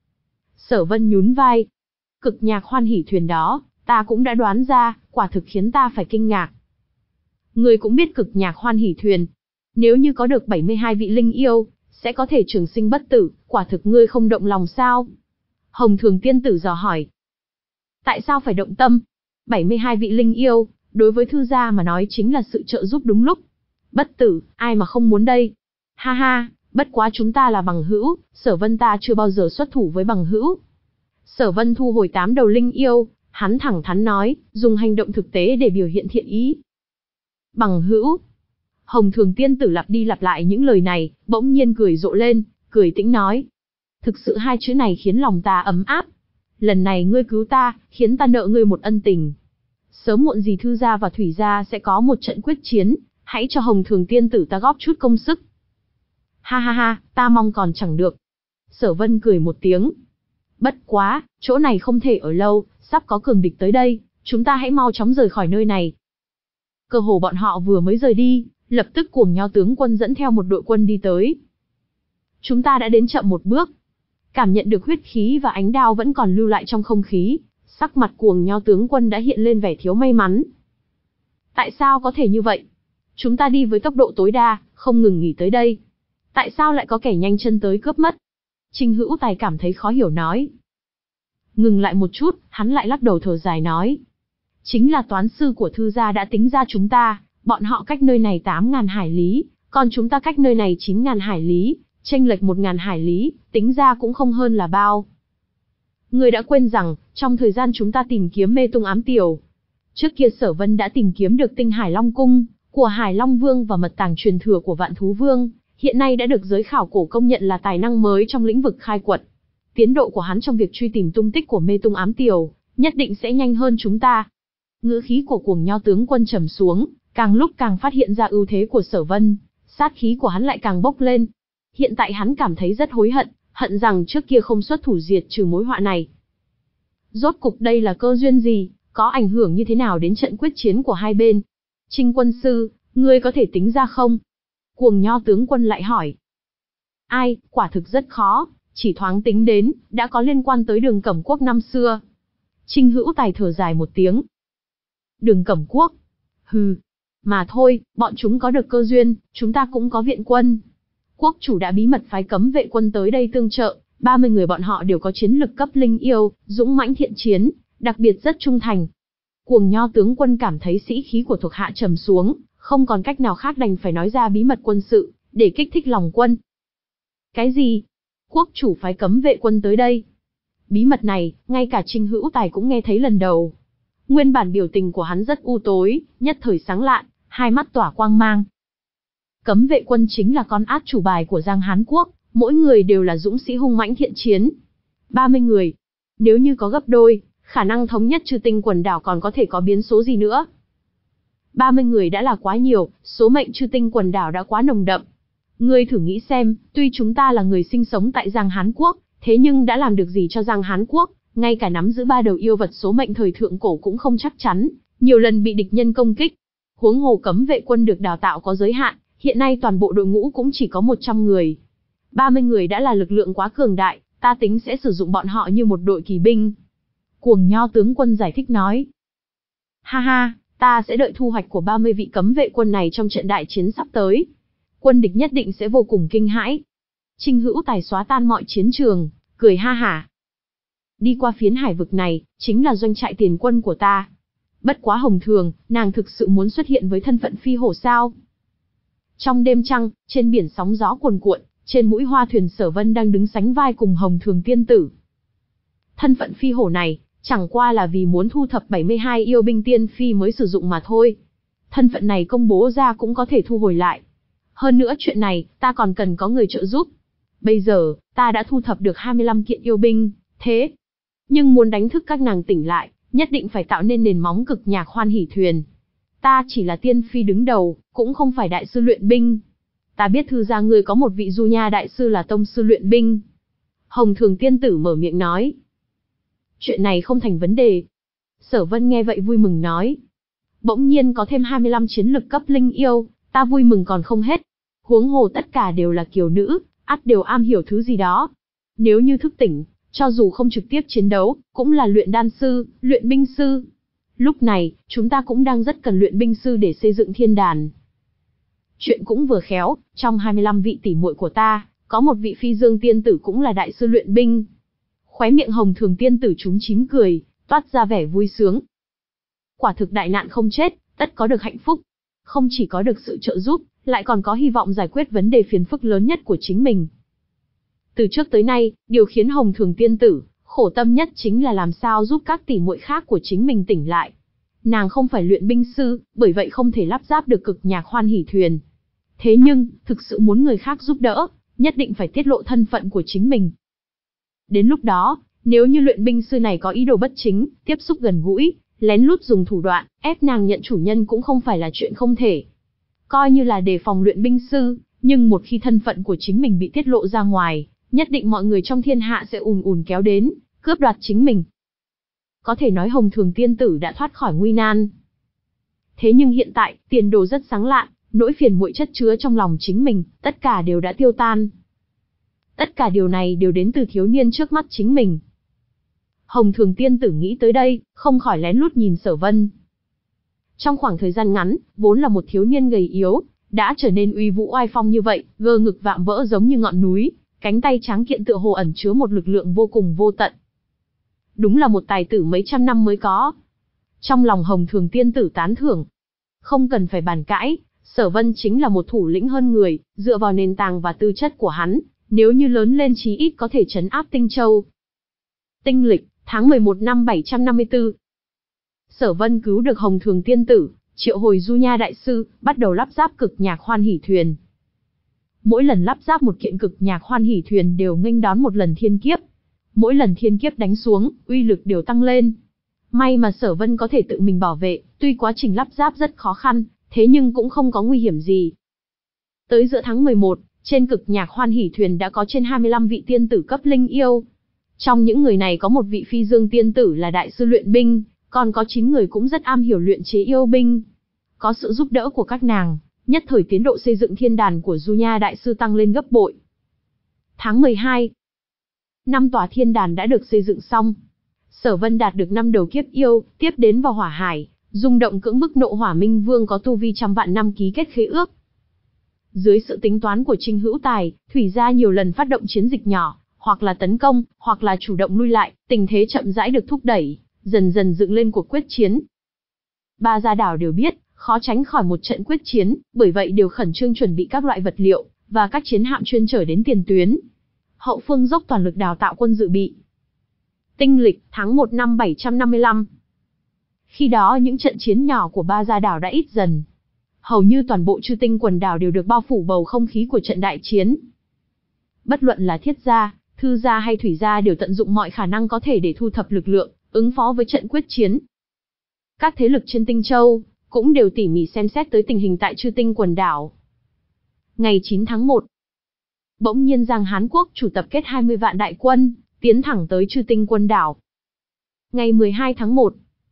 Sở Vân nhún vai. Cực nhạc hoan hỉ thuyền đó, ta cũng đã đoán ra, quả thực khiến ta phải kinh ngạc. Ngươi cũng biết cực nhạc hoan hỉ thuyền. Nếu như có được bảy mươi hai vị linh yêu, sẽ có thể trường sinh bất tử, quả thực ngươi không động lòng sao? Hồng Thường tiên tử dò hỏi. Tại sao phải động tâm? bảy mươi hai vị linh yêu, đối với thư gia mà nói chính là sự trợ giúp đúng lúc. Bất tử, ai mà không muốn đây? Ha ha, bất quá chúng ta là bằng hữu, Sở Vân ta chưa bao giờ xuất thủ với bằng hữu. Sở Vân thu hồi tám đầu linh yêu, hắn thẳng thắn nói, dùng hành động thực tế để biểu hiện thiện ý. Bằng hữu. Hồng Thường tiên tử lặp đi lặp lại những lời này, bỗng nhiên cười rộ lên, cười tĩnh nói. Thực sự hai chữ này khiến lòng ta ấm áp. Lần này ngươi cứu ta, khiến ta nợ ngươi một ân tình. Sớm muộn gì Thư gia và Thủy gia sẽ có một trận quyết chiến, hãy cho Hồng Thường tiên tử ta góp chút công sức. Ha ha ha, ta mong còn chẳng được. Sở Vân cười một tiếng. Bất quá, chỗ này không thể ở lâu, sắp có cường địch tới đây, chúng ta hãy mau chóng rời khỏi nơi này. Cơ hồ bọn họ vừa mới rời đi, Lập tức Cuồng Nho tướng quân dẫn theo một đội quân đi tới. Chúng ta đã đến chậm một bước. Cảm nhận được huyết khí và ánh đao vẫn còn lưu lại trong không khí, sắc mặt Cuồng Nho tướng quân đã hiện lên vẻ thiếu may mắn. Tại sao có thể như vậy? Chúng ta đi với tốc độ tối đa, không ngừng nghỉ tới đây. Tại sao lại có kẻ nhanh chân tới cướp mất? Trình Hữu Tài cảm thấy khó hiểu nói. Ngừng lại một chút, hắn lại lắc đầu thở dài nói. Chính là toán sư của thư gia đã tính ra chúng ta, bọn họ cách nơi này tám ngàn hải lý, còn chúng ta cách nơi này chín ngàn hải lý, chênh lệch một ngàn hải lý, tính ra cũng không hơn là bao. Người đã quên rằng, trong thời gian chúng ta tìm kiếm mê tung ám tiểu, trước kia Sở Vân đã tìm kiếm được tinh Hải Long Cung của Hải Long Vương và mật tàng truyền thừa của Vạn Thú Vương, hiện nay đã được giới khảo cổ công nhận là tài năng mới trong lĩnh vực khai quật. Tiến độ của hắn trong việc truy tìm tung tích của mê tung ám tiểu, nhất định sẽ nhanh hơn chúng ta. Ngữ khí của Cuồng Nho tướng quân trầm xuống, càng lúc càng phát hiện ra ưu thế của Sở Vân, sát khí của hắn lại càng bốc lên. Hiện tại hắn cảm thấy rất hối hận, hận rằng trước kia không xuất thủ diệt trừ mối họa này. Rốt cục đây là cơ duyên gì, có ảnh hưởng như thế nào đến trận quyết chiến của hai bên? Trình quân sư, ngươi có thể tính ra không? Cuồng Nho tướng quân lại hỏi. Ai, quả thực rất khó, chỉ thoáng tính đến, đã có liên quan tới Đường Cẩm Quốc năm xưa. Trình Hữu Tài thở dài một tiếng. Đường Cẩm Quốc? Hừ, mà thôi, bọn chúng có được cơ duyên, chúng ta cũng có viện quân. Quốc chủ đã bí mật phái cấm vệ quân tới đây tương trợ, ba mươi người bọn họ đều có chiến lực cấp linh yêu, dũng mãnh thiện chiến, đặc biệt rất trung thành. Cuồng Nho tướng quân cảm thấy sĩ khí của thuộc hạ trầm xuống, không còn cách nào khác đành phải nói ra bí mật quân sự, để kích thích lòng quân. Cái gì? Quốc chủ phái cấm vệ quân tới đây? Bí mật này, ngay cả Trình Hữu Tài cũng nghe thấy lần đầu. Nguyên bản biểu tình của hắn rất u tối, nhất thời sáng lạn, hai mắt tỏa quang mang. Cấm vệ quân chính là con át chủ bài của Giang Hán Quốc, mỗi người đều là dũng sĩ hung mãnh thiện chiến. ba mươi người. Nếu như có gấp đôi, khả năng thống nhất Chư Tinh quần đảo còn có thể có biến số gì nữa. ba mươi người đã là quá nhiều, số mệnh Chư Tinh quần đảo đã quá nồng đậm. Ngươi thử nghĩ xem, tuy chúng ta là người sinh sống tại Giang Hán Quốc, thế nhưng đã làm được gì cho Giang Hán Quốc, ngay cả nắm giữ ba đầu yêu vật số mệnh thời thượng cổ cũng không chắc chắn, nhiều lần bị địch nhân công kích. Huống hồ cấm vệ quân được đào tạo có giới hạn, hiện nay toàn bộ đội ngũ cũng chỉ có một trăm người. ba mươi người đã là lực lượng quá cường đại, ta tính sẽ sử dụng bọn họ như một đội kỳ binh. Cuồng Nho tướng quân giải thích nói. Ha ha, ta sẽ đợi thu hoạch của ba mươi vị cấm vệ quân này trong trận đại chiến sắp tới. Quân địch nhất định sẽ vô cùng kinh hãi. Trình Hữu Tài xóa tan mọi chiến trường, cười ha hả. Đi qua phiến hải vực này, chính là doanh trại tiền quân của ta. Bất quá Hồng Thường, nàng thực sự muốn xuất hiện với thân phận phi hổ sao? Trong đêm trăng, trên biển sóng gió cuồn cuộn, trên mũi hoa thuyền Sở Vân đang đứng sánh vai cùng Hồng Thường tiên tử. Thân phận phi hổ này, chẳng qua là vì muốn thu thập bảy mươi hai yêu binh tiên phi mới sử dụng mà thôi. Thân phận này công bố ra cũng có thể thu hồi lại. Hơn nữa chuyện này, ta còn cần có người trợ giúp. Bây giờ, ta đã thu thập được hai mươi lăm kiện yêu binh, thế. Nhưng muốn đánh thức các nàng tỉnh lại, nhất định phải tạo nên nền móng cực nhạc hoan hỷ thuyền. Ta chỉ là tiên phi đứng đầu, cũng không phải đại sư luyện binh. Ta biết thư gia ngươi có một vị du nha đại sư là tông sư luyện binh. Hồng Thường tiên tử mở miệng nói. Chuyện này không thành vấn đề. Sở Vân nghe vậy vui mừng nói. Bỗng nhiên có thêm hai mươi lăm chiến lực cấp linh yêu, ta vui mừng còn không hết. Huống hồ tất cả đều là kiều nữ, ắt đều am hiểu thứ gì đó. Nếu như thức tỉnh, cho dù không trực tiếp chiến đấu, cũng là luyện đan sư, luyện binh sư. Lúc này, chúng ta cũng đang rất cần luyện binh sư để xây dựng thiên đàn. Chuyện cũng vừa khéo, trong hai mươi lăm vị tỷ muội của ta, có một vị phi dương tiên tử cũng là đại sư luyện binh. Khóe miệng Hồng Thường tiên tử trúng chím cười, toát ra vẻ vui sướng. Quả thực đại nạn không chết, tất có được hạnh phúc. Không chỉ có được sự trợ giúp, lại còn có hy vọng giải quyết vấn đề phiền phức lớn nhất của chính mình. Từ trước tới nay, điều khiến Hồng Thường tiên tử khổ tâm nhất chính là làm sao giúp các tỷ muội khác của chính mình tỉnh lại. Nàng không phải luyện binh sư, bởi vậy không thể lắp ráp được cực nhạc hoan hỷ thuyền. Thế nhưng, thực sự muốn người khác giúp đỡ, nhất định phải tiết lộ thân phận của chính mình. Đến lúc đó, nếu như luyện binh sư này có ý đồ bất chính, tiếp xúc gần gũi, lén lút dùng thủ đoạn, ép nàng nhận chủ nhân cũng không phải là chuyện không thể. Coi như là đề phòng luyện binh sư, nhưng một khi thân phận của chính mình bị tiết lộ ra ngoài, nhất định mọi người trong thiên hạ sẽ ùn ùn kéo đến, cướp đoạt chính mình. Có thể nói Hồng Thường tiên tử đã thoát khỏi nguy nan. Thế nhưng hiện tại, tiền đồ rất sáng lạn, nỗi phiền muội chất chứa trong lòng chính mình, tất cả đều đã tiêu tan. Tất cả điều này đều đến từ thiếu niên trước mắt chính mình. Hồng Thường tiên tử nghĩ tới đây, không khỏi lén lút nhìn Sở Vân. Trong khoảng thời gian ngắn, vốn là một thiếu niên gầy yếu, đã trở nên uy vũ oai phong như vậy, gơ ngực vạm vỡ giống như ngọn núi, cánh tay tráng kiện tựa hồ ẩn chứa một lực lượng vô cùng vô tận. Đúng là một tài tử mấy trăm năm mới có. Trong lòng Hồng Thường tiên tử tán thưởng. Không cần phải bàn cãi, Sở Vân chính là một thủ lĩnh hơn người, dựa vào nền tảng và tư chất của hắn, nếu như lớn lên chí ít có thể trấn áp Tinh Châu. Tinh lịch, tháng mười một năm bảy trăm năm mươi tư. Sở Vân cứu được Hồng Thường tiên tử, triệu hồi Du Nha đại sư, bắt đầu lắp ráp cực nhạc hoan hỷ thuyền. Mỗi lần lắp ráp một kiện cực nhạc hoan hỷ thuyền đều nghênh đón một lần thiên kiếp. Mỗi lần thiên kiếp đánh xuống, uy lực đều tăng lên. May mà Sở Vân có thể tự mình bảo vệ, tuy quá trình lắp ráp rất khó khăn, thế nhưng cũng không có nguy hiểm gì. Tới giữa tháng mười một, trên cực nhạc hoan hỷ thuyền đã có trên hai mươi lăm vị tiên tử cấp linh yêu. Trong những người này có một vị phi dương tiên tử là đại sư luyện binh, còn có chín người cũng rất am hiểu luyện chế yêu binh. Có sự giúp đỡ của các nàng, nhất thời tiến độ xây dựng thiên đàn của Du Nha đại sư tăng lên gấp bội. Tháng mười hai, năm tòa thiên đàn đã được xây dựng xong. Sở Vân đạt được năm đầu kiếp yêu, tiếp đến vào hỏa hải, rung động cưỡng bức Nộ Hỏa Minh Vương có tu vi trăm vạn năm ký kết khế ước. Dưới sự tính toán của Trinh Hữu Tài, Thủy gia nhiều lần phát động chiến dịch nhỏ, hoặc là tấn công, hoặc là chủ động lui lại, tình thế chậm rãi được thúc đẩy, dần dần dựng lên cuộc quyết chiến. Ba gia đảo đều biết, khó tránh khỏi một trận quyết chiến, bởi vậy đều khẩn trương chuẩn bị các loại vật liệu và các chiến hạm chuyên chở đến tiền tuyến. Hậu phương dốc toàn lực đào tạo quân dự bị. Tinh lịch, tháng một năm bảy trăm năm mươi lăm. Khi đó những trận chiến nhỏ của ba gia đảo đã ít dần. Hầu như toàn bộ Chư Tinh quần đảo đều được bao phủ bầu không khí của trận đại chiến. Bất luận là Thiết gia, Thư gia hay Thủy gia đều tận dụng mọi khả năng có thể để thu thập lực lượng, ứng phó với trận quyết chiến. Các thế lực trên Tinh Châu cũng đều tỉ mỉ xem xét tới tình hình tại Chư Tinh quần đảo. Ngày chín tháng một, bỗng nhiên Giang Hán quốc chủ tập kết hai mươi vạn đại quân, tiến thẳng tới Chư Tinh quần đảo. Ngày mười hai tháng một,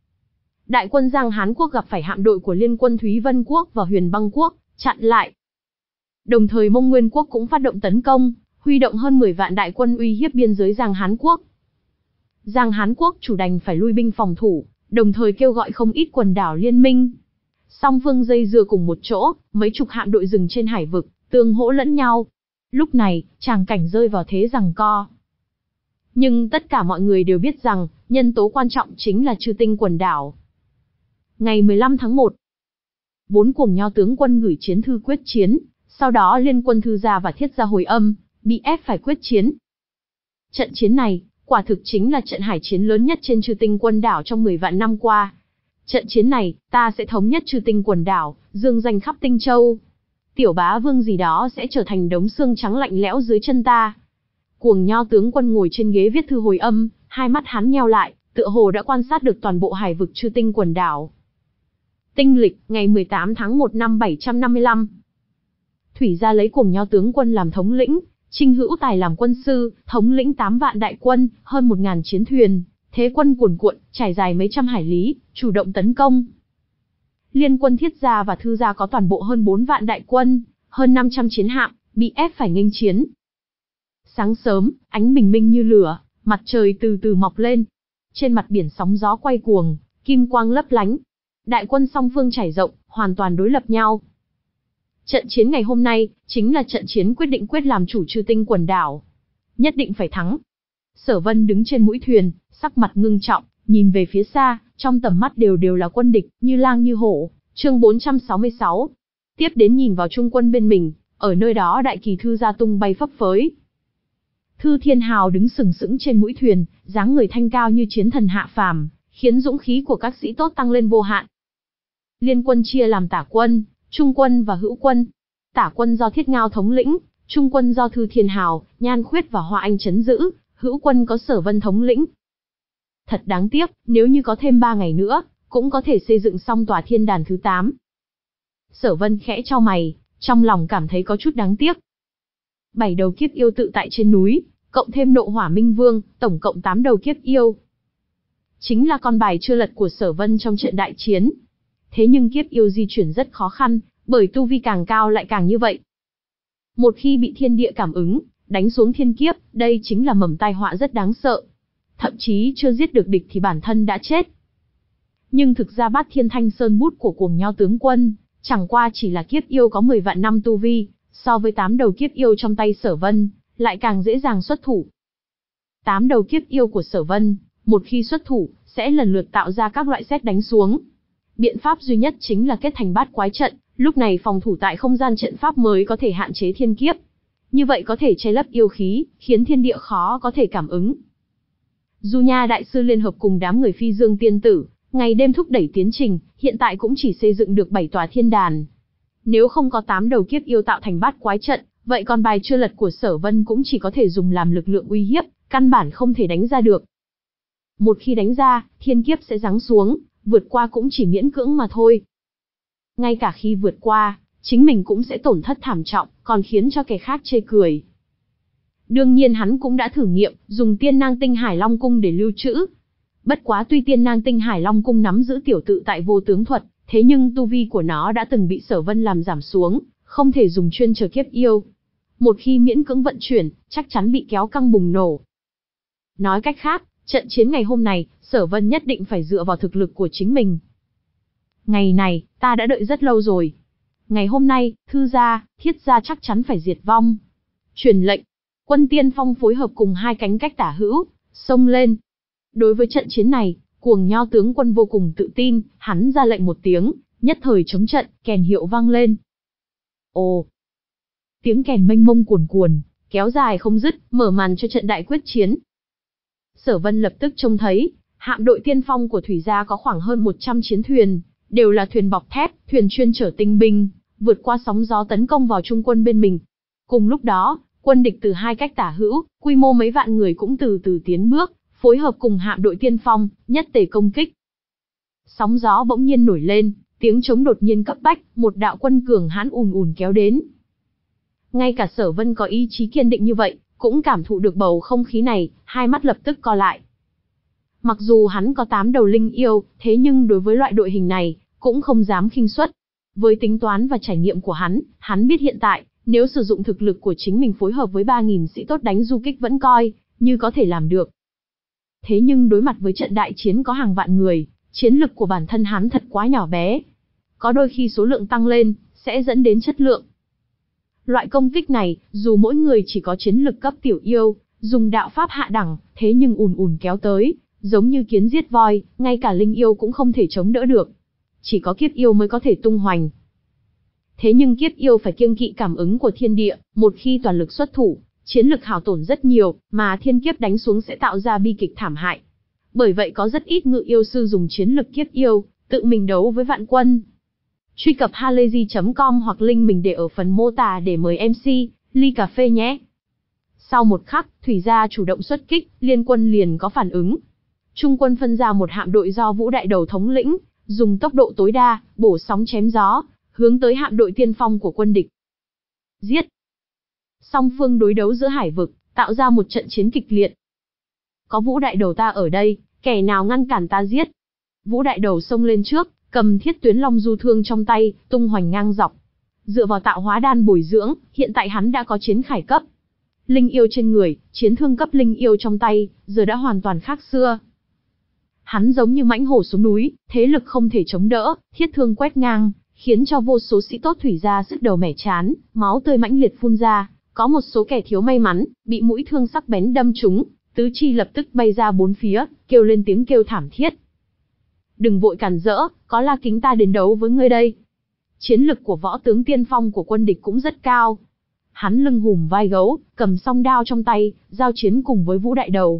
đại quân Giang Hán quốc gặp phải hạm đội của liên quân Thúy Vân quốc và Huyền Băng quốc, chặn lại. Đồng thời Mông Nguyên quốc cũng phát động tấn công, huy động hơn mười vạn đại quân uy hiếp biên giới Giang Hán quốc. Giang Hán quốc chủ đành phải lui binh phòng thủ, đồng thời kêu gọi không ít quần đảo liên minh. Song phương dây dưa cùng một chỗ, mấy chục hạm đội dừng trên hải vực, tương hỗ lẫn nhau. Lúc này, tràng cảnh rơi vào thế giằng co. Nhưng tất cả mọi người đều biết rằng, nhân tố quan trọng chính là Chư Tinh quần đảo. Ngày mười lăm tháng một, bốn cuồng nho tướng quân gửi chiến thư quyết chiến, sau đó liên quân Thư gia và Thiết gia hồi âm, bị ép phải quyết chiến. Trận chiến này, quả thực chính là trận hải chiến lớn nhất trên Chư Tinh quần đảo trong mười vạn năm qua. Trận chiến này, ta sẽ thống nhất Chư Tinh quần đảo, dương danh khắp Tinh Châu. Tiểu bá vương gì đó sẽ trở thành đống xương trắng lạnh lẽo dưới chân ta. Cuồng nho tướng quân ngồi trên ghế viết thư hồi âm, hai mắt hắn nheo lại, tựa hồ đã quan sát được toàn bộ hải vực Chư Tinh quần đảo. Tinh lịch, ngày mười tám tháng một năm bảy trăm năm mươi lăm. Thủy gia lấy cuồng nho tướng quân làm thống lĩnh, Trinh Hữu Tài làm quân sư, thống lĩnh tám vạn đại quân, hơn một ngàn chiến thuyền, thế quân cuồn cuộn, trải dài mấy trăm hải lý, chủ động tấn công. Liên quân Thiết gia và Thư gia có toàn bộ hơn bốn vạn đại quân, hơn năm trăm chiến hạm, bị ép phải nghênh chiến. Sáng sớm, ánh bình minh như lửa, mặt trời từ từ mọc lên. Trên mặt biển sóng gió quay cuồng, kim quang lấp lánh. Đại quân song phương trải rộng, hoàn toàn đối lập nhau. Trận chiến ngày hôm nay, chính là trận chiến quyết định quyết làm chủ Chư Tinh quần đảo. Nhất định phải thắng. Sở Vân đứng trên mũi thuyền, sắc mặt ngưng trọng, nhìn về phía xa, trong tầm mắt đều đều là quân địch, như lang như hổ. Chương bốn trăm sáu mươi sáu. Tiếp đến nhìn vào trung quân bên mình, ở nơi đó đại kỳ Thư gia tung bay phấp phới. Thư Thiên Hào đứng sừng sững trên mũi thuyền, dáng người thanh cao như chiến thần hạ phàm, khiến dũng khí của các sĩ tốt tăng lên vô hạn. Liên quân chia làm tả quân, trung quân và hữu quân. Tả quân do Thiết Ngao thống lĩnh, trung quân do Thư Thiên Hào, Nhan Khuyết và Hoa Anh trấn giữ, hữu quân có Sở Vân thống lĩnh. Thật đáng tiếc, nếu như có thêm ba ngày nữa, cũng có thể xây dựng xong tòa thiên đàn thứ tám. Sở Vân khẽ chau mày, trong lòng cảm thấy có chút đáng tiếc. Bảy đầu kiếp yêu tự tại trên núi, cộng thêm Nộ Hỏa Minh Vương, tổng cộng tám đầu kiếp yêu. Chính là con bài chưa lật của Sở Vân trong trận đại chiến. Thế nhưng kiếp yêu di chuyển rất khó khăn, Bởi tu vi càng cao lại càng như vậy. Một khi bị thiên địa cảm ứng, đánh xuống thiên kiếp, đây chính là mầm tai họa rất đáng sợ. Thậm chí chưa giết được địch thì bản thân đã chết. Nhưng thực ra Bát Thiên Thanh Sơn bút của Cuồng Nho tướng quân, chẳng qua chỉ là kiếp yêu có mười vạn năm tu vi, so với tám đầu kiếp yêu trong tay Sở Vân, lại càng dễ dàng xuất thủ. Tám đầu kiếp yêu của Sở Vân, một khi xuất thủ, sẽ lần lượt tạo ra các loại sét đánh xuống. Biện pháp duy nhất chính là kết thành bát quái trận, lúc này phòng thủ tại không gian trận pháp mới có thể hạn chế thiên kiếp. Như vậy có thể che lấp yêu khí, khiến thiên địa khó có thể cảm ứng. Du Nha Đại Sư liên hợp cùng đám người Phi Dương Tiên Tử, ngày đêm thúc đẩy tiến trình, hiện tại cũng chỉ xây dựng được bảy tòa thiên đàn. Nếu không có tám đầu kiếp yêu tạo thành bát quái trận, vậy còn bài chưa lật của Sở Vân cũng chỉ có thể dùng làm lực lượng uy hiếp, căn bản không thể đánh ra được. Một khi đánh ra, thiên kiếp sẽ giáng xuống, vượt qua cũng chỉ miễn cưỡng mà thôi. Ngay cả khi vượt qua, chính mình cũng sẽ tổn thất thảm trọng, còn khiến cho kẻ khác chê cười. Đương nhiên hắn cũng đã thử nghiệm, dùng Tiên Nang Tinh Hải Long Cung để lưu trữ. Bất quá tuy Tiên Nang Tinh Hải Long Cung nắm giữ tiểu tự tại vô tướng thuật, thế nhưng tu vi của nó đã từng bị Sở Vân làm giảm xuống, không thể dùng chuyên chờ kiếp yêu. Một khi miễn cưỡng vận chuyển, chắc chắn bị kéo căng bùng nổ. Nói cách khác, trận chiến ngày hôm này, Sở Vân nhất định phải dựa vào thực lực của chính mình. Ngày này, ta đã đợi rất lâu rồi. Ngày hôm nay, Thư gia, Thiết gia chắc chắn phải diệt vong. Truyền lệnh, Quân Tiên Phong phối hợp cùng hai cánh cách tả hữu, xông lên. Đối với trận chiến này, Cuồng Nho tướng quân vô cùng tự tin, hắn ra lệnh một tiếng, nhất thời chống trận, kèn hiệu vang lên. Ồ! Tiếng kèn mênh mông cuồn cuồn, kéo dài không dứt, mở màn cho trận đại quyết chiến. Sở Vân lập tức trông thấy, hạm đội tiên phong của Thủy gia có khoảng hơn một trăm chiến thuyền, đều là thuyền bọc thép, thuyền chuyên chở tinh binh, vượt qua sóng gió tấn công vào trung quân bên mình. Cùng lúc đó, quân địch từ hai cách tả hữu, quy mô mấy vạn người cũng từ từ tiến bước, phối hợp cùng hạm đội tiên phong, nhất tề công kích. Sóng gió bỗng nhiên nổi lên, tiếng trống đột nhiên cấp bách, một đạo quân cường hãn ùn ùn kéo đến. Ngay cả Sở Vân có ý chí kiên định như vậy, cũng cảm thụ được bầu không khí này, hai mắt lập tức co lại. Mặc dù hắn có tám đầu linh yêu, thế nhưng đối với loại đội hình này, cũng không dám khinh suất. Với tính toán và trải nghiệm của hắn, hắn biết hiện tại, nếu sử dụng thực lực của chính mình phối hợp với ba nghìn sĩ tốt đánh du kích vẫn coi như có thể làm được. Thế nhưng đối mặt với trận đại chiến có hàng vạn người, chiến lực của bản thân hắn thật quá nhỏ bé. Có đôi khi số lượng tăng lên, sẽ dẫn đến chất lượng. Loại công kích này, dù mỗi người chỉ có chiến lực cấp tiểu yêu, dùng đạo pháp hạ đẳng, thế nhưng ùn ùn kéo tới, giống như kiến giết voi, ngay cả linh yêu cũng không thể chống đỡ được. Chỉ có kiếp yêu mới có thể tung hoành. Thế nhưng kiếp yêu phải kiêng kỵ cảm ứng của thiên địa, một khi toàn lực xuất thủ, chiến lực hao tổn rất nhiều, mà thiên kiếp đánh xuống sẽ tạo ra bi kịch thảm hại. Bởi vậy có rất ít ngự yêu sư dùng chiến lực kiếp yêu, tự mình đấu với vạn quân. Truy cập halayzi chấm com hoặc link mình để ở phần mô tả để mời em xê, ly cà phê nhé. Sau một khắc, Thủy gia chủ động xuất kích, liên quân liền có phản ứng. Trung quân phân ra một hạm đội do Vũ Đại Đầu thống lĩnh, dùng tốc độ tối đa, bổ sóng chém gió, hướng tới hạm đội tiên phong của quân địch. Giết! Song phương đối đấu giữa hải vực, tạo ra một trận chiến kịch liệt. Có Vũ Đại Đầu ta ở đây, kẻ nào ngăn cản ta giết. Vũ Đại Đầu xông lên trước, cầm Thiết Tuyến Long Du Thương trong tay, tung hoành ngang dọc. Dựa vào tạo hóa đan bồi dưỡng, hiện tại hắn đã có chiến khải cấp. Linh yêu trên người, chiến thương cấp linh yêu trong tay, giờ đã hoàn toàn khác xưa. Hắn giống như mãnh hổ xuống núi, thế lực không thể chống đỡ, thiết thương quét ngang, khiến cho vô số sĩ tốt Thủy gia sứt đầu mẻ chán, máu tươi mãnh liệt phun ra, có một số kẻ thiếu may mắn, bị mũi thương sắc bén đâm trúng, tứ chi lập tức bay ra bốn phía, kêu lên tiếng kêu thảm thiết. Đừng vội cản rỡ, có La Kính ta đến đấu với ngươi đây. Chiến lực của võ tướng tiên phong của quân địch cũng rất cao. Hắn lưng hùm vai gấu, cầm song đao trong tay, giao chiến cùng với Vũ Đại Đầu.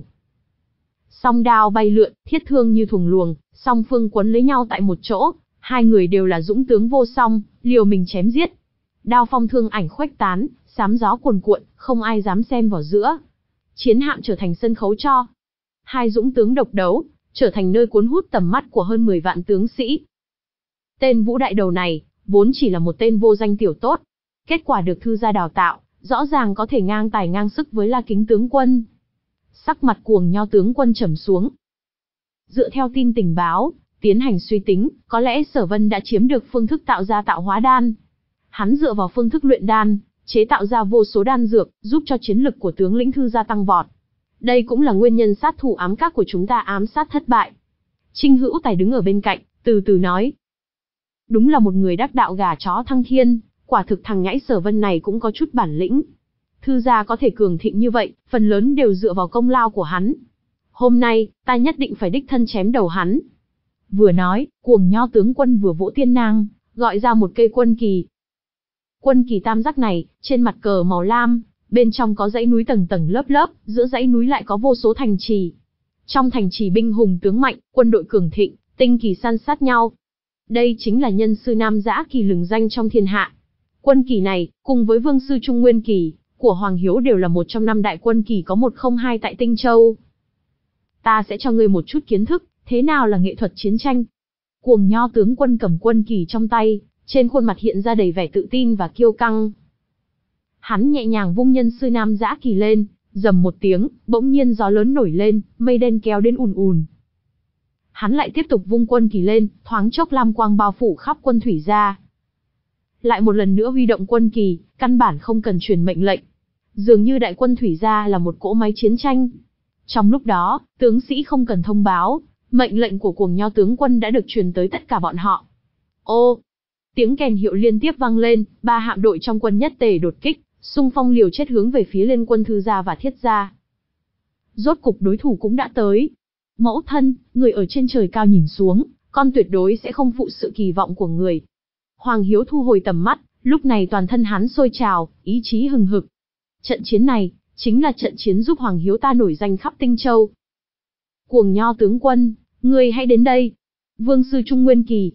Song đao bay lượn, thiết thương như thùng luồng, song phương quấn lấy nhau tại một chỗ, hai người đều là dũng tướng vô song, liều mình chém giết. Đao phong thương ảnh khuếch tán, sám gió cuồn cuộn, không ai dám xen vào giữa. Chiến hạm trở thành sân khấu cho hai dũng tướng độc đấu, trở thành nơi cuốn hút tầm mắt của hơn mười vạn tướng sĩ. Tên Vũ Đại Đầu này, vốn chỉ là một tên vô danh tiểu tốt. Kết quả được Thư gia đào tạo, rõ ràng có thể ngang tài ngang sức với La Kính tướng quân. Sắc mặt Cuồng Nho tướng quân trầm xuống. Dựa theo tin tình báo, tiến hành suy tính, có lẽ Sở Vân đã chiếm được phương thức tạo ra tạo hóa đan. Hắn dựa vào phương thức luyện đan, chế tạo ra vô số đan dược, giúp cho chiến lực của tướng lĩnh Thư gia tăng vọt. Đây cũng là nguyên nhân sát thủ ám các của chúng ta ám sát thất bại. Trinh Hữu Tài đứng ở bên cạnh, từ từ nói. Đúng là một người đắc đạo gà chó thăng thiên, quả thực thằng nhãi Sở Vân này cũng có chút bản lĩnh. Thư gia có thể cường thịnh như vậy, phần lớn đều dựa vào công lao của hắn. Hôm nay, ta nhất định phải đích thân chém đầu hắn. Vừa nói, Cuồng Nho tướng quân vừa vỗ tiên nang, gọi ra một cây quân kỳ. Quân kỳ tam giác này, trên mặt cờ màu lam, bên trong có dãy núi tầng tầng lớp lớp, giữa dãy núi lại có vô số thành trì. Trong thành trì binh hùng tướng mạnh, quân đội cường thịnh, tinh kỳ săn sát nhau. Đây chính là nhân sư Nam Giã Kỳ lừng danh trong thiên hạ. Quân kỳ này, cùng với Vương sư Trung Nguyên Kỳ của Hoàng Hiếu đều là một trong năm đại quân kỳ có một không hai tại Tinh Châu. Ta sẽ cho ngươi một chút kiến thức, thế nào là nghệ thuật chiến tranh. Cuồng Nho tướng quân cầm quân kỳ trong tay, trên khuôn mặt hiện ra đầy vẻ tự tin và kiêu căng. Hắn nhẹ nhàng vung nhân sư Nam Giã Kỳ lên, rầm một tiếng, bỗng nhiên gió lớn nổi lên, mây đen kéo đến ùn ùn. Hắn lại tiếp tục vung quân kỳ lên, thoáng chốc lam quang bao phủ khắp quân thủy gia. Lại một lần nữa huy động quân kỳ, căn bản không cần truyền mệnh lệnh. Dường như đại quân thủy gia là một cỗ máy chiến tranh. Trong lúc đó, tướng sĩ không cần thông báo, mệnh lệnh của Cuồng Nho tướng quân đã được truyền tới tất cả bọn họ. Ô! Tiếng kèn hiệu liên tiếp vang lên, ba hạm đội trong quân nhất tề đột kích, xung phong liều chết hướng về phía liên quân Thư gia và Thiết gia. Rốt cục đối thủ cũng đã tới. Mẫu thân, người ở trên trời cao nhìn xuống, con tuyệt đối sẽ không phụ sự kỳ vọng của người. Hoàng Hiếu thu hồi tầm mắt, lúc này toàn thân hắn sôi trào, ý chí hừng hực. Trận chiến này, chính là trận chiến giúp Hoàng Hiếu ta nổi danh khắp Tinh Châu. Cuồng Nho tướng quân, ngươi hãy đến đây. Vương sư Trung Nguyên Kỳ.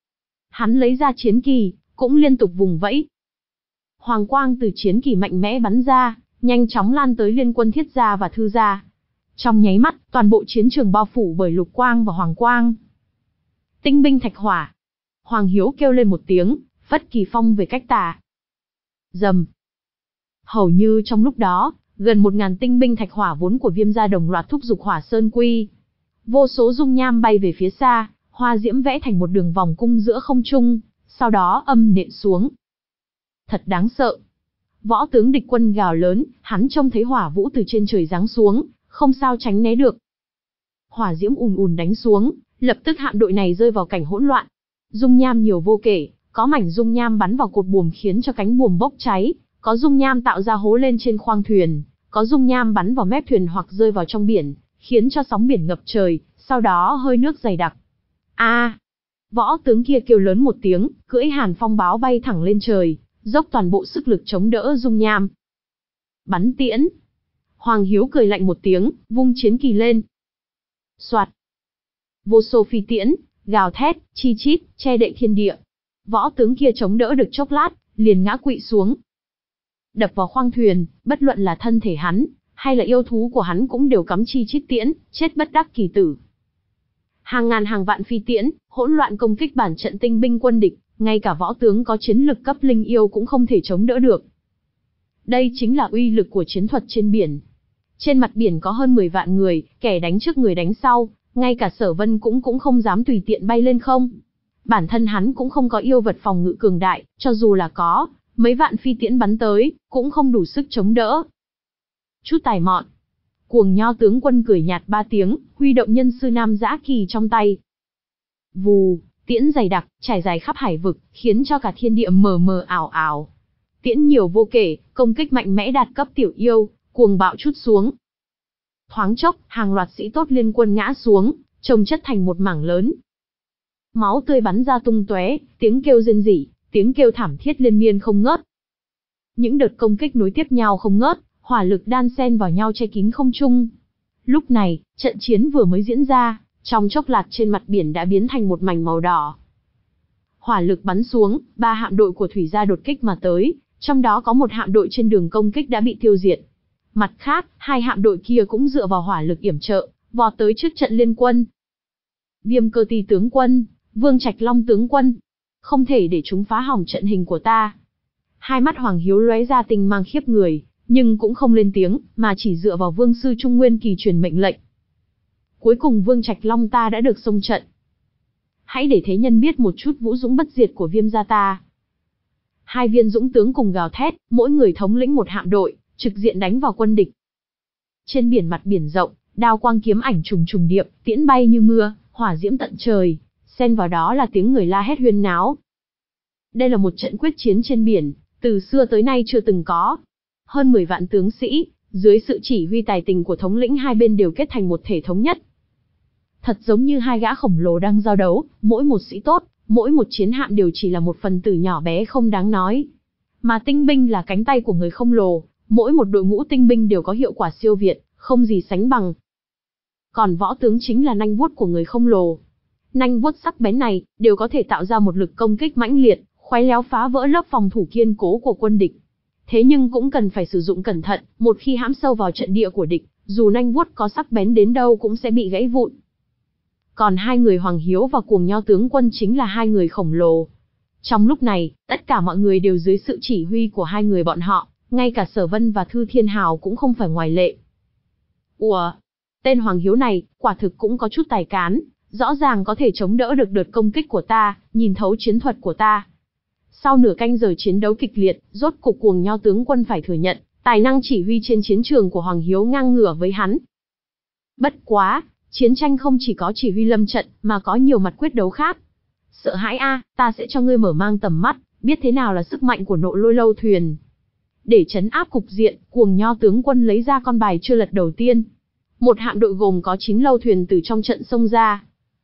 Hắn lấy ra chiến kỳ, cũng liên tục vùng vẫy. Hoàng quang từ chiến kỳ mạnh mẽ bắn ra, nhanh chóng lan tới liên quân Thiết gia và Thư gia. Trong nháy mắt, toàn bộ chiến trường bao phủ bởi lục quang và hoàng quang. Tinh binh thạch hỏa. Hoàng Hiếu kêu lên một tiếng, phất kỳ phong về cách tà. Rầm. Hầu như trong lúc đó, gần một ngàn tinh binh thạch hỏa vốn của Viêm gia đồng loạt thúc giục Hỏa Sơn Quy. Vô số dung nham bay về phía xa, hoa diễm vẽ thành một đường vòng cung giữa không trung, sau đó âm nện xuống. Thật đáng sợ. Võ tướng địch quân gào lớn, hắn trông thấy hỏa vũ từ trên trời giáng xuống, không sao tránh né được. Hỏa diễm ùn ùn đánh xuống, lập tức hạm đội này rơi vào cảnh hỗn loạn. Dung nham nhiều vô kể, có mảnh dung nham bắn vào cột buồm khiến cho cánh buồm bốc cháy, có dung nham tạo ra hố lên trên khoang thuyền, có dung nham bắn vào mép thuyền hoặc rơi vào trong biển, khiến cho sóng biển ngập trời, sau đó hơi nước dày đặc. A! À, võ tướng kia kêu lớn một tiếng, cưỡi hàn phong báo bay thẳng lên trời, dốc toàn bộ sức lực chống đỡ dung nham. Bắn tiễn! Hoàng Hiếu cười lạnh một tiếng, vung chiến kỳ lên. Soạt! Vô số phi tiễn, gào thét, chi chít, che đậy thiên địa. Võ tướng kia chống đỡ được chốc lát, liền ngã quỵ xuống. Đập vào khoang thuyền, bất luận là thân thể hắn, hay là yêu thú của hắn cũng đều cắm chi chít tiễn, chết bất đắc kỳ tử. Hàng ngàn hàng vạn phi tiễn, hỗn loạn công kích bản trận tinh binh quân địch, ngay cả võ tướng có chiến lực cấp linh yêu cũng không thể chống đỡ được. Đây chính là uy lực của chiến thuật trên biển. Trên mặt biển có hơn mười vạn người, kẻ đánh trước người đánh sau, ngay cả Sở Vân cũng cũng không dám tùy tiện bay lên không. Bản thân hắn cũng không có yêu vật phòng ngự cường đại, cho dù là có, mấy vạn phi tiễn bắn tới, cũng không đủ sức chống đỡ. Chút tài mọn. Cuồng Nho tướng quân cười nhạt ba tiếng, huy động nhân sư Nam Giã Kỳ trong tay. Vù, tiễn dày đặc, trải dài khắp hải vực, khiến cho cả thiên địa mờ mờ ảo ảo. Tiễn nhiều vô kể, công kích mạnh mẽ đạt cấp tiểu yêu, cuồng bạo trút xuống. Thoáng chốc, hàng loạt sĩ tốt liên quân ngã xuống, chồng chất thành một mảng lớn. Máu tươi bắn ra tung tóe, tiếng kêu rên rỉ, tiếng kêu thảm thiết liên miên không ngớt. Những đợt công kích nối tiếp nhau không ngớt, hỏa lực đan xen vào nhau che kín không trung. Lúc này, trận chiến vừa mới diễn ra, trong chốc lát trên mặt biển đã biến thành một mảnh màu đỏ. Hỏa lực bắn xuống, ba hạm đội của thủy gia đột kích mà tới, trong đó có một hạm đội trên đường công kích đã bị tiêu diệt. Mặt khác, hai hạm đội kia cũng dựa vào hỏa lực yểm trợ, vọt tới trước trận liên quân. Viêm Cơ Ti tướng quân, Vương Trạch Long tướng quân, không thể để chúng phá hỏng trận hình của ta. Hai mắt Hoàng Hiếu lóe ra tinh mang khiếp người, nhưng cũng không lên tiếng, mà chỉ dựa vào Vương sư Trung Nguyên Kỳ truyền mệnh lệnh. Cuối cùng Vương Trạch Long ta đã được xông trận. Hãy để thế nhân biết một chút vũ dũng bất diệt của Viêm gia ta. Hai viên dũng tướng cùng gào thét, mỗi người thống lĩnh một hạm đội, trực diện đánh vào quân địch. Trên biển mặt biển rộng, đao quang kiếm ảnh trùng trùng điệp, tiễn bay như mưa, hỏa diễm tận trời, xen vào đó là tiếng người la hét huyên náo. Đây là một trận quyết chiến trên biển, từ xưa tới nay chưa từng có. Hơn mười vạn tướng sĩ, dưới sự chỉ huy tài tình của thống lĩnh hai bên đều kết thành một thể thống nhất. Thật giống như hai gã khổng lồ đang giao đấu, mỗi một sĩ tốt, mỗi một chiến hạm đều chỉ là một phần tử nhỏ bé không đáng nói. Mà tinh binh là cánh tay của người khổng lồ, mỗi một đội ngũ tinh binh đều có hiệu quả siêu việt, không gì sánh bằng. Còn võ tướng chính là nanh vuốt của người khổng lồ. Nanh vuốt sắc bén này, đều có thể tạo ra một lực công kích mãnh liệt, khéo léo phá vỡ lớp phòng thủ kiên cố của quân địch. Thế nhưng cũng cần phải sử dụng cẩn thận, một khi hãm sâu vào trận địa của địch, dù nanh vuốt có sắc bén đến đâu cũng sẽ bị gãy vụn. Còn hai người Hoàng Hiếu và Cuồng Nho tướng quân chính là hai người khổng lồ. Trong lúc này, tất cả mọi người đều dưới sự chỉ huy của hai người bọn họ, ngay cả Sở Vân và Thư Thiên Hào cũng không phải ngoại lệ. Ủa, tên Hoàng Hiếu này, quả thực cũng có chút tài cán, rõ ràng có thể chống đỡ được đợt công kích của ta, nhìn thấu chiến thuật của ta. Sau nửa canh giờ chiến đấu kịch liệt, rốt cục Cuồng Nho tướng quân phải thừa nhận, tài năng chỉ huy trên chiến trường của Hoàng Hiếu ngang ngửa với hắn. Bất quá, chiến tranh không chỉ có chỉ huy lâm trận, mà có nhiều mặt quyết đấu khác. Sợ hãi a, ta sẽ cho ngươi mở mang tầm mắt, biết thế nào là sức mạnh của Nộ Lôi lâu thuyền. Để trấn áp cục diện, Cuồng Nho tướng quân lấy ra con bài chưa lật đầu tiên. Một hạm đội gồm có chín lâu thuyền từ trong trận xông ra.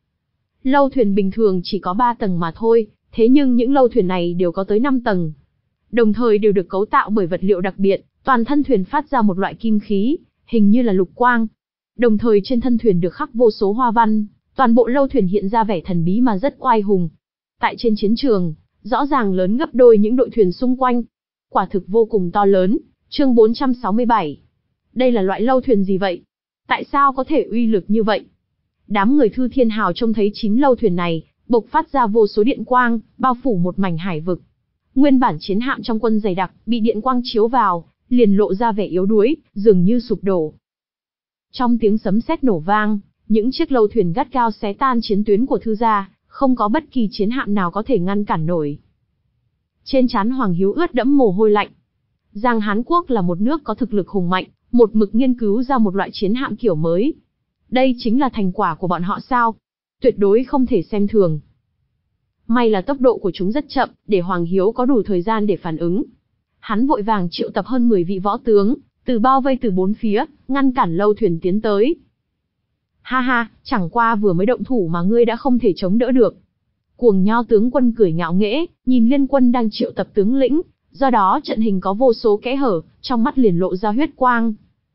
Lâu thuyền bình thường chỉ có ba tầng mà thôi, thế nhưng những lâu thuyền này đều có tới năm tầng. Đồng thời đều được cấu tạo bởi vật liệu đặc biệt, toàn thân thuyền phát ra một loại kim khí, hình như là lục quang. Đồng thời trên thân thuyền được khắc vô số hoa văn, toàn bộ lâu thuyền hiện ra vẻ thần bí mà rất oai hùng. Tại trên chiến trường, rõ ràng lớn gấp đôi những đội thuyền xung quanh. Quả thực vô cùng to lớn. Chương bốn trăm sáu mươi bảy. Đây là loại lâu thuyền gì vậy? Tại sao có thể uy lực như vậy? Đám người Thư Thiên Hào trông thấy chín lâu thuyền này, bộc phát ra vô số điện quang, bao phủ một mảnh hải vực. Nguyên bản chiến hạm trong quân dày đặc, bị điện quang chiếu vào, liền lộ ra vẻ yếu đuối, dường như sụp đổ. Trong tiếng sấm sét nổ vang, những chiếc lâu thuyền gắt gao xé tan chiến tuyến của Thư gia, không có bất kỳ chiến hạm nào có thể ngăn cản nổi. Trên trán Hoàng Hiếu ướt đẫm mồ hôi lạnh. Giang Hán Quốc là một nước có thực lực hùng mạnh, một mực nghiên cứu ra một loại chiến hạm kiểu mới. Đây chính là thành quả của bọn họ sao? Tuyệt đối không thể xem thường. May là tốc độ của chúng rất chậm, để Hoàng Hiếu có đủ thời gian để phản ứng. Hắn vội vàng triệu tập hơn mười vị võ tướng, từ bao vây từ bốn phía, ngăn cản lâu thuyền tiến tới. Ha ha, chẳng qua vừa mới động thủ mà ngươi đã không thể chống đỡ được. Cuồng Nho tướng quân cười ngạo nghễ, nhìn liên quân đang triệu tập tướng lĩnh, do đó trận hình có vô số kẽ hở, trong mắt liền lộ ra huyết quang.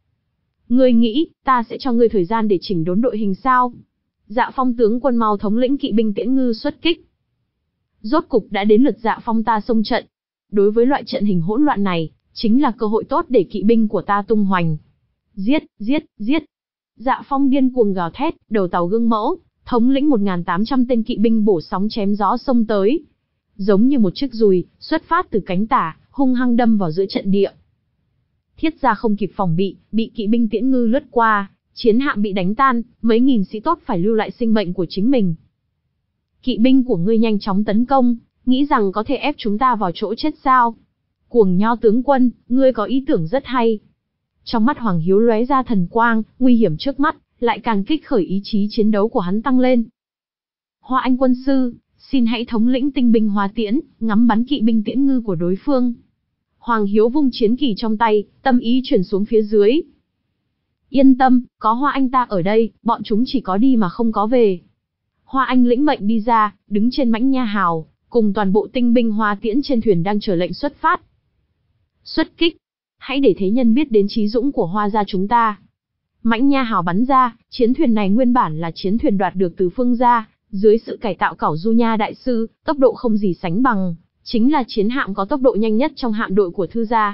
Ngươi nghĩ, ta sẽ cho ngươi thời gian để chỉnh đốn đội hình sao? Dạ Phong tướng quân mau thống lĩnh kỵ binh Tiễn Ngư xuất kích. Rốt cục đã đến lượt Dạ Phong ta xông trận. Đối với loại trận hình hỗn loạn này, chính là cơ hội tốt để kỵ binh của ta tung hoành. Giết, giết, giết. Dạ Phong điên cuồng gào thét, đầu tàu gương mẫu, thống lĩnh một nghìn tám trăm tên kỵ binh bổ sóng chém gió xông tới. Giống như một chiếc dùi, xuất phát từ cánh tả, hung hăng đâm vào giữa trận địa. Thiết gia không kịp phòng bị, bị kỵ binh Tiễn Ngư lướt qua, chiến hạm bị đánh tan, mấy nghìn sĩ tốt phải lưu lại sinh mệnh của chính mình. Kỵ binh của ngươi nhanh chóng tấn công, nghĩ rằng có thể ép chúng ta vào chỗ chết sao? Cuồng Nho tướng quân, ngươi có ý tưởng rất hay. Trong mắt Hoàng Hiếu lóe ra thần quang, nguy hiểm trước mắt, lại càng kích khởi ý chí chiến đấu của hắn tăng lên. Hoa Anh quân sư, xin hãy thống lĩnh tinh binh Hoa Tiễn, ngắm bắn kỵ binh Tiễn Ngư của đối phương. Hoàng Hiếu vung chiến kỳ trong tay, tâm ý chuyển xuống phía dưới. Yên tâm, có Hoa Anh ta ở đây, bọn chúng chỉ có đi mà không có về. Hoa Anh lĩnh mệnh đi ra, đứng trên mãnh nha hào, cùng toàn bộ tinh binh Hoa Tiễn trên thuyền đang chờ lệnh xuất phát. Xuất kích, hãy để thế nhân biết đến trí dũng của Hoa gia chúng ta. Mãnh nha hào bắn ra, chiến thuyền này nguyên bản là chiến thuyền đoạt được từ Phương gia, dưới sự cải tạo cẩu Du Nha đại sư, tốc độ không gì sánh bằng, chính là chiến hạm có tốc độ nhanh nhất trong hạm đội của Thư gia.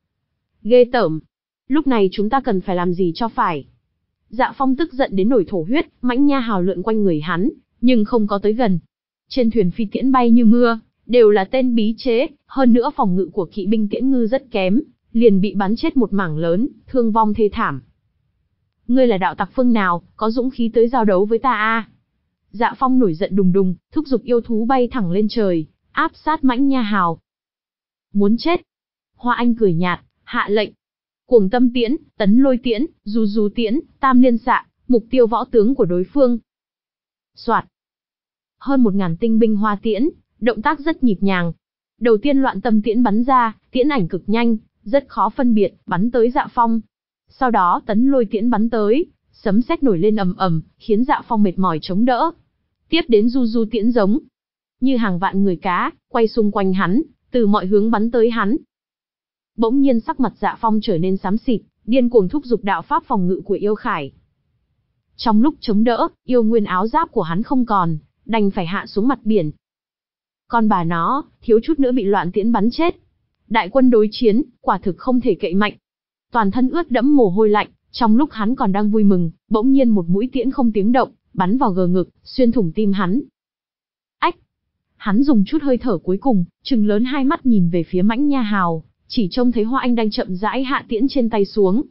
Ghê tởm, lúc này chúng ta cần phải làm gì cho phải? Dạ Phong tức giận đến nổi thổ huyết, mãnh nha hào lượn quanh người hắn, nhưng không có tới gần. Trên thuyền phi tiễn bay như mưa, đều là tên bí chế, hơn nữa phòng ngự của kỵ binh Tiễn Ngư rất kém, liền bị bắn chết một mảng lớn, thương vong thê thảm. Ngươi là đạo tặc phương nào, có dũng khí tới giao đấu với ta a? Dạ Phong nổi giận đùng đùng, thúc giục yêu thú bay thẳng lên trời, áp sát mãnh nha hào. Muốn chết. Hoa Anh cười nhạt, hạ lệnh. Cuồng tâm tiễn, tấn lôi tiễn, du du tiễn, tam liên xạ, mục tiêu võ tướng của đối phương. Soạt. Hơn một ngàn tinh binh hoa tiễn, động tác rất nhịp nhàng. Đầu tiên loạn tâm tiễn bắn ra, tiễn ảnh cực nhanh, rất khó phân biệt, bắn tới Dạ Phong. Sau đó tấn lôi tiễn bắn tới, sấm sét nổi lên ầm ầm, khiến Dạ Phong mệt mỏi chống đỡ. Tiếp đến du du tiễn giống, như hàng vạn người cá, quay xung quanh hắn, từ mọi hướng bắn tới hắn. Bỗng nhiên sắc mặt Dạ Phong trở nên xám xịt, điên cuồng thúc giục đạo pháp phòng ngự của yêu khải. Trong lúc chống đỡ, yêu nguyên áo giáp của hắn không còn, đành phải hạ xuống mặt biển. Con bà nó, thiếu chút nữa bị loạn tiễn bắn chết. Đại quân đối chiến, quả thực không thể cậy mạnh. Toàn thân ướt đẫm mồ hôi lạnh, trong lúc hắn còn đang vui mừng, bỗng nhiên một mũi tiễn không tiếng động, bắn vào gờ ngực, xuyên thủng tim hắn. Ách! Hắn dùng chút hơi thở cuối cùng, trừng lớn hai mắt nhìn về phía Mãnh Nha Hào, chỉ trông thấy Hoa Anh đang chậm rãi hạ tiễn trên tay xuống.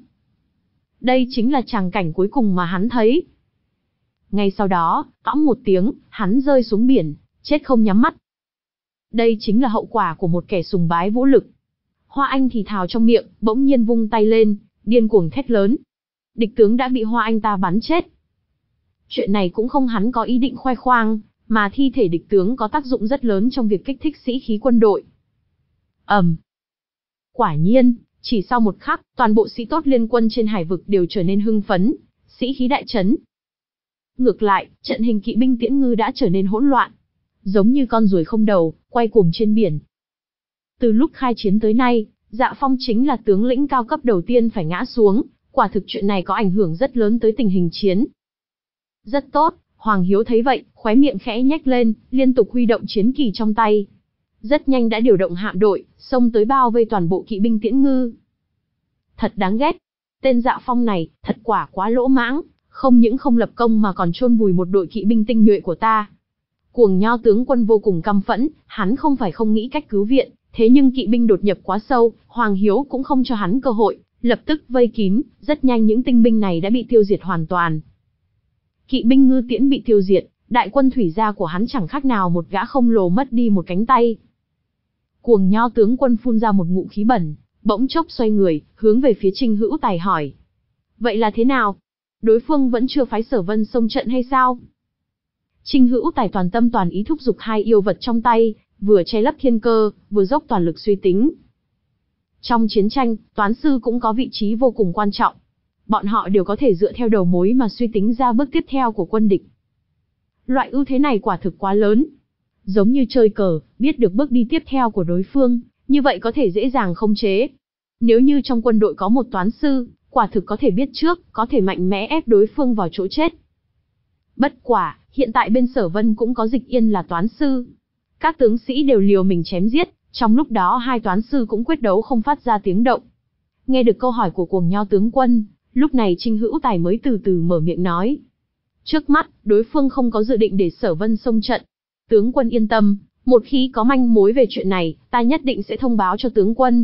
Đây chính là tràng cảnh cuối cùng mà hắn thấy. Ngay sau đó, tõng một tiếng, hắn rơi xuống biển, chết không nhắm mắt. Đây chính là hậu quả của một kẻ sùng bái vũ lực. Hoa Anh thì thào trong miệng, bỗng nhiên vung tay lên, điên cuồng thét lớn. Địch tướng đã bị Hoa Anh ta bắn chết. Chuyện này cũng không hắn có ý định khoe khoang, mà thi thể địch tướng có tác dụng rất lớn trong việc kích thích sĩ khí quân đội. ầm, um. Quả nhiên, chỉ sau một khắc, toàn bộ sĩ tốt liên quân trên hải vực đều trở nên hưng phấn, sĩ khí đại chấn. Ngược lại, trận hình kỵ binh tiễn ngư đã trở nên hỗn loạn, giống như con ruồi không đầu, quay cuồng trên biển. Từ lúc khai chiến tới nay, Dạ Phong chính là tướng lĩnh cao cấp đầu tiên phải ngã xuống, quả thực chuyện này có ảnh hưởng rất lớn tới tình hình chiến. Rất tốt, Hoàng Hiếu thấy vậy, khóe miệng khẽ nhếch lên, liên tục huy động chiến kỳ trong tay. Rất nhanh đã điều động hạm đội, xông tới bao vây toàn bộ kỵ binh tiễn ngư. Thật đáng ghét. Tên Dạ Phong này, thật quả quá lỗ mãng, không những không lập công mà còn chôn vùi một đội kỵ binh tinh nhuệ của ta. Cuồng Nho tướng quân vô cùng căm phẫn, hắn không phải không nghĩ cách cứu viện, thế nhưng kỵ binh đột nhập quá sâu, Hoàng Hiếu cũng không cho hắn cơ hội, lập tức vây kín, rất nhanh những tinh binh này đã bị tiêu diệt hoàn toàn. Kỵ binh ngư tiễn bị tiêu diệt, đại quân thủy gia của hắn chẳng khác nào một gã khổng lồ mất đi một cánh tay. Cuồng Nho tướng quân phun ra một ngụm khí bẩn, bỗng chốc xoay người, hướng về phía Trinh Hữu Tài hỏi. Vậy là thế nào? Đối phương vẫn chưa phái Sở Vân xông trận hay sao? Trinh Hữu Tài toàn tâm toàn ý thúc giục hai yêu vật trong tay, vừa che lấp thiên cơ, vừa dốc toàn lực suy tính. Trong chiến tranh, toán sư cũng có vị trí vô cùng quan trọng. Bọn họ đều có thể dựa theo đầu mối mà suy tính ra bước tiếp theo của quân địch. Loại ưu thế này quả thực quá lớn. Giống như chơi cờ, biết được bước đi tiếp theo của đối phương, như vậy có thể dễ dàng khống chế. Nếu như trong quân đội có một toán sư, quả thực có thể biết trước, có thể mạnh mẽ ép đối phương vào chỗ chết. Bất quả, hiện tại bên Sở Vân cũng có Dịch Yên là toán sư. Các tướng sĩ đều liều mình chém giết, trong lúc đó hai toán sư cũng quyết đấu không phát ra tiếng động. Nghe được câu hỏi của Cuồng Nho tướng quân, lúc này Trinh Hữu Tài mới từ từ mở miệng nói. Trước mắt, đối phương không có dự định để Sở Vân xông trận. Tướng quân yên tâm, một khi có manh mối về chuyện này, ta nhất định sẽ thông báo cho tướng quân.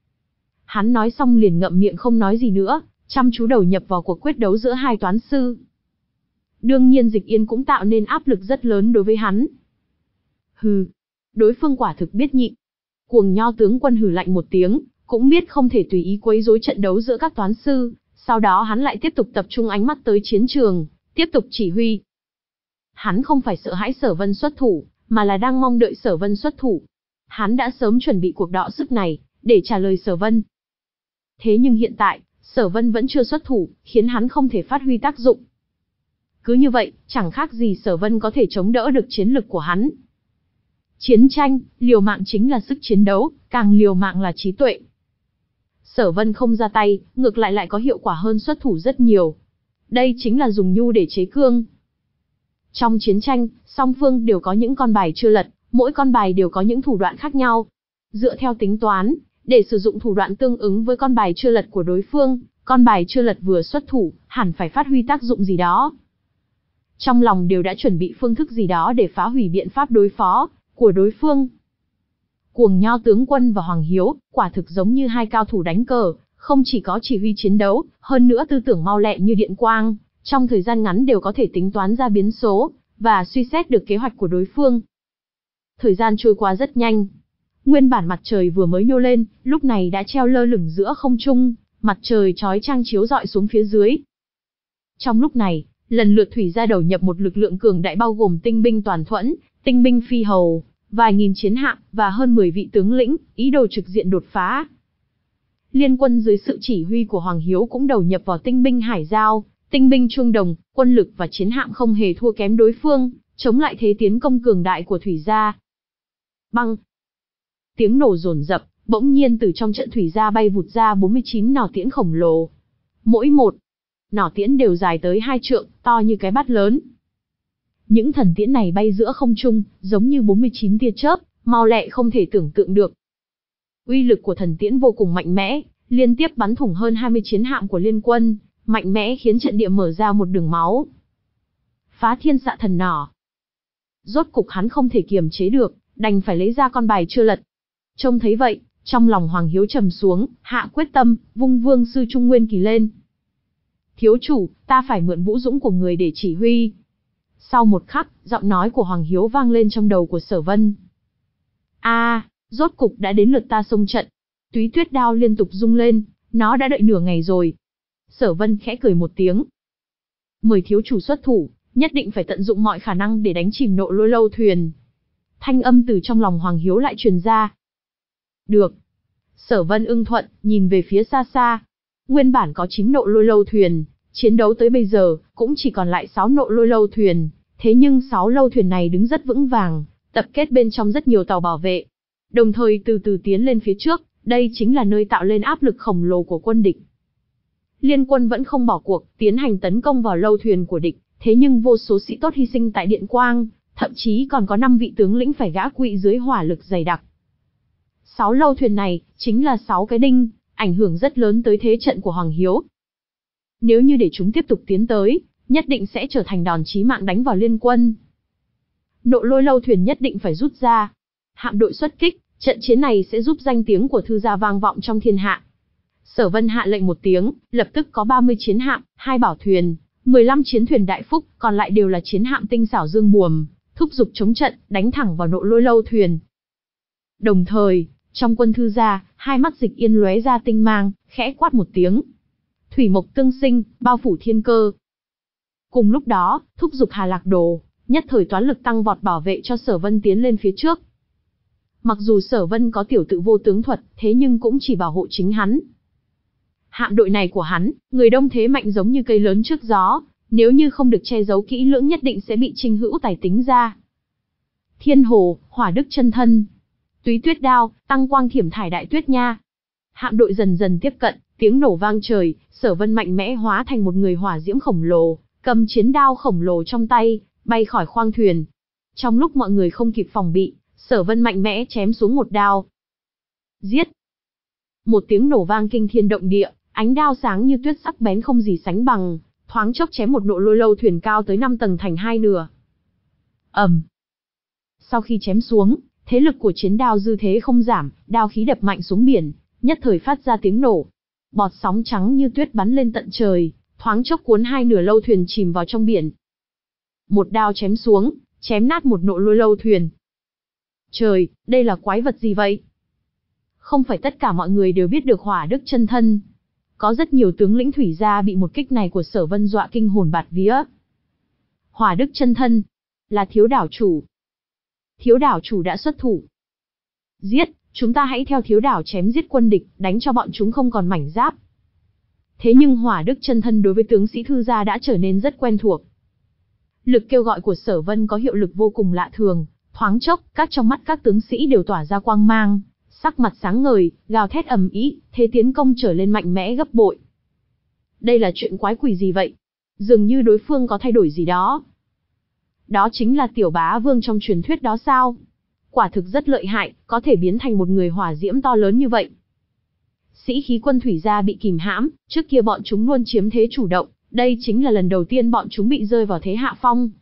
Hắn nói xong liền ngậm miệng không nói gì nữa, chăm chú đầu nhập vào cuộc quyết đấu giữa hai toán sư. Đương nhiên Dịch Yên cũng tạo nên áp lực rất lớn đối với hắn. Hừ, đối phương quả thực biết nhịn. Cuồng Nho tướng quân hừ lạnh một tiếng, cũng biết không thể tùy ý quấy rối trận đấu giữa các toán sư, sau đó hắn lại tiếp tục tập trung ánh mắt tới chiến trường, tiếp tục chỉ huy. Hắn không phải sợ hãi Sở Vân xuất thủ, mà là đang mong đợi Sở Vân xuất thủ. Hắn đã sớm chuẩn bị cuộc đọ sức này, để trả lời Sở Vân. Thế nhưng hiện tại, Sở Vân vẫn chưa xuất thủ, khiến hắn không thể phát huy tác dụng. Cứ như vậy, chẳng khác gì Sở Vân có thể chống đỡ được chiến lực của hắn. Chiến tranh, liều mạng chính là sức chiến đấu, càng liều mạng là trí tuệ. Sở Vân không ra tay, ngược lại lại có hiệu quả hơn xuất thủ rất nhiều. Đây chính là dùng nhu để chế cương. Trong chiến tranh, song phương đều có những con bài chưa lật, mỗi con bài đều có những thủ đoạn khác nhau. Dựa theo tính toán, để sử dụng thủ đoạn tương ứng với con bài chưa lật của đối phương, con bài chưa lật vừa xuất thủ, hẳn phải phát huy tác dụng gì đó. Trong lòng đều đã chuẩn bị phương thức gì đó để phá hủy biện pháp đối phó của đối phương. Cuồng Nho tướng quân và Hoàng Hiếu, quả thực giống như hai cao thủ đánh cờ, không chỉ có chỉ huy chiến đấu, hơn nữa tư tưởng mau lẹ như điện quang, trong thời gian ngắn đều có thể tính toán ra biến số, và suy xét được kế hoạch của đối phương. Thời gian trôi qua rất nhanh. Nguyên bản mặt trời vừa mới nhô lên, lúc này đã treo lơ lửng giữa không trung, mặt trời chói chang chiếu rọi xuống phía dưới. Trong lúc này, lần lượt thủy gia đầu nhập một lực lượng cường đại bao gồm tinh binh toàn thuẫn, tinh binh phi hầu, vài nghìn chiến hạm và hơn mười vị tướng lĩnh, ý đồ trực diện đột phá. Liên quân dưới sự chỉ huy của Hoàng Hiếu cũng đầu nhập vào tinh binh hải giao, tinh binh chuông đồng, quân lực và chiến hạm không hề thua kém đối phương, chống lại thế tiến công cường đại của thủy gia. Băng! Tiếng nổ dồn dập, bỗng nhiên từ trong trận thủy gia bay vụt ra bốn mươi chín nỏ tiễn khổng lồ. Mỗi một nỏ tiễn đều dài tới hai trượng, to như cái bát lớn. Những thần tiễn này bay giữa không trung, giống như bốn mươi chín tia chớp, mau lẹ không thể tưởng tượng được. Uy lực của thần tiễn vô cùng mạnh mẽ, liên tiếp bắn thủng hơn hai mươi chiến hạm của liên quân, mạnh mẽ khiến trận địa mở ra một đường máu. Phá thiên xạ thần nỏ. Rốt cục hắn không thể kiềm chế được, đành phải lấy ra con bài chưa lật. Trông thấy vậy, trong lòng Hoàng Hiếu trầm xuống, hạ quyết tâm, vung Vương sư Trung Nguyên Kỳ lên. Thiếu chủ, ta phải mượn vũ dũng của người để chỉ huy. Sau một khắc, giọng nói của Hoàng Hiếu vang lên trong đầu của Sở Vân. A, à, rốt cục đã đến lượt ta xông trận. Túy tuyết đao liên tục rung lên, nó đã đợi nửa ngày rồi. Sở Vân khẽ cười một tiếng. Mời thiếu chủ xuất thủ, nhất định phải tận dụng mọi khả năng để đánh chìm Nộ Lôi Lâu thuyền. Thanh âm từ trong lòng Hoàng Hiếu lại truyền ra. Được. Sở Vân ưng thuận, nhìn về phía xa xa. Nguyên bản có chín Nộ Lôi Lâu thuyền, chiến đấu tới bây giờ, cũng chỉ còn lại sáu Nộ Lôi Lâu thuyền. Thế nhưng sáu lâu thuyền này đứng rất vững vàng, tập kết bên trong rất nhiều tàu bảo vệ. Đồng thời từ từ tiến lên phía trước, đây chính là nơi tạo lên áp lực khổng lồ của quân địch. Liên quân vẫn không bỏ cuộc, tiến hành tấn công vào lâu thuyền của địch, thế nhưng vô số sĩ tốt hy sinh tại Điện Quang, thậm chí còn có năm vị tướng lĩnh phải gã quỵ dưới hỏa lực dày đặc. Sáu lâu thuyền này, chính là sáu cái đinh, ảnh hưởng rất lớn tới thế trận của Hoàng Hiếu. Nếu như để chúng tiếp tục tiến tới, nhất định sẽ trở thành đòn chí mạng đánh vào liên quân. Nộ Lôi Lâu thuyền nhất định phải rút ra. Hạm đội xuất kích, trận chiến này sẽ giúp danh tiếng của thư gia vang vọng trong thiên hạ. Sở Vân hạ lệnh một tiếng, lập tức có ba mươi chiến hạm, hai bảo thuyền, mười lăm chiến thuyền đại phúc, còn lại đều là chiến hạm tinh xảo dương buồm, thúc giục chống trận, đánh thẳng vào Nộ Lôi Lâu thuyền. Đồng thời, trong quân thư gia, hai mắt Dịch Yên lóe ra tinh mang, khẽ quát một tiếng. Thủy mộc tương sinh, bao phủ thiên cơ. Cùng lúc đó, thúc giục Hà Lạc Đồ, nhất thời toán lực tăng vọt bảo vệ cho Sở Vân tiến lên phía trước. Mặc dù Sở Vân có tiểu tự vô tướng thuật, thế nhưng cũng chỉ bảo hộ chính hắn. Hạm đội này của hắn, người đông thế mạnh giống như cây lớn trước gió, nếu như không được che giấu kỹ lưỡng nhất định sẽ bị Trinh Hữu Tài tính ra. Thiên Hồ, Hỏa Đức chân thân, Túy Tuyết đao, Tăng Quang Thiểm thải đại tuyết nha. Hạm đội dần dần tiếp cận, tiếng nổ vang trời, Sở Vân mạnh mẽ hóa thành một người hỏa diễm khổng lồ, cầm chiến đao khổng lồ trong tay, bay khỏi khoang thuyền. Trong lúc mọi người không kịp phòng bị, Sở Vân mạnh mẽ chém xuống một đao. Giết! Một tiếng nổ vang kinh thiên động địa, ánh đao sáng như tuyết sắc bén không gì sánh bằng, thoáng chốc chém một Nộ Lôi Lâu thuyền cao tới năm tầng thành hai nửa. Ầm. Um. Sau khi chém xuống, thế lực của chiến đao dư thế không giảm, đao khí đập mạnh xuống biển, nhất thời phát ra tiếng nổ. Bọt sóng trắng như tuyết bắn lên tận trời, thoáng chốc cuốn hai nửa lâu thuyền chìm vào trong biển. Một đao chém xuống, chém nát một Nộ Lôi Lâu thuyền. Trời, đây là quái vật gì vậy? Không phải tất cả mọi người đều biết được Hỏa Đức chân thân. Có rất nhiều tướng lĩnh thủy gia bị một kích này của Sở Vân dọa kinh hồn bạt vía. Hỏa Đức chân thân là thiếu đảo chủ. Thiếu đảo chủ đã xuất thủ. Giết, chúng ta hãy theo thiếu đảo chém giết quân địch, đánh cho bọn chúng không còn mảnh giáp. Thế nhưng Hỏa Đức chân thân đối với tướng sĩ thư gia đã trở nên rất quen thuộc. Lực kêu gọi của Sở Vân có hiệu lực vô cùng lạ thường, thoáng chốc, các trong mắt các tướng sĩ đều tỏa ra quang mang, sắc mặt sáng ngời, gào thét ầm ĩ, thế tiến công trở lên mạnh mẽ gấp bội. Đây là chuyện quái quỷ gì vậy? Dường như đối phương có thay đổi gì đó. Đó chính là tiểu bá vương trong truyền thuyết đó sao? Quả thực rất lợi hại, có thể biến thành một người hỏa diễm to lớn như vậy. Sĩ khí quân thủy gia bị kìm hãm, trước kia bọn chúng luôn chiếm thế chủ động, đây chính là lần đầu tiên bọn chúng bị rơi vào thế hạ phong.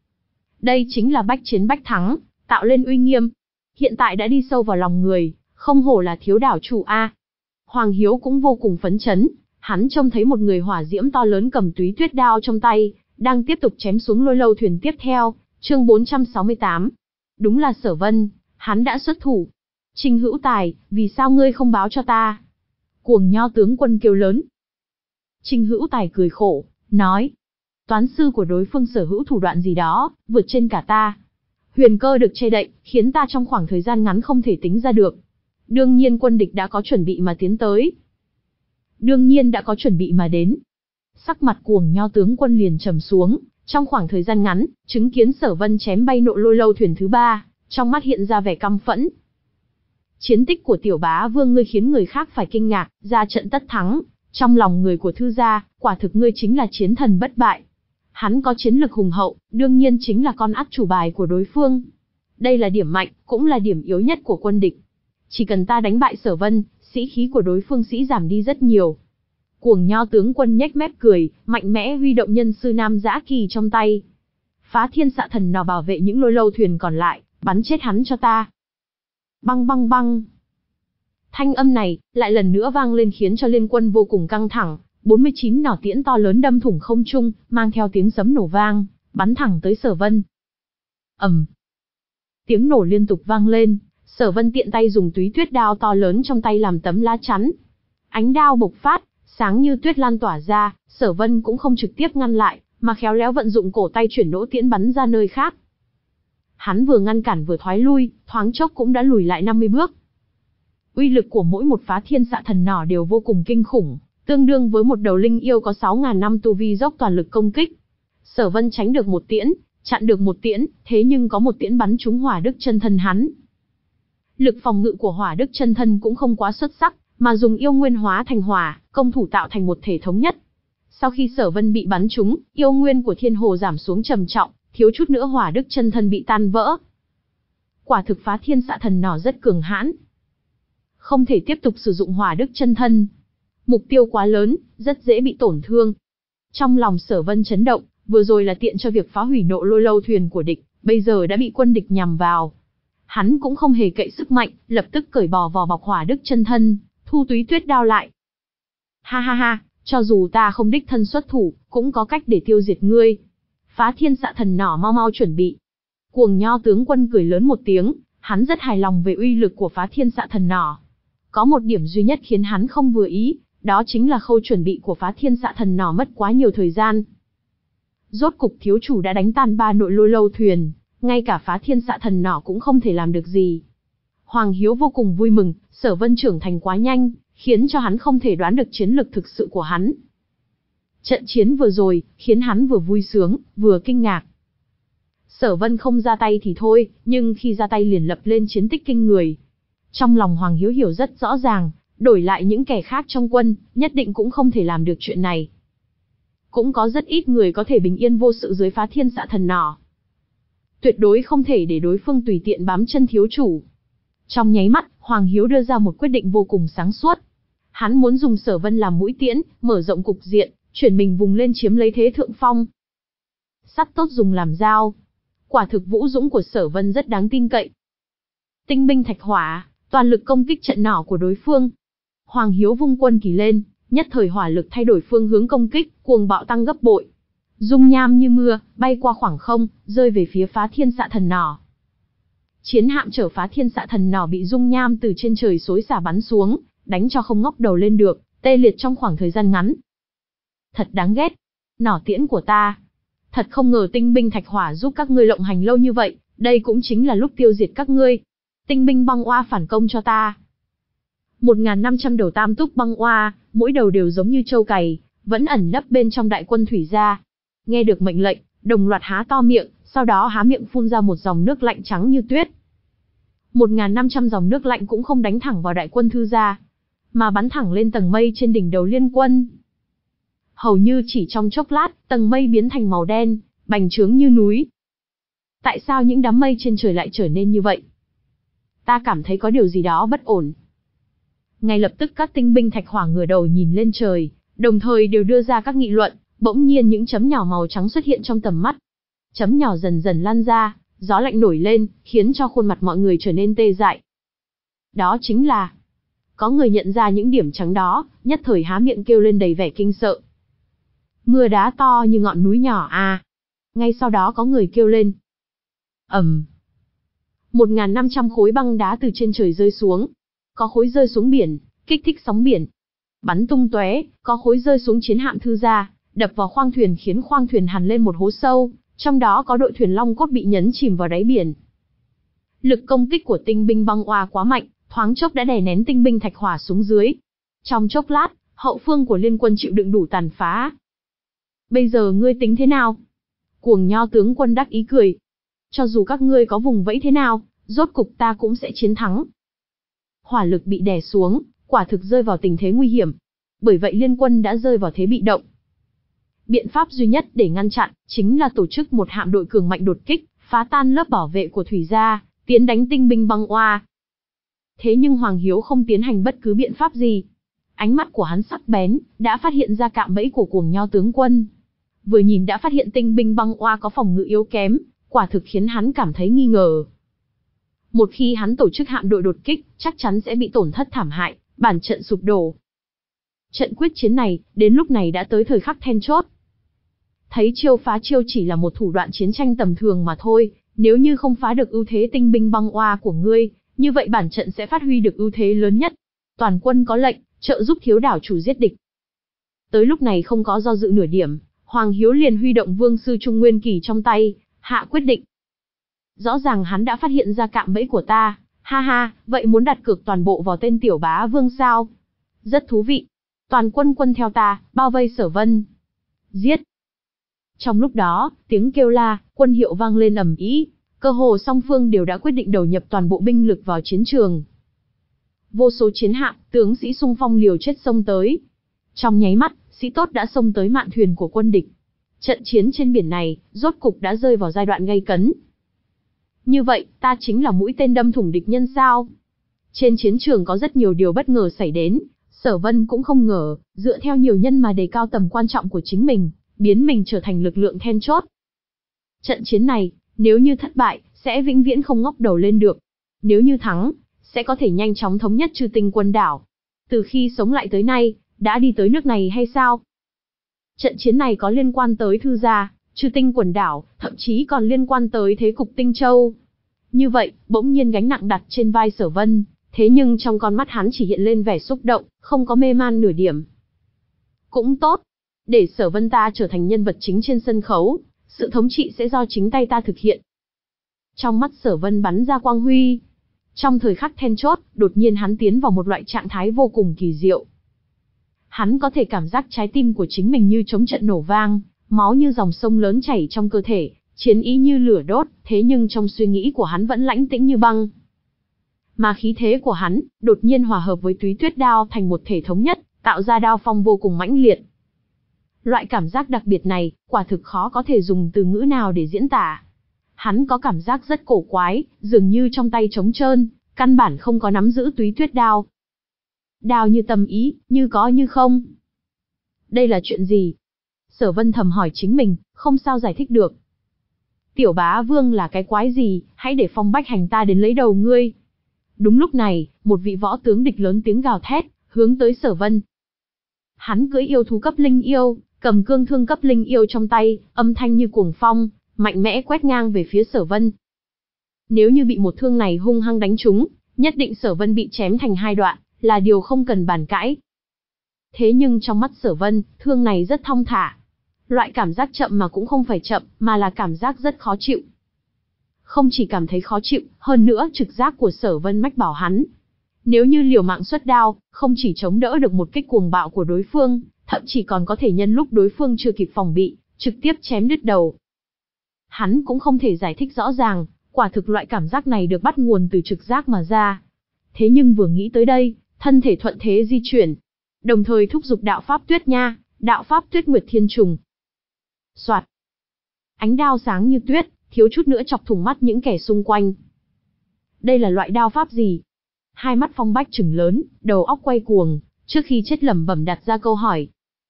Đây chính là bách chiến bách thắng, tạo lên uy nghiêm. Hiện tại đã đi sâu vào lòng người, không hổ là thiếu đảo chủ a. Hoàng Hiếu cũng vô cùng phấn chấn, hắn trông thấy một người hỏa diễm to lớn cầm túy tuyết đao trong tay, đang tiếp tục chém xuống Lôi Lâu thuyền tiếp theo, chương bốn trăm sáu mươi tám. Đúng là Sở Vân, hắn đã xuất thủ. Trình Hữu Tài, vì sao ngươi không báo cho ta? Cuồng Nho tướng quân kêu lớn. Trình Hữu Tài cười khổ, nói. Toán sư của đối phương sở hữu thủ đoạn gì đó, vượt trên cả ta. Huyền cơ được che đậy, khiến ta trong khoảng thời gian ngắn không thể tính ra được. Đương nhiên quân địch đã có chuẩn bị mà tiến tới. Đương nhiên đã có chuẩn bị mà đến. Sắc mặt Cuồng Nho tướng quân liền trầm xuống, trong khoảng thời gian ngắn, chứng kiến Sở Vân chém bay Nộ Lôi Lâu thuyền thứ ba, trong mắt hiện ra vẻ căm phẫn. Chiến tích của tiểu bá vương ngươi khiến người khác phải kinh ngạc, ra trận tất thắng, trong lòng người của thư gia, quả thực ngươi chính là chiến thần bất bại. Hắn có chiến lực hùng hậu, đương nhiên chính là con át chủ bài của đối phương. Đây là điểm mạnh, cũng là điểm yếu nhất của quân địch. Chỉ cần ta đánh bại Sở Vân, sĩ khí của đối phương sĩ giảm đi rất nhiều. Cuồng Nho tướng quân nhếch mép cười, mạnh mẽ huy động nhân sư Nam Giã Kỳ trong tay. Phá Thiên Xạ Thần Nỏ bảo vệ những lôi lâu thuyền còn lại, bắn chết hắn cho ta. Băng băng băng. Thanh âm này, lại lần nữa vang lên khiến cho liên quân vô cùng căng thẳng. bốn mươi chín nỏ tiễn to lớn đâm thủng không trung, mang theo tiếng sấm nổ vang, bắn thẳng tới Sở Vân. ầm, tiếng nổ liên tục vang lên. Sở Vân tiện tay dùng túy tuyết đao to lớn trong tay làm tấm lá chắn. Ánh đao bộc phát, sáng như tuyết lan tỏa ra. Sở Vân cũng không trực tiếp ngăn lại, mà khéo léo vận dụng cổ tay chuyển nỗ tiễn bắn ra nơi khác. Hắn vừa ngăn cản vừa thoái lui, thoáng chốc cũng đã lùi lại năm mươi bước. Uy lực của mỗi một Phá Thiên Xạ Thần Nỏ đều vô cùng kinh khủng, tương đương với một đầu linh yêu có sáu ngàn năm tu vi dốc toàn lực công kích. Sở Vân tránh được một tiễn, chặn được một tiễn, thế nhưng có một tiễn bắn trúng Hỏa Đức chân thân hắn. Lực phòng ngự của Hỏa Đức chân thân cũng không quá xuất sắc, mà dùng yêu nguyên hóa thành hỏa, công thủ tạo thành một thể thống nhất. Sau khi Sở Vân bị bắn trúng, yêu nguyên của Thiên Hồ giảm xuống trầm trọng, thiếu chút nữa Hỏa Đức chân thân bị tan vỡ. Quả thực Phá Thiên Xạ Thần Nỏ rất cường hãn, không thể tiếp tục sử dụng Hỏa Đức chân thân. Mục tiêu quá lớn, rất dễ bị tổn thương. Trong lòng Sở Vân chấn động, vừa rồi là tiện cho việc phá hủy Nộ Lôi Lâu thuyền của địch, bây giờ đã bị quân địch nhằm vào. Hắn cũng không hề cậy sức mạnh, lập tức cởi bỏ vỏ bọc Hỏa Đức chân thân, thu túy tuyết đao lại. Ha ha ha, cho dù ta không đích thân xuất thủ, cũng có cách để tiêu diệt ngươi. Phá Thiên Xạ Thần Nỏ mau mau chuẩn bị. Cuồng Nho tướng quân cười lớn một tiếng, hắn rất hài lòng về uy lực của Phá Thiên Xạ Thần Nỏ. Có một điểm duy nhất khiến hắn không vừa ý, đó chính là khâu chuẩn bị của Phá Thiên Xạ Thần Nỏ mất quá nhiều thời gian. Rốt cục thiếu chủ đã đánh tan ba Nội Lôi Lâu thuyền, ngay cả Phá Thiên Xạ Thần Nỏ cũng không thể làm được gì. Hoàng Hiếu vô cùng vui mừng, Sở Vân trưởng thành quá nhanh, khiến cho hắn không thể đoán được chiến lực thực sự của hắn. Trận chiến vừa rồi, khiến hắn vừa vui sướng, vừa kinh ngạc. Sở Vân không ra tay thì thôi, nhưng khi ra tay liền lập lên chiến tích kinh người. Trong lòng Hoàng Hiếu hiểu rất rõ ràng, đổi lại những kẻ khác trong quân, nhất định cũng không thể làm được chuyện này. Cũng có rất ít người có thể bình yên vô sự dưới Phá Thiên Xạ Thần Nỏ. Tuyệt đối không thể để đối phương tùy tiện bám chân thiếu chủ. Trong nháy mắt, Hoàng Hiếu đưa ra một quyết định vô cùng sáng suốt. Hắn muốn dùng Sở Vân làm mũi tiễn, mở rộng cục diện, chuyển mình vùng lên chiếm lấy thế thượng phong. Sắt tốt dùng làm dao. Quả thực vũ dũng của Sở Vân rất đáng tin cậy. Tinh binh thạch hỏa, toàn lực công kích trận nỏ của đối phương. Hoàng Hiếu vung quân kỳ lên, nhất thời hỏa lực thay đổi phương hướng công kích, cuồng bạo tăng gấp bội. Dung nham như mưa, bay qua khoảng không, rơi về phía Phá Thiên Xạ Thần Nỏ. Chiến hạm chở Phá Thiên Xạ Thần Nỏ bị dung nham từ trên trời xối xả bắn xuống, đánh cho không ngóc đầu lên được, tê liệt trong khoảng thời gian ngắn. Thật đáng ghét, nỏ tiễn của ta. Thật không ngờ tinh binh thạch hỏa giúp các ngươi lộng hành lâu như vậy, đây cũng chính là lúc tiêu diệt các ngươi. Tinh binh băng oa phản công cho ta. một nghìn năm trăm đầu tam túc băng oa, mỗi đầu đều giống như trâu cày, vẫn ẩn nấp bên trong đại quân thủy gia. Nghe được mệnh lệnh, đồng loạt há to miệng, sau đó há miệng phun ra một dòng nước lạnh trắng như tuyết. một nghìn năm trăm dòng nước lạnh cũng không đánh thẳng vào đại quân thư gia, mà bắn thẳng lên tầng mây trên đỉnh đầu liên quân. Hầu như chỉ trong chốc lát, tầng mây biến thành màu đen, bành trướng như núi. Tại sao những đám mây trên trời lại trở nên như vậy? Ta cảm thấy có điều gì đó bất ổn. Ngay lập tức các tinh binh thạch hỏa ngửa đầu nhìn lên trời, đồng thời đều đưa ra các nghị luận, bỗng nhiên những chấm nhỏ màu trắng xuất hiện trong tầm mắt. Chấm nhỏ dần dần lan ra, gió lạnh nổi lên, khiến cho khuôn mặt mọi người trở nên tê dại. Đó chính là... Có người nhận ra những điểm trắng đó, nhất thời há miệng kêu lên đầy vẻ kinh sợ. Mưa đá to như ngọn núi nhỏ à. Ngay sau đó có người kêu lên. Ầm. một nghìn năm trăm khối băng đá từ trên trời rơi xuống. Có khối rơi xuống biển, kích thích sóng biển. Bắn tung tóe, có khối rơi xuống chiến hạm Thư Gia, đập vào khoang thuyền khiến khoang thuyền hằn lên một hố sâu, trong đó có đội thuyền Long Cốt bị nhấn chìm vào đáy biển. Lực công kích của tinh binh băng oa quá mạnh, thoáng chốc đã đè nén tinh binh thạch hỏa xuống dưới. Trong chốc lát, hậu phương của liên quân chịu đựng đủ tàn phá. Bây giờ ngươi tính thế nào? Cuồng Nho tướng quân đắc ý cười. Cho dù các ngươi có vùng vẫy thế nào, rốt cục ta cũng sẽ chiến thắng. Hỏa lực bị đè xuống, quả thực rơi vào tình thế nguy hiểm. Bởi vậy liên quân đã rơi vào thế bị động. Biện pháp duy nhất để ngăn chặn, chính là tổ chức một hạm đội cường mạnh đột kích, phá tan lớp bảo vệ của thủy gia, tiến đánh tinh binh băng oa. Thế nhưng Hoàng Hiếu không tiến hành bất cứ biện pháp gì. Ánh mắt của hắn sắc bén, đã phát hiện ra cạm bẫy của Cuồng Nho tướng quân. Vừa nhìn đã phát hiện tinh binh băng oa có phòng ngự yếu kém, quả thực khiến hắn cảm thấy nghi ngờ. Một khi hắn tổ chức hạm đội đột kích, chắc chắn sẽ bị tổn thất thảm hại, bản trận sụp đổ. Trận quyết chiến này, đến lúc này đã tới thời khắc then chốt. Thấy chiêu phá chiêu chỉ là một thủ đoạn chiến tranh tầm thường mà thôi, nếu như không phá được ưu thế tinh binh băng oa của ngươi, như vậy bản trận sẽ phát huy được ưu thế lớn nhất. Toàn quân có lệnh, trợ giúp thiếu đảo chủ giết địch. Tới lúc này không có do dự nửa điểm, Hoàng Hiếu liền huy động Vương sư Trung Nguyên Kỳ trong tay, hạ quyết định. Rõ ràng hắn đã phát hiện ra cạm bẫy của ta, ha ha, vậy muốn đặt cược toàn bộ vào tên tiểu bá vương sao? Rất thú vị. Toàn quân quân theo ta, bao vây Sở Vân. Giết. Trong lúc đó, tiếng kêu la, quân hiệu vang lên ầm ĩ, cơ hồ song phương đều đã quyết định đầu nhập toàn bộ binh lực vào chiến trường. Vô số chiến hạm, tướng sĩ xung phong liều chết xông tới. Trong nháy mắt, sĩ tốt đã xông tới mạn thuyền của quân địch. Trận chiến trên biển này, rốt cục đã rơi vào giai đoạn gay cấn. Như vậy, ta chính là mũi tên đâm thủng địch nhân sao? Trên chiến trường có rất nhiều điều bất ngờ xảy đến, Sở Vân cũng không ngờ, dựa theo nhiều nhân mà đề cao tầm quan trọng của chính mình, biến mình trở thành lực lượng then chốt. Trận chiến này, nếu như thất bại, sẽ vĩnh viễn không ngóc đầu lên được. Nếu như thắng, sẽ có thể nhanh chóng thống nhất Chư Tinh Quân đảo. Từ khi sống lại tới nay, đã đi tới nước này hay sao? Trận chiến này có liên quan tới Thư gia, Chư Tinh Quần đảo, thậm chí còn liên quan tới thế cục Tinh Châu. Như vậy, bỗng nhiên gánh nặng đặt trên vai Sở Vân, thế nhưng trong con mắt hắn chỉ hiện lên vẻ xúc động, không có mê man nửa điểm. Cũng tốt, để Sở Vân ta trở thành nhân vật chính trên sân khấu, sự thống trị sẽ do chính tay ta thực hiện. Trong mắt Sở Vân bắn ra quang huy. Trong thời khắc then chốt, đột nhiên hắn tiến vào một loại trạng thái vô cùng kỳ diệu. Hắn có thể cảm giác trái tim của chính mình như trống trận nổ vang, máu như dòng sông lớn chảy trong cơ thể, chiến ý như lửa đốt, thế nhưng trong suy nghĩ của hắn vẫn lãnh tĩnh như băng. Mà khí thế của hắn, đột nhiên hòa hợp với túy tuyết đao thành một thể thống nhất, tạo ra đao phong vô cùng mãnh liệt. Loại cảm giác đặc biệt này, quả thực khó có thể dùng từ ngữ nào để diễn tả. Hắn có cảm giác rất cổ quái, dường như trong tay trống trơn, căn bản không có nắm giữ túy tuyết đao. Đao như tâm ý, như có như không. Đây là chuyện gì? Sở Vân thầm hỏi chính mình, không sao giải thích được. Tiểu bá vương là cái quái gì, hãy để Phong Bách Hành ta đến lấy đầu ngươi. Đúng lúc này, một vị võ tướng địch lớn tiếng gào thét, hướng tới Sở Vân. Hắn cưỡi yêu thú cấp linh yêu, cầm cương thương cấp linh yêu trong tay, âm thanh như cuồng phong, mạnh mẽ quét ngang về phía Sở Vân. Nếu như bị một thương này hung hăng đánh trúng, nhất định Sở Vân bị chém thành hai đoạn, là điều không cần bàn cãi. Thế nhưng trong mắt Sở Vân, thương này rất thong thả. Loại cảm giác chậm mà cũng không phải chậm, mà là cảm giác rất khó chịu. Không chỉ cảm thấy khó chịu, hơn nữa trực giác của Sở Vân mách bảo hắn. Nếu như liều mạng xuất đao, không chỉ chống đỡ được một kích cuồng bạo của đối phương, thậm chí còn có thể nhân lúc đối phương chưa kịp phòng bị, trực tiếp chém đứt đầu. Hắn cũng không thể giải thích rõ ràng, quả thực loại cảm giác này được bắt nguồn từ trực giác mà ra. Thế nhưng vừa nghĩ tới đây, thân thể thuận thế di chuyển, đồng thời thúc giục đạo pháp tuyết nha, đạo pháp tuyết nguyệt thiên trùng. Soạt. Ánh đao sáng như tuyết, thiếu chút nữa chọc thủng mắt những kẻ xung quanh. Đây là loại đao pháp gì? Hai mắt Phong Bách trừng lớn, đầu óc quay cuồng, trước khi chết lẩm bẩm đặt ra câu hỏi.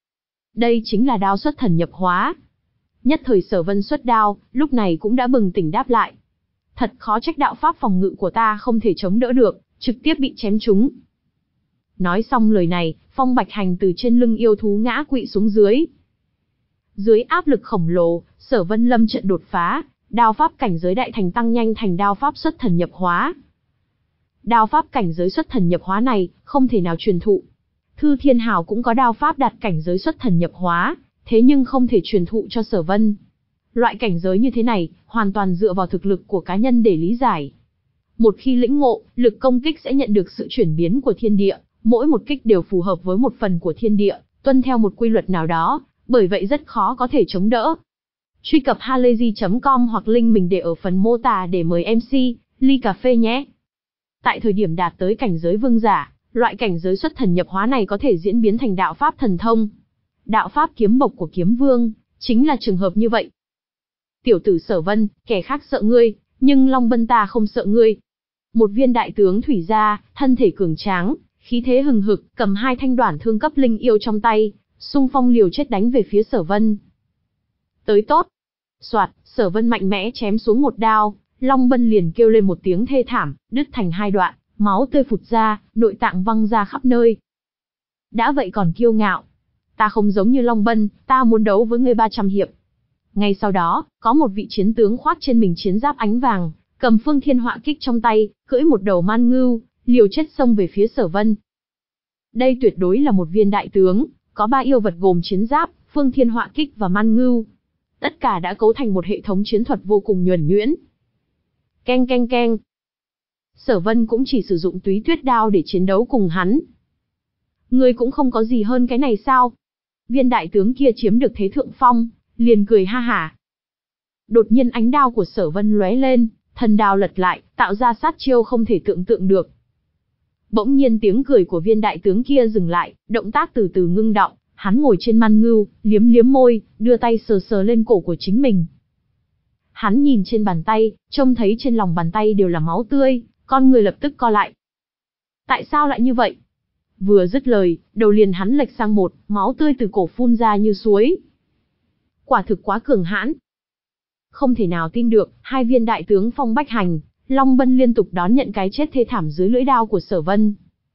Đây chính là đao xuất thần nhập hóa. Nhất thời Sở Vân xuất đao, lúc này cũng đã bừng tỉnh đáp lại. Thật khó trách đạo pháp phòng ngự của ta không thể chống đỡ được, trực tiếp bị chém trúng. Nói xong lời này, Phong Bạch Hành từ trên lưng yêu thú ngã quỵ xuống dưới. Dưới áp lực khổng lồ, Sở Vân lâm trận đột phá, Đao pháp cảnh giới đại thành tăng nhanh thành đao pháp xuất thần nhập hóa. Đao pháp cảnh giới xuất thần nhập hóa này, không thể nào truyền thụ. Thư Thiên Hào cũng có đao pháp đạt cảnh giới xuất thần nhập hóa, thế nhưng không thể truyền thụ cho Sở Vân. Loại cảnh giới như thế này, hoàn toàn dựa vào thực lực của cá nhân để lý giải. Một khi lĩnh ngộ, lực công kích sẽ nhận được sự chuyển biến của thiên địa, mỗi một kích đều phù hợp với một phần của thiên địa, tuân theo một quy luật nào đó, bởi vậy rất khó có thể chống đỡ. Truy cập halayzi chấm com hoặc link mình để ở phần mô tả để mời em xê, ly cà phê nhé. Tại thời điểm đạt tới cảnh giới vương giả, loại cảnh giới xuất thần nhập hóa này có thể diễn biến thành đạo pháp thần thông. Đạo pháp kiếm bộc của kiếm vương, chính là trường hợp như vậy. Tiểu tử Sở Vân, kẻ khác sợ ngươi, nhưng Long Bân ta không sợ ngươi. Một viên đại tướng thủy gia, thân thể cường tráng, khí thế hừng hực, cầm hai thanh đoản thương cấp linh yêu trong tay, xung phong liều chết đánh về phía Sở Vân. Tới tốt. Soạt, Sở Vân mạnh mẽ chém xuống một đao, Long Bân liền kêu lên một tiếng thê thảm, đứt thành hai đoạn, máu tươi phụt ra, nội tạng văng ra khắp nơi. Đã vậy còn kiêu ngạo. Ta không giống như Long Bân, ta muốn đấu với ngươi ba trăm hiệp. Ngay sau đó, có một vị chiến tướng khoác trên mình chiến giáp ánh vàng, cầm Phương Thiên Họa Kích trong tay, cưỡi một đầu man ngưu, liều chết xông về phía Sở Vân. Đây tuyệt đối là một viên đại tướng, có ba yêu vật gồm chiến giáp, Phương Thiên Họa Kích và man ngưu. Tất cả đã cấu thành một hệ thống chiến thuật vô cùng nhuần nhuyễn. Keng keng keng. Sở Vân cũng chỉ sử dụng Túy Tuyết đao để chiến đấu cùng hắn. Ngươi cũng không có gì hơn cái này sao? Viên đại tướng kia chiếm được thế thượng phong, liền cười ha hả. Đột nhiên ánh đao của Sở Vân lóe lên, thần đao lật lại, tạo ra sát chiêu không thể tưởng tượng được. Bỗng nhiên tiếng cười của viên đại tướng kia dừng lại, động tác từ từ ngưng đọng, hắn ngồi trên man ngưu, liếm liếm môi, đưa tay sờ sờ lên cổ của chính mình. Hắn nhìn trên bàn tay, trông thấy trên lòng bàn tay đều là máu tươi, con người lập tức co lại. Tại sao lại như vậy? Vừa dứt lời, đầu liền hắn lệch sang một, máu tươi từ cổ phun ra như suối. Quả thực quá cường hãn. Không thể nào tin được, hai viên đại tướng Phong Bách Hành, Long Bân liên tục đón nhận cái chết thê thảm dưới lưỡi đao của Sở Vân.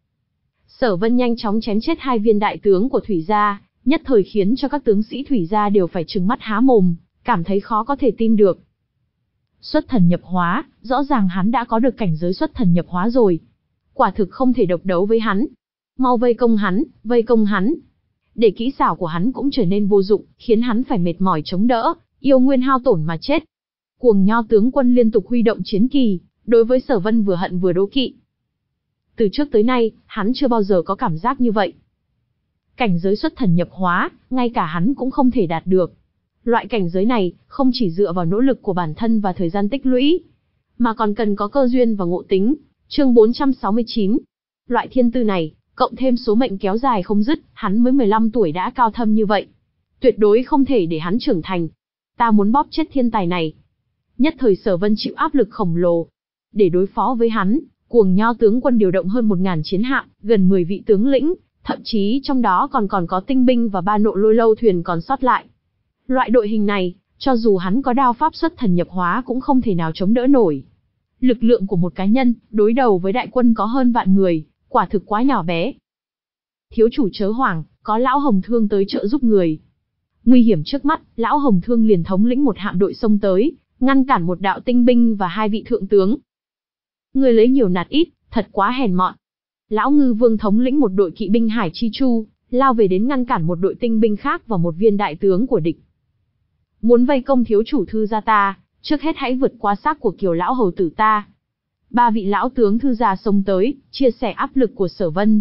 Sở Vân nhanh chóng chém chết hai viên đại tướng của Thủy gia, nhất thời khiến cho các tướng sĩ Thủy gia đều phải trừng mắt há mồm, cảm thấy khó có thể tin được. Xuất thần nhập hóa, rõ ràng hắn đã có được cảnh giới xuất thần nhập hóa rồi. Quả thực không thể độc đấu với hắn. Mau vây công hắn, vây công hắn. Để kỹ xảo của hắn cũng trở nên vô dụng, khiến hắn phải mệt mỏi chống đỡ, yêu nguyên hao tổn mà chết. Cuồng Nho tướng quân liên tục huy động chiến kỳ, đối với Sở Vân vừa hận vừa đố kỵ. Từ trước tới nay, hắn chưa bao giờ có cảm giác như vậy. Cảnh giới xuất thần nhập hóa, ngay cả hắn cũng không thể đạt được. Loại cảnh giới này, không chỉ dựa vào nỗ lực của bản thân và thời gian tích lũy, mà còn cần có cơ duyên và ngộ tính. Chương bốn trăm sáu mươi chín. Loại thiên tư này, cộng thêm số mệnh kéo dài không dứt, hắn mới mười lăm tuổi đã cao thâm như vậy. Tuyệt đối không thể để hắn trưởng thành. Ta muốn bóp chết thiên tài này. Nhất thời Sở Vân chịu áp lực khổng lồ. Để đối phó với hắn, Cuồng Nho tướng quân điều động hơn một nghìn chiến hạm, gần mười vị tướng lĩnh, thậm chí trong đó còn còn có tinh binh và ba nộ lôi lâu thuyền còn sót lại. Loại đội hình này, cho dù hắn có đao pháp xuất thần nhập hóa cũng không thể nào chống đỡ nổi. Lực lượng của một cá nhân, đối đầu với đại quân có hơn vạn người, quả thực quá nhỏ bé. Thiếu chủ chớ hoảng, có lão Hồng Thương tới trợ giúp người. Nguy hiểm trước mắt, lão Hồng Thương liền thống lĩnh một hạm đội xông tới, ngăn cản một đạo tinh binh và hai vị thượng tướng. Người lấy nhiều nạt ít, thật quá hèn mọn. Lão Ngư Vương thống lĩnh một đội kỵ binh Hải Chi Chu, lao về đến ngăn cản một đội tinh binh khác và một viên đại tướng của địch. Muốn vây công thiếu chủ Thư gia ta, trước hết hãy vượt qua xác của Kiều lão hầu tử ta. Ba vị lão tướng Thư gia xông tới, chia sẻ áp lực của Sở Vân.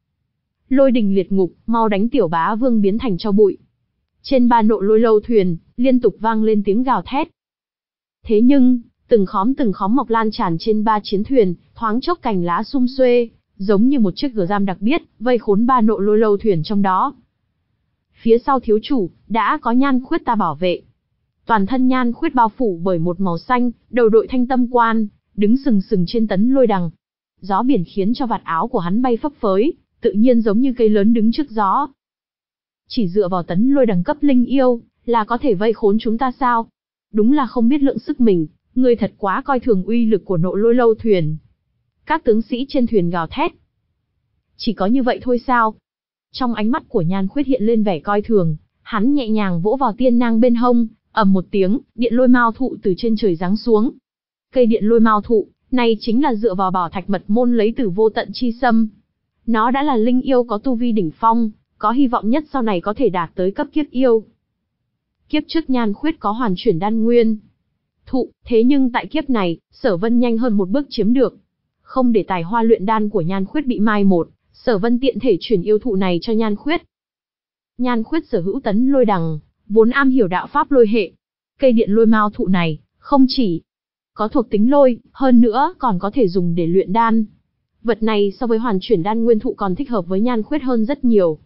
Lôi đình liệt ngục, mau đánh tiểu bá vương biến thành tro bụi. Trên ba nộ lôi lâu thuyền, liên tục vang lên tiếng gào thét. Thế nhưng, từng khóm từng khóm mọc lan tràn trên ba chiến thuyền, thoáng chốc cành lá sum xuê, giống như một chiếc gờ giam đặc biệt, vây khốn ba nộ lôi lâu thuyền trong đó. Phía sau thiếu chủ, đã có Nhan Khuyết ta bảo vệ. Toàn thân Nhan Khuyết bao phủ bởi một màu xanh, đầu đội thanh tâm quan, đứng sừng sừng trên tấn lôi đằng. Gió biển khiến cho vạt áo của hắn bay phấp phới, tự nhiên giống như cây lớn đứng trước gió. Chỉ dựa vào tấn lôi đằng cấp linh yêu, là có thể vây khốn chúng ta sao? Đúng là không biết lượng sức mình, ngươi thật quá coi thường uy lực của nộ lôi lâu thuyền. Các tướng sĩ trên thuyền gào thét. Chỉ có như vậy thôi sao? Trong ánh mắt của Nhan Khuyết hiện lên vẻ coi thường, hắn nhẹ nhàng vỗ vào tiên nang bên hông, ầm một tiếng, điện lôi mao thụ từ trên trời giáng xuống. Cây điện lôi mao thụ này chính là dựa vào bảo thạch mật môn lấy từ vô tận chi sâm. Nó đã là linh yêu có tu vi đỉnh phong, có hy vọng nhất sau này có thể đạt tới cấp kiếp yêu. Kiếp trước Nhan Khuyết có hoàn chuyển đan nguyên thụ, thế nhưng tại kiếp này, Sở Vân nhanh hơn một bước chiếm được. Không để tài hoa luyện đan của Nhan Khuyết bị mai một, Sở Vân tiện thể chuyển yêu thụ này cho Nhan Khuyết. Nhan Khuyết sở hữu tấn lôi đằng, vốn am hiểu đạo pháp lôi hệ. Cây điện lôi mao thụ này, không chỉ có thuộc tính lôi, hơn nữa còn có thể dùng để luyện đan. Vật này so với hoàn chuyển đan nguyên thụ còn thích hợp với Nhan Khuyết hơn rất nhiều.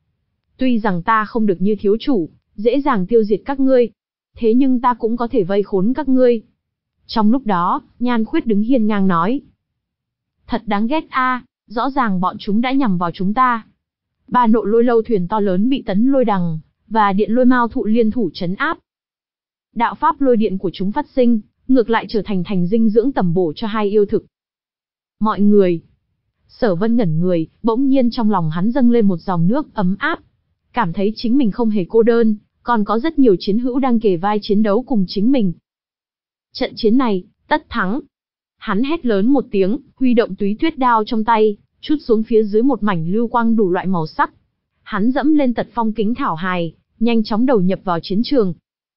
Tuy rằng ta không được như thiếu chủ, dễ dàng tiêu diệt các ngươi, thế nhưng ta cũng có thể vây khốn các ngươi. Trong lúc đó, Nhan Khuyết đứng hiên ngang nói. Thật đáng ghét a, rõ ràng bọn chúng đã nhằm vào chúng ta. Ba nộ lôi lâu thuyền to lớn bị tấn lôi đằng và điện lôi mao thụ liên thủ trấn áp. Đạo pháp lôi điện của chúng phát sinh, ngược lại trở thành thành dinh dưỡng tầm bổ cho hai yêu thực. Mọi người. Sở Vân ngẩn người, bỗng nhiên trong lòng hắn dâng lên một dòng nước ấm áp. Cảm thấy chính mình không hề cô đơn, còn có rất nhiều chiến hữu đang kề vai chiến đấu cùng chính mình. Trận chiến này, tất thắng. Hắn hét lớn một tiếng, huy động túy tuyết đao trong tay, chút xuống phía dưới một mảnh lưu quang đủ loại màu sắc. Hắn dẫm lên tật phong kính thảo hài, nhanh chóng đầu nhập vào chiến trường.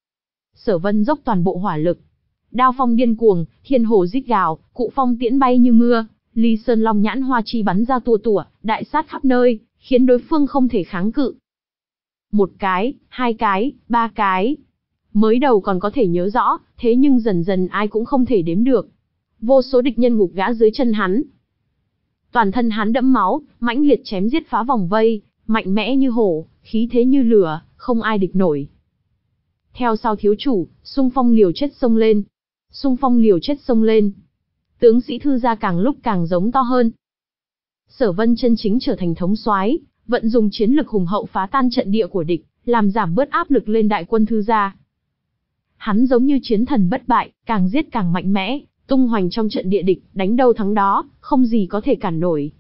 Sở Vân dốc toàn bộ hỏa lực. Đao phong điên cuồng, thiên hồ rít gào, cụ phong tiễn bay như mưa, ly sơn long nhãn hoa chi bắn ra tua tủa, đại sát khắp nơi, khiến đối phương không thể kháng cự. Một cái, hai cái, ba cái. Mới đầu còn có thể nhớ rõ, thế nhưng dần dần ai cũng không thể đếm được. Vô số địch nhân gục ngã dưới chân hắn. Toàn thân hắn đẫm máu, mãnh liệt chém giết phá vòng vây, mạnh mẽ như hổ, khí thế như lửa, không ai địch nổi. Theo sau thiếu chủ, xung phong liều chết xông lên. Xung phong liều chết xông lên. Tướng sĩ Thư gia càng lúc càng giống to hơn. Sở Vân chân chính trở thành thống soái, vận dùng chiến lực hùng hậu phá tan trận địa của địch, làm giảm bớt áp lực lên đại quân Thư gia. Hắn giống như chiến thần bất bại, càng giết càng mạnh mẽ, tung hoành trong trận địa địch, đánh đâu thắng đó, không gì có thể cản nổi.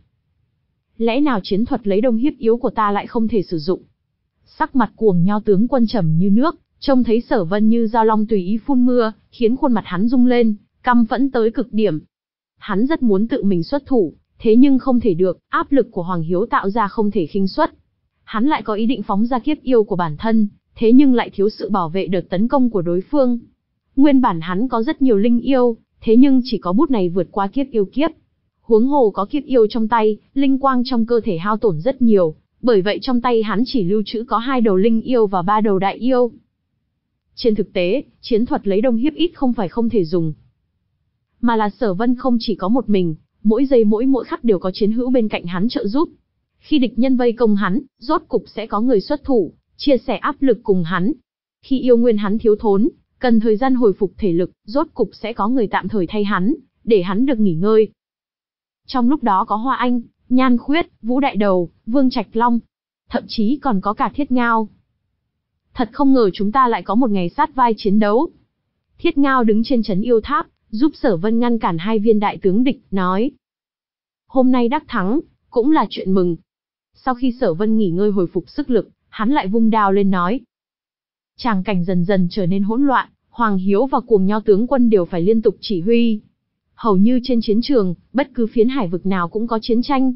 Lẽ nào chiến thuật lấy đông hiếp yếu của ta lại không thể sử dụng? Sắc mặt Cuồng Nho tướng quân trầm như nước, trông thấy Sở Vân như dao long tùy ý phun mưa, khiến khuôn mặt hắn rung lên, căm phẫn tới cực điểm. Hắn rất muốn tự mình xuất thủ, thế nhưng không thể được, áp lực của Hoàng Hiếu tạo ra không thể khinh suất. Hắn lại có ý định phóng ra kiếp yêu của bản thân, thế nhưng lại thiếu sự bảo vệ đợt tấn công của đối phương. Nguyên bản hắn có rất nhiều linh yêu, thế nhưng chỉ có bút này vượt qua kiếp yêu kiếp. Huống hồ có kiếp yêu trong tay, linh quang trong cơ thể hao tổn rất nhiều, bởi vậy trong tay hắn chỉ lưu trữ có hai đầu linh yêu và ba đầu đại yêu. Trên thực tế, chiến thuật lấy đông hiếp ít không phải không thể dùng, mà là Sở Vân không chỉ có một mình, mỗi giây mỗi mỗi khắc đều có chiến hữu bên cạnh hắn trợ giúp. Khi địch nhân vây công hắn, rốt cục sẽ có người xuất thủ, chia sẻ áp lực cùng hắn. Khi yêu nguyên hắn thiếu thốn, cần thời gian hồi phục thể lực, rốt cục sẽ có người tạm thời thay hắn, để hắn được nghỉ ngơi. Trong lúc đó có Hoa Anh, Nhan Khuyết, Vũ Đại Đầu, Vương Trạch Long, thậm chí còn có cả Thiết Ngao. Thật không ngờ chúng ta lại có một ngày sát vai chiến đấu. Thiết Ngao đứng trên trấn yêu tháp, giúp Sở Vân ngăn cản hai viên đại tướng địch, nói. Hôm nay đắc thắng, cũng là chuyện mừng. Sau khi Sở Vân nghỉ ngơi hồi phục sức lực, hắn lại vung đao lên nói. Tràng cảnh dần dần trở nên hỗn loạn, Hoàng Hiếu và Cuồng Nho tướng quân đều phải liên tục chỉ huy. Hầu như trên chiến trường, bất cứ phiến hải vực nào cũng có chiến tranh.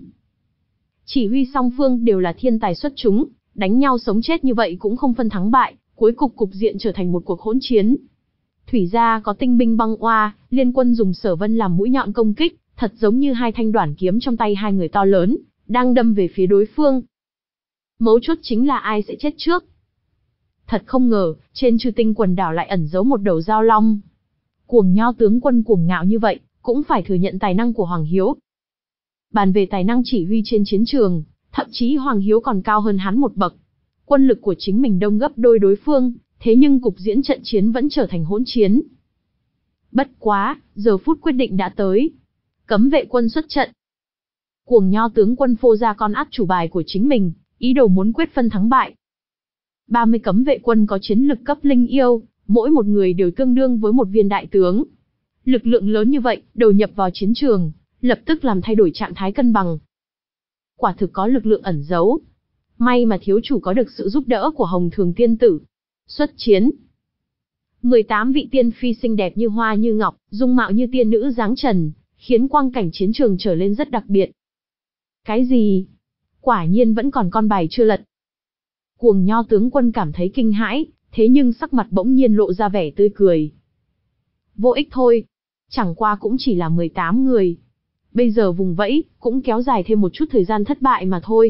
Chỉ huy song phương đều là thiên tài xuất chúng, đánh nhau sống chết như vậy cũng không phân thắng bại, cuối cục cục diện trở thành một cuộc hỗn chiến. Thủy gia có tinh binh băng oa, liên quân dùng Sở Vân làm mũi nhọn công kích, thật giống như hai thanh đoản kiếm trong tay hai người to lớn, đang đâm về phía đối phương. Mấu chốt chính là ai sẽ chết trước. Thật không ngờ, trên Chư Tinh quần đảo lại ẩn giấu một đầu dao long. Cuồng Nho tướng quân cuồng ngạo như vậy, cũng phải thừa nhận tài năng của Hoàng Hiếu. Bàn về tài năng chỉ huy trên chiến trường, thậm chí Hoàng Hiếu còn cao hơn hắn một bậc. Quân lực của chính mình đông gấp đôi đối phương, thế nhưng cục diễn trận chiến vẫn trở thành hỗn chiến. Bất quá, giờ phút quyết định đã tới. Cấm vệ quân xuất trận. Cuồng Nho tướng quân phô ra con át chủ bài của chính mình, ý đồ muốn quyết phân thắng bại. ba mươi cấm vệ quân có chiến lực cấp linh yêu, mỗi một người đều tương đương với một viên đại tướng. Lực lượng lớn như vậy, đầu nhập vào chiến trường, lập tức làm thay đổi trạng thái cân bằng. Quả thực có lực lượng ẩn giấu. May mà thiếu chủ có được sự giúp đỡ của Hồng Thường tiên tử. Xuất chiến. mười tám vị tiên phi xinh đẹp như hoa như ngọc, dung mạo như tiên nữ dáng trần, khiến quang cảnh chiến trường trở lên rất đặc biệt. Cái gì? Quả nhiên vẫn còn con bài chưa lật. Cuồng Nho tướng quân cảm thấy kinh hãi, thế nhưng sắc mặt bỗng nhiên lộ ra vẻ tươi cười. Vô ích thôi. Chẳng qua cũng chỉ là mười tám người. Bây giờ vùng vẫy, cũng kéo dài thêm một chút thời gian thất bại mà thôi.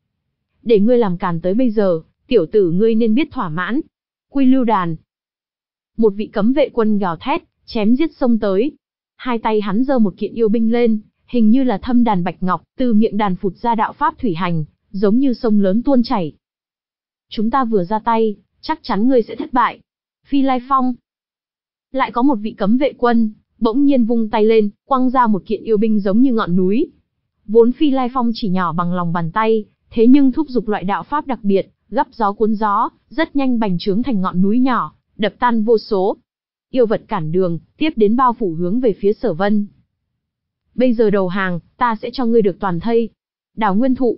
Để ngươi làm càn tới bây giờ, tiểu tử ngươi nên biết thỏa mãn. Quy Lưu Đàn. Một vị cấm vệ quân gào thét, chém giết xông tới. Hai tay hắn giơ một kiện yêu binh lên, hình như là thâm đàn bạch ngọc, từ miệng đàn phụt ra đạo pháp thủy hành, giống như sông lớn tuôn chảy. Chúng ta vừa ra tay, chắc chắn ngươi sẽ thất bại. Phi Lai Phong. Lại có một vị cấm vệ quân, bỗng nhiên vung tay lên, quăng ra một kiện yêu binh giống như ngọn núi. Vốn Phi Lai Phong chỉ nhỏ bằng lòng bàn tay, thế nhưng thúc giục loại đạo pháp đặc biệt, gấp gió cuốn gió, rất nhanh bành trướng thành ngọn núi nhỏ, đập tan vô số. Yêu vật cản đường, tiếp đến bao phủ hướng về phía Sở Vân. Bây giờ đầu hàng, ta sẽ cho ngươi được toàn thây. Đào Nguyên Thụ.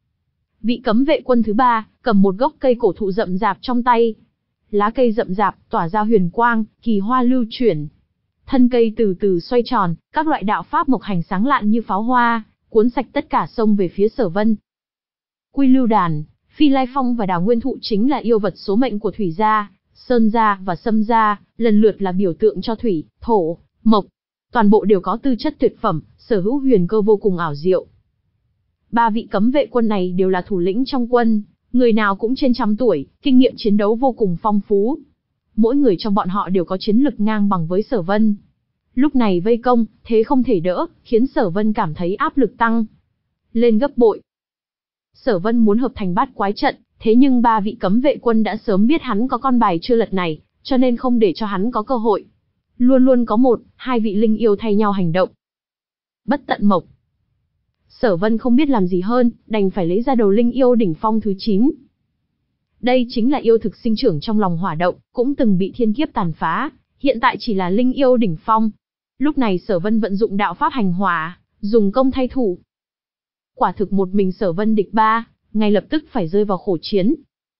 Vị cấm vệ quân thứ ba, cầm một gốc cây cổ thụ rậm rạp trong tay. Lá cây rậm rạp, tỏa ra huyền quang, kỳ hoa lưu chuyển. Thân cây từ từ xoay tròn, các loại đạo pháp mộc hành sáng lạn như pháo hoa, cuốn sạch tất cả xông về phía Sở Vân. Quy Lưu Đàn, Phi Lai Phong và Đào Nguyên Thụ chính là yêu vật số mệnh của Thủy gia, Sơn gia và Sâm gia, lần lượt là biểu tượng cho thủy, thổ, mộc. Toàn bộ đều có tư chất tuyệt phẩm, sở hữu huyền cơ vô cùng ảo diệu. Ba vị cấm vệ quân này đều là thủ lĩnh trong quân, người nào cũng trên trăm tuổi, kinh nghiệm chiến đấu vô cùng phong phú. Mỗi người trong bọn họ đều có chiến lực ngang bằng với Sở Vân. Lúc này vây công, thế không thể đỡ, khiến Sở Vân cảm thấy áp lực tăng lên gấp bội. Sở Vân muốn hợp thành bát quái trận, thế nhưng ba vị cấm vệ quân đã sớm biết hắn có con bài chưa lật này, cho nên không để cho hắn có cơ hội. Luôn luôn có một, hai vị linh yêu thay nhau hành động. Bất tận mộc. Sở Vân không biết làm gì hơn, đành phải lấy ra đầu linh yêu đỉnh phong thứ chín. Đây chính là yêu thực sinh trưởng trong lòng hỏa động, cũng từng bị thiên kiếp tàn phá, hiện tại chỉ là linh yêu đỉnh phong. Lúc này Sở Vân vận dụng đạo pháp hành hỏa, dùng công thay thủ. Quả thực một mình Sở Vân địch ba, ngay lập tức phải rơi vào khổ chiến.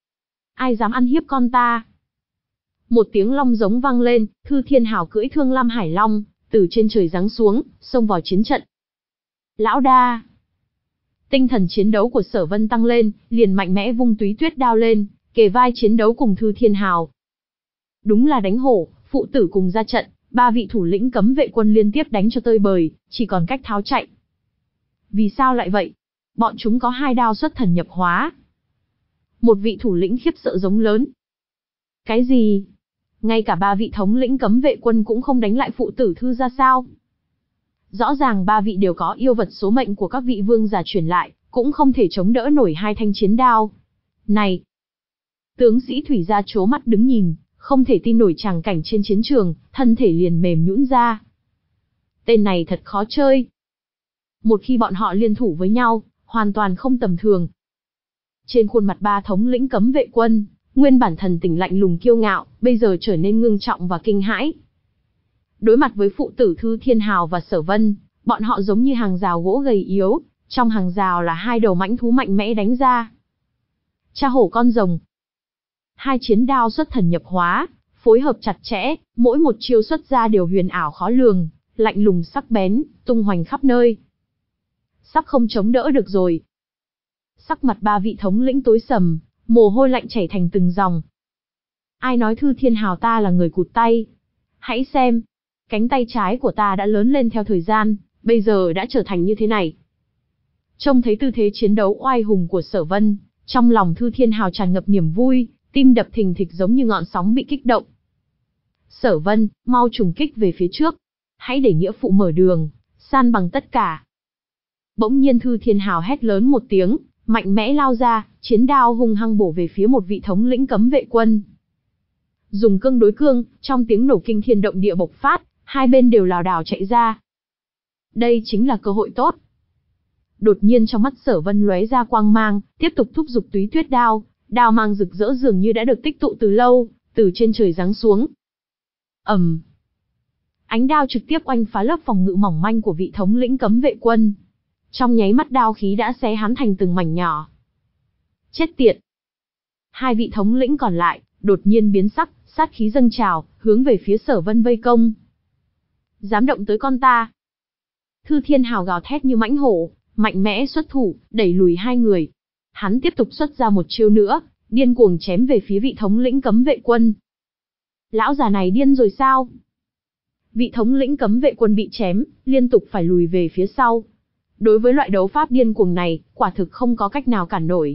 Ai dám ăn hiếp con ta? Một tiếng long giống vang lên, Thư Thiên Hào cưỡi Thương Lam Hải Long, từ trên trời giáng xuống, xông vào chiến trận. Lão đa! Tinh thần chiến đấu của Sở Vân tăng lên, liền mạnh mẽ vung túy tuyết đao lên, kề vai chiến đấu cùng Thư Thiên Hào. Đúng là đánh hổ, phụ tử cùng ra trận, ba vị thủ lĩnh cấm vệ quân liên tiếp đánh cho tơi bời, chỉ còn cách tháo chạy. Vì sao lại vậy? Bọn chúng có hai đao xuất thần nhập hóa. Một vị thủ lĩnh khiếp sợ giống lớn. Cái gì? Ngay cả ba vị thống lĩnh cấm vệ quân cũng không đánh lại phụ tử Thư ra sao? Rõ ràng ba vị đều có yêu vật số mệnh của các vị vương giả truyền lại, cũng không thể chống đỡ nổi hai thanh chiến đao. Này! Tướng sĩ Thủy gia trố mắt đứng nhìn, không thể tin nổi tràng cảnh trên chiến trường, thân thể liền mềm nhũn ra. Tên này thật khó chơi. Một khi bọn họ liên thủ với nhau, hoàn toàn không tầm thường. Trên khuôn mặt ba thống lĩnh cấm vệ quân, nguyên bản thần tình lạnh lùng kiêu ngạo, bây giờ trở nên ngưng trọng và kinh hãi. Đối mặt với phụ tử Thư Thiên Hào và Sở Vân, bọn họ giống như hàng rào gỗ gầy yếu, trong hàng rào là hai đầu mãnh thú mạnh mẽ đánh ra. Cha hổ con rồng. Hai chiến đao xuất thần nhập hóa, phối hợp chặt chẽ, mỗi một chiêu xuất ra đều huyền ảo khó lường, lạnh lùng sắc bén, tung hoành khắp nơi. Sắp không chống đỡ được rồi. Sắc mặt ba vị thống lĩnh tối sầm, mồ hôi lạnh chảy thành từng dòng. Ai nói Thư Thiên Hào ta là người cụt tay? Hãy xem, cánh tay trái của ta đã lớn lên theo thời gian, bây giờ đã trở thành như thế này. Trông thấy tư thế chiến đấu oai hùng của Sở Vân, trong lòng Thư Thiên Hào tràn ngập niềm vui, tim đập thình thịch giống như ngọn sóng bị kích động. Sở Vân, mau trùng kích về phía trước. Hãy để nghĩa phụ mở đường, san bằng tất cả. Bỗng nhiên Thư Thiên Hào hét lớn một tiếng, mạnh mẽ lao ra, chiến đao hung hăng bổ về phía một vị thống lĩnh cấm vệ quân. Dùng cương đối cương, trong tiếng nổ kinh thiên động địa bộc phát, hai bên đều lảo đảo chạy ra. Đây chính là cơ hội tốt. Đột nhiên trong mắt Sở Vân lóe ra quang mang, tiếp tục thúc giục túy tuyết đao, đao mang rực rỡ dường như đã được tích tụ từ lâu, từ trên trời giáng xuống. ầm, um. Ánh đao trực tiếp oanh phá lớp phòng ngự mỏng manh của vị thống lĩnh cấm vệ quân. Trong nháy mắt đao khí đã xé hắn thành từng mảnh nhỏ. Chết tiệt! Hai vị thống lĩnh còn lại, đột nhiên biến sắc, sát khí dâng trào, hướng về phía Sở Vân vây công. Dám động tới con ta. Thư Thiên Hào gào thét như mãnh hổ, mạnh mẽ xuất thủ, đẩy lùi hai người. Hắn tiếp tục xuất ra một chiêu nữa, điên cuồng chém về phía vị thống lĩnh cấm vệ quân. Lão già này điên rồi sao? Vị thống lĩnh cấm vệ quân bị chém, liên tục phải lùi về phía sau. Đối với loại đấu pháp điên cuồng này, quả thực không có cách nào cản nổi.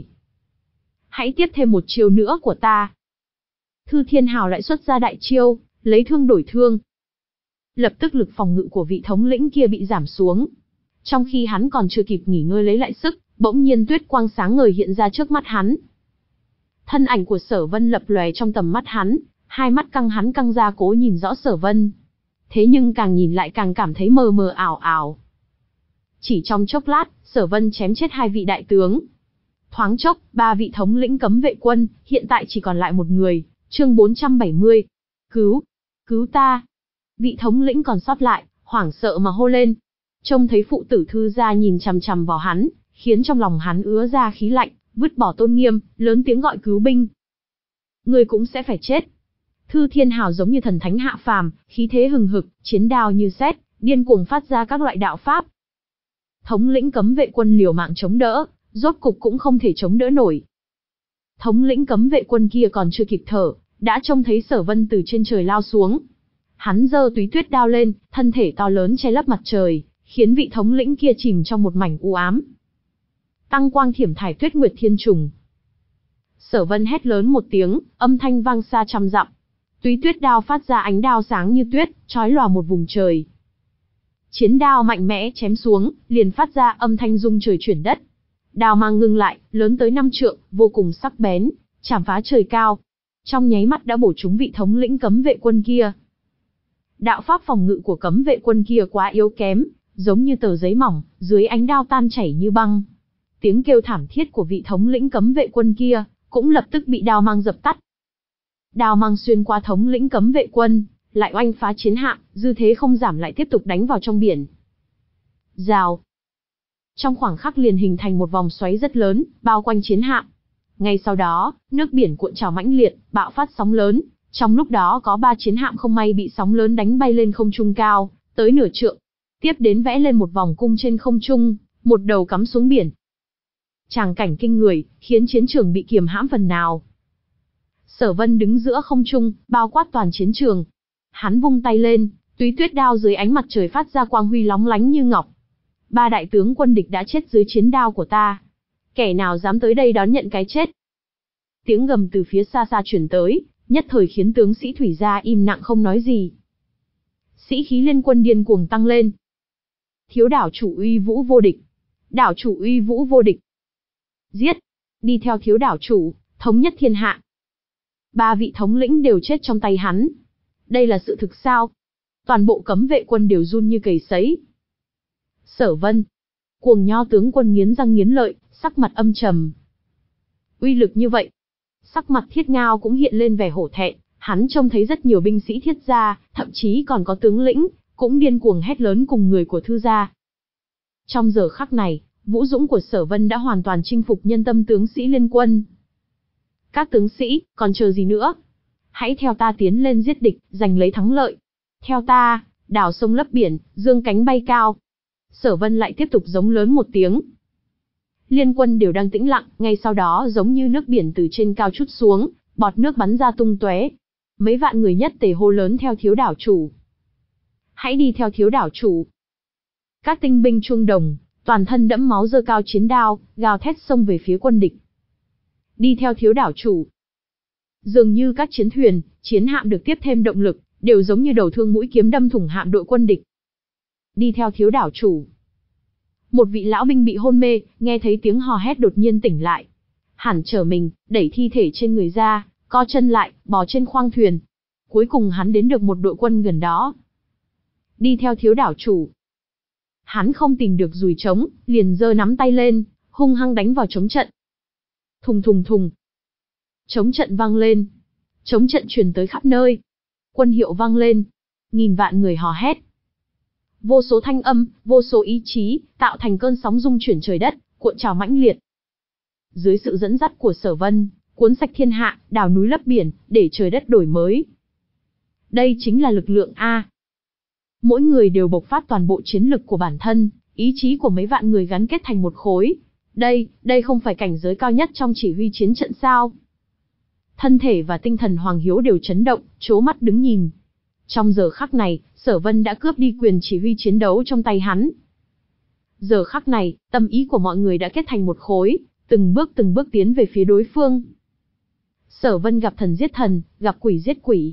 Hãy tiếp thêm một chiêu nữa của ta. Thư Thiên Hào lại xuất ra đại chiêu, lấy thương đổi thương. Lập tức lực phòng ngự của vị thống lĩnh kia bị giảm xuống. Trong khi hắn còn chưa kịp nghỉ ngơi lấy lại sức, bỗng nhiên tuyết quang sáng ngời hiện ra trước mắt hắn. Thân ảnh của Sở Vân lập lòe trong tầm mắt hắn, hai mắt căng hắn căng ra cố nhìn rõ Sở Vân. Thế nhưng càng nhìn lại càng cảm thấy mờ mờ ảo ảo. Chỉ trong chốc lát, Sở Vân chém chết hai vị đại tướng. Thoáng chốc, ba vị thống lĩnh cấm vệ quân, hiện tại chỉ còn lại một người. Chương bốn trăm bảy mươi. Cứu! Cứu ta! Vị thống lĩnh còn sót lại, hoảng sợ mà hô lên. Trông thấy phụ tử Thư gia nhìn chằm chằm vào hắn, khiến trong lòng hắn ứa ra khí lạnh, vứt bỏ tôn nghiêm, lớn tiếng gọi cứu binh. Người cũng sẽ phải chết. Thư Thiên Hào giống như thần thánh hạ phàm, khí thế hừng hực, chiến đao như sét, điên cuồng phát ra các loại đạo pháp. Thống lĩnh cấm vệ quân liều mạng chống đỡ, rốt cục cũng không thể chống đỡ nổi. Thống lĩnh cấm vệ quân kia còn chưa kịp thở, đã trông thấy Sở Vân từ trên trời lao xuống. Hắn giơ túy tuyết đao lên, thân thể to lớn che lấp mặt trời, khiến vị thống lĩnh kia chìm trong một mảnh u ám. Tăng quang thiểm thải tuyết nguyệt thiên trùng. Sở Vân hét lớn một tiếng, âm thanh vang xa trăm dặm. Túy tuyết đao phát ra ánh đao sáng như tuyết, chói lòa một vùng trời. Chiến đao mạnh mẽ chém xuống, liền phát ra âm thanh rung trời chuyển đất. Đao mang ngưng lại, lớn tới năm trượng, vô cùng sắc bén, chảm phá trời cao. Trong nháy mắt đã bổ trúng vị thống lĩnh cấm vệ quân kia. Đạo pháp phòng ngự của cấm vệ quân kia quá yếu kém, giống như tờ giấy mỏng, dưới ánh đao tan chảy như băng. Tiếng kêu thảm thiết của vị thống lĩnh cấm vệ quân kia, cũng lập tức bị đao mang dập tắt. Đao mang xuyên qua thống lĩnh cấm vệ quân, lại oanh phá chiến hạm, dư thế không giảm lại tiếp tục đánh vào trong biển. Rào. Trong khoảng khắc liền hình thành một vòng xoáy rất lớn, bao quanh chiến hạm. Ngay sau đó, nước biển cuộn trào mãnh liệt, bạo phát sóng lớn. Trong lúc đó có ba chiến hạm không may bị sóng lớn đánh bay lên không trung cao, tới nửa trượng. Tiếp đến vẽ lên một vòng cung trên không trung, một đầu cắm xuống biển. Tràng cảnh kinh người, khiến chiến trường bị kiềm hãm phần nào. Sở Vân đứng giữa không trung, bao quát toàn chiến trường. Hắn vung tay lên, túy tuyết đao dưới ánh mặt trời phát ra quang huy lóng lánh như ngọc. Ba đại tướng quân địch đã chết dưới chiến đao của ta. Kẻ nào dám tới đây đón nhận cái chết? Tiếng gầm từ phía xa xa truyền tới, nhất thời khiến tướng sĩ thủy gia im lặng không nói gì. Sĩ khí liên quân điên cuồng tăng lên. Thiếu đảo chủ uy vũ vô địch. Đảo chủ uy vũ vô địch. Giết! Đi theo thiếu đảo chủ, thống nhất thiên hạ. Ba vị thống lĩnh đều chết trong tay hắn. Đây là sự thực sao? Toàn bộ cấm vệ quân đều run như cầy sấy. Sở Vân. Cuồng Nho tướng quân nghiến răng nghiến lợi, sắc mặt âm trầm. Uy lực như vậy. Sắc mặt Thiết Ngao cũng hiện lên vẻ hổ thẹn, hắn trông thấy rất nhiều binh sĩ Thiết gia, thậm chí còn có tướng lĩnh, cũng điên cuồng hét lớn cùng người của Thư gia. Trong giờ khắc này, vũ dũng của Sở Vân đã hoàn toàn chinh phục nhân tâm tướng sĩ liên quân. Các tướng sĩ, còn chờ gì nữa? Hãy theo ta tiến lên giết địch, giành lấy thắng lợi. Theo ta, đào sông lấp biển, dương cánh bay cao. Sở Vân lại tiếp tục giống lớn một tiếng. Liên quân đều đang tĩnh lặng, ngay sau đó giống như nước biển từ trên cao trút xuống, bọt nước bắn ra tung tóe. Mấy vạn người nhất tề hô lớn theo thiếu đảo chủ. Hãy đi theo thiếu đảo chủ. Các tinh binh chuông đồng, toàn thân đẫm máu giơ cao chiến đao, gào thét xông về phía quân địch. Đi theo thiếu đảo chủ. Dường như các chiến thuyền, chiến hạm được tiếp thêm động lực, đều giống như đầu thương mũi kiếm đâm thủng hạm đội quân địch. Đi theo thiếu đảo chủ. Một vị lão binh bị hôn mê, nghe thấy tiếng hò hét đột nhiên tỉnh lại. Hẳn trở mình, đẩy thi thể trên người ra, co chân lại, bò trên khoang thuyền. Cuối cùng hắn đến được một đội quân gần đó. Đi theo thiếu đảo chủ. Hắn không tìm được dùi trống, liền giơ nắm tay lên, hung hăng đánh vào trống trận. Thùng thùng thùng. Trống trận vang lên. Trống trận truyền tới khắp nơi. Quân hiệu vang lên. Nghìn vạn người hò hét. Vô số thanh âm, vô số ý chí, tạo thành cơn sóng rung chuyển trời đất, cuộn trào mãnh liệt. Dưới sự dẫn dắt của Sở Vân, cuốn sạch thiên hạ, đào núi lấp biển, để trời đất đổi mới. Đây chính là lực lượng A. Mỗi người đều bộc phát toàn bộ chiến lực của bản thân, ý chí của mấy vạn người gắn kết thành một khối. Đây, đây không phải cảnh giới cao nhất trong chỉ huy chiến trận sao? Thân thể và tinh thần Hoàng Hiếu đều chấn động, trố mắt đứng nhìn. Trong giờ khắc này, Sở Vân đã cướp đi quyền chỉ huy chiến đấu trong tay hắn. Giờ khắc này, tâm ý của mọi người đã kết thành một khối, từng bước từng bước tiến về phía đối phương. Sở Vân gặp thần giết thần, gặp quỷ giết quỷ.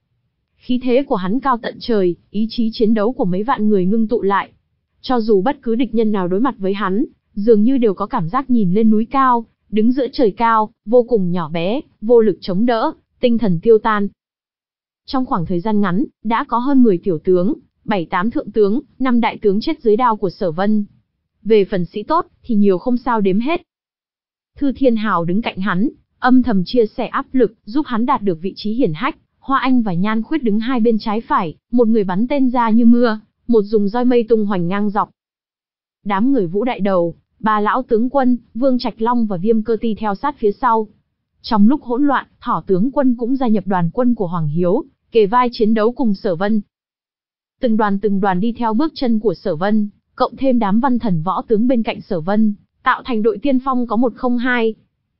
Khí thế của hắn cao tận trời, ý chí chiến đấu của mấy vạn người ngưng tụ lại. Cho dù bất cứ địch nhân nào đối mặt với hắn, dường như đều có cảm giác nhìn lên núi cao, đứng giữa trời cao, vô cùng nhỏ bé, vô lực chống đỡ, tinh thần tiêu tan. Trong khoảng thời gian ngắn, đã có hơn mười tiểu tướng, bảy tám thượng tướng, năm đại tướng chết dưới đao của Sở Vân. Về phần sĩ tốt, thì nhiều không sao đếm hết. Thư Thiên Hào đứng cạnh hắn, âm thầm chia sẻ áp lực, giúp hắn đạt được vị trí hiển hách. Hoa Anh và Nhan Khuyết đứng hai bên trái phải, một người bắn tên ra như mưa, một dùng roi mây tung hoành ngang dọc. Đám người Vũ Đại Đầu, ba lão tướng quân, Vương Trạch Long và Viêm Cơ Ti theo sát phía sau. Trong lúc hỗn loạn, Thỏ tướng quân cũng gia nhập đoàn quân của Hoàng Hiếu, kề vai chiến đấu cùng Sở Vân. Từng đoàn từng đoàn đi theo bước chân của Sở Vân, cộng thêm đám văn thần võ tướng bên cạnh Sở Vân, tạo thành đội tiên phong có một không hai.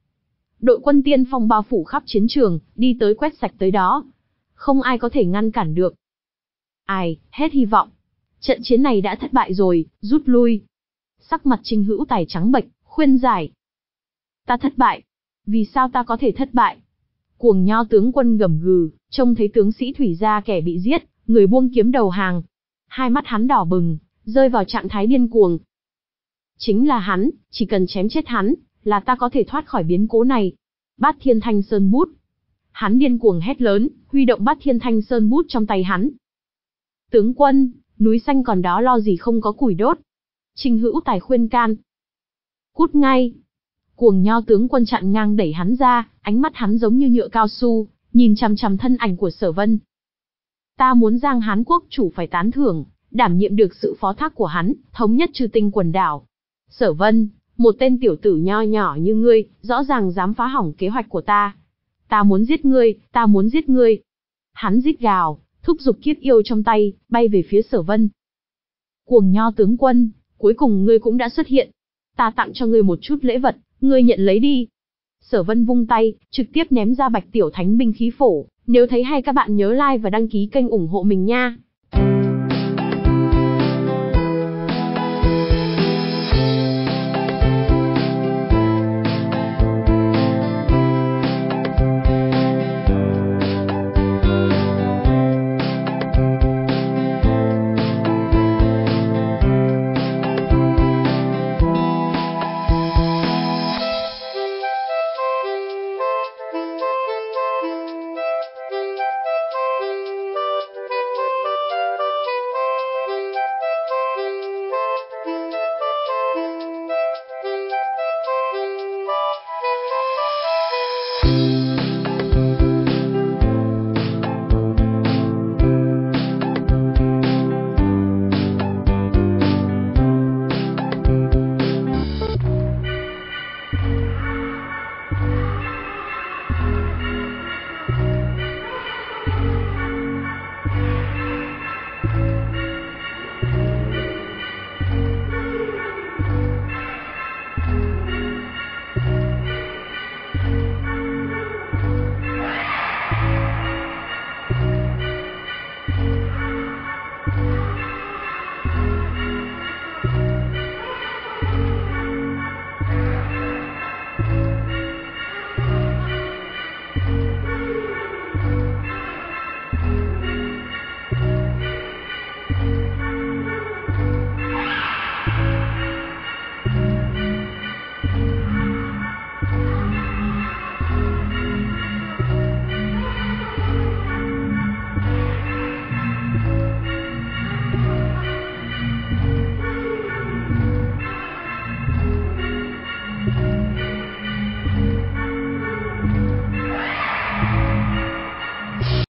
Đội quân tiên phong bao phủ khắp chiến trường, đi tới quét sạch tới đó. Không ai có thể ngăn cản được. Ai, hết hy vọng. Trận chiến này đã thất bại rồi, rút lui. Sắc mặt Trình Hữu Tài trắng bệch, khuyên giải. Ta thất bại. Vì sao ta có thể thất bại? Cuồng Nho tướng quân gầm gừ, trông thấy tướng sĩ Thủy gia kẻ bị giết, người buông kiếm đầu hàng. Hai mắt hắn đỏ bừng, rơi vào trạng thái điên cuồng. Chính là hắn, chỉ cần chém chết hắn, là ta có thể thoát khỏi biến cố này. Bát Thiên Thanh Sơn bút. Hắn điên cuồng hét lớn, huy động Bát Thiên Thanh Sơn bút trong tay hắn. Tướng quân, núi xanh còn đó lo gì không có củi đốt. Trình Hữu Tài khuyên can. Cút ngay. Cuồng Nho tướng quân chặn ngang đẩy hắn ra, ánh mắt hắn giống như nhựa cao su, nhìn chằm chằm thân ảnh của Sở Vân. Ta muốn Giang Hán quốc chủ phải tán thưởng, đảm nhiệm được sự phó thác của hắn, thống nhất Chư Tinh quần đảo. Sở Vân, một tên tiểu tử nho nhỏ như ngươi, rõ ràng dám phá hỏng kế hoạch của ta. Ta muốn giết ngươi, ta muốn giết ngươi. Hắn rít gào, thúc giục kiếp yêu trong tay, bay về phía Sở Vân. Cuồng Nho tướng quân, cuối cùng ngươi cũng đã xuất hiện. Ta tặng cho ngươi một chút lễ vật, ngươi nhận lấy đi. Sở Vân vung tay, trực tiếp ném ra Bạch Tiểu Thánh binh khí phổ. Nếu thấy hay các bạn nhớ like và đăng ký kênh ủng hộ mình nha.